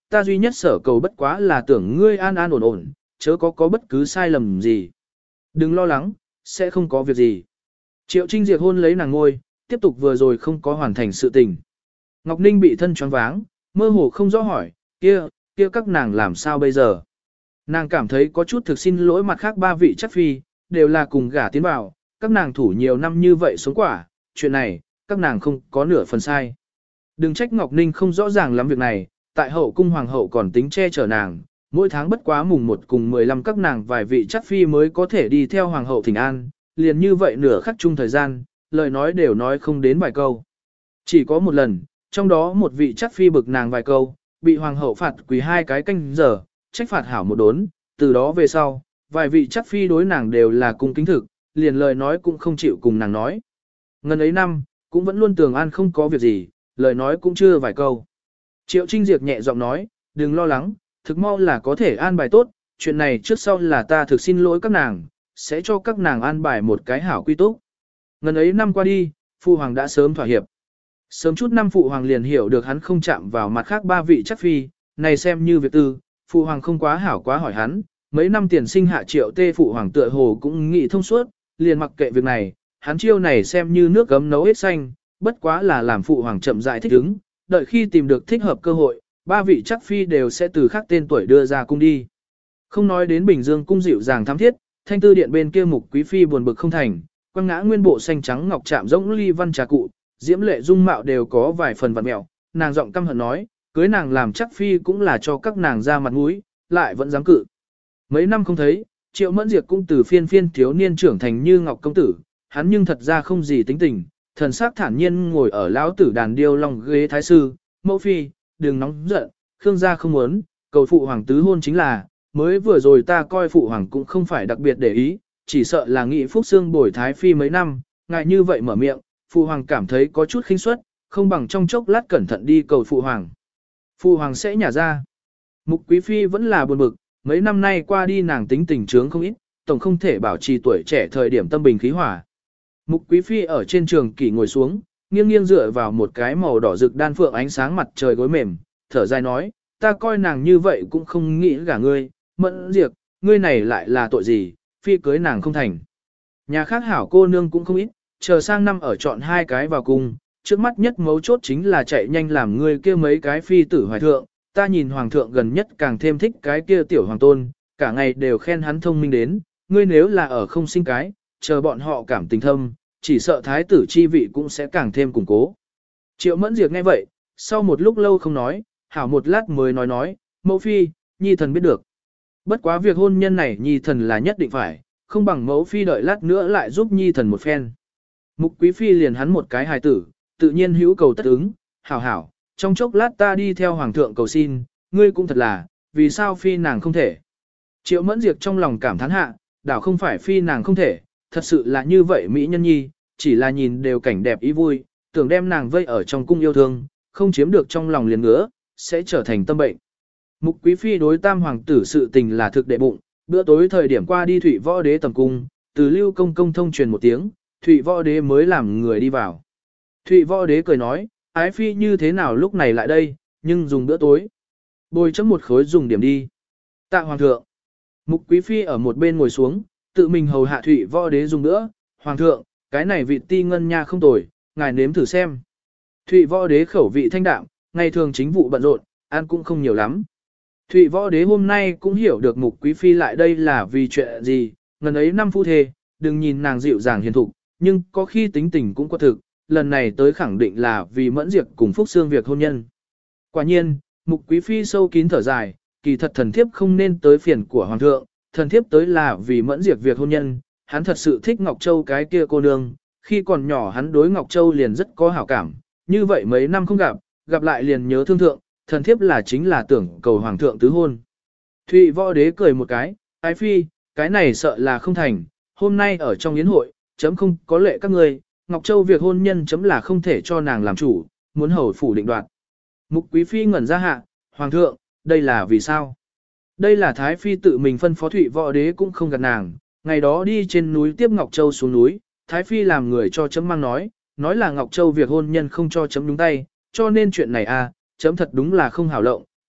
ta duy nhất sở cầu bất quá là tưởng ngươi an an ổn ổn, chớ có bất cứ sai lầm gì. Đừng lo lắng, sẽ không có việc gì. Triệu Trinh Diệt hôn lấy nàng ngôi, tiếp tục vừa rồi không có hoàn thành sự tình. Ngọc Ninh bị thân choáng váng, mơ hồ không rõ hỏi, kia các nàng làm sao bây giờ? Nàng cảm thấy có chút thực xin lỗi mặt khác ba vị chắc phi, đều là cùng gả tiến vào, các nàng thủ nhiều năm như vậy sống quả, chuyện này, các nàng không có nửa phần sai. Đừng trách Ngọc Ninh không rõ ràng lắm việc này, tại hậu cung hoàng hậu còn tính che chở nàng, mỗi tháng bất quá mùng 1 cùng 15 các nàng vài vị chắc phi mới có thể đi theo hoàng hậu thỉnh an, liền như vậy nửa khắc chung thời gian, lời nói đều nói không đến vài câu. Chỉ có một lần, trong đó một vị chắc phi bực nàng vài câu, bị hoàng hậu phạt quỳ 2 cái canh giờ, trách phạt hảo một đốn, từ đó về sau, vài vị chắc phi đối nàng đều là cung kính thực, liền lời nói cũng không chịu cùng nàng nói. Ngần ấy năm, cũng vẫn luôn tường an không có việc gì, lời nói cũng chưa vài câu. Triệu Trinh Diệp nhẹ giọng nói, đừng lo lắng, thực mau là có thể an bài tốt, chuyện này trước sau là ta thực xin lỗi các nàng, sẽ cho các nàng an bài một cái hảo quy túc. Ngần ấy năm qua đi, Phụ Hoàng đã sớm thỏa hiệp. Sớm chút năm Phụ Hoàng liền hiểu được hắn không chạm vào mặt khác ba vị chắc phi, này xem như việc tư, Phụ Hoàng không quá hảo quá hỏi hắn, mấy năm tiền sinh hạ Triệu Tê Phụ Hoàng tựa hồ cũng nghĩ thông suốt, liền mặc kệ việc này, hắn chiêu này xem như nước gấm nấu hết xanh, bất quá là làm Phụ Hoàng chậm rãi thích ứng, đợi khi tìm được thích hợp cơ hội, ba vị chắc phi đều sẽ từ khác tên tuổi đưa ra cung đi. Không nói đến Bình Dương cung dịu dàng thắm thiết, Thanh Tư điện bên kia Mục Quý phi buồn bực không thành, quăng ngã nguyên bộ xanh trắng ngọc chạm rỗng ly văn trà cụ, diễm lệ dung mạo đều có vài phần vặn mẹo, nàng giọng căm hận nói, cưới nàng làm chắc phi cũng là cho các nàng ra mặt mũi, lại vẫn dám cự. Mấy năm không thấy, Triệu Mẫn Diệp cũng từ phiên thiếu niên trưởng thành như ngọc công tử, hắn nhưng thật ra không gì tính tình, thần sắc thản nhiên ngồi ở lão tử đàn điêu long ghế thái sư, mẫu phi, đừng nóng giận, Khương gia không muốn, cầu phụ hoàng tứ hôn chính là, mới vừa rồi ta coi phụ hoàng cũng không phải đặc biệt để ý, chỉ sợ là nghị phúc xương bồi thái phi mấy năm, ngại như vậy mở miệng, phụ hoàng cảm thấy có chút khinh suất, không bằng trong chốc lát cẩn thận đi cầu phụ hoàng. Phụ hoàng sẽ nhả ra. Mục Quý phi vẫn là buồn bực, mấy năm nay qua đi nàng tính tình trướng không ít, tổng không thể bảo trì tuổi trẻ thời điểm tâm bình khí hỏa. Mục Quý phi ở trên trường kỷ ngồi xuống, nghiêng nghiêng dựa vào một cái màu đỏ rực đan phượng ánh sáng mặt trời gối mềm, thở dài nói, ta coi nàng như vậy cũng không nghĩ gả ngươi, Mẫn Diệp, ngươi này lại là tội gì, phi cưới nàng không thành. Nhà khác hảo cô nương cũng không ít, chờ sang năm ở chọn 2 cái vào cung, trước mắt nhất mấu chốt chính là chạy nhanh làm ngươi kia mấy cái phi tử hoài thượng, ta nhìn hoàng thượng gần nhất càng thêm thích cái kia tiểu hoàng tôn, cả ngày đều khen hắn thông minh đến, ngươi nếu là ở không sinh cái, chờ bọn họ cảm tình thâm, chỉ sợ thái tử chi vị cũng sẽ càng thêm củng cố. Triệu Mẫn Diệp nghe vậy, sau một lúc lâu không nói, hảo một lát mới nói, mẫu phi, nhi thần biết được. Bất quá việc hôn nhân này nhi thần là nhất định phải, không bằng mẫu phi đợi lát nữa lại giúp nhi thần một phen. Mục Quý phi liền hắn một cái hài tử, tự nhiên hữu cầu tất ứng, hảo, trong chốc lát ta đi theo hoàng thượng cầu xin, ngươi cũng thật là, vì sao phi nàng không thể. Triệu Mẫn Diệp trong lòng cảm thán hạ, đảo không phải phi nàng không thể, thật sự là như vậy mỹ nhân nhi, chỉ là nhìn đều cảnh đẹp ý vui, tưởng đem nàng vây ở trong cung yêu thương, không chiếm được trong lòng liền ngứa, sẽ trở thành tâm bệnh. Mục Quý phi đối tam hoàng tử sự tình là thực đệ bụng, bữa tối thời điểm qua đi Thụy Võ Đế tầm cung, từ Lưu công công thông truyền một tiếng, Thụy Võ Đế mới làm người đi vào. Thụy Võ Đế cười nói, ái phi như thế nào lúc này lại đây, nhưng dùng bữa tối. Bồi chấm một khối dùng điểm đi. Tạ hoàng thượng. Mục Quý phi ở một bên ngồi xuống, tự mình hầu hạ Thụy Võ Đế dùng nữa. Hoàng thượng, cái này vị ti ngân nha không tồi, ngài nếm thử xem. Thụy Võ Đế khẩu vị thanh đạm, ngày thường chính vụ bận rộn, ăn cũng không nhiều lắm. Thụy Võ Đế hôm nay cũng hiểu được Mục Quý phi lại đây là vì chuyện gì, ngần ấy năm phu thê, đừng nhìn nàng dịu dàng hiền thục, nhưng có khi tính tình cũng có thực, lần này tới khẳng định là vì Mẫn Diệp cùng Phúc Xương việc hôn nhân. Quả nhiên, Mục Quý phi sâu kín thở dài, kỳ thật thần thiếp không nên tới phiền của hoàng thượng, thần thiếp tới là vì Mẫn Diệp việc hôn nhân, hắn thật sự thích Ngọc Châu cái kia cô nương, khi còn nhỏ hắn đối Ngọc Châu liền rất có hảo cảm, như vậy mấy năm không gặp lại liền nhớ thương thượng, thần thiếp là chính là tưởng cầu hoàng thượng tứ hôn. Thụy Võ Đế cười một cái, ái phi, cái này sợ là không thành, hôm nay ở trong yến hội, chấm không có lệ các ngươi, Ngọc Châu việc hôn nhân chấm là không thể cho nàng làm chủ, muốn hầu phủ định đoạt. Mục Quý phi ngẩn ra hạ, hoàng thượng, đây là vì sao? Đây là Thái phi tự mình phân phó Thụy Võ Đế cũng không gạt nàng, ngày đó đi trên núi tiếp Ngọc Châu xuống núi, Thái phi làm người cho chấm mang nói là Ngọc Châu việc hôn nhân không cho chấm đúng tay, cho nên chuyện này chấm thật đúng là không hảo lộng,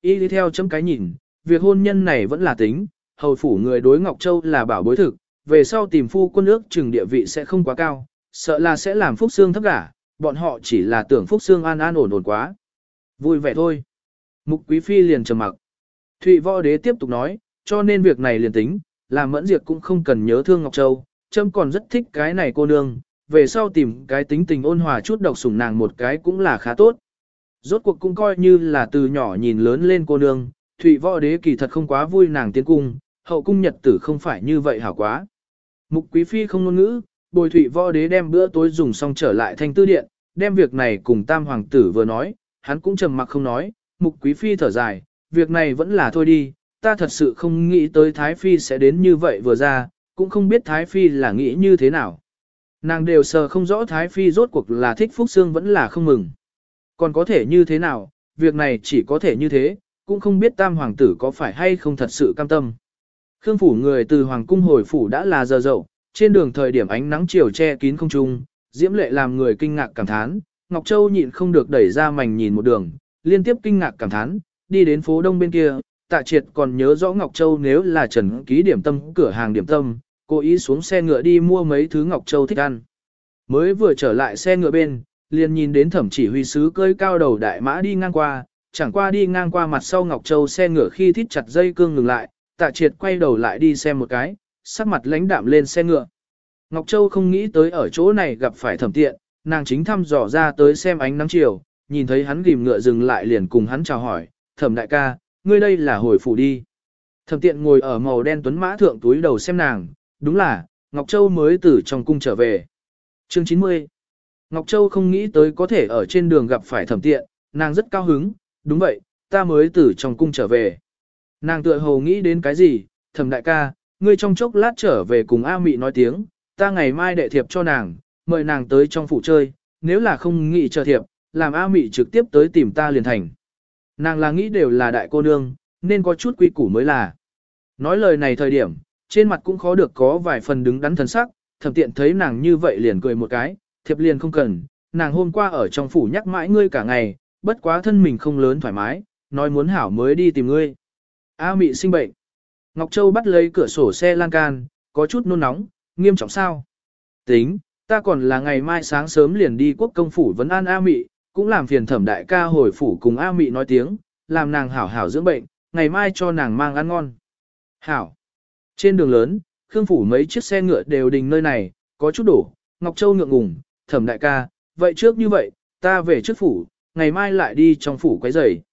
y đi theo chấm cái nhìn, việc hôn nhân này vẫn là tính, hầu phủ người đối Ngọc Châu là bảo bối thực, về sau tìm phu quân ước chừng địa vị sẽ không quá cao, sợ là sẽ làm Phúc Xương thấp gả, bọn họ chỉ là tưởng Phúc Xương an an ổn ổn quá. Vui vẻ thôi. Mục Quý Phi liền trầm mặc. Thụy Võ Đế tiếp tục nói, cho nên việc này liền tính, làm Mẫn Diệp cũng không cần nhớ thương Ngọc Châu, Trâm còn rất thích cái này cô nương, về sau tìm cái tính tình ôn hòa chút độc sủng nàng một cái cũng là khá tốt. Rốt cuộc cũng coi như là từ nhỏ nhìn lớn lên cô nương, Thụy Võ Đế kỳ thật không quá vui nàng tiến cung, hậu cung nhật tử không phải như vậy hảo quá. Mục Quý Phi không ngôn ngữ, bồi Thụy Võ Đế đem bữa tối dùng xong trở lại Thanh Tư Điện, đem việc này cùng Tam Hoàng tử vừa nói, hắn cũng trầm mặc không nói, Mục Quý Phi thở dài, việc này vẫn là thôi đi, ta thật sự không nghĩ tới Thái Phi sẽ đến như vậy vừa ra, cũng không biết Thái Phi là nghĩ như thế nào. Nàng đều sờ không rõ Thái Phi rốt cuộc là thích Phúc Xương vẫn là không mừng. Còn có thể như thế nào, việc này chỉ có thể như thế, cũng không biết Tam Hoàng tử có phải hay không thật sự cam tâm. Khương phủ người từ Hoàng cung hồi phủ đã là giờ dậu, trên đường thời điểm ánh nắng chiều che kín không trung, diễm lệ làm người kinh ngạc cảm thán, Ngọc Châu nhịn không được đẩy ra mảnh nhìn một đường, liên tiếp kinh ngạc cảm thán, đi đến phố đông bên kia, Tạ Triệt còn nhớ rõ Ngọc Châu nếu là Trần Ký điểm tâm cửa hàng điểm tâm, cố ý xuống xe ngựa đi mua mấy thứ Ngọc Châu thích ăn. Mới vừa trở lại xe ngựa bên, liền nhìn đến Thẩm Chỉ Huy sứ cơi cao đầu đại mã đi ngang qua, chẳng qua đi ngang qua mặt sau Ngọc Châu xe ngựa khi thít chặt dây cương ngừng lại, Tạ Triệt quay đầu lại đi xem một cái, sắc mặt lãnh đạm lên xe ngựa. Ngọc Châu không nghĩ tới ở chỗ này gặp phải Thẩm Tiện, nàng chính thăm dò ra tới xem ánh nắng chiều, nhìn thấy hắn ghim ngựa dừng lại liền cùng hắn chào hỏi, Thẩm đại ca, ngươi đây là hồi phủ đi. Thẩm Tiện ngồi ở màu đen tuấn mã thượng túi đầu xem nàng, đúng là, Ngọc Châu mới từ trong cung trở về. Chương 90. Ngọc Châu không nghĩ tới có thể ở trên đường gặp phải Thẩm Tiện, nàng rất cao hứng, đúng vậy, ta mới từ trong cung trở về. Nàng tựa hồ nghĩ đến cái gì, Thẩm đại ca, ngươi trong chốc lát trở về cùng A Mị nói tiếng, ta ngày mai đệ thiệp cho nàng, mời nàng tới trong phủ chơi, nếu là không nghĩ chờ thiệp, làm A Mị trực tiếp tới tìm ta liền thành. Nàng là nghĩ đều là đại cô nương, nên có chút quy củ mới là. Nói lời này thời điểm, trên mặt cũng khó được có vài phần đứng đắn thần sắc, Thẩm Tiện thấy nàng như vậy liền cười một cái, thiệp liền không cần, nàng hôm qua ở trong phủ nhắc mãi ngươi cả ngày, bất quá thân mình không lớn thoải mái, nói muốn hảo mới đi tìm ngươi. A Mị sinh bệnh. Ngọc Châu bắt lấy cửa sổ xe lan can, có chút nôn nóng, nghiêm trọng sao? Tính, ta còn là ngày mai sáng sớm liền đi quốc công phủ vấn an A Mị, cũng làm phiền Thẩm đại ca hồi phủ cùng A Mị nói tiếng, làm nàng hảo hảo dưỡng bệnh, ngày mai cho nàng mang ăn ngon. Hảo. Trên đường lớn, Khương phủ mấy chiếc xe ngựa đều đình nơi này, có chút đổ, Ngọc Châu ngượng ngùng, Thẩm đại ca, vậy trước như vậy, ta về trước phủ, ngày mai lại đi trong phủ quấy rầy.